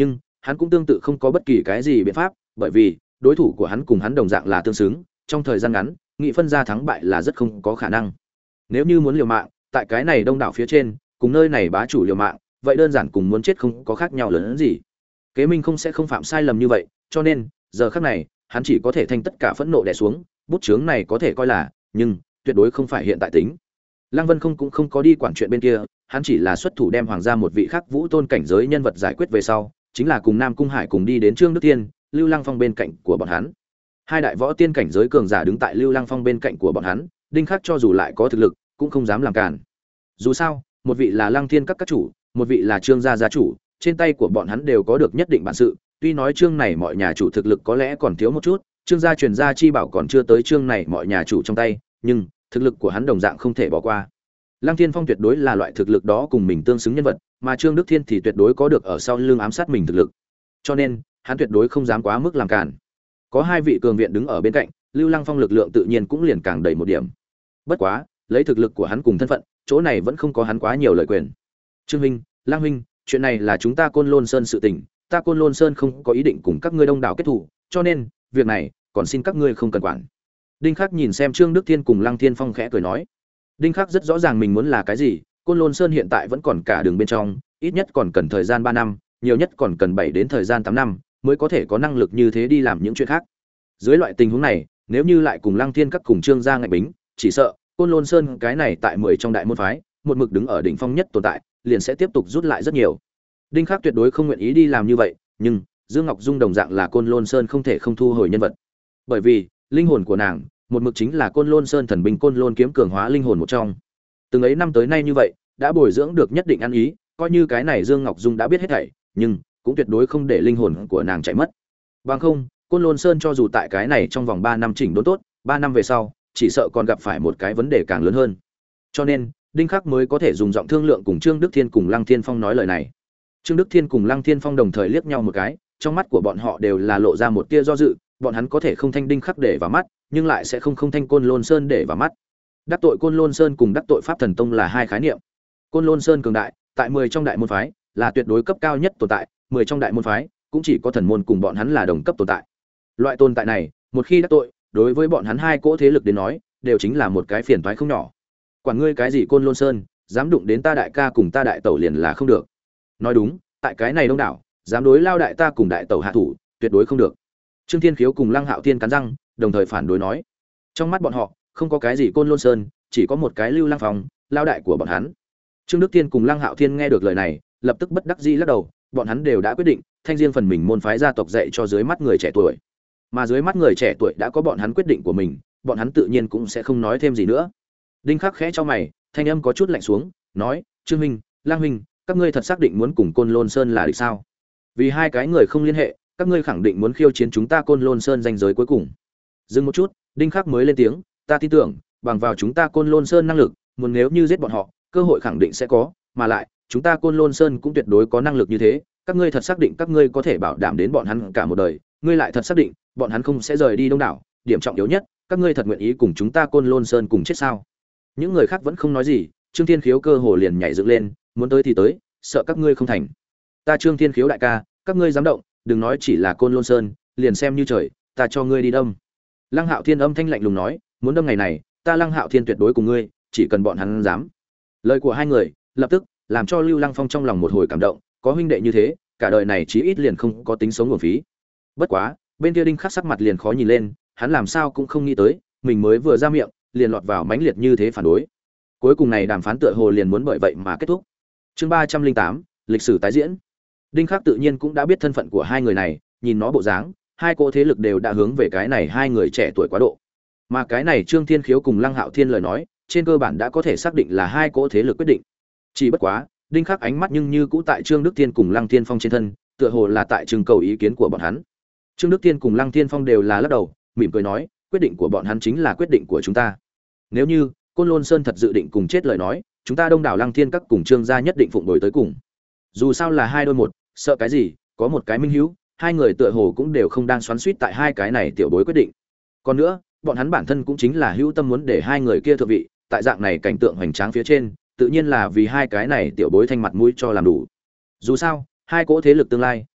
hắn cũng tương tự không có bất kỳ cái gì biện pháp, bởi vì đối thủ của hắn cùng hắn đồng dạng là tương xứng, trong thời gian ngắn, nghị phân ra thắng bại là rất không có khả năng. Nếu như muốn liều mạng, tại cái này đông đảo phía trên, cùng nơi này bá chủ liều mạng, vậy đơn giản cùng muốn chết không có khác nhau lớn hơn gì. Kế Minh không sẽ không phạm sai lầm như vậy, cho nên, giờ khắc này, hắn chỉ có thể thanh tất cả phẫn nộ đè xuống, bút chướng này có thể coi là, nhưng tuyệt đối không phải hiện tại tính. Lăng Vân không cũng không có đi quản chuyện bên kia, hắn chỉ là xuất thủ đem hoàng gia một vị khác vũ tôn cảnh giới nhân vật giải quyết về sau, chính là cùng Nam Cung Hải cùng đi đến Trương Đức Tiên, Lưu Lăng Phong bên cạnh của bọn hắn. Hai đại võ tiên cảnh giới cường giả đứng tại Lưu Lăng Phong bên cạnh của bọn hắn, Đinh Khắc cho dù lại có thực lực, cũng không dám làm cản. Dù sao, một vị là Lăng Thiên các các chủ, một vị là Trương gia gia chủ, trên tay của bọn hắn đều có được nhất định bản sự, tuy nói Trương này mọi nhà chủ thực lực có lẽ còn thiếu một chút, Trương gia truyền gia chi bảo còn chưa tới Trương này mọi nhà chủ trong tay, nhưng thực lực của hắn đồng dạng không thể bỏ qua. Lăng Thiên Phong tuyệt đối là loại thực lực đó cùng mình tương xứng nhân vật, mà Trương Đức Thiên thì tuyệt đối có được ở sau lưng ám sát mình thực lực. Cho nên, hắn tuyệt đối không dám quá mức làm cản. Có hai vị cường viện đứng ở bên cạnh, Lưu Lăng Phong lực lượng tự nhiên cũng liền càng đầy một điểm. Bất quá, lấy thực lực của hắn cùng thân phận, chỗ này vẫn không có hắn quá nhiều lời quyền. Trương huynh, Lăng huynh, chuyện này là chúng ta Côn Lôn Sơn sự tình, ta Côn Lôn Sơn không có ý định cùng các ngươi đông đảo kết thủ, cho nên, việc này, còn xin các ngươi không cần quản. Đinh Khắc nhìn xem Trương Đức Thiên cùng Lăng Thiên Phong khẽ cười nói. Đinh Khắc rất rõ ràng mình muốn là cái gì, Côn Lôn Sơn hiện tại vẫn còn cả đường bên trong, ít nhất còn cần thời gian ba năm, nhiều nhất còn cần bảy đến thời gian tám năm mới có thể có năng lực như thế đi làm những chuyện khác. Dưới loại tình huống này, nếu như lại cùng Lăng Thiên các cùng Trương gia ngạnh bính, chỉ sợ Côn Lôn Sơn cái này tại mười trong đại môn phái, một mực đứng ở đỉnh phong nhất tồn tại, liền sẽ tiếp tục rút lại rất nhiều. Đinh Khắc tuyệt đối không nguyện ý đi làm như vậy, nhưng Dương Ngọc Dung đồng dạng là Côn Lôn Sơn không thể không thu hồi nhân vật. Bởi vì, linh hồn của nàng, một mực chính là Côn Lôn Sơn thần binh Côn Lôn kiếm cường hóa linh hồn một trong. Từng ấy năm tới nay như vậy, đã bồi dưỡng được nhất định ăn ý, coi như cái này Dương Ngọc Dung đã biết hết thảy, nhưng cũng tuyệt đối không để linh hồn của nàng chạy mất. Bằng không, Côn Lôn Sơn cho dù tại cái này trong vòng ba năm chỉnh đốn tốt, ba năm về sau, chỉ sợ còn gặp phải một cái vấn đề càng lớn hơn. Cho nên, Đinh Khắc mới có thể dùng giọng thương lượng cùng Trương Đức Thiên cùng Lăng Thiên Phong nói lời này. Trương Đức Thiên cùng Lăng Thiên Phong đồng thời liếc nhau một cái, trong mắt của bọn họ đều là lộ ra một tia do dự, bọn hắn có thể không thanh Đinh Khắc để vào mắt, nhưng lại sẽ không không thanh Côn Lôn Sơn để vào mắt. Đắc tội Côn Lôn Sơn cùng đắc tội Pháp Thần Tông là hai khái niệm. Côn Lôn Sơn cường đại, tại mười trong đại môn phái, là tuyệt đối cấp cao nhất tồn tại, mười trong đại môn phái, cũng chỉ có thần môn cùng bọn hắn là đồng cấp tồn tại. Loại tồn tại này, một khi đắc tội, đối với bọn hắn hai cỗ thế lực đến nói, đều chính là một cái phiền toái không nhỏ. Quản ngươi cái gì Côn Lôn Sơn, dám đụng đến ta đại ca cùng ta đại tẩu liền là không được. Nói đúng, tại cái này đông đảo, dám đối lao đại ta cùng đại tẩu hạ thủ, tuyệt đối không được. Trương Thiên Khiếu cùng Lăng Hạo Thiên cắn răng, đồng thời phản đối nói. Trong mắt bọn họ, không có cái gì Côn Lôn Sơn, chỉ có một cái Lưu Lăng Phong, lao đại của bọn hắn. Trương Đức Thiên cùng Lăng Hạo Thiên nghe được lời này, lập tức bất đắc dĩ lắc đầu, bọn hắn đều đã quyết định, thanh riêng phần mình môn phái gia tộc dạy cho dưới mắt người trẻ tuổi. Mà dưới mắt người trẻ tuổi đã có bọn hắn quyết định của mình, bọn hắn tự nhiên cũng sẽ không nói thêm gì nữa. Đinh Khắc khẽ cho mày, thanh âm có chút lạnh xuống, nói: "Trương huynh, Lang huynh, các ngươi thật xác định muốn cùng Côn Lôn Sơn là địch sao? Vì hai cái người không liên hệ, các ngươi khẳng định muốn khiêu chiến chúng ta Côn Lôn Sơn danh giới cuối cùng." Dừng một chút, Đinh Khắc mới lên tiếng: "Ta tin tưởng, bằng vào chúng ta Côn Lôn Sơn năng lực, muốn nếu như giết bọn họ, cơ hội khẳng định sẽ có, mà lại, chúng ta Côn Lôn Sơn cũng tuyệt đối có năng lực như thế, các ngươi thật xác định các ngươi có thể bảo đảm đến bọn hắn cả một đời, ngươi lại thật xác định, bọn hắn không sẽ rời đi Đông đảo, điểm trọng yếu nhất, các ngươi thật nguyện ý cùng chúng ta Côn Lôn Sơn cùng chết sao?" Những người khác vẫn không nói gì, Trương Thiên Khiếu cơ hồ liền nhảy dựng lên, muốn tới thì tới, sợ các ngươi không thành. Ta Trương Thiên Khiếu đại ca, các ngươi dám động, đừng nói chỉ là Côn Lôn Sơn, liền xem như trời, ta cho ngươi đi đâm. Lăng Hạo Thiên âm thanh lạnh lùng nói, muốn đâm ngày này, ta Lăng Hạo Thiên tuyệt đối cùng ngươi, chỉ cần bọn hắn dám. Lời của hai người, lập tức làm cho Lưu Lăng Phong trong lòng một hồi cảm động, có huynh đệ như thế, cả đời này chí ít liền không có tính sống uổng phí. Bất quá, bên kia Đinh Khắc sắc mặt liền khó nhìn lên, hắn làm sao cũng không nghĩ tới, mình mới vừa ra miệng, liền lọt vào mãnh liệt như thế phản đối. Cuối cùng này đàm phán tựa hồ liền muốn bởi vậy mà kết thúc. Chương ba trăm linh tám, lịch sử tái diễn. Đinh Khắc tự nhiên cũng đã biết thân phận của hai người này, nhìn nó bộ dáng, hai cỗ thế lực đều đã hướng về cái này hai người trẻ tuổi quá độ. Mà cái này Trương Thiên Khiếu cùng Lăng Hạo Thiên lời nói, trên cơ bản đã có thể xác định là hai cỗ thế lực quyết định. Chỉ bất quá, Đinh Khắc ánh mắt nhưng như cũ tại Trương Đức Thiên cùng Lăng Thiên Phong trên thân, tựa hồ là tại trưng cầu ý kiến của bọn hắn. Trương Đức Thiên cùng Lăng Thiên Phong đều là lắc đầu, mỉm cười nói, quyết định của bọn hắn chính là quyết định của chúng ta. Nếu như Côn Lôn Sơn thật dự định cùng chết lời nói, chúng ta Đông đảo Lăng Thiên các cùng Trương gia nhất định phụng đổi tới cùng. Dù sao là hai đôi một, sợ cái gì, có một cái minh hữu, hai người tựa hồ cũng đều không đang xoắn xuýt tại hai cái này tiểu bối quyết định. Còn nữa, bọn hắn bản thân cũng chính là hữu tâm muốn để hai người kia thượng vị, tại dạng này cảnh tượng hoành tráng phía trên, tự nhiên là vì hai cái này tiểu bối thanh mặt mũi cho làm đủ. Dù sao, hai cỗ thế lực tương lai,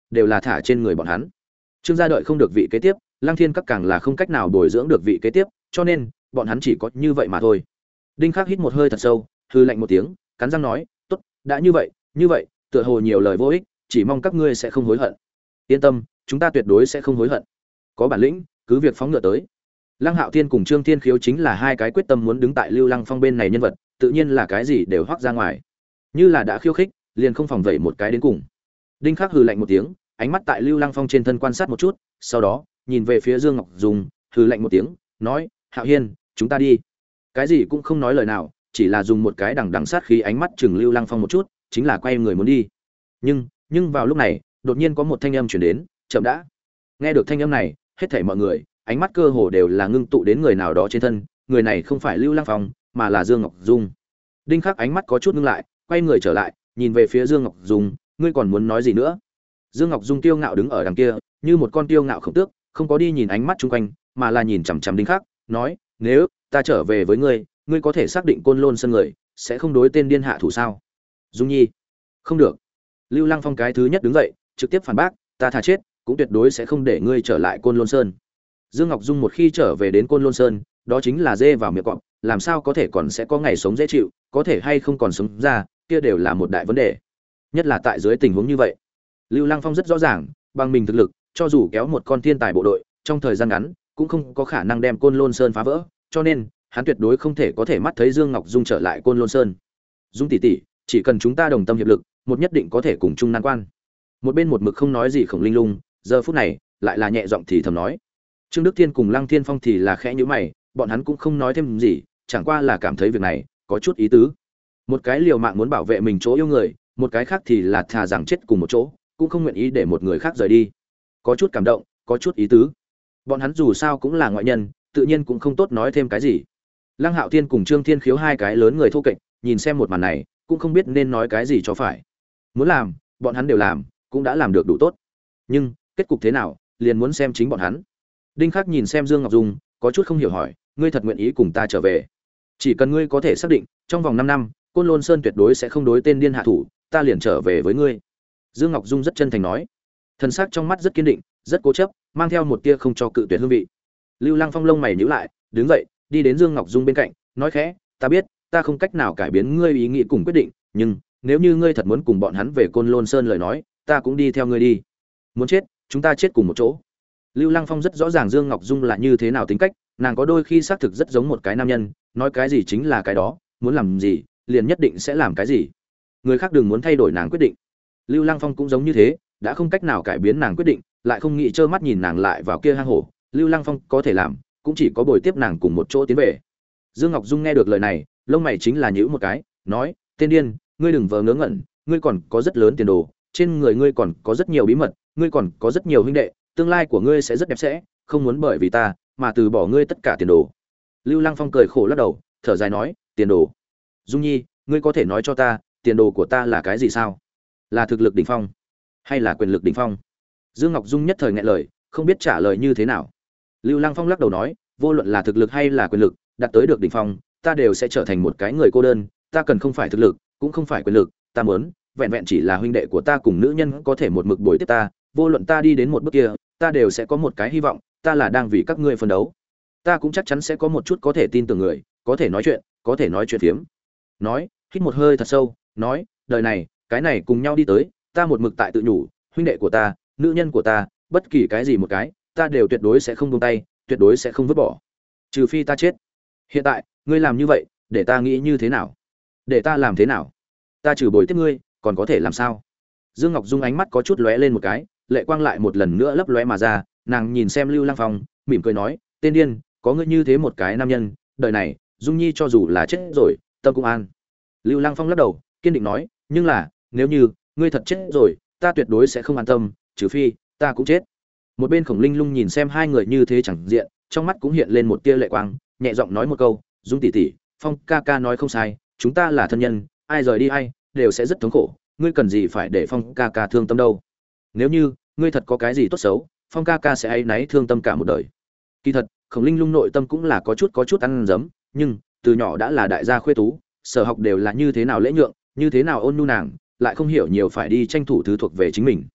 đều là thả trên người bọn hắn. Trương gia đợi không được vị kế tiếp, Lăng Thiên các càng là không cách nào bồi dưỡng được vị kế tiếp, cho nên bọn hắn chỉ có như vậy mà thôi. Đinh Khắc hít một hơi thật sâu, hư lạnh một tiếng, cắn răng nói, "Tốt, đã như vậy, như vậy, tựa hồ nhiều lời vô ích, chỉ mong các ngươi sẽ không hối hận." Yên tâm, chúng ta tuyệt đối sẽ không hối hận. Có bản lĩnh, cứ việc phóng ngựa tới. Lăng Hạo Thiên cùng Trương Thiên Khiếu chính là hai cái quyết tâm muốn đứng tại Lưu Lăng Phong bên này nhân vật, tự nhiên là cái gì đều hoắc ra ngoài. Như là đã khiêu khích, liền không phòng vệ một cái đến cùng. Đinh Khắc hừ lạnh một tiếng, ánh mắt tại Lưu Lăng Phong trên thân quan sát một chút, sau đó nhìn về phía Dương Ngọc Dung, hừ lạnh một tiếng, nói: "Hạo Hiên, chúng ta đi." Cái gì cũng không nói lời nào, chỉ là dùng một cái đằng đằng sát khí ánh mắt chừng Lưu Lăng Phong một chút, chính là quay người muốn đi. Nhưng, nhưng vào lúc này, đột nhiên có một thanh âm truyền đến, "Chậm đã." Nghe được thanh âm này, hết thảy mọi người, ánh mắt cơ hồ đều là ngưng tụ đến người nào đó trên thân, người này không phải Lưu Lăng Phong, mà là Dương Ngọc Dung. Đinh Khắc ánh mắt có chút ngưng lại, quay người trở lại, nhìn về phía Dương Ngọc Dung, "Ngươi còn muốn nói gì nữa?" Dương Ngọc Dung tiêu ngạo đứng ở đằng kia, như một con tiêu ngạo khổng tước, không có đi nhìn ánh mắt chung quanh, mà là nhìn chằm chằm Đinh Khắc, nói: "Nếu ta trở về với ngươi, ngươi có thể xác định Côn Lôn Sơn người sẽ không đối tên điên hạ thủ sao?" Dung Nhi: "Không được." Lưu Lăng Phong cái thứ nhất đứng dậy, trực tiếp phản bác: "Ta thà chết, cũng tuyệt đối sẽ không để ngươi trở lại Côn Lôn Sơn." Dương Ngọc Dung một khi trở về đến Côn Lôn Sơn, đó chính là dê vào miệng cọp, làm sao có thể còn sẽ có ngày sống dễ chịu, có thể hay không còn sống ra, kia đều là một đại vấn đề. Nhất là tại dưới tình huống như vậy. Lưu Lăng Phong rất rõ ràng, bằng mình thực lực, cho dù kéo một con thiên tài bộ đội, trong thời gian ngắn, cũng không có khả năng đem Côn Lôn Sơn phá vỡ, cho nên, hắn tuyệt đối không thể có thể mắt thấy Dương Ngọc Dung trở lại Côn Lôn Sơn. Dung tỷ tỷ, chỉ cần chúng ta đồng tâm hiệp lực, một nhất định có thể cùng chung nan quan. Một bên một mực không nói gì Khổng Linh Lung, giờ phút này, lại là nhẹ giọng thì thầm nói. Trương Đức Thiên cùng Lăng Thiên Phong thì là khẽ nhíu mày, bọn hắn cũng không nói thêm gì, chẳng qua là cảm thấy việc này có chút ý tứ. Một cái liều mạng muốn bảo vệ mình chỗ yêu người, một cái khác thì là thà rằng chết cùng một chỗ, cũng không nguyện ý để một người khác rời đi. Có chút cảm động, có chút ý tứ. Bọn hắn dù sao cũng là ngoại nhân, tự nhiên cũng không tốt nói thêm cái gì. Lăng Hạo Thiên cùng Trương Thiên Khiếu hai cái lớn người thô kệch, nhìn xem một màn này, cũng không biết nên nói cái gì cho phải. Muốn làm, bọn hắn đều làm, cũng đã làm được đủ tốt. Nhưng, kết cục thế nào, liền muốn xem chính bọn hắn. Đinh Khắc nhìn xem Dương Ngọc Dung, có chút không hiểu hỏi, ngươi thật nguyện ý cùng ta trở về? Chỉ cần ngươi có thể xác định, trong vòng năm năm, Côn Lôn Sơn tuyệt đối sẽ không đối tên điên hạ thủ, ta liền trở về với ngươi. Dương Ngọc Dung rất chân thành nói, thần sắc trong mắt rất kiên định, rất cố chấp, mang theo một tia không cho cự tuyệt hương vị. Lưu Lăng Phong lông mày nhíu lại, đứng dậy, đi đến Dương Ngọc Dung bên cạnh, nói khẽ, ta biết, ta không cách nào cải biến ngươi ý nghĩ cùng quyết định, nhưng nếu như ngươi thật muốn cùng bọn hắn về Côn Lôn Sơn lời nói, ta cũng đi theo ngươi đi. Muốn chết, chúng ta chết cùng một chỗ. Lưu Lăng Phong rất rõ ràng Dương Ngọc Dung là như thế nào tính cách, nàng có đôi khi xác thực rất giống một cái nam nhân, nói cái gì chính là cái đó, muốn làm gì, liền nhất định sẽ làm cái gì. Người khác đừng muốn thay đổi nàng quyết định. Lưu Lăng Phong cũng giống như thế, đã không cách nào cải biến nàng quyết định, lại không nghĩ trơ mắt nhìn nàng lại vào kia hang hổ, Lưu Lăng Phong có thể làm, cũng chỉ có bồi tiếp nàng cùng một chỗ tiến về. Dương Ngọc Dung nghe được lời này, lông mày chính là nhíu một cái, nói, tên điên, ngươi đừng vờ ngớ ngẩn, ngươi còn có rất lớn tiền đồ, trên người ngươi còn có rất nhiều bí mật, ngươi còn có rất nhiều huynh đệ, tương lai của ngươi sẽ rất đẹp sẽ, không muốn bởi vì ta mà từ bỏ ngươi tất cả tiền đồ. Lưu Lăng Phong cười khổ lắc đầu, thở dài nói, tiền đồ? Dung Nhi, ngươi có thể nói cho ta, tiền đồ của ta là cái gì sao? Là thực lực đỉnh phong, hay là quyền lực đỉnh phong? Dương Ngọc Dung nhất thời nghẹn lời, không biết trả lời như thế nào. Lưu Lăng Phong lắc đầu nói, vô luận là thực lực hay là quyền lực, đạt tới được đỉnh phong, ta đều sẽ trở thành một cái người cô đơn, ta cần không phải thực lực, cũng không phải quyền lực, ta muốn, vẹn vẹn chỉ là huynh đệ của ta cùng nữ nhân có thể một mực bồi tiếp ta, vô luận ta đi đến một bước kia, ta đều sẽ có một cái hy vọng, ta là đang vì các ngươi phân đấu. Ta cũng chắc chắn sẽ có một chút có thể tin tưởng người, có thể nói chuyện, có thể nói chuyện phiếm. Nói, hít một hơi thật sâu, nói, đời này, cái này cùng nhau đi tới, ta một mực tại tự nhủ, huynh đệ của ta, nữ nhân của ta, bất kỳ cái gì một cái, ta đều tuyệt đối sẽ không buông tay, tuyệt đối sẽ không vứt bỏ. Trừ phi ta chết. Hiện tại, ngươi làm như vậy, để ta nghĩ như thế nào? Để ta làm thế nào? Ta trừ bồi tiếp ngươi, còn có thể làm sao? Dương Ngọc Dung ánh mắt có chút lóe lên một cái, lệ quang lại một lần nữa lấp lóe mà ra, nàng nhìn xem Lưu Lăng Phong, mỉm cười nói, tên điên, có ngươi như thế một cái nam nhân, đời này, Dung Nhi cho dù là chết rồi, tâm cũng an. Lưu Lăng Phong lắc đầu, kiên định nói, nhưng là, nếu như ngươi thật chết rồi, ta tuyệt đối sẽ không an tâm, trừ phi ta cũng chết. Một bên Khổng Linh Lung nhìn xem hai người như thế chẳng diện, trong mắt cũng hiện lên một tia lệ quang, nhẹ giọng nói một câu, Dung tỷ tỷ, Phong ca ca nói không sai, chúng ta là thân nhân, ai rời đi ai đều sẽ rất thống khổ, ngươi cần gì phải để Phong ca ca thương tâm đâu? Nếu như ngươi thật có cái gì tốt xấu, Phong ca ca sẽ áy náy thương tâm cả một đời. Kỳ thật, Khổng Linh Lung nội tâm cũng là có chút có chút ăn dấm, nhưng từ nhỏ đã là đại gia khuê tú, sở học đều là như thế nào lễ nhượng, như thế nào ôn nhu nàng, lại không hiểu nhiều phải đi tranh thủ thứ thuộc về chính mình.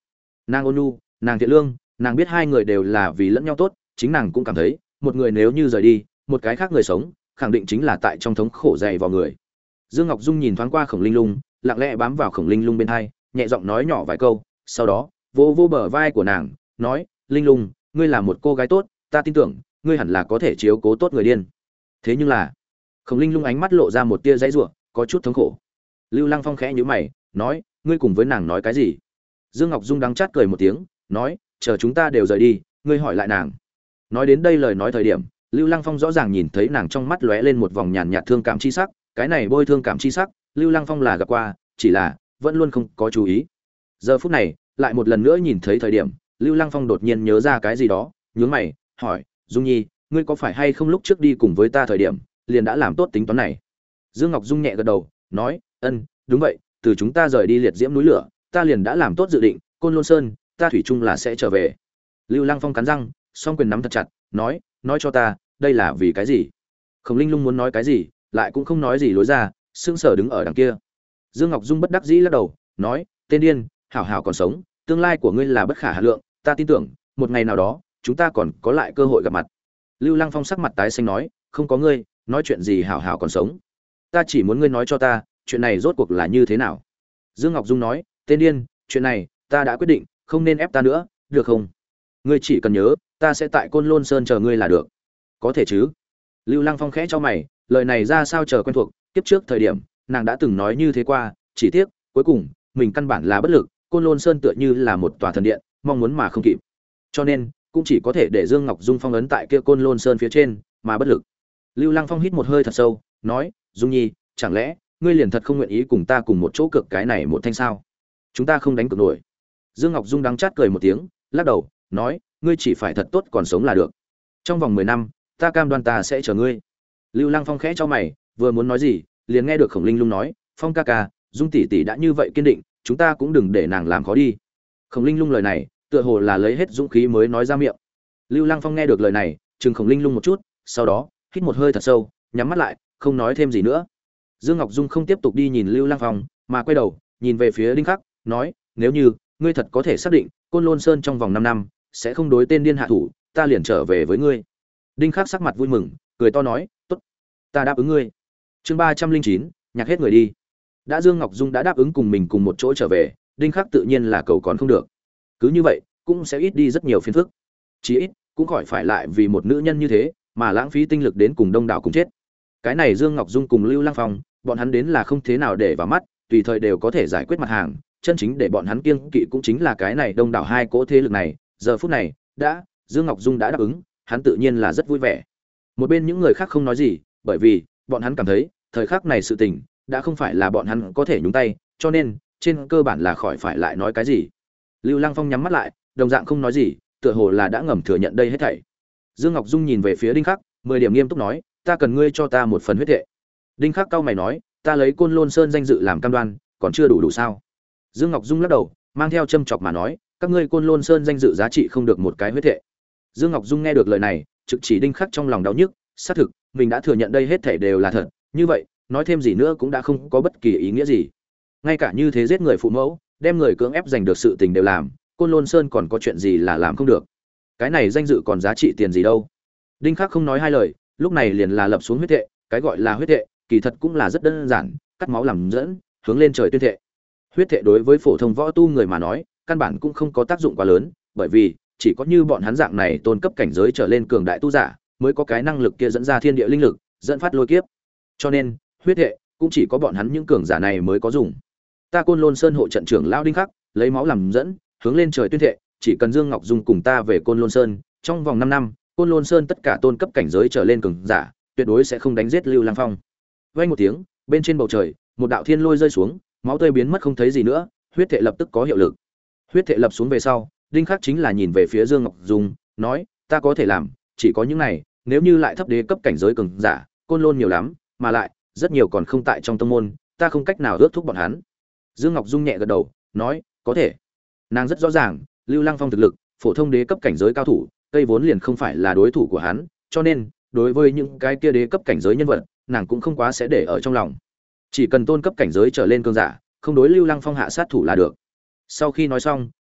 Nàng ôn nhu, nàng thiện lương, nàng biết hai người đều là vì lẫn nhau tốt, chính nàng cũng cảm thấy một người nếu như rời đi, một cái khác người sống khẳng định chính là tại trong thống khổ dày vào người. Dương Ngọc Dung nhìn thoáng qua Khổng Linh Lung, lặng lẽ bám vào Khổng Linh Lung bên hai, nhẹ giọng nói nhỏ vài câu, sau đó vỗ vỗ bờ vai của nàng, nói: "Linh Lung, ngươi là một cô gái tốt, ta tin tưởng ngươi hẳn là có thể chiếu cố tốt người điên." Thế nhưng là, Khổng Linh Lung ánh mắt lộ ra một tia dãy rủa, có chút thống khổ. Lưu Lăng Phong khẽ nhíu mày, nói: "Ngươi cùng với nàng nói cái gì?" Dương Ngọc Dung đắng chát cười một tiếng, nói: "Chờ chúng ta đều rời đi, ngươi hỏi lại nàng." Nói đến đây lời nói thời điểm, Lưu Lăng Phong rõ ràng nhìn thấy nàng trong mắt lóe lên một vòng nhàn nhạt thương cảm chi sắc, cái này bôi thương cảm chi sắc, Lưu Lăng Phong là gặp qua, chỉ là vẫn luôn không có chú ý. Giờ phút này, lại một lần nữa nhìn thấy thời điểm, Lưu Lăng Phong đột nhiên nhớ ra cái gì đó, nhướng mày, hỏi: "Dung Nhi, ngươi có phải hay không lúc trước đi cùng với ta thời điểm, liền đã làm tốt tính toán này?" Dương Ngọc Dung nhẹ gật đầu, nói: "Ân, đúng vậy, từ chúng ta rời đi liệt diễm núi lửa, ta liền đã làm tốt dự định, Côn Lôn Sơn, ta thủy chung là sẽ trở về." Lưu Lăng Phong cắn răng, song quyền nắm thật chặt, nói: "Nói cho ta, đây là vì cái gì?" Khổng Linh Lung muốn nói cái gì, lại cũng không nói gì lối ra, sững sờ đứng ở đằng kia. Dương Ngọc Dung bất đắc dĩ lắc đầu, nói: "Tên điên, hảo hảo còn sống, tương lai của ngươi là bất khả hà lượng, ta tin tưởng, một ngày nào đó, chúng ta còn có lại cơ hội gặp mặt." Lưu Lăng Phong sắc mặt tái xanh nói: "Không có ngươi, nói chuyện gì hảo hảo còn sống? Ta chỉ muốn ngươi nói cho ta, chuyện này rốt cuộc là như thế nào?" Dương Ngọc Dung nói: "Tên điên, chuyện này, ta đã quyết định, không nên ép ta nữa, được không? Ngươi chỉ cần nhớ, ta sẽ tại Côn Lôn Sơn chờ ngươi là được. Có thể chứ?" Lưu Lăng Phong khẽ cho mày, lời này ra sao chờ quen thuộc, kiếp trước thời điểm, nàng đã từng nói như thế qua, chỉ tiếc, cuối cùng, mình căn bản là bất lực, Côn Lôn Sơn tựa như là một tòa thần điện, mong muốn mà không kịp. Cho nên, cũng chỉ có thể để Dương Ngọc Dung phong ấn tại kia Côn Lôn Sơn phía trên, mà bất lực. Lưu Lăng Phong hít một hơi thật sâu, nói: "Dung Nhi, chẳng lẽ ngươi liền thật không nguyện ý cùng ta cùng một chỗ cược cái này một thanh sao? Chúng ta không đánh cược nổi." Dương Ngọc Dung đắng chát cười một tiếng, lắc đầu, nói: "Ngươi chỉ phải thật tốt còn sống là được. Trong vòng mười năm, ta cam đoan ta sẽ chờ ngươi." Lưu Lăng Phong khẽ cho mày, vừa muốn nói gì, liền nghe được Khổng Linh Lung nói: "Phong ca ca, Dung tỷ tỷ đã như vậy kiên định, chúng ta cũng đừng để nàng làm khó đi." Khổng Linh Lung lời này, tựa hồ là lấy hết dũng khí mới nói ra miệng. Lưu Lăng Phong nghe được lời này, chừng Khổng Linh Lung một chút, sau đó, hít một hơi thật sâu, nhắm mắt lại, không nói thêm gì nữa. Dương Ngọc Dung không tiếp tục đi nhìn Lưu Lăng Phong, mà quay đầu, nhìn về phía Đinh Khắc, nói: "Nếu như ngươi thật có thể xác định, Côn Lôn Sơn trong vòng năm năm sẽ không đối tên điên hạ thủ, ta liền trở về với ngươi." Đinh Khắc sắc mặt vui mừng, cười to nói: "Tốt, ta đáp ứng ngươi." Chương ba trăm linh chín, nhạc hết người đi. Đã Dương Ngọc Dung đã đáp ứng cùng mình cùng một chỗ trở về, Đinh Khắc tự nhiên là cầu còn không được. Cứ như vậy, cũng sẽ ít đi rất nhiều phiền phức. Chí ít, cũng khỏi phải lại vì một nữ nhân như thế mà lãng phí tinh lực đến cùng đông đảo cùng chết. Cái này Dương Ngọc Dung cùng Lưu Lăng Phong, bọn hắn đến là không thế nào để vào mắt, tùy thời đều có thể giải quyết mặt hàng, chân chính để bọn hắn kiêng kỵ cũng chính là cái này đông đảo hai cỗ thế lực này. Giờ phút này, đã Dương Ngọc Dung đã đáp ứng, hắn tự nhiên là rất vui vẻ. Một bên những người khác không nói gì, bởi vì bọn hắn cảm thấy, thời khắc này sự tình đã không phải là bọn hắn có thể nhúng tay, cho nên trên cơ bản là khỏi phải lại nói cái gì. Lưu Lăng Phong nhắm mắt lại, đồng dạng không nói gì, tựa hồ là đã ngầm thừa nhận đây hết thảy. Dương Ngọc Dung nhìn về phía Đinh Khắc, mười điểm nghiêm túc nói: "Ta cần ngươi cho ta một phần huyết thệ." Đinh Khắc cau mày nói: "Ta lấy Côn Lôn Sơn danh dự làm cam đoan, còn chưa đủ đủ sao?" Dương Ngọc Dung lắc đầu, mang theo châm chọc mà nói: "Các ngươi Côn Lôn Sơn danh dự giá trị không được một cái huyết thệ." Dương Ngọc Dung nghe được lời này, trực chỉ Đinh Khắc trong lòng đau nhức, xác thực, mình đã thừa nhận đây hết thảy đều là thật, như vậy, nói thêm gì nữa cũng đã không có bất kỳ ý nghĩa gì. Ngay cả như thế giết người phụ mẫu, đem người cưỡng ép giành được sự tình đều làm, Côn Lôn Sơn còn có chuyện gì là làm không được? Cái này danh dự còn giá trị tiền gì đâu? Đinh Khắc không nói hai lời, lúc này liền là lập xuống huyết thệ, cái gọi là huyết thệ, kỳ thật cũng là rất đơn giản, cắt máu làm dẫn, hướng lên trời tuyên thệ. Huyết thệ đối với phổ thông võ tu người mà nói, căn bản cũng không có tác dụng quá lớn, bởi vì chỉ có như bọn hắn dạng này tôn cấp cảnh giới trở lên cường đại tu giả, mới có cái năng lực kia dẫn ra thiên địa linh lực, dẫn phát lôi kiếp. Cho nên, huyết thệ cũng chỉ có bọn hắn những cường giả này mới có dùng. Ta Côn Lôn Sơn hộ trận trưởng lão Đinh Khắc, lấy máu làm dẫn, hướng lên trời tuyên thệ, chỉ cần Dương Ngọc Dung cùng ta về Côn Lôn Sơn, trong vòng năm năm, Côn Lôn Sơn tất cả tôn cấp cảnh giới trở lên cường giả, tuyệt đối sẽ không đánh giết Lưu Lăng Phong. Vang một tiếng, bên trên bầu trời, một đạo thiên lôi rơi xuống, máu tươi biến mất không thấy gì nữa, huyết thệ lập tức có hiệu lực. Huyết thệ lập xuống về sau, Đinh Khắc chính là nhìn về phía Dương Ngọc Dung, nói: "Ta có thể làm, chỉ có những này, nếu như lại thấp đế cấp cảnh giới cường giả, Côn Lôn nhiều lắm, mà lại rất nhiều còn không tại trong tông môn, ta không cách nào ước thúc bọn hắn." Dương Ngọc Dung nhẹ gật đầu, nói: "Có thể." Nàng rất rõ ràng, Lưu Lăng Phong thực lực, phổ thông đế cấp cảnh giới cao thủ, cây vốn liền không phải là đối thủ của hắn, cho nên, đối với những cái kia đế cấp cảnh giới nhân vật, nàng cũng không quá sẽ để ở trong lòng. Chỉ cần tôn cấp cảnh giới trở lên cường giả, không đối Lưu Lăng Phong hạ sát thủ là được. Sau khi nói xong,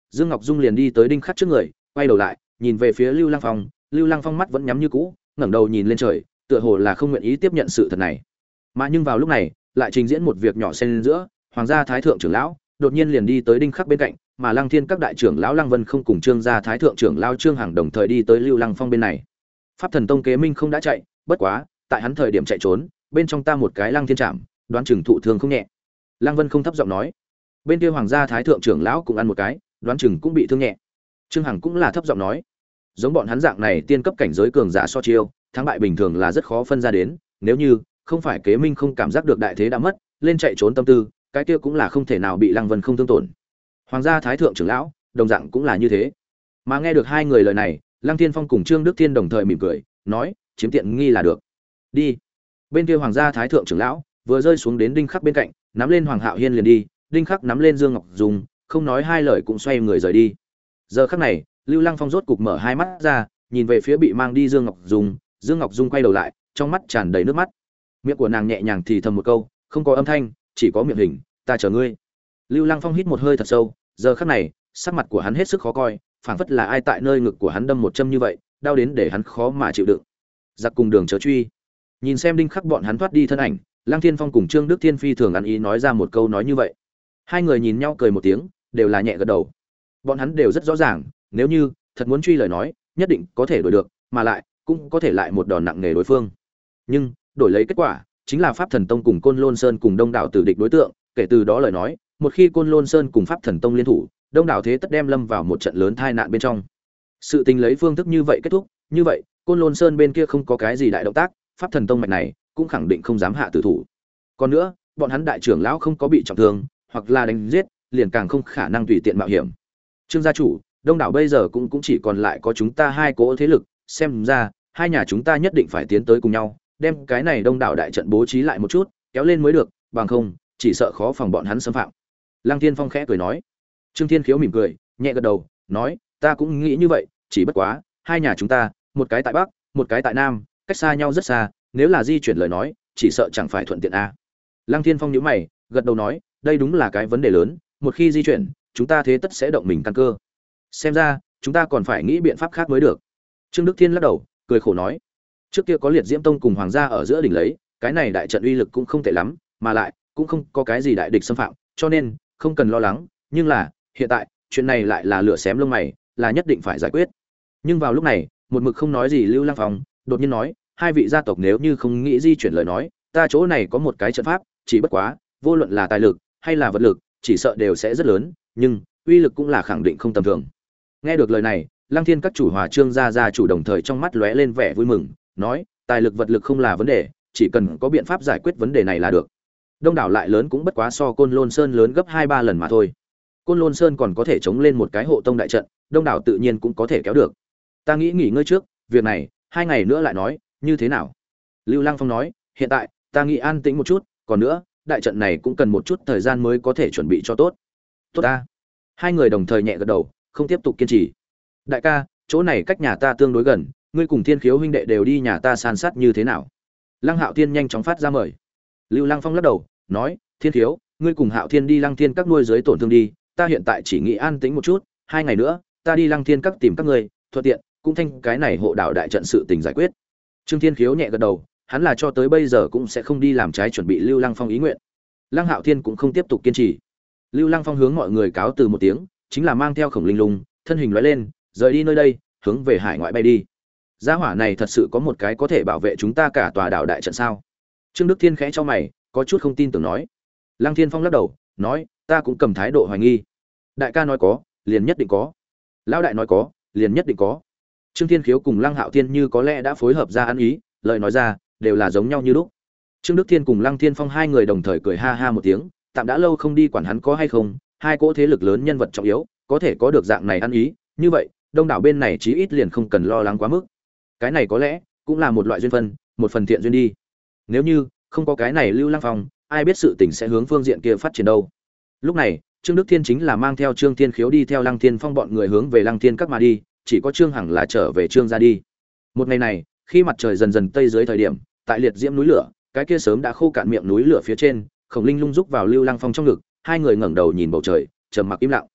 Dương Ngọc Dung liền đi tới Đinh Khắc trước người, quay đầu lại, nhìn về phía Lưu Lăng Phong, Lưu Lăng Phong mắt vẫn nhắm như cũ, ngẩng đầu nhìn lên trời, tựa hồ là không nguyện ý tiếp nhận sự thật này. Mà nhưng vào lúc này, lại trình diễn một việc nhỏ xen giữa, Hoàng gia Thái thượng trưởng lão đột nhiên liền đi tới Đinh Khắc bên cạnh, mà Lăng Thiên các đại trưởng lão Lăng Vân không cùng Trương gia Thái thượng trưởng lão Trương Hằng đồng thời đi tới Lưu Lăng Phong bên này. Pháp Thần Tông Kế Minh không đã chạy, bất quá, tại hắn thời điểm chạy trốn, bên trong ta một cái Lăng Thiên Trảm, đoán chừng thụ thương không nhẹ. Lăng Vân không thấp giọng nói. Bên kia Hoàng gia Thái thượng trưởng lão cũng ăn một cái, đoán chừng cũng bị thương nhẹ. Trương Hằng cũng là thấp giọng nói, giống bọn hắn dạng này tiên cấp cảnh giới cường giả so chiêu, thắng bại bình thường là rất khó phân ra đến, nếu như không phải Kế Minh không cảm giác được đại thế đã mất, lên chạy trốn tâm tư, cái kia cũng là không thể nào bị Lăng Vân không thương tổn. Hoàng gia Thái thượng trưởng lão, đồng dạng cũng là như thế. Mà nghe được hai người lời này, Lăng Thiên Phong cùng Trương Đức Thiên đồng thời mỉm cười, nói, chiếm tiện nghi là được. Đi. Bên kia Hoàng gia Thái thượng trưởng lão vừa rơi xuống đến Đinh Khắc bên cạnh, nắm lên Hoàng Hạo Hiên liền đi, Đinh Khắc nắm lên Dương Ngọc Dung, không nói hai lời cũng xoay người rời đi. Giờ khắc này, Lưu Lăng Phong rốt cục mở hai mắt ra, nhìn về phía bị mang đi Dương Ngọc Dung, Dương Ngọc Dung quay đầu lại, trong mắt tràn đầy nước mắt. Miệng của nàng nhẹ nhàng thì thầm một câu, không có âm thanh, chỉ có miệng hình, ta chờ ngươi. Lưu Lăng Phong hít một hơi thật sâu, giờ khắc này, sắc mặt của hắn hết sức khó coi, phảng phất là ai tại nơi ngực của hắn đâm một châm như vậy, đau đến để hắn khó mà chịu đựng. Giặc cùng đường chớ truy. Nhìn xem Đinh Khắc bọn hắn thoát đi thân ảnh, Lăng Thiên Phong cùng Trương Đức Thiên phi thường ăn ý nói ra một câu nói như vậy. Hai người nhìn nhau cười một tiếng, đều là nhẹ gật đầu. Bọn hắn đều rất rõ ràng, nếu như thật muốn truy lời nói, nhất định có thể đuổi được, mà lại cũng có thể lại một đòn nặng nề đối phương. Nhưng đổi lấy kết quả chính là Pháp Thần Tông cùng Côn Lôn Sơn cùng Đông đảo tử địch đối tượng, kể từ đó lời nói, một khi Côn Lôn Sơn cùng Pháp Thần Tông liên thủ, Đông đảo thế tất đem lâm vào một trận lớn tai nạn bên trong. Sự tình lấy phương thức như vậy kết thúc, như vậy, Côn Lôn Sơn bên kia không có cái gì đại động tác, Pháp Thần Tông mạch này cũng khẳng định không dám hạ tử thủ. Còn nữa, bọn hắn đại trưởng lão không có bị trọng thương, hoặc là đánh giết, liền càng không khả năng tùy tiện mạo hiểm. Trương gia chủ, Đông đảo bây giờ cũng cũng chỉ còn lại có chúng ta hai cỗ thế lực, xem ra hai nhà chúng ta nhất định phải tiến tới cùng nhau, đem cái này Đông đảo đại trận bố trí lại một chút, kéo lên mới được, bằng không, chỉ sợ khó phòng bọn hắn xâm phạm. Lăng Thiên Phong khẽ cười nói. Trương Thiên Khiếu mỉm cười, nhẹ gật đầu, nói, ta cũng nghĩ như vậy, chỉ bất quá, hai nhà chúng ta, một cái tại Bắc, một cái tại Nam, cách xa nhau rất xa, nếu là di chuyển lời nói, chỉ sợ chẳng phải thuận tiện a. Lăng Thiên Phong nhíu mày, gật đầu nói, đây đúng là cái vấn đề lớn, một khi di chuyển, chúng ta thế tất sẽ động mình căn cơ. Xem ra, chúng ta còn phải nghĩ biện pháp khác mới được. Trương Đức Thiên lắc đầu, cười khổ nói, trước kia có Liệt Diễm Tông cùng Hoàng gia ở giữa đỉnh lấy, cái này đại trận uy lực cũng không tệ lắm, mà lại cũng không có cái gì đại địch xâm phạm, cho nên không cần lo lắng, nhưng là, hiện tại, chuyện này lại là lửa xém lông mày, là nhất định phải giải quyết. Nhưng vào lúc này, một mực không nói gì Lưu Lăng Phong, đột nhiên nói, hai vị gia tộc nếu như không nghĩ di chuyển lời nói, ta chỗ này có một cái trận pháp, chỉ bất quá, vô luận là tài lực hay là vật lực, chỉ sợ đều sẽ rất lớn, nhưng uy lực cũng là khẳng định không tầm thường. Nghe được lời này, Lăng Thiên các chủ Hòa Trương gia gia chủ đồng thời trong mắt lóe lên vẻ vui mừng, nói, tài lực vật lực không là vấn đề, chỉ cần có biện pháp giải quyết vấn đề này là được. Đông đảo lại lớn cũng bất quá so Côn Lôn Sơn lớn gấp hai ba lần mà thôi. Côn Lôn Sơn còn có thể chống lên một cái hộ tông đại trận, Đông đảo tự nhiên cũng có thể kéo được. Ta nghĩ nghỉ ngơi trước, việc này hai ngày nữa lại nói, như thế nào? Lưu Lăng Phong nói, hiện tại ta nghĩ an tĩnh một chút, còn nữa, đại trận này cũng cần một chút thời gian mới có thể chuẩn bị cho tốt. Tốt ta. Hai người đồng thời nhẹ gật đầu, không tiếp tục kiên trì. Đại ca, chỗ này cách nhà ta tương đối gần, ngươi cùng Thiên Khiếu huynh đệ đều đi nhà ta san sát như thế nào? Lăng Hạo Thiên nhanh chóng phát ra mời. Lưu Lăng Phong lắc đầu, nói, Thiên Khiếu, ngươi cùng Hạo Thiên đi Lăng Thiên các nuôi dưới tổn thương đi, ta hiện tại chỉ nghĩ an tĩnh một chút, hai ngày nữa, ta đi Lăng Thiên các tìm các ngươi, thuận tiện cũng thanh cái này hộ đạo đại trận sự tình giải quyết. Trương Thiên Khiếu nhẹ gật đầu, hắn là cho tới bây giờ cũng sẽ không đi làm trái chuẩn bị Lưu Lăng Phong ý nguyện. Lăng Hạo Thiên cũng không tiếp tục kiên trì. Lưu Lăng Phong hướng mọi người cáo từ một tiếng, chính là mang theo Khổng Linh Lung, thân hình lóe lên, rời đi nơi đây, hướng về hải ngoại bay đi. Gia hỏa này thật sự có một cái có thể bảo vệ chúng ta cả tòa đảo đại trận sao? Trương Đức Thiên khẽ cho mày, có chút không tin tưởng nói. Lăng Thiên Phong lắc đầu, nói, ta cũng cầm thái độ hoài nghi. Đại ca nói có, liền nhất định có. Lão đại nói có, liền nhất định có. Trương Thiên Khiếu cùng Lăng Hạo Thiên như có lẽ đã phối hợp ra ăn ý, lời nói ra đều là giống nhau như lúc. Trương Đức Thiên cùng Lăng Thiên Phong hai người đồng thời cười ha ha một tiếng, tạm đã lâu không đi quản hắn có hay không, hai cỗ thế lực lớn nhân vật trọng yếu, có thể có được dạng này ăn ý, như vậy, đông đảo bên này chí ít liền không cần lo lắng quá mức. Cái này có lẽ cũng là một loại duyên phân, một phần thiện duyên đi. Nếu như không có cái này Lưu Lăng Phong, ai biết sự tình sẽ hướng phương diện kia phát triển đâu. Lúc này, Trương Đức Thiên chính là mang theo Trương Thiên Khiếu đi theo Lăng Thiên Phong bọn người hướng về Lăng Thiên các mà đi, chỉ có Trương Hằng là trở về Trương gia đi. Một ngày này, khi mặt trời dần dần tây dưới thời điểm, tại liệt diễm núi lửa, cái kia sớm đã khô cạn miệng núi lửa phía trên, Khổng Linh Lung rúc vào Lưu Lăng Phong trong ngực, hai người ngẩng đầu nhìn bầu trời, trầm mặc im lặng.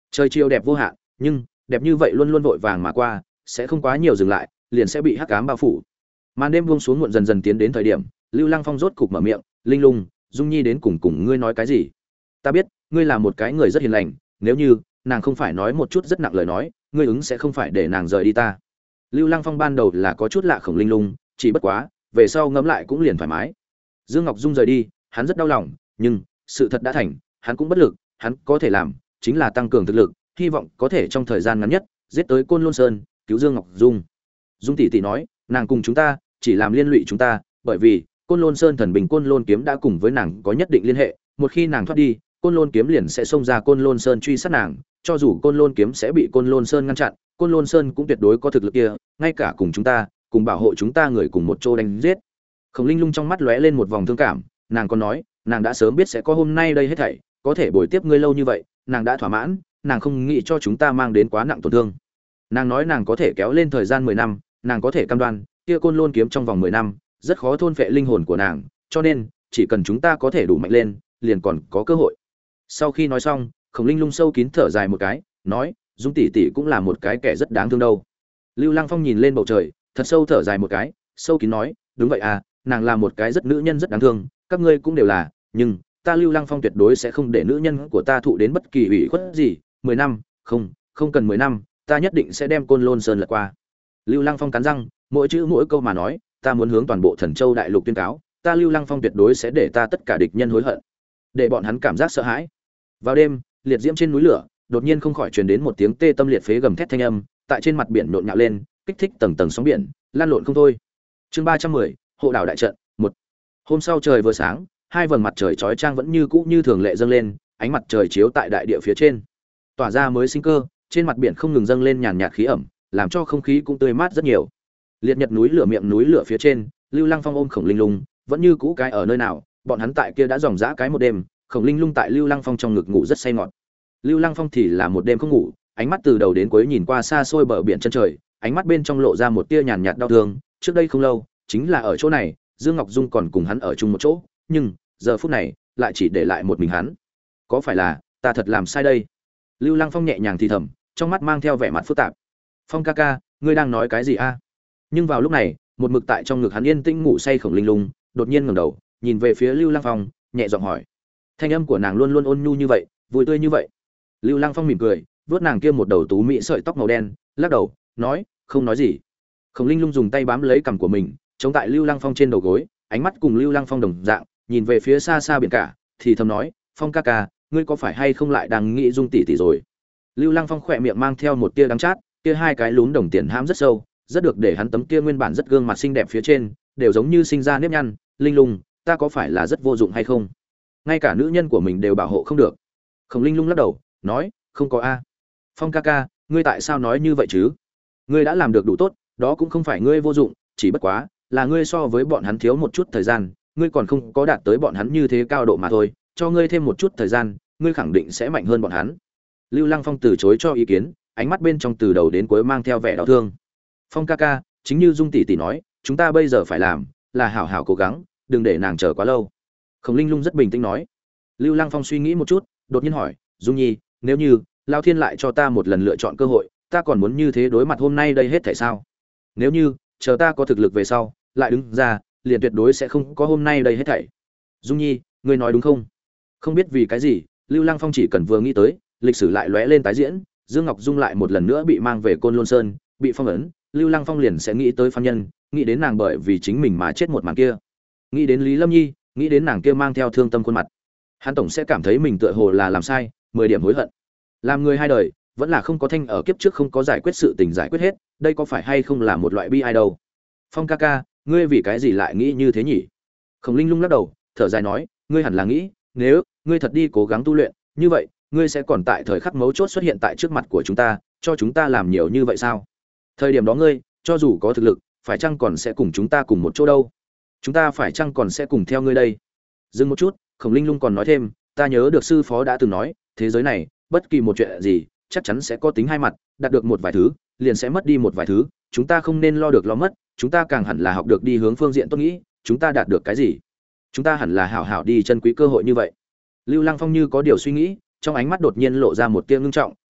Trời chiều đẹp vô hạn, nhưng đẹp như vậy luôn luôn vội vàng mà qua, sẽ không quá nhiều dừng lại, liền sẽ bị hắc ám bao phủ. Màn đêm buông xuống muộn dần dần tiến đến thời điểm, Lưu Lăng Phong rốt cục mở miệng, "Linh Lung, Dung Nhi đến cùng cùng ngươi nói cái gì? Ta biết, ngươi là một cái người rất hiền lành, nếu như nàng không phải nói một chút rất nặng lời nói, ngươi ứng sẽ không phải để nàng rời đi ta." Lưu Lăng Phong ban đầu là có chút lạ Khổng Linh Lung, chỉ bất quá, về sau ngẫm lại cũng liền thoải mái. Dương Ngọc Dung rời đi, hắn rất đau lòng, nhưng sự thật đã thành, hắn cũng bất lực, hắn có thể làm chính là tăng cường thực lực, hy vọng có thể trong thời gian ngắn nhất giết tới Côn Lôn Sơn, cứu Dương Ngọc Dung. Dung tỷ tỷ nói, nàng cùng chúng ta chỉ làm liên lụy chúng ta, bởi vì Côn Lôn Sơn thần bình Côn Lôn kiếm đã cùng với nàng có nhất định liên hệ, một khi nàng thoát đi, Côn Lôn kiếm liền sẽ xông ra Côn Lôn Sơn truy sát nàng, cho dù Côn Lôn kiếm sẽ bị Côn Lôn Sơn ngăn chặn, Côn Lôn Sơn cũng tuyệt đối có thực lực kia, ngay cả cùng chúng ta, cùng bảo hộ chúng ta người cùng một chỗ đánh giết. Khổng Linh Lung trong mắt lóe lên một vòng thương cảm, nàng còn nói, nàng đã sớm biết sẽ có hôm nay đây hết thảy, có thể bồi tiếp ngươi lâu như vậy, nàng đã thỏa mãn, nàng không nghĩ cho chúng ta mang đến quá nặng tổn thương. Nàng nói nàng có thể kéo lên thời gian mười năm, nàng có thể cam đoan, kia Côn Lôn kiếm trong vòng mười năm, rất khó thôn phệ linh hồn của nàng, cho nên, chỉ cần chúng ta có thể đủ mạnh lên, liền còn có cơ hội. Sau khi nói xong, Khổng Linh Lung sâu kín thở dài một cái, nói, Dung tỷ tỷ cũng là một cái kẻ rất đáng thương đâu. Lưu Lăng Phong nhìn lên bầu trời, thật sâu thở dài một cái, sâu kín nói, đúng vậy à, nàng là một cái rất nữ nhân rất đáng thương, các ngươi cũng đều là, nhưng ta Lưu Lăng Phong tuyệt đối sẽ không để nữ nhân của ta thụ đến bất kỳ ủy khuất gì, mười năm, không, không cần mười năm, ta nhất định sẽ đem Côn Lôn Sơn lật qua. Lưu Lăng Phong cắn răng, mỗi chữ mỗi câu mà nói, ta muốn hướng toàn bộ Thần Châu đại lục tuyên cáo, ta Lưu Lăng Phong tuyệt đối sẽ để ta tất cả địch nhân hối hận, để bọn hắn cảm giác sợ hãi. Vào đêm, liệt diễm trên núi lửa, đột nhiên không khỏi truyền đến một tiếng tê tâm liệt phế gầm thét thanh âm, tại trên mặt biển nhộn nhạo lên, kích thích tầng tầng sóng biển, lan lộn không thôi. Chương ba trăm mười, hộ đảo đại trận, một. Hôm sau trời vừa sáng, hai vầng mặt trời chói chang vẫn như cũ như thường lệ dâng lên, ánh mặt trời chiếu tại đại địa phía trên, tỏa ra mới sinh cơ, trên mặt biển không ngừng dâng lên nhàn nhạt khí ẩm, làm cho không khí cũng tươi mát rất nhiều. Liệt nhật núi lửa miệng núi lửa phía trên, Lưu Lăng Phong ôm Khổng Linh Lung, vẫn như cũ cái ở nơi nào, bọn hắn tại kia đã dòng dã cái một đêm, Khổng Linh Lung tại Lưu Lăng Phong trong ngực ngủ rất say ngọt. Lưu Lăng Phong thì là một đêm không ngủ, ánh mắt từ đầu đến cuối nhìn qua xa xôi bờ biển chân trời, ánh mắt bên trong lộ ra một tia nhàn nhạt đau thương, trước đây không lâu, chính là ở chỗ này, Dương Ngọc Dung còn cùng hắn ở chung một chỗ, nhưng giờ phút này, lại chỉ để lại một mình hắn. Có phải là ta thật làm sai đây? Lưu Lăng Phong nhẹ nhàng thì thầm, trong mắt mang theo vẻ mặt phức tạp. Phong ca ca, ngươi đang nói cái gì a? Nhưng vào lúc này, một mực tại trong ngực hắn yên tĩnh ngủ say Khổng Linh Lung, đột nhiên ngẩng đầu, nhìn về phía Lưu Lăng Phong, nhẹ giọng hỏi. Thanh âm của nàng luôn luôn ôn nhu như vậy, vui tươi như vậy. Lưu Lăng Phong mỉm cười, vuốt nàng kia một đầu tú mỹ sợi tóc màu đen, lắc đầu, nói, không nói gì. Khổng Linh Lung dùng tay bám lấy cằm của mình, chống tại Lưu Lăng Phong trên đầu gối, ánh mắt cùng Lưu Lăng Phong đồng dạng, nhìn về phía xa xa biển cả, thì thầm nói, Phong ca ca, ngươi có phải hay không lại đang nghĩ Dung tỷ tỷ rồi? Lưu Lăng Phong khỏe miệng mang theo một tia đắng chát, kia hai cái lún đồng tiền hãm rất sâu, rất được để hắn tấm kia nguyên bản rất gương mặt xinh đẹp phía trên, đều giống như sinh ra nếp nhăn. Linh Lung, ta có phải là rất vô dụng hay không? Ngay cả nữ nhân của mình đều bảo hộ không được. Khổng Linh Lung lắc đầu, nói, không có a. Phong ca ca, ngươi tại sao nói như vậy chứ? Ngươi đã làm được đủ tốt, đó cũng không phải ngươi vô dụng, chỉ bất quá là ngươi so với bọn hắn thiếu một chút thời gian, ngươi còn không có đạt tới bọn hắn như thế cao độ mà thôi, cho ngươi thêm một chút thời gian, ngươi khẳng định sẽ mạnh hơn bọn hắn. Lưu Lăng Phong từ chối cho ý kiến, ánh mắt bên trong từ đầu đến cuối mang theo vẻ đau thương. Phong ca ca, chính như Dung tỷ tỷ nói, chúng ta bây giờ phải làm là hảo hảo cố gắng, đừng để nàng chờ quá lâu. Khổng Linh Lung rất bình tĩnh nói. Lưu Lăng Phong suy nghĩ một chút, đột nhiên hỏi, Dung Nhi, nếu như Lão Thiên lại cho ta một lần lựa chọn cơ hội, ta còn muốn như thế đối mặt hôm nay đây hết thảy sao? Nếu như chờ ta có thực lực về sau, lại đứng ra, liền tuyệt đối sẽ không có hôm nay đây hết thảy. Dung Nhi, ngươi nói đúng không? Không biết vì cái gì, Lưu Lăng Phong chỉ cần vừa nghĩ tới, lịch sử lại lóe lên tái diễn, Dương Ngọc Dung lại một lần nữa bị mang về Côn Lôn Sơn, bị phong ấn, Lưu Lăng Phong liền sẽ nghĩ tới Phan Nhân, nghĩ đến nàng bởi vì chính mình mà chết một màn kia, nghĩ đến Lý Lâm Nhi, nghĩ đến nàng kia mang theo thương tâm khuôn mặt, hắn tổng sẽ cảm thấy mình tựa hồ là làm sai, mười điểm hối hận. Làm người hai đời, vẫn là không có thanh ở kiếp trước không có giải quyết sự tình giải quyết hết, đây có phải hay không là một loại bi ai đâu? Phong ca ca, ngươi vì cái gì lại nghĩ như thế nhỉ? Khổng Linh Lung lắc đầu, thở dài nói, ngươi hẳn là nghĩ, nếu ngươi thật đi cố gắng tu luyện, như vậy, ngươi sẽ còn tại thời khắc mấu chốt xuất hiện tại trước mặt của chúng ta, cho chúng ta làm nhiều như vậy sao? Thời điểm đó ngươi, cho dù có thực lực, phải chăng còn sẽ cùng chúng ta cùng một chỗ đâu? Chúng ta phải chăng còn sẽ cùng theo ngươi đây? Dừng một chút, Khổng Linh Lung còn nói thêm, ta nhớ được sư phó đã từng nói, thế giới này, bất kỳ một chuyện gì, chắc chắn sẽ có tính hai mặt, đạt được một vài thứ, liền sẽ mất đi một vài thứ, chúng ta không nên lo được lo mất, chúng ta càng hẳn là học được đi hướng phương diện tốt nghĩ, chúng ta đạt được cái gì? Chúng ta hẳn là hảo hảo đi chân quý cơ hội như vậy. Lưu Lăng Phong như có điều suy nghĩ, trong ánh mắt đột nhiên lộ ra một tia ngưng trọng,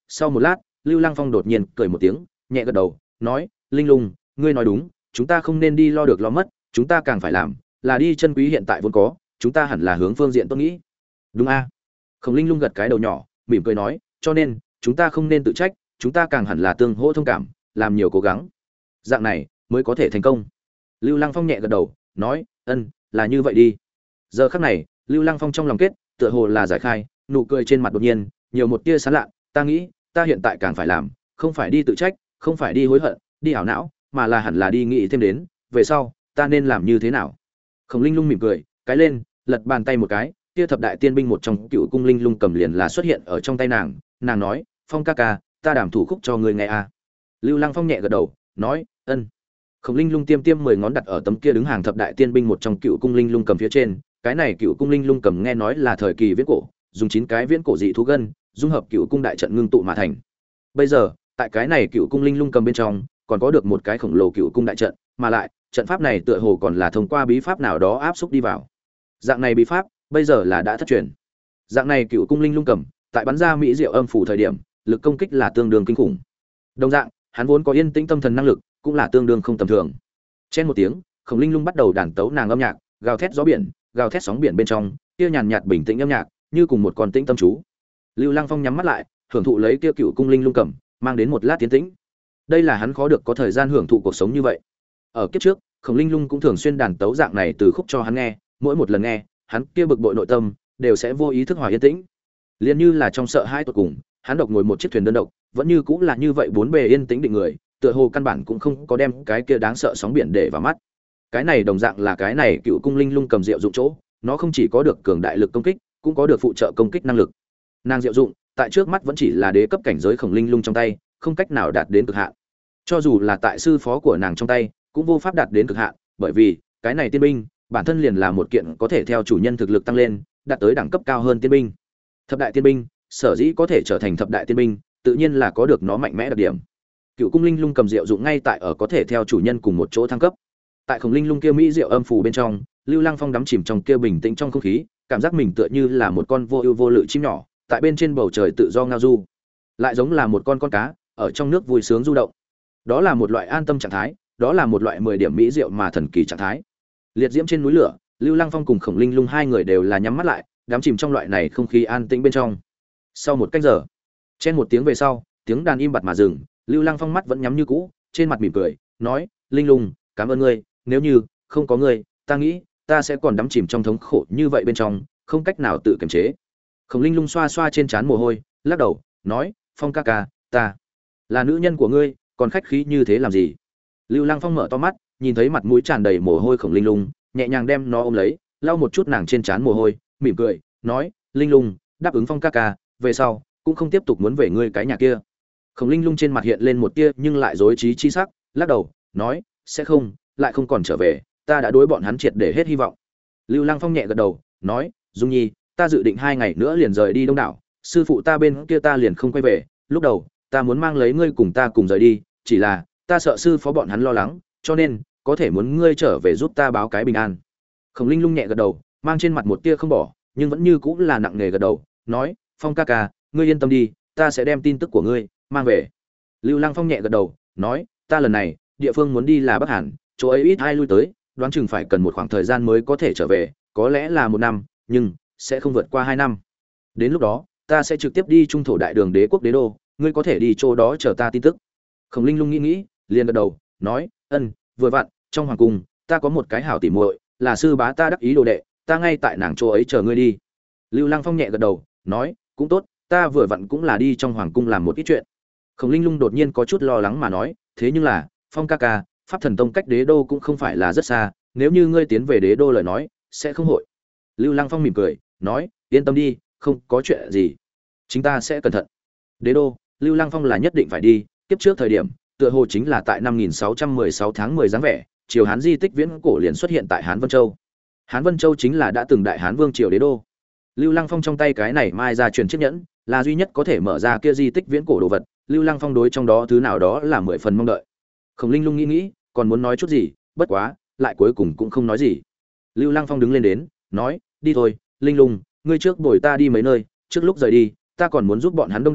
Sau một lát, Lưu Lăng Phong đột nhiên cười một tiếng, nhẹ gật đầu, nói: "Linh Lung, ngươi nói đúng, chúng ta không nên đi lo được lo mất, chúng ta càng phải làm là đi chân quý hiện tại vốn có, chúng ta hẳn là hướng phương diện tốt nghĩ." "Đúng a." Khổng Linh Lung gật cái đầu nhỏ, mỉm cười nói: "Cho nên, chúng ta không nên tự trách, chúng ta càng hẳn là tương hỗ thông cảm, làm nhiều cố gắng. Dạng này mới có thể thành công." Lưu Lăng Phong nhẹ gật đầu, nói: "Ân, là như vậy đi." Giờ khắc này, Lưu Lăng Phong trong lòng kết, tựa hồ là giải khai, nụ cười trên mặt đột nhiên nhiều một tia sán lạ, "Ta nghĩ, ta hiện tại càng phải làm, không phải đi tự trách, không phải đi hối hận, đi ảo não, mà là hẳn là đi nghĩ thêm đến, về sau, ta nên làm như thế nào." Khổng Linh Lung mỉm cười, cái lên, lật bàn tay một cái, kia thập đại tiên binh một trong Cựu Cung Linh Lung cầm liền là xuất hiện ở trong tay nàng, nàng nói: "Phong ca ca, ta đảm thủ khúc cho ngươi nghe a." Lưu Lăng Phong nhẹ gật đầu, nói: "Ân." Khổng Linh Lung tiêm tiêm mười ngón đặt ở tấm kia đứng hàng thập đại tiên binh một trong Cựu Cung Linh Lung cầm phía trên, cái này Cựu Cung Linh Lung cầm nghe nói là thời kỳ viễn cổ, dùng chín cái viễn cổ dị thú gân, dung hợp Cựu Cung đại trận ngưng tụ mà thành. Bây giờ, tại cái này Cựu Cung Linh Lung cầm bên trong, còn có được một cái khổng lồ Cựu Cung đại trận, mà lại, trận pháp này tựa hồ còn là thông qua bí pháp nào đó áp xúc đi vào. Dạng này bí pháp, bây giờ là đã thất truyền. Dạng này Cựu Cung Linh Lung cầm, tại bắn ra mỹ diệu âm phủ thời điểm, lực công kích là tương đương kinh khủng. Đồng dạng, hắn vốn có yên tĩnh tâm thần năng lực, cũng là tương đương không tầm thường. Trên một tiếng, Khổng Linh Lung bắt đầu đàn tấu nàng âm nhạc, gào thét gió biển, gào thét sóng biển bên trong, kia nhàn nhạt bình tĩnh âm nhạc, như cùng một con tĩnh tâm chú. Lưu Lăng Phong nhắm mắt lại, hưởng thụ lấy kia Cựu Cung Linh Lung cầm, mang đến một lát tiến tĩnh. Đây là hắn khó được có thời gian hưởng thụ cuộc sống như vậy. Ở kiếp trước, Khổng Linh Lung cũng thường xuyên đàn tấu dạng này từ khúc cho hắn nghe, mỗi một lần nghe, hắn kia bực bội nội tâm đều sẽ vô ý thức hòa yên tĩnh. Liên như là trong sợ hãi tột cùng, hắn độc ngồi một chiếc thuyền đơn độc, vẫn như cũng là như vậy bốn bề yên tĩnh định người, tựa hồ căn bản cũng không có đem cái kia đáng sợ sóng biển để vào mắt. Cái này đồng dạng là cái này Cựu Cung Linh Lung cầm diệu dụng chỗ, nó không chỉ có được cường đại lực công kích, cũng có được phụ trợ công kích năng lực. Nàng diệu dụng, tại trước mắt vẫn chỉ là đế cấp cảnh giới Khổng Linh Lung trong tay, không cách nào đạt đến cực hạn. Cho dù là tại sư phó của nàng trong tay, cũng vô pháp đạt đến cực hạn, bởi vì cái này tiên binh bản thân liền là một kiện có thể theo chủ nhân thực lực tăng lên, đạt tới đẳng cấp cao hơn tiên binh. Thập đại tiên binh, sở dĩ có thể trở thành thập đại tiên binh, tự nhiên là có được nó mạnh mẽ đặc điểm. Cựu Cung Linh Lung cầm diệu dụng ngay tại ở có thể theo chủ nhân cùng một chỗ thăng cấp. Tại Khổng Linh Lung kia mỹ diệu âm phù bên trong, Lưu Lăng Phong đắm chìm trong kia bình tĩnh trong không khí, cảm giác mình tựa như là một con vô ưu vô lự chim nhỏ, tại bên trên bầu trời tự do ngao du, lại giống là một con con cá ở trong nước vui sướng du động. Đó là một loại an tâm trạng thái, đó là một loại mười điểm mỹ diệu mà thần kỳ trạng thái. Liệt diễm trên núi lửa, Lưu Lăng Phong cùng Khổng Linh Lung hai người đều là nhắm mắt lại, đắm chìm trong loại này không khí an tĩnh bên trong. Sau một cách giờ, trên một tiếng về sau, tiếng đàn im bặt mà dừng, Lưu Lăng Phong mắt vẫn nhắm như cũ, trên mặt mỉm cười, nói: "Linh Lung, cảm ơn ngươi, nếu như không có ngươi, ta nghĩ ta sẽ còn đắm chìm trong thống khổ như vậy bên trong, không cách nào tự kiềm chế." Khổng Linh Lung xoa xoa trên trán mồ hôi, lắc đầu, nói: "Phong ca ca, ta là nữ nhân của ngươi, còn khách khí như thế làm gì?" Lưu Lăng Phong mở to mắt, nhìn thấy mặt mũi tràn đầy mồ hôi Khổng Linh Lung, nhẹ nhàng đem nó ôm lấy, lau một chút nàng trên trán mồ hôi, mỉm cười, nói: "Linh Lung, đáp ứng Phong ca ca, về sau cũng không tiếp tục muốn về ngươi cái nhà kia." Khổng Linh Lung trên mặt hiện lên một tia nhưng lại rối trí chi sắc, lắc đầu, nói: "Sẽ không, lại không còn trở về, ta đã đối bọn hắn triệt để hết hy vọng." Lưu Lăng Phong nhẹ gật đầu, nói: "Dung Nhi, ta dự định hai ngày nữa liền rời đi Đông đảo, sư phụ ta bên kia ta liền không quay về, lúc đầu ta muốn mang lấy ngươi cùng ta cùng rời đi, chỉ là ta sợ sư phó bọn hắn lo lắng, cho nên có thể muốn ngươi trở về giúp ta báo cái bình an." Khổng Linh Lung nhẹ gật đầu, mang trên mặt một tia không bỏ, nhưng vẫn như cũng là nặng nề gật đầu, nói: "Phong ca ca, ngươi yên tâm đi, ta sẽ đem tin tức của ngươi mang về." Lưu Lăng Phong nhẹ gật đầu, nói: "Ta lần này, địa phương muốn đi là Bắc Hàn, chỗ ấy ít ai lui tới, đoán chừng phải cần một khoảng thời gian mới có thể trở về, có lẽ là một năm, nhưng sẽ không vượt qua hai năm. Đến lúc đó, ta sẽ trực tiếp đi trung thổ đại đường đế quốc đế đô, ngươi có thể đi chỗ đó chờ ta tin tức." Khổng Linh Lung nghĩ nghĩ, liền gật đầu, nói: "Ân, vừa vặn, trong hoàng cung, ta có một cái hảo tỉ muội, là sư bá ta đắc ý đồ đệ, ta ngay tại nàng chỗ ấy chờ ngươi đi." Lưu Lăng Phong nhẹ gật đầu, nói: "Cũng tốt, ta vừa vặn cũng là đi trong hoàng cung làm một ít chuyện." Khổng Linh Lung đột nhiên có chút lo lắng mà nói: "Thế nhưng là, Phong ca ca, Pháp Thần Tông cách đế đô cũng không phải là rất xa, nếu như ngươi tiến về đế đô lời nói, sẽ không hội." Lưu Lăng Phong mỉm cười, nói: "Yên tâm đi, không có chuyện gì, chúng ta sẽ cẩn thận." Đế đô, Lưu Lăng Phong là nhất định phải đi, kiếp trước thời điểm, tựa hồ chính là tại năm nghìn sáu trăm mười sáu tháng mười dáng vẻ, triều Hán di tích viễn cổ liền xuất hiện tại Hán Vân Châu. Hán Vân Châu chính là đã từng đại Hán vương triều đế đô. Lưu Lăng Phong trong tay cái này mai ra truyền chiếc nhẫn, là duy nhất có thể mở ra kia di tích viễn cổ đồ vật, Lưu Lăng Phong đối trong đó thứ nào đó là mười phần mong đợi. Khổng Linh Lung nghĩ nghĩ, còn muốn nói chút gì, bất quá, lại cuối cùng cũng không nói gì. Lưu Lăng Phong đứng lên đến, nói: "Đi thôi, Linh Lung, ngươi trước bồi ta đi mấy nơi, trước lúc rời đi, ta còn muốn giúp bọn hắn đông đảo,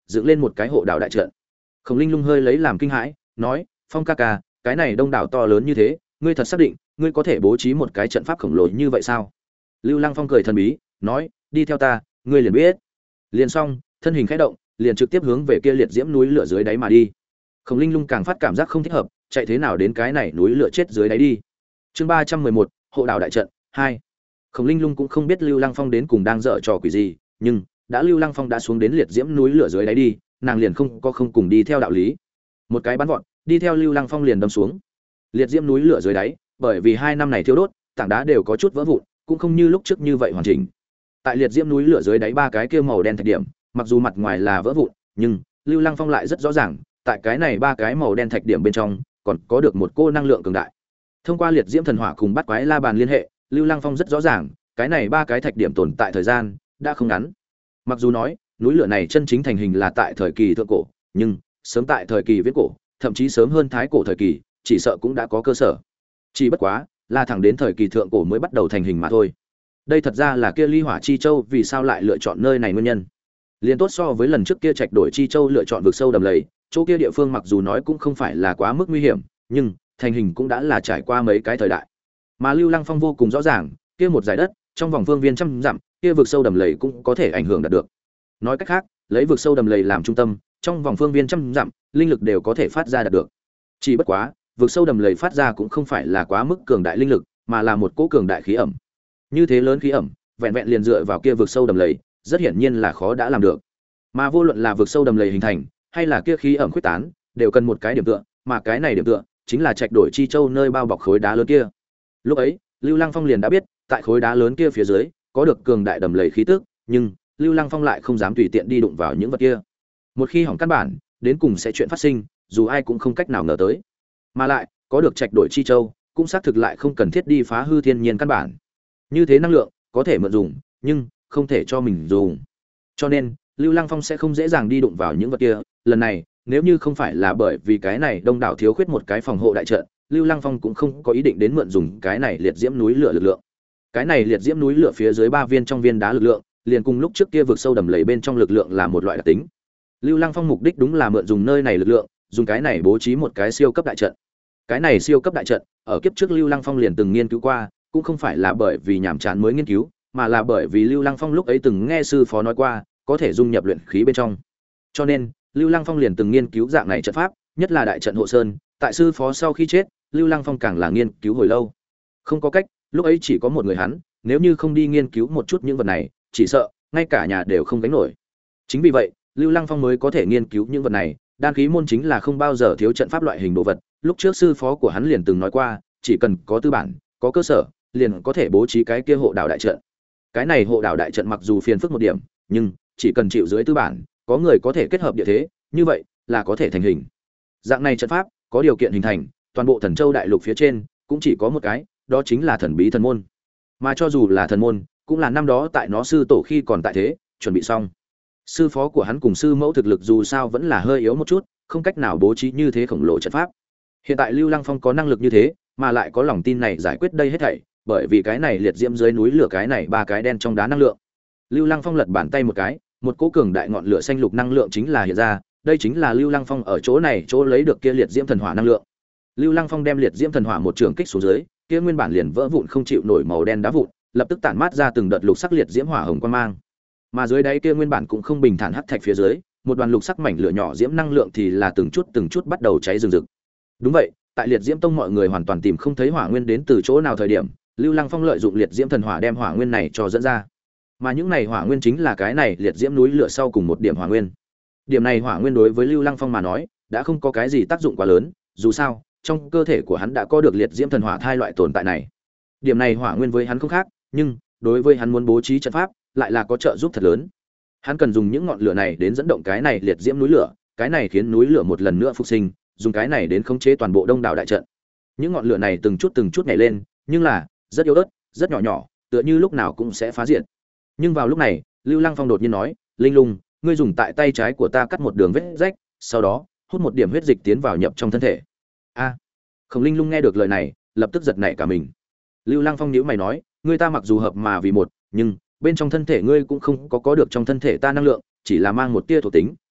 dựng lên một cái hộ đạo đại trận. Khổng Linh Lung hơi lấy làm kinh hãi, nói: "Phong ca ca, cái này đông đảo to lớn như thế, ngươi thật xác định, ngươi có thể bố trí một cái trận pháp khổng lồ như vậy sao?" Lưu Lăng Phong cười thần bí, nói: "Đi theo ta, ngươi liền biết." Liền xong, thân hình khẽ động, liền trực tiếp hướng về kia liệt diễm núi lửa dưới đáy mà đi. Khổng Linh Lung càng phát cảm giác không thích hợp, chạy thế nào đến cái này núi lửa chết dưới đáy đi. Chương ba trăm mười một, hộ đạo đại trận hai. Khổng Linh Lung cũng không biết Lưu Lăng Phong đến cùng đang dở trò quỷ gì, nhưng đã Lưu Lăng Phong đã xuống đến liệt diễm núi lửa dưới đáy đi, nàng liền không có không cùng đi theo đạo lý. Một cái bắn vọt, đi theo Lưu Lăng Phong liền đâm xuống. Liệt diễm núi lửa dưới đáy, bởi vì hai năm này thiêu đốt, tảng đá đều có chút vỡ vụn, cũng không như lúc trước như vậy hoàn chỉnh. Tại liệt diễm núi lửa dưới đáy ba cái kia màu đen thạch điểm, mặc dù mặt ngoài là vỡ vụn, nhưng Lưu Lăng Phong lại rất rõ ràng, tại cái này ba cái màu đen thạch điểm bên trong, còn có được một cô năng lượng cường đại. Thông qua liệt diễm thần hỏa cùng bắt quái la bàn liên hệ, Lưu Lăng Phong rất rõ ràng, cái này ba cái thạch điểm tồn tại thời gian đã không ngắn. Mặc dù nói, núi lửa này chân chính thành hình là tại thời kỳ thượng cổ, nhưng sớm tại thời kỳ viễn cổ, thậm chí sớm hơn thái cổ thời kỳ, chỉ sợ cũng đã có cơ sở. Chỉ bất quá, là thẳng đến thời kỳ thượng cổ mới bắt đầu thành hình mà thôi. Đây thật ra là kia Ly Hỏa Chi Châu vì sao lại lựa chọn nơi này nguyên nhân. Liên tốt so với lần trước kia Trạch Đổi Chi Châu lựa chọn vực sâu đầm lầy, chỗ kia địa phương mặc dù nói cũng không phải là quá mức nguy hiểm, nhưng thành hình cũng đã là trải qua mấy cái thời đại. Mà Lưu Lăng Phong vô cùng rõ ràng, kia một dải đất, trong vòng phương viên trăm dặm, kia vực sâu đầm lầy cũng có thể ảnh hưởng đạt được. Nói cách khác, lấy vực sâu đầm lầy làm trung tâm, trong vòng phương viên trăm dặm, linh lực đều có thể phát ra đạt được. Chỉ bất quá, vực sâu đầm lầy phát ra cũng không phải là quá mức cường đại linh lực, mà là một cỗ cường đại khí ẩm. Như thế lớn khí ẩm, vẹn vẹn liền dựa vào kia vực sâu đầm lầy, rất hiển nhiên là khó đã làm được. Mà vô luận là vực sâu đầm lầy hình thành, hay là kia khí ẩm khuếch tán, đều cần một cái điểm tựa, mà cái này điểm tựa chính là Trạch Đổi Chi Châu nơi bao bọc khối đá lớn kia. Lúc ấy, Lưu Lăng Phong liền đã biết, tại khối đá lớn kia phía dưới, có được cường đại đầm lầy khí tức, nhưng Lưu Lăng Phong lại không dám tùy tiện đi đụng vào những vật kia. Một khi hỏng căn bản, đến cùng sẽ chuyện phát sinh, dù ai cũng không cách nào ngờ tới. Mà lại, có được Trạch Đổi Chi Châu, cũng xác thực lại không cần thiết đi phá hư thiên nhiên căn bản. Như thế năng lượng có thể mượn dùng, nhưng không thể cho mình dùng. Cho nên, Lưu Lăng Phong sẽ không dễ dàng đi đụng vào những vật kia. Lần này, nếu như không phải là bởi vì cái này đông đảo thiếu khuyết một cái phòng hộ đại trận, Lưu Lăng Phong cũng không có ý định đến mượn dùng cái này liệt diễm núi lửa lực lượng. Cái này liệt diễm núi lửa phía dưới ba viên trong viên đá lực lượng, liền cùng lúc trước kia vực sâu đầm lầy bên trong lực lượng là một loại đặc tính. Lưu Lăng Phong mục đích đúng là mượn dùng nơi này lực lượng, dùng cái này bố trí một cái siêu cấp đại trận. Cái này siêu cấp đại trận, ở kiếp trước Lưu Lăng Phong liền từng nghiên cứu qua, cũng không phải là bởi vì nhàm chán mới nghiên cứu, mà là bởi vì Lưu Lăng Phong lúc ấy từng nghe sư phó nói qua, có thể dung nhập luyện khí bên trong. Cho nên, Lưu Lăng Phong liền từng nghiên cứu dạng này trận pháp, nhất là đại trận hộ sơn, tại sư phó sau khi chết, Lưu Lăng Phong càng là nghiên cứu hồi lâu. Không có cách, lúc ấy chỉ có một người hắn, nếu như không đi nghiên cứu một chút những vật này, chỉ sợ ngay cả nhà đều không gánh nổi. Chính vì vậy, Lưu Lăng Phong mới có thể nghiên cứu những vật này, đan khí môn chính là không bao giờ thiếu trận pháp loại hình đồ vật. Lúc trước sư phó của hắn liền từng nói qua, chỉ cần có tư bản, có cơ sở, liền có thể bố trí cái kia hộ đạo đại trận. Cái này hộ đạo đại trận mặc dù phiền phức một điểm, nhưng chỉ cần chịu dưới tư bản, có người có thể kết hợp địa thế, như vậy là có thể thành hình. Dạng này trận pháp có điều kiện hình thành, toàn bộ Thần Châu đại lục phía trên cũng chỉ có một cái, đó chính là Thần Bí Thần môn. Mà cho dù là thần môn, cũng là năm đó tại nó sư tổ khi còn tại thế, chuẩn bị xong. Sư phó của hắn cùng sư mẫu thực lực dù sao vẫn là hơi yếu một chút, không cách nào bố trí như thế khổng lồ trận pháp. Hiện tại Lưu Lăng Phong có năng lực như thế, mà lại có lòng tin này giải quyết đây hết thảy, bởi vì cái này liệt diễm dưới núi lửa cái này ba cái đen trong đá năng lượng. Lưu Lăng Phong lật bàn tay một cái, một cỗ cường đại ngọn lửa xanh lục năng lượng chính là hiện ra, đây chính là Lưu Lăng Phong ở chỗ này chỗ lấy được kia liệt diễm thần hỏa năng lượng. Lưu Lăng Phong đem liệt diễm thần hỏa một trường kích xuống dưới, kia nguyên bản liền vỡ vụn không chịu nổi màu đen đá vụn, lập tức tản mát ra từng đợt lục sắc liệt diễm hỏa hồng quang mang. Mà dưới đáy kia nguyên bản cũng không bình thản hắc thạch phía dưới, một đoàn lục sắc mảnh lửa nhỏ diễm năng lượng thì là từng chút từng chút bắt đầu cháy rừng rực. Đúng vậy, tại liệt diễm tông mọi người hoàn toàn tìm không thấy hỏa nguyên đến từ chỗ nào thời điểm, Lưu Lăng Phong lợi dụng liệt diễm thần hỏa đem hỏa nguyên này cho dẫn ra. Mà những này hỏa nguyên chính là cái này liệt diễm núi lửa sau cùng một điểm hỏa nguyên. Điểm này hỏa nguyên đối với Lưu Lăng Phong mà nói, đã không có cái gì tác dụng quá lớn, dù sao, trong cơ thể của hắn đã có được liệt diễm thần hỏa thai loại tồn tại này. Điểm này hỏa nguyên với hắn không khác, nhưng đối với hắn muốn bố trí trận pháp, lại là có trợ giúp thật lớn. Hắn cần dùng những ngọn lửa này đến dẫn động cái này liệt diễm núi lửa, cái này khiến núi lửa một lần nữa phục sinh, dùng cái này đến khống chế toàn bộ đông đảo đại trận. Những ngọn lửa này từng chút từng chút nhảy lên, nhưng là rất yếu ớt, rất nhỏ nhỏ, tựa như lúc nào cũng sẽ phá diệt. Nhưng vào lúc này, Lưu Lăng Phong đột nhiên nói, "Linh Lung, ngươi dùng tại tay trái của ta cắt một đường vết rách, sau đó hút một điểm huyết dịch tiến vào nhập trong thân thể." A. Khổng Linh Lung nghe được lời này, lập tức giật nảy cả mình. Lưu Lăng Phong nhíu mày nói, "Ngươi ta mặc dù hợp mà vì một, nhưng bên trong thân thể ngươi cũng không có có được trong thân thể ta năng lượng, chỉ là mang một tia thuộc tính,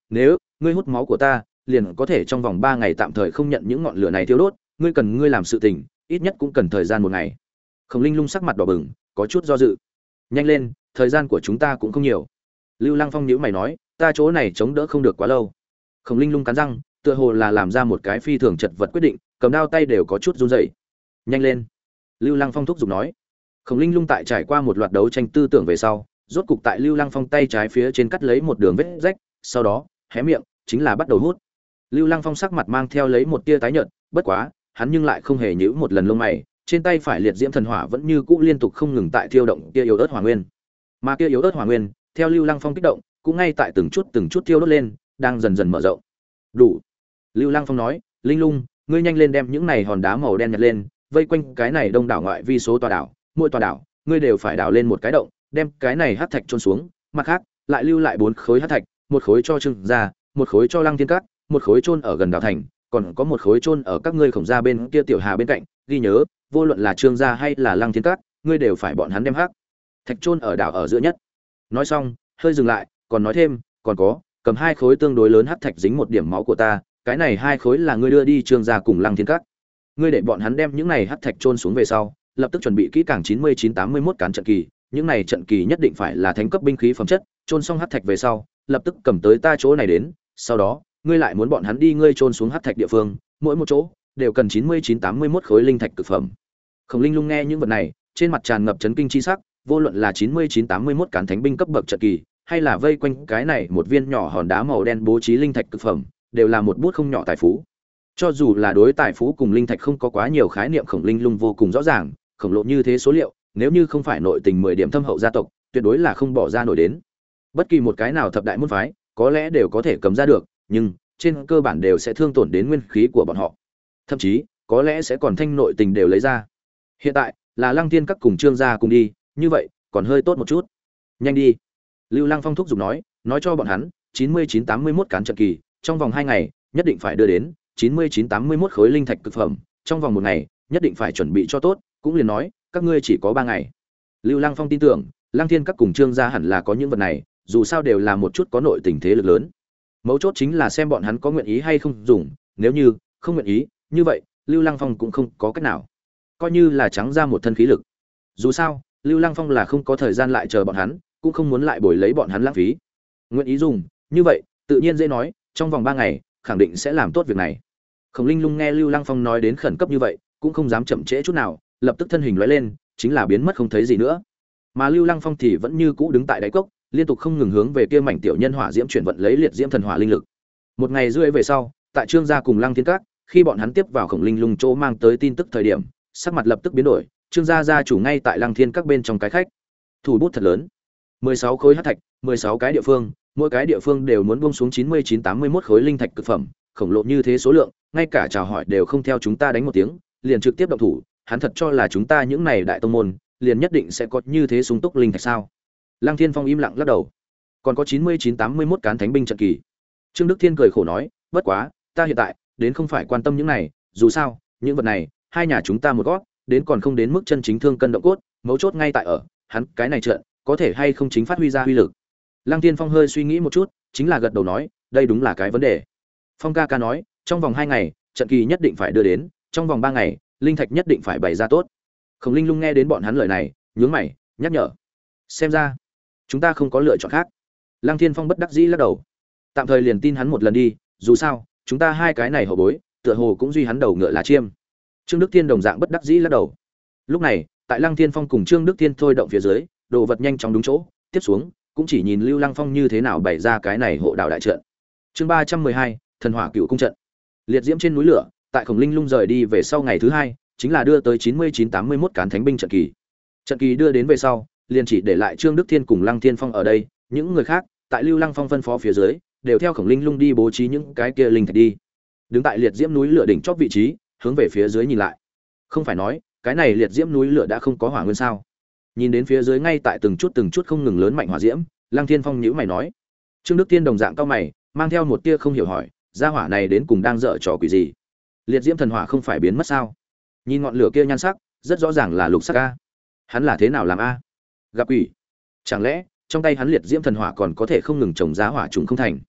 nếu ngươi hút máu của ta, liền có thể trong vòng ba ngày tạm thời không nhận những ngọn lửa này thiêu đốt, ngươi cần ngươi làm sự tình, ít nhất cũng cần thời gian một ngày. Khổng Linh Lung sắc mặt đỏ bừng, có chút do dự. Nhanh lên, thời gian của chúng ta cũng không nhiều. Lưu Lăng Phong nhíu mày nói, ta chỗ này chống đỡ không được quá lâu. Khổng Linh Lung cắn răng, tựa hồ là làm ra một cái phi thường chật vật quyết định, cầm đao tay đều có chút run rẩy. Nhanh lên. Lưu Lăng Phong thúc giục nói. Khổng Linh Lung tại trải qua một loạt đấu tranh tư tưởng về sau, rốt cục tại Lưu Lăng Phong tay trái phía trên cắt lấy một đường vết rách, sau đó, hé miệng, chính là bắt đầu hút. Lưu Lăng Phong sắc mặt mang theo lấy một tia tái nhợt, bất quá, hắn nhưng lại không hề nhíu một lần lông mày, trên tay phải liệt diễm thần hỏa vẫn như cũ liên tục không ngừng tại thiêu động kia yếu ớt hỏa nguyên. Mà kia yếu ớt hỏa nguyên, theo Lưu Lăng Phong kích động, cũng ngay tại từng chút từng chút thiêu đốt lên, đang dần dần mở rộng. Đủ. Lưu Lăng Phong nói, Linh Lung, ngươi nhanh lên đem những này hòn đá màu đen nhặt lên, vây quanh cái này đông đảo ngoại vi số tòa đảo, mỗi tòa đảo, ngươi đều phải đào lên một cái động, đem cái này hắc thạch chôn xuống, mặt khác, lại lưu lại bốn khối hắc thạch, một khối cho Trương gia, một khối cho Lăng Thiên Các, một khối chôn ở gần đảo thành, còn có một khối chôn ở các ngươi Khổng gia bên kia tiểu hà bên cạnh, ghi nhớ, vô luận là Trương gia hay là Lăng Thiên Các, ngươi đều phải bọn hắn đem hắc thạch chôn ở đảo ở giữa nhất. Nói xong, hơi dừng lại, còn nói thêm, còn có, cầm hai khối tương đối lớn hắc thạch dính một điểm máu của ta, cái này hai khối là ngươi đưa đi Trương gia cùng Lăng Thiên Các. Ngươi để bọn hắn đem những này hắc thạch chôn xuống về sau, lập tức chuẩn bị kỹ càng chín mươi chín tám mươi mốt cán trận kỳ, những này trận kỳ nhất định phải là thánh cấp binh khí phẩm chất, chôn xong hắc thạch về sau, lập tức cầm tới ta chỗ này đến, sau đó, ngươi lại muốn bọn hắn đi ngươi chôn xuống hắc thạch địa phương, mỗi một chỗ đều cần chín mươi chín tám mươi mốt khối linh thạch cực phẩm. Khổng Linh Lung nghe những vật này, trên mặt tràn ngập chấn kinh chi sắc, vô luận là chín mươi chín tám mươi mốt cán thánh binh cấp bậc trận kỳ, hay là vây quanh cái này một viên nhỏ hòn đá màu đen bố trí linh thạch cực phẩm, đều là một bút không nhỏ tài phú. Cho dù là đối tài phú cùng linh thạch không có quá nhiều khái niệm, Khổng Linh Lung vô cùng rõ ràng, khổng lồ như thế số liệu, nếu như không phải nội tình mười điểm thâm hậu gia tộc, tuyệt đối là không bỏ ra nổi đến. Bất kỳ một cái nào thập đại môn phái, có lẽ đều có thể cầm ra được, nhưng trên cơ bản đều sẽ thương tổn đến nguyên khí của bọn họ. Thậm chí, có lẽ sẽ còn thanh nội tình đều lấy ra. Hiện tại, là Lăng Thiên Các cùng Trương gia cùng đi, như vậy, còn hơi tốt một chút. Nhanh đi. Lưu Lăng Phong thúc giục nói, nói cho bọn hắn, chín mươi chín tám mươi mốt cán trận kỳ, trong vòng hai ngày, nhất định phải đưa đến chín mươi chín tám mươi mốt khối linh thạch cực phẩm, trong vòng một ngày, nhất định phải chuẩn bị cho tốt, cũng liền nói, các ngươi chỉ có ba ngày. Lưu Lăng Phong tin tưởng, Lăng Thiên Các cùng Trương gia hẳn là có những vật này, dù sao đều là một chút có nội tình thế lực lớn. Mấu chốt chính là xem bọn hắn có nguyện ý hay không dùng, nếu như không nguyện ý, như vậy, Lưu Lăng Phong cũng không có cách nào. Coi như là trắng ra một thân khí lực. Dù sao, Lưu Lăng Phong là không có thời gian lại chờ bọn hắn, cũng không muốn lại bồi lấy bọn hắn lãng phí. Nguyện ý dùng, như vậy, tự nhiên dễ nói, trong vòng ba ngày, khẳng định sẽ làm tốt việc này. Khổng Linh Lung nghe Lưu Lăng Phong nói đến khẩn cấp như vậy, cũng không dám chậm trễ chút nào, lập tức thân hình lóe lên, chính là biến mất không thấy gì nữa. Mà Lưu Lăng Phong thì vẫn như cũ đứng tại đáy cốc, liên tục không ngừng hướng về kia mảnh tiểu nhân hỏa diễm chuyển vận lấy liệt diễm thần hỏa linh lực. Một ngày rưỡi về sau, tại Trương gia cùng Lăng Thiên Các, khi bọn hắn tiếp vào Khổng Linh Lung chỗ mang tới tin tức thời điểm, sắc mặt lập tức biến đổi, Trương gia gia chủ ngay tại Lăng Thiên Các bên trong cái khách. Thủ bút thật lớn. mười sáu khối hắc thạch, mười sáu cái địa phương, mỗi cái địa phương đều muốn buông xuống chín mươi chín tám mươi mốt khối linh thạch cực phẩm, khổng lồ như thế số lượng, ngay cả chào hỏi đều không theo chúng ta đánh một tiếng, liền trực tiếp động thủ, hắn thật cho là chúng ta những này đại tông môn, liền nhất định sẽ có như thế sung túc linh thạch sao? Lăng Thiên Phong im lặng lắc đầu. Còn có chín mươi chín tám mươi mốt cán thánh binh trận kỳ. Trương Đức Thiên cười khổ nói, bất quá, ta hiện tại đến không phải quan tâm những này, dù sao, những vật này, hai nhà chúng ta một gót, đến còn không đến mức chân chính thương cân động cốt, mấu chốt ngay tại ở, hắn cái này trận, có thể hay không chính phát huy ra uy lực. Lăng Thiên Phong hơi suy nghĩ một chút, chính là gật đầu nói, đây đúng là cái vấn đề. Phong ca ca nói, trong vòng hai ngày, trận kỳ nhất định phải đưa đến, trong vòng ba ngày, linh thạch nhất định phải bày ra tốt. Khổng Linh Lung nghe đến bọn hắn lời này, nhướng mày, nhắc nhở. Xem ra, chúng ta không có lựa chọn khác. Lăng Thiên Phong bất đắc dĩ lắc đầu. Tạm thời liền tin hắn một lần đi, dù sao, chúng ta hai cái này hậu bối, tựa hồ cũng duy hắn đầu ngựa là chiêm. Trương Đức Thiên đồng dạng bất đắc dĩ lắc đầu. Lúc này, tại Lăng Thiên Phong cùng Trương Đức Thiên thôi động phía dưới, đồ vật nhanh chóng đúng chỗ, tiếp xuống, cũng chỉ nhìn Lưu Lăng Phong như thế nào bày ra cái này hộ đạo đại trận. Chương ba trăm mười hai, Thần Hỏa Cựu Cung trận. Liệt diễm trên núi lửa, tại Khổng Linh Lung rời đi về sau ngày thứ hai, chính là đưa tới chín mươi chín tám mươi mốt cán thánh binh trận kỳ. Trận kỳ đưa đến về sau, liền chỉ để lại Trương Đức Thiên cùng Lăng Thiên Phong ở đây, những người khác, tại Lưu Lăng Phong phân phó phía dưới, đều theo Khổng Linh Lung đi bố trí những cái kia linh thạch đi. Đứng tại liệt diễm núi lửa đỉnh chóp vị trí, hướng về phía dưới nhìn lại. Không phải nói, cái này liệt diễm núi lửa đã không có hỏa nguyên sao? Nhìn đến phía dưới ngay tại từng chút từng chút không ngừng lớn mạnh hỏa diễm, Lăng Thiên Phong nhíu mày nói. Trương Đức Thiên đồng dạng cao mày, mang theo một tia không hiểu hỏi, gia hỏa này đến cùng đang dở trò quỷ gì? Liệt diễm thần hỏa không phải biến mất sao? Nhìn ngọn lửa kia nhan sắc, rất rõ ràng là lục sắc a. Hắn là thế nào làm a? Gặp quỷ? Chẳng lẽ trong tay hắn liệt diễm thần hỏa còn có thể không ngừng trồng giá hỏa trùng không thành?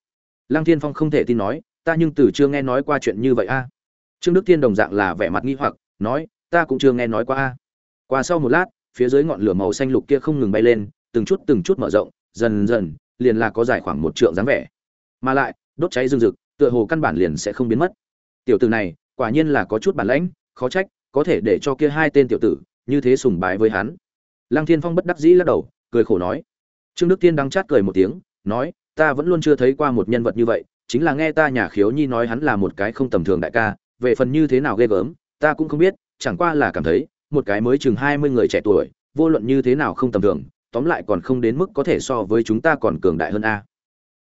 Lăng Thiên Phong không thể tin nói, ta nhưng từ chưa nghe nói qua chuyện như vậy a. Trương Đức Thiên đồng dạng là vẻ mặt nghi hoặc, nói, ta cũng chưa nghe nói qua a. Qua sau một lát, phía dưới ngọn lửa màu xanh lục kia không ngừng bay lên, từng chút từng chút mở rộng, dần dần, liền là có dài khoảng một trượng dáng vẻ. Mà lại, đốt cháy rừng rực, tựa hồ căn bản liền sẽ không biến mất. Tiểu tử này, quả nhiên là có chút bản lãnh, khó trách, có thể để cho kia hai tên tiểu tử như thế sùng bái với hắn. Lăng Thiên Phong bất đắc dĩ lắc đầu, cười khổ nói. Trương Đức Thiên đắng chát cười một tiếng, nói, ta vẫn luôn chưa thấy qua một nhân vật như vậy, chính là nghe ta nhà Khiếu Nhi nói hắn là một cái không tầm thường đại ca, về phần như thế nào ghê gớm, ta cũng không biết, chẳng qua là cảm thấy, một cái mới chừng hai mươi người trẻ tuổi, vô luận như thế nào không tầm thường, tóm lại còn không đến mức có thể so với chúng ta còn cường đại hơn a.